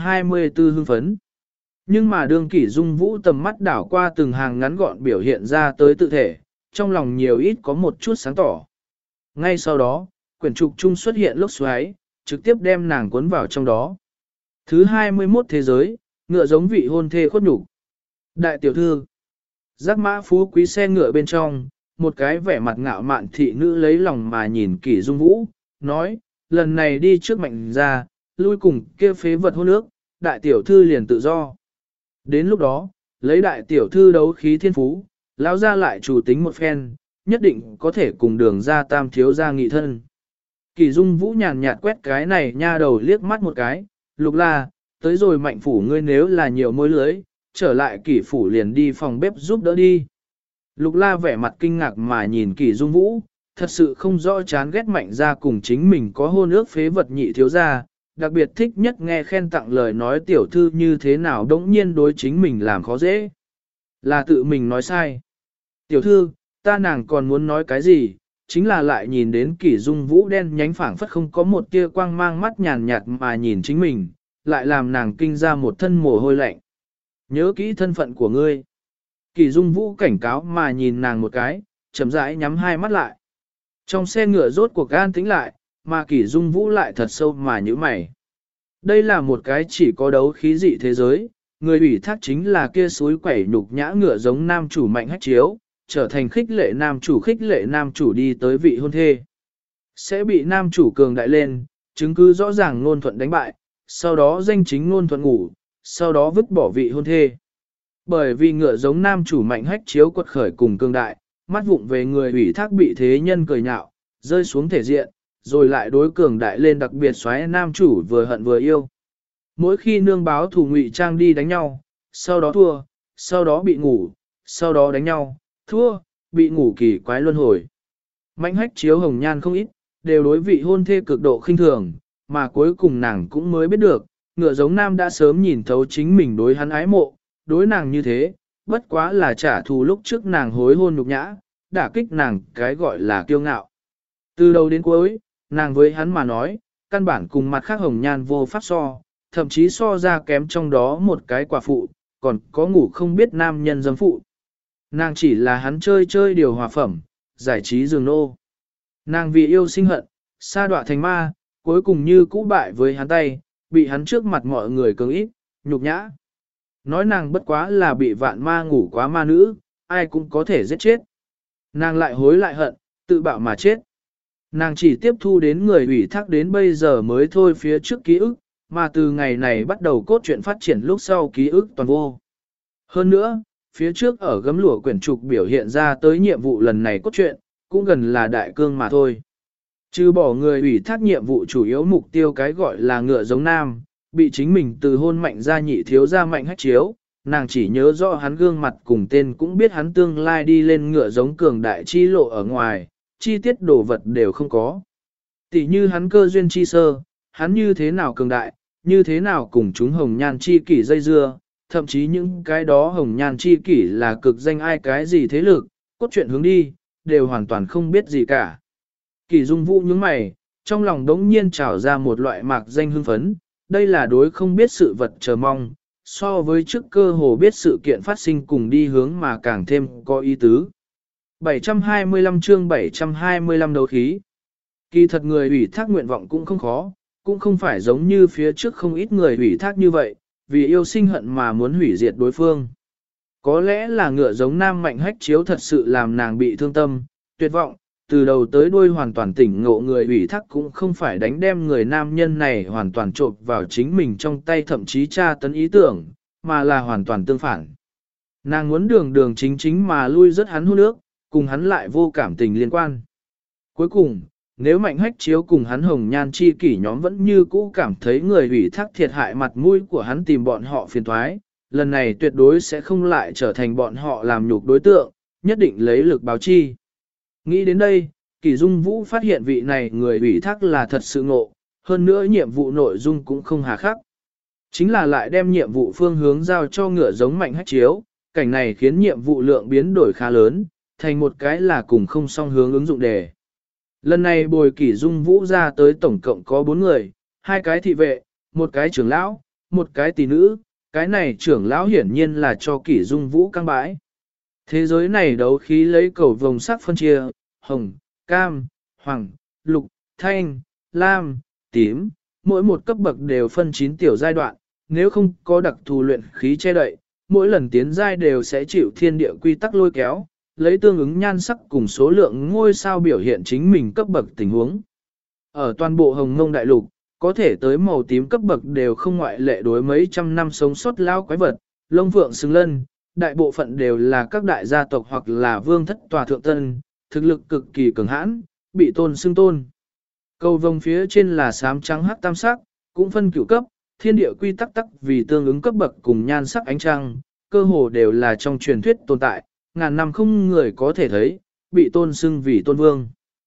Speaker 1: 724 hưng phấn. Nhưng mà đương Kỷ Dung Vũ tầm mắt đảo qua từng hàng ngắn gọn biểu hiện ra tới tự thể, trong lòng nhiều ít có một chút sáng tỏ. Ngay sau đó, quyển trục trung xuất hiện lốc xoáy, trực tiếp đem nàng cuốn vào trong đó. Thứ 21 thế giới, ngựa giống vị hôn thê khuất nhục. Đại tiểu thư, giác mã phú quý xe ngựa bên trong, một cái vẻ mặt ngạo mạn thị nữ lấy lòng mà nhìn Kỷ Dung Vũ, nói, lần này đi trước mạnh ra, lui cùng kia phế vật hôn ước, đại tiểu thư liền tự do. Đến lúc đó, lấy đại tiểu thư đấu khí thiên phú, lão ra lại chủ tính một phen, nhất định có thể cùng đường ra tam thiếu ra nghị thân. Kỷ Dung Vũ nhàn nhạt quét cái này nha đầu liếc mắt một cái, Lục La, tới rồi mạnh phủ ngươi nếu là nhiều môi lưới, trở lại Kỷ phủ liền đi phòng bếp giúp đỡ đi. Lục La vẻ mặt kinh ngạc mà nhìn Kỷ Dung Vũ, thật sự không rõ chán ghét mạnh ra cùng chính mình có hôn ước phế vật nhị thiếu ra, đặc biệt thích nhất nghe khen tặng lời nói tiểu thư như thế nào đống nhiên đối chính mình làm khó dễ. Là tự mình nói sai. Tiểu thư, ta nàng còn muốn nói cái gì, chính là lại nhìn đến Kỷ Dung Vũ đen nhánh phảng phất không có một tia quang mang mắt nhàn nhạt mà nhìn chính mình, lại làm nàng kinh ra một thân mồ hôi lạnh. Nhớ kỹ thân phận của ngươi. Kỷ Dung Vũ cảnh cáo mà nhìn nàng một cái, chậm rãi nhắm hai mắt lại. Trong xe ngựa rốt cuộc an tĩnh lại, mà Kỷ Dung Vũ lại thật sâu mà nhíu mày. Đây là một cái chỉ có đấu khí dị thế giới, người ủy thác chính là kia suối quẩy nhục nhã ngựa giống nam chủ mạnh hách chiếu, trở thành khích lệ nam chủ đi tới vị hôn thê. Sẽ bị nam chủ cường đại lên, chứng cứ rõ ràng ngôn thuận đánh bại, sau đó danh chính ngôn thuận ngủ, sau đó vứt bỏ vị hôn thê. Bởi vì ngựa giống nam chủ mạnh hách chiếu quật khởi cùng cường đại, mắt vụng về người ủy thác bị thế nhân cười nhạo, rơi xuống thể diện, rồi lại đối cường đại lên đặc biệt xoáy nam chủ vừa hận vừa yêu. Mỗi khi nương báo thủ ngụy trang đi đánh nhau, sau đó thua, sau đó bị ngủ, sau đó đánh nhau, thua, bị ngủ kỳ quái luân hồi. Mạnh hách chiếu hồng nhan không ít, đều đối vị hôn thê cực độ khinh thường, mà cuối cùng nàng cũng mới biết được, ngựa giống nam đã sớm nhìn thấu chính mình đối hắn ái mộ, đối nàng như thế, bất quá là trả thù lúc trước nàng hối hôn nhục nhã, đả kích nàng cái gọi là kiêu ngạo. Từ đầu đến cuối, nàng với hắn mà nói, căn bản cùng mặt khác hồng nhan vô pháp so, thậm chí so ra kém trong đó một cái quả phụ, còn có ngủ không biết nam nhân dâm phụ. Nàng chỉ là hắn chơi chơi điều hòa phẩm, giải trí giường nô. Nàng vì yêu sinh hận, sa đọa thành ma, cuối cùng như cũ bại với hắn tay, bị hắn trước mặt mọi người cưỡng ít, nhục nhã. Nói nàng bất quá là bị vạn ma ngủ quá ma nữ, ai cũng có thể giết chết. Nàng lại hối lại hận, tự bạo mà chết. Nàng chỉ tiếp thu đến người ủy thác đến bây giờ mới thôi phía trước ký ức, mà từ ngày này bắt đầu cốt truyện phát triển lúc sau ký ức toàn vô. Hơn nữa, phía trước ở gấm lụa quyển trục biểu hiện ra tới nhiệm vụ lần này cốt truyện, cũng gần là đại cương mà thôi. Trừ bỏ người ủy thác nhiệm vụ chủ yếu mục tiêu cái gọi là ngựa giống nam, bị chính mình từ hôn Mạnh gia nhị thiếu gia Mạnh Hách Chiếu, nàng chỉ nhớ rõ hắn gương mặt cùng tên cũng biết hắn tương lai đi lên ngựa giống cường đại chi lộ ở ngoài, chi tiết đồ vật đều không có. Tỷ như hắn cơ duyên chi sơ, hắn như thế nào cường đại, như thế nào cùng chúng hồng nhan chi kỷ dây dưa, thậm chí những cái đó hồng nhan chi kỷ là cực danh ai cái gì thế lực, cốt truyện hướng đi, đều hoàn toàn không biết gì cả. Kỷ Dung Vũ nhướng mày, trong lòng đống nhiên trào ra một loại mạc danh hưng phấn, đây là đối không biết sự vật chờ mong, so với trước cơ hồ biết sự kiện phát sinh cùng đi hướng mà càng thêm có ý tứ. 725 chương 725 đấu khí. Kỳ thật người ủy thác nguyện vọng cũng không khó, cũng không phải giống như phía trước không ít người ủy thác như vậy, vì yêu sinh hận mà muốn hủy diệt đối phương. Có lẽ là ngựa giống nam Mạnh Hách Chiếu thật sự làm nàng bị thương tâm, tuyệt vọng, từ đầu tới đuôi hoàn toàn tỉnh ngộ người ủy thác cũng không phải đánh đem người nam nhân này hoàn toàn trộn vào chính mình trong tay thậm chí tra tấn ý tưởng, mà là hoàn toàn tương phản. Nàng muốn đường đường chính chính mà lui rất hắn hôn nước, cùng hắn lại vô cảm tình liên quan. Cuối cùng, nếu Mạnh Hách Chiếu cùng hắn hồng nhan chi kỷ nhóm vẫn như cũ cảm thấy người ủy thác thiệt hại mặt mũi của hắn tìm bọn họ phiền toái, lần này tuyệt đối sẽ không lại trở thành bọn họ làm nhục đối tượng, nhất định lấy lực báo chi. Nghĩ đến đây, Kỷ Dung Vũ phát hiện vị này người ủy thác là thật sự ngộ, hơn nữa nhiệm vụ nội dung cũng không hà khắc. Chính là lại đem nhiệm vụ phương hướng giao cho ngựa giống Mạnh Hách Chiếu, cảnh này khiến nhiệm vụ lượng biến đổi khá lớn, thành một cái là cùng không song hướng ứng dụng đề. Lần này bồi Kỷ Dung Vũ ra tới tổng cộng có 4 người, 2 cái thị vệ, 1 cái trưởng lão, 1 cái tỷ nữ, cái này trưởng lão hiển nhiên là cho Kỷ Dung Vũ căng bãi. Thế giới này đấu khí lấy cầu vồng sắc phân chia, hồng, cam, hoàng, lục, thanh, lam, tím, mỗi một cấp bậc đều phân 9 tiểu giai đoạn, nếu không có đặc thù luyện khí che đậy, mỗi lần tiến giai đều sẽ chịu thiên địa quy tắc lôi kéo, lấy tương ứng nhan sắc cùng số lượng ngôi sao biểu hiện chính mình cấp bậc tình huống. Ở toàn bộ Hồng Ngông Đại Lục, có thể tới màu tím cấp bậc đều không ngoại lệ đối mấy trăm năm sống sót lao quái vật, lông phượng xứng lân, đại bộ phận đều là các đại gia tộc hoặc là vương thất tòa thượng tân, thực lực cực kỳ cường hãn, bị tôn xưng tôn. Cầu vồng phía trên là xám trắng hắc tam sắc, cũng phân cửu cấp, thiên địa quy tắc tắc vì tương ứng cấp bậc cùng nhan sắc ánh trăng, cơ hồ đều là trong truyền thuyết tồn tại, ngàn năm không người có thể thấy, bị tôn xưng vì tôn vương.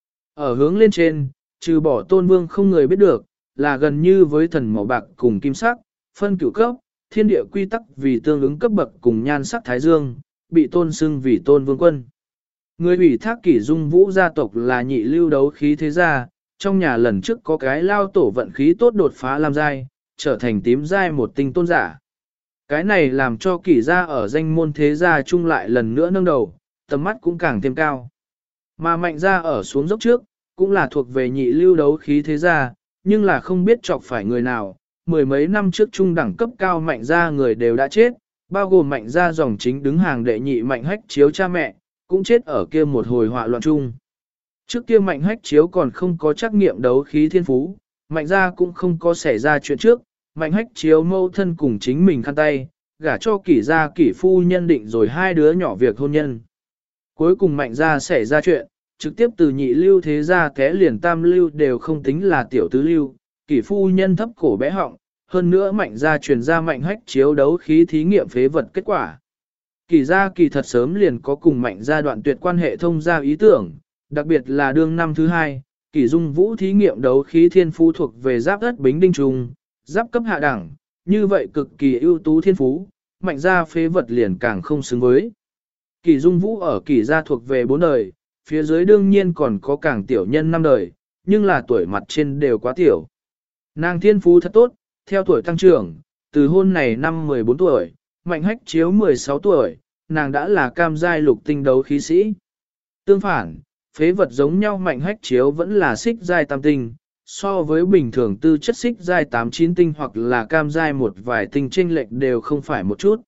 Speaker 1: Ở hướng lên trên, trừ bỏ tôn vương không người biết được, là gần như với thần màu bạc cùng kim sắc, phân cửu cấp, thiên địa quy tắc vì tương ứng cấp bậc cùng nhan sắc thái dương, bị tôn xưng vì tôn vương quân. Người ủy thác Kỷ Dung Vũ gia tộc là nhị lưu đấu khí thế gia, trong nhà lần trước có cái lao tổ vận khí tốt đột phá làm giai, trở thành tím giai một tinh tôn giả. Cái này làm cho Kỷ gia ở danh môn thế gia chung lại lần nữa nâng đầu, tầm mắt cũng càng thêm cao. Mà Mạnh gia ở xuống dốc trước, cũng là thuộc về nhị lưu đấu khí thế gia, nhưng là không biết chọc phải người nào, mười mấy năm trước trung đẳng cấp cao Mạnh gia người đều đã chết, bao gồm Mạnh gia dòng chính đứng hàng đệ nhị Mạnh Hách Chiếu cha mẹ, cũng chết ở kia một hồi họa loạn chung. Trước kia Mạnh Hách Chiếu còn không có trắc nghiệm đấu khí thiên phú, Mạnh gia cũng không có xảy ra chuyện trước, Mạnh Hách Chiếu mâu thân cùng chính mình khăn tay, gả cho Kỷ gia Kỷ phu nhân định rồi 2 đứa nhỏ việc hôn nhân. Cuối cùng Mạnh gia xảy ra chuyện, trực tiếp từ nhị lưu thế gia té liền tam lưu đều không tính là tiểu tứ lưu, Kỷ phu nhân thấp cổ bé họng, hơn nữa Mạnh gia truyền ra Mạnh Hách Chiếu đấu khí thí nghiệm phế vật kết quả. Kỷ gia kỳ thật sớm liền có cùng Mạnh gia đoạn tuyệt quan hệ thông gia ý tưởng, đặc biệt là đương năm thứ 2, Kỷ Dung Vũ thí nghiệm đấu khí thiên phú thuộc về giáp đất bính đinh trùng, giáp cấp hạ đẳng, như vậy cực kỳ ưu tú thiên phú, Mạnh gia phế vật liền càng không xứng với. Kỷ Dung Vũ ở Kỷ gia thuộc về 4 đời, phía dưới đương nhiên còn có càng tiểu nhân 5 đời, nhưng là tuổi mặt trên đều quá tiểu. Nàng thiên phú thật tốt, theo tuổi tăng trưởng, từ hôn này năm 14 tuổi, Mạnh Hách Chiếu 16 tuổi, nàng đã là cam giai lục tinh đấu khí sĩ. Tương phản, phế vật giống nhau Mạnh Hách Chiếu vẫn là xích giai tam tinh, so với bình thường tư chất xích giai 8-9 tinh hoặc là cam giai một vài tinh chênh lệch đều không phải một chút.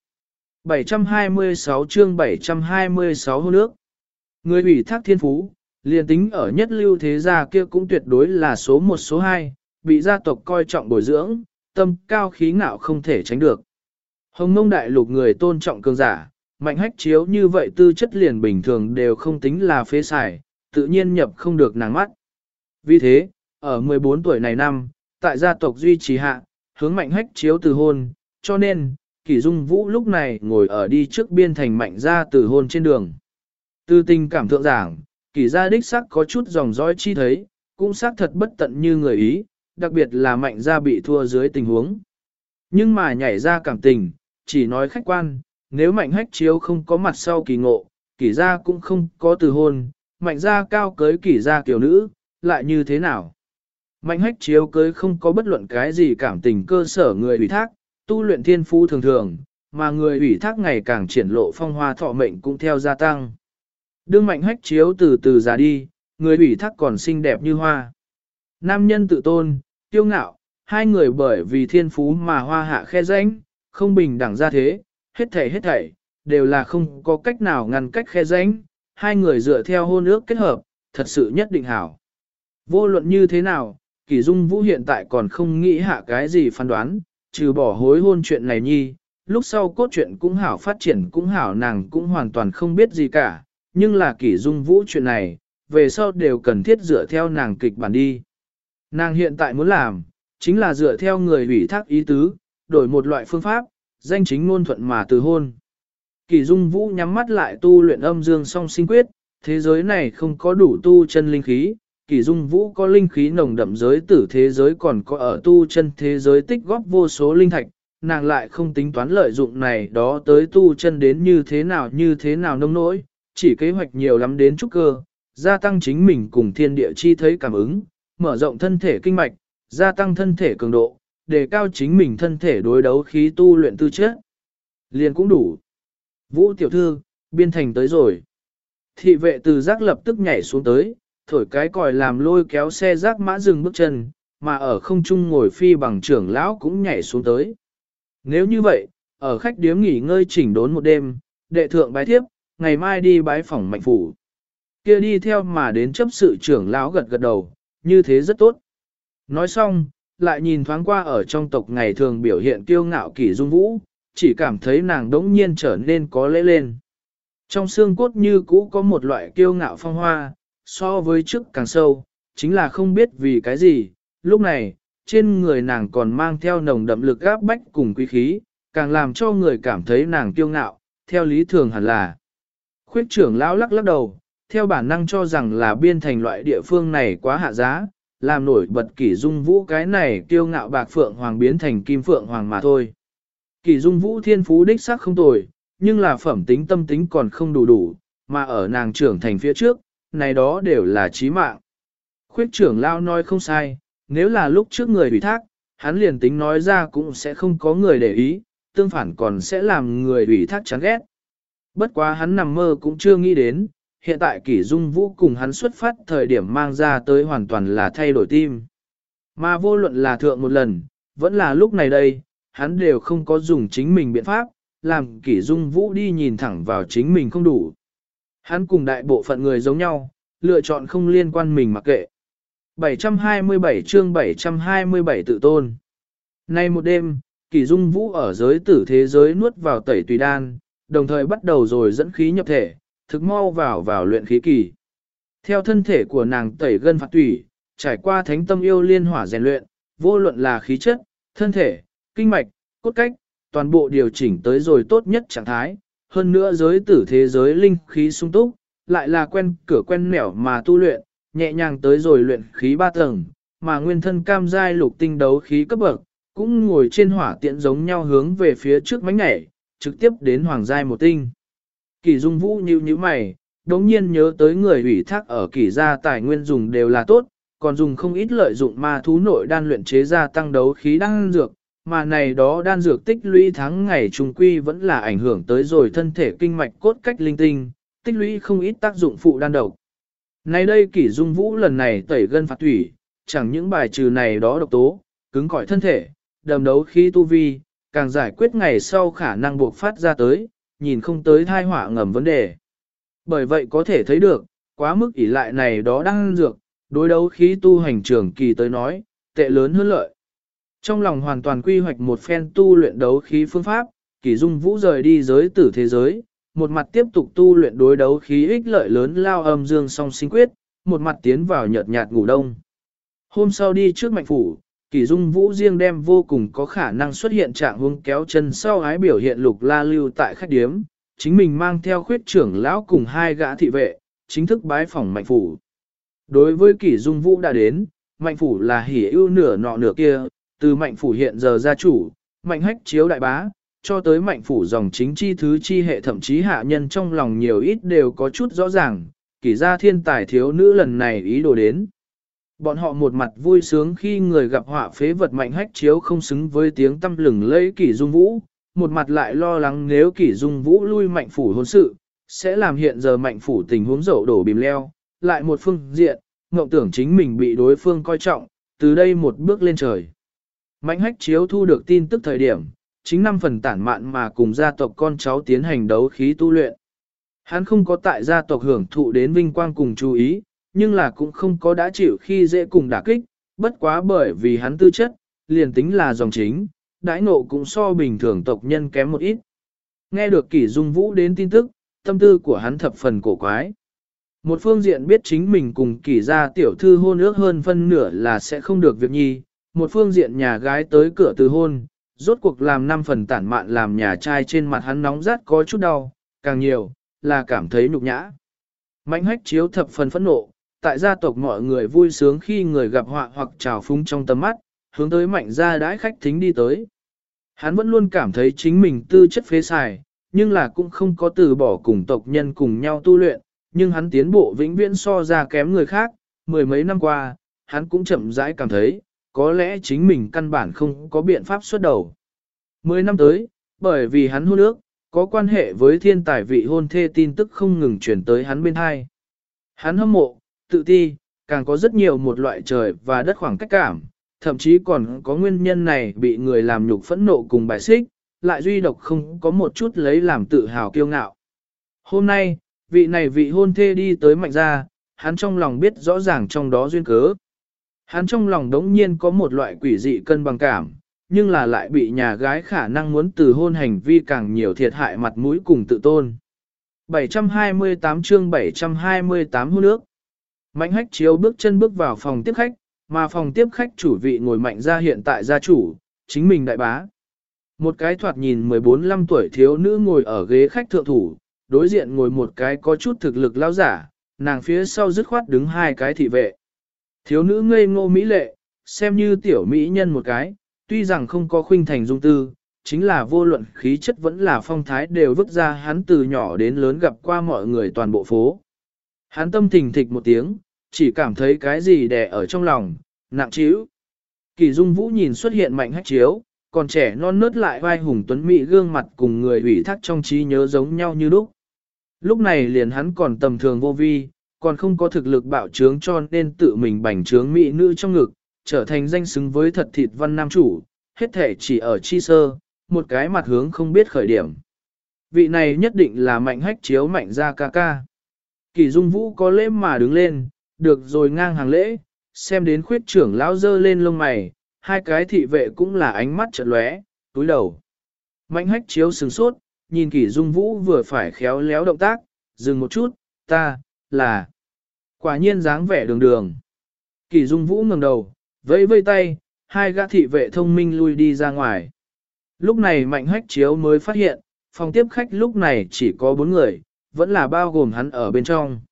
Speaker 1: 726 chương 726 hôn nước. Người ủy thác thiên phú, liền tính ở nhất lưu thế gia kia cũng tuyệt đối là số 1 số 2, bị gia tộc coi trọng bồi dưỡng, tâm cao khí ngạo không thể tránh được. Hồng Mông Đại Lục người tôn trọng cường giả, Mạnh Hách Chiếu như vậy tư chất liền bình thường đều không tính là phế xài, tự nhiên nhập không được nàng mắt. Vì thế, ở 14 tuổi này năm, tại gia tộc duy trì hạ, hướng Mạnh Hách Chiếu từ hôn, cho nên, Kỷ Dung Vũ lúc này ngồi ở đi trước biên thành Mạnh gia từ hôn trên đường. Từ tình cảm thượng giảng, Kỷ gia đích sắc có chút dòng dõi chi thấy, cũng xác thật bất tận như người ý, đặc biệt là Mạnh gia bị thua dưới tình huống. Nhưng mà nhảy ra cảm tình, chỉ nói khách quan, nếu Mạnh Hách Chiếu không có mặt sau kỳ ngộ, Kỷ gia cũng không có từ hôn, Mạnh gia cao cưới Kỷ gia kiều nữ, lại như thế nào? Mạnh Hách Chiếu cưới không có bất luận cái gì cảm tình cơ sở người ủy thác, tu luyện thiên phú thường thường, mà người ủy thác ngày càng triển lộ phong hoa thọ mệnh cũng theo gia tăng. Đương Mạnh Hách Chiếu từ từ già đi, người ủy thác còn xinh đẹp như hoa. Nam nhân tự tôn, kiêu ngạo, hai người bởi vì thiên phú mà hoa hạ khe rãnh, không bình đẳng ra thế, hết thảy, đều là không có cách nào ngăn cách khe rãnh, hai người dựa theo hôn ước kết hợp, thật sự nhất định hảo. Vô luận như thế nào, Kỷ Dung Vũ hiện tại còn không nghĩ hạ cái gì phán đoán, trừ bỏ hối hôn chuyện này nhi, lúc sau cốt truyện cũng hảo phát triển cũng hảo nàng cũng hoàn toàn không biết gì cả, nhưng là Kỷ Dung Vũ chuyện này, về sau đều cần thiết dựa theo nàng kịch bản đi. Nàng hiện tại muốn làm, chính là dựa theo người ủy thác ý tứ, đổi một loại phương pháp, danh chính ngôn thuận mà từ hôn. Kỷ Dung Vũ nhắm mắt lại tu luyện âm dương song sinh quyết, thế giới này không có đủ tu chân linh khí, Kỷ Dung Vũ có linh khí nồng đậm giới tử thế giới còn có ở tu chân thế giới tích góp vô số linh thạch, nàng lại không tính toán lợi dụng này đó tới tu chân đến như thế nào nông nỗi, chỉ kế hoạch nhiều lắm đến trúc cơ, gia tăng chính mình cùng thiên địa chi thấy cảm ứng, mở rộng thân thể kinh mạch, gia tăng thân thể cường độ, đề cao chính mình thân thể đối đấu khí tu luyện tư chất. Liền cũng đủ. Vũ tiểu thư, biên thành tới rồi. Thị vệ từ giác lập tức nhảy xuống tới, thổi cái còi làm lôi kéo xe rác mã dừng bước chân, mà ở không trung ngồi phi bằng trưởng lão cũng nhảy xuống tới. Nếu như vậy, ở khách điếm nghỉ ngơi chỉnh đốn một đêm, đệ thượng bái thiếp, ngày mai đi bái phỏng Mạnh phủ. Kia đi theo mà đến chấp sự trưởng lão gật gật đầu, như thế rất tốt. Nói xong, lại nhìn thoáng qua ở trong tộc ngày thường biểu hiện kiêu ngạo Kỷ Dung Vũ, chỉ cảm thấy nàng đống nhiên trở nên có lễ lên. Trong xương cốt như cũ có một loại kiêu ngạo phong hoa, so với trước càng sâu, chính là không biết vì cái gì, lúc này, trên người nàng còn mang theo nồng đậm lực áp bách cùng quý khí, càng làm cho người cảm thấy nàng kiêu ngạo, theo lý thường hẳn là. Khuyết trưởng lão lắc lắc đầu, theo bản năng cho rằng là biên thành loại địa phương này quá hạ giá, làm nổi bật Kỷ Dung Vũ cái này kiêu ngạo bạc phượng hoàng biến thành kim phượng hoàng mà thôi. Kỷ Dung Vũ thiên phú đích sắc không tồi, nhưng là phẩm tính tâm tính còn không đủ, mà ở nàng trưởng thành phía trước, này đó đều là chí mạng. Khuyết trưởng lão nói không sai, nếu là lúc trước người ủy thác, hắn liền tính nói ra cũng sẽ không có người để ý, tương phản còn sẽ làm người ủy thác chán ghét. Bất quá hắn nằm mơ cũng chưa nghĩ đến, hiện tại Kỷ Dung Vũ cùng hắn xuất phát thời điểm mang ra tới hoàn toàn là thay đổi tim. Mà vô luận là thượng một lần, vẫn là lúc này đây, hắn đều không có dùng chính mình biện pháp, làm Kỷ Dung Vũ đi nhìn thẳng vào chính mình không đủ. Hắn cùng đại bộ phận người giống nhau, lựa chọn không liên quan mình mặc kệ. 727 chương 727 tự tôn. Nay một đêm, Kỷ Dung Vũ ở giới tử thế giới nuốt vào tẩy tùy đan, đồng thời bắt đầu rồi dẫn khí nhập thể, thực mau vào luyện khí kỳ. Theo thân thể của nàng tẩy gân phạt tủy, trải qua thánh tâm yêu liên hỏa rèn luyện, vô luận là khí chất, thân thể, kinh mạch, cốt cách, toàn bộ điều chỉnh tới rồi tốt nhất trạng thái. Hơn nữa giới tử thế giới linh khí sung túc, lại là quen cửa quen nẻo mà tu luyện, nhẹ nhàng tới rồi luyện khí 3 tầng, mà nguyên thân cam giai lục tinh đấu khí cấp bậc, cũng ngồi trên hỏa tiễn giống nhau hướng về phía trước mánh nhảy, trực tiếp đến hoàng giai 1 tinh. Kỷ Dung Vũ nhíu mày, đống nhiên nhớ tới người ủy thác ở Kỷ gia tài nguyên dùng đều là tốt, còn dùng không ít lợi dụng ma thú nội đan luyện chế ra tăng đấu khí đan dược, mà này đó đan dược tích lũy tháng ngày trùng quy vẫn là ảnh hưởng tới rồi thân thể kinh mạch cốt cách linh tinh, tích lũy không ít tác dụng phụ đan độc. Nay đây Kỷ Dung Vũ lần này tẩy gân phạt thủy, chẳng những bài trừ này đó độc tố, cứng cỏi thân thể, đầm đấu khí tu vi, càng giải quyết ngày sau khả năng buộc phát ra tới, nhìn không tới thai họa ngầm vấn đề. Bởi vậy có thể thấy được, quá mức ỷ lại này đó đang dược, đối đấu khí tu hành trường kỳ tới nói, tệ lớn hơn lợi. Trong lòng hoàn toàn quy hoạch một phen tu luyện đấu khí phương pháp, Kỷ Dung Vũ rời đi giới tử thế giới, một mặt tiếp tục tu luyện đối đấu khí ích lợi lớn lao âm dương song sinh quyết, một mặt tiến vào nhợt nhạt ngủ đông. Hôm sau đi trước Mạnh phủ, Kỷ Dung Vũ riêng đem vô cùng có khả năng xuất hiện trạng huống kéo chân sau ái biểu hiện Lục La lưu tại khách điếm, chính mình mang theo khuyết trưởng lão cùng hai gã thị vệ, chính thức bái phỏng Mạnh Phủ. Đối với Kỷ Dung Vũ đã đến, Mạnh Phủ là hỉ ưu nửa nọ nửa kia, từ Mạnh Phủ hiện giờ gia chủ, Mạnh Hách Chiếu đại bá, cho tới Mạnh Phủ dòng chính chi thứ chi hệ thậm chí hạ nhân trong lòng nhiều ít đều có chút rõ ràng, Kỷ gia thiên tài thiếu nữ lần này ý đồ đến. Bọn họ một mặt vui sướng khi người gặp họa phế vật Mạnh Hách Chiếu không xứng với tiếng tâm lừng lẫy Kỷ Dung Vũ, một mặt lại lo lắng nếu Kỷ Dung Vũ lui Mạnh Phủ hôn sự, sẽ làm hiện giờ Mạnh Phủ tình huống dậu đổ bìm leo, lại một phương diện, ngộng tưởng chính mình bị đối phương coi trọng, từ đây một bước lên trời. Mạnh Hách Chiếu thu được tin tức thời điểm, chính 5 phần tản mạn mà cùng gia tộc con cháu tiến hành đấu khí tu luyện. Hắn không có tại gia tộc hưởng thụ đến vinh quang cùng chú ý, nhưng là cũng không có đã chịu khi dễ cùng đả kích, bất quá bởi vì hắn tư chất, liền tính là dòng chính, đãi nộ cũng so bình thường tộc nhân kém một ít. Nghe được Kỷ Dung Vũ đến tin tức, tâm tư của hắn thập phần cổ quái. Một phương diện biết chính mình cùng Kỷ gia tiểu thư hôn ước hơn phân nửa là sẽ không được việc nhi, một phương diện nhà gái tới cửa từ hôn, rốt cuộc làm 5 phần tản mạn làm nhà trai trên mặt hắn nóng rát có chút đau, càng nhiều, là cảm thấy nhục nhã. Mạnh Hách Chiếu thập phần phẫn nộ, tại gia tộc mọi người vui sướng khi người gặp họa hoặc trào phúng trong tầm mắt, hướng tới Mạnh gia đãi khách thính đi tới. Hắn vẫn luôn cảm thấy chính mình tư chất phế xài, nhưng là cũng không có từ bỏ cùng tộc nhân cùng nhau tu luyện, nhưng hắn tiến bộ vĩnh viễn so ra kém người khác, mười mấy năm qua, hắn cũng chậm rãi cảm thấy, có lẽ chính mình căn bản không có biện pháp xuất đầu. 10 năm tới, bởi vì hắn hôn ước, có quan hệ với thiên tài vị hôn thê tin tức không ngừng chuyển tới hắn bên hai. Hắn hâm mộ, tự ti, càng có rất nhiều một loại trời và đất khoảng cách cảm, thậm chí còn có nguyên nhân này bị người làm nhục phẫn nộ cùng bài xích, lại duy độc không có một chút lấy làm tự hào kiêu ngạo. Hôm nay, vị này vị hôn thê đi tới Mạnh gia, hắn trong lòng biết rõ ràng trong đó duyên cớ. Hắn trong lòng đống nhiên có một loại quỷ dị cân bằng cảm, nhưng là lại bị nhà gái khả năng muốn từ hôn hành vi càng nhiều thiệt hại mặt mũi cùng tự tôn. 728 chương 728 hôn ước. Mạnh Hách Chiếu bước chân bước vào phòng tiếp khách, mà phòng tiếp khách chủ vị ngồi Mạnh gia hiện tại gia chủ, chính mình đại bá. Một cái thoạt nhìn 14-15 tuổi thiếu nữ ngồi ở ghế khách thượng thủ, đối diện ngồi một cái có chút thực lực lão giả, nàng phía sau dứt khoát đứng hai cái thị vệ. Thiếu nữ ngây ngô mỹ lệ, xem như tiểu mỹ nhân một cái, tuy rằng không có khuynh thành dung tư, chính là vô luận khí chất vẫn là phong thái đều vứt ra hắn từ nhỏ đến lớn gặp qua mọi người toàn bộ phố. Hắn tâm thình thịch một tiếng, chỉ cảm thấy cái gì đè ở trong lòng, nặng trĩu. Kỷ Dung Vũ nhìn xuất hiện Mạnh Hách Chiếu, còn trẻ non nớt lại vai hùng tuấn mỹ gương mặt cùng người ủy thác trong trí nhớ giống nhau như lúc. Lúc này liền hắn còn tầm thường vô vi, còn không có thực lực bạo trướng cho nên tự mình bành trướng mỹ nữ trong ngực, trở thành danh xứng với thật thịt văn nam chủ, hết thể chỉ ở chi sơ, một cái mặt hướng không biết khởi điểm. Vị này nhất định là Mạnh Hách Chiếu Mạnh gia ca ca. Kỷ Dung Vũ có lễ mà đứng lên, được rồi ngang hàng lễ, xem đến khuyết trưởng lão dơ lên lông mày, hai cái thị vệ cũng là ánh mắt chợt lóe, túi đầu. Mạnh Hách Chiếu sừng sốt, nhìn Kỷ Dung Vũ vừa phải khéo léo động tác, dừng một chút, ta, là. Quả nhiên dáng vẻ đường đường. Kỷ Dung Vũ ngẩng đầu, vẫy vây tay, hai gã thị vệ thông minh lui đi ra ngoài. Lúc này Mạnh Hách Chiếu mới phát hiện, phòng tiếp khách lúc này chỉ có 4 người, vẫn là bao gồm hắn ở bên trong.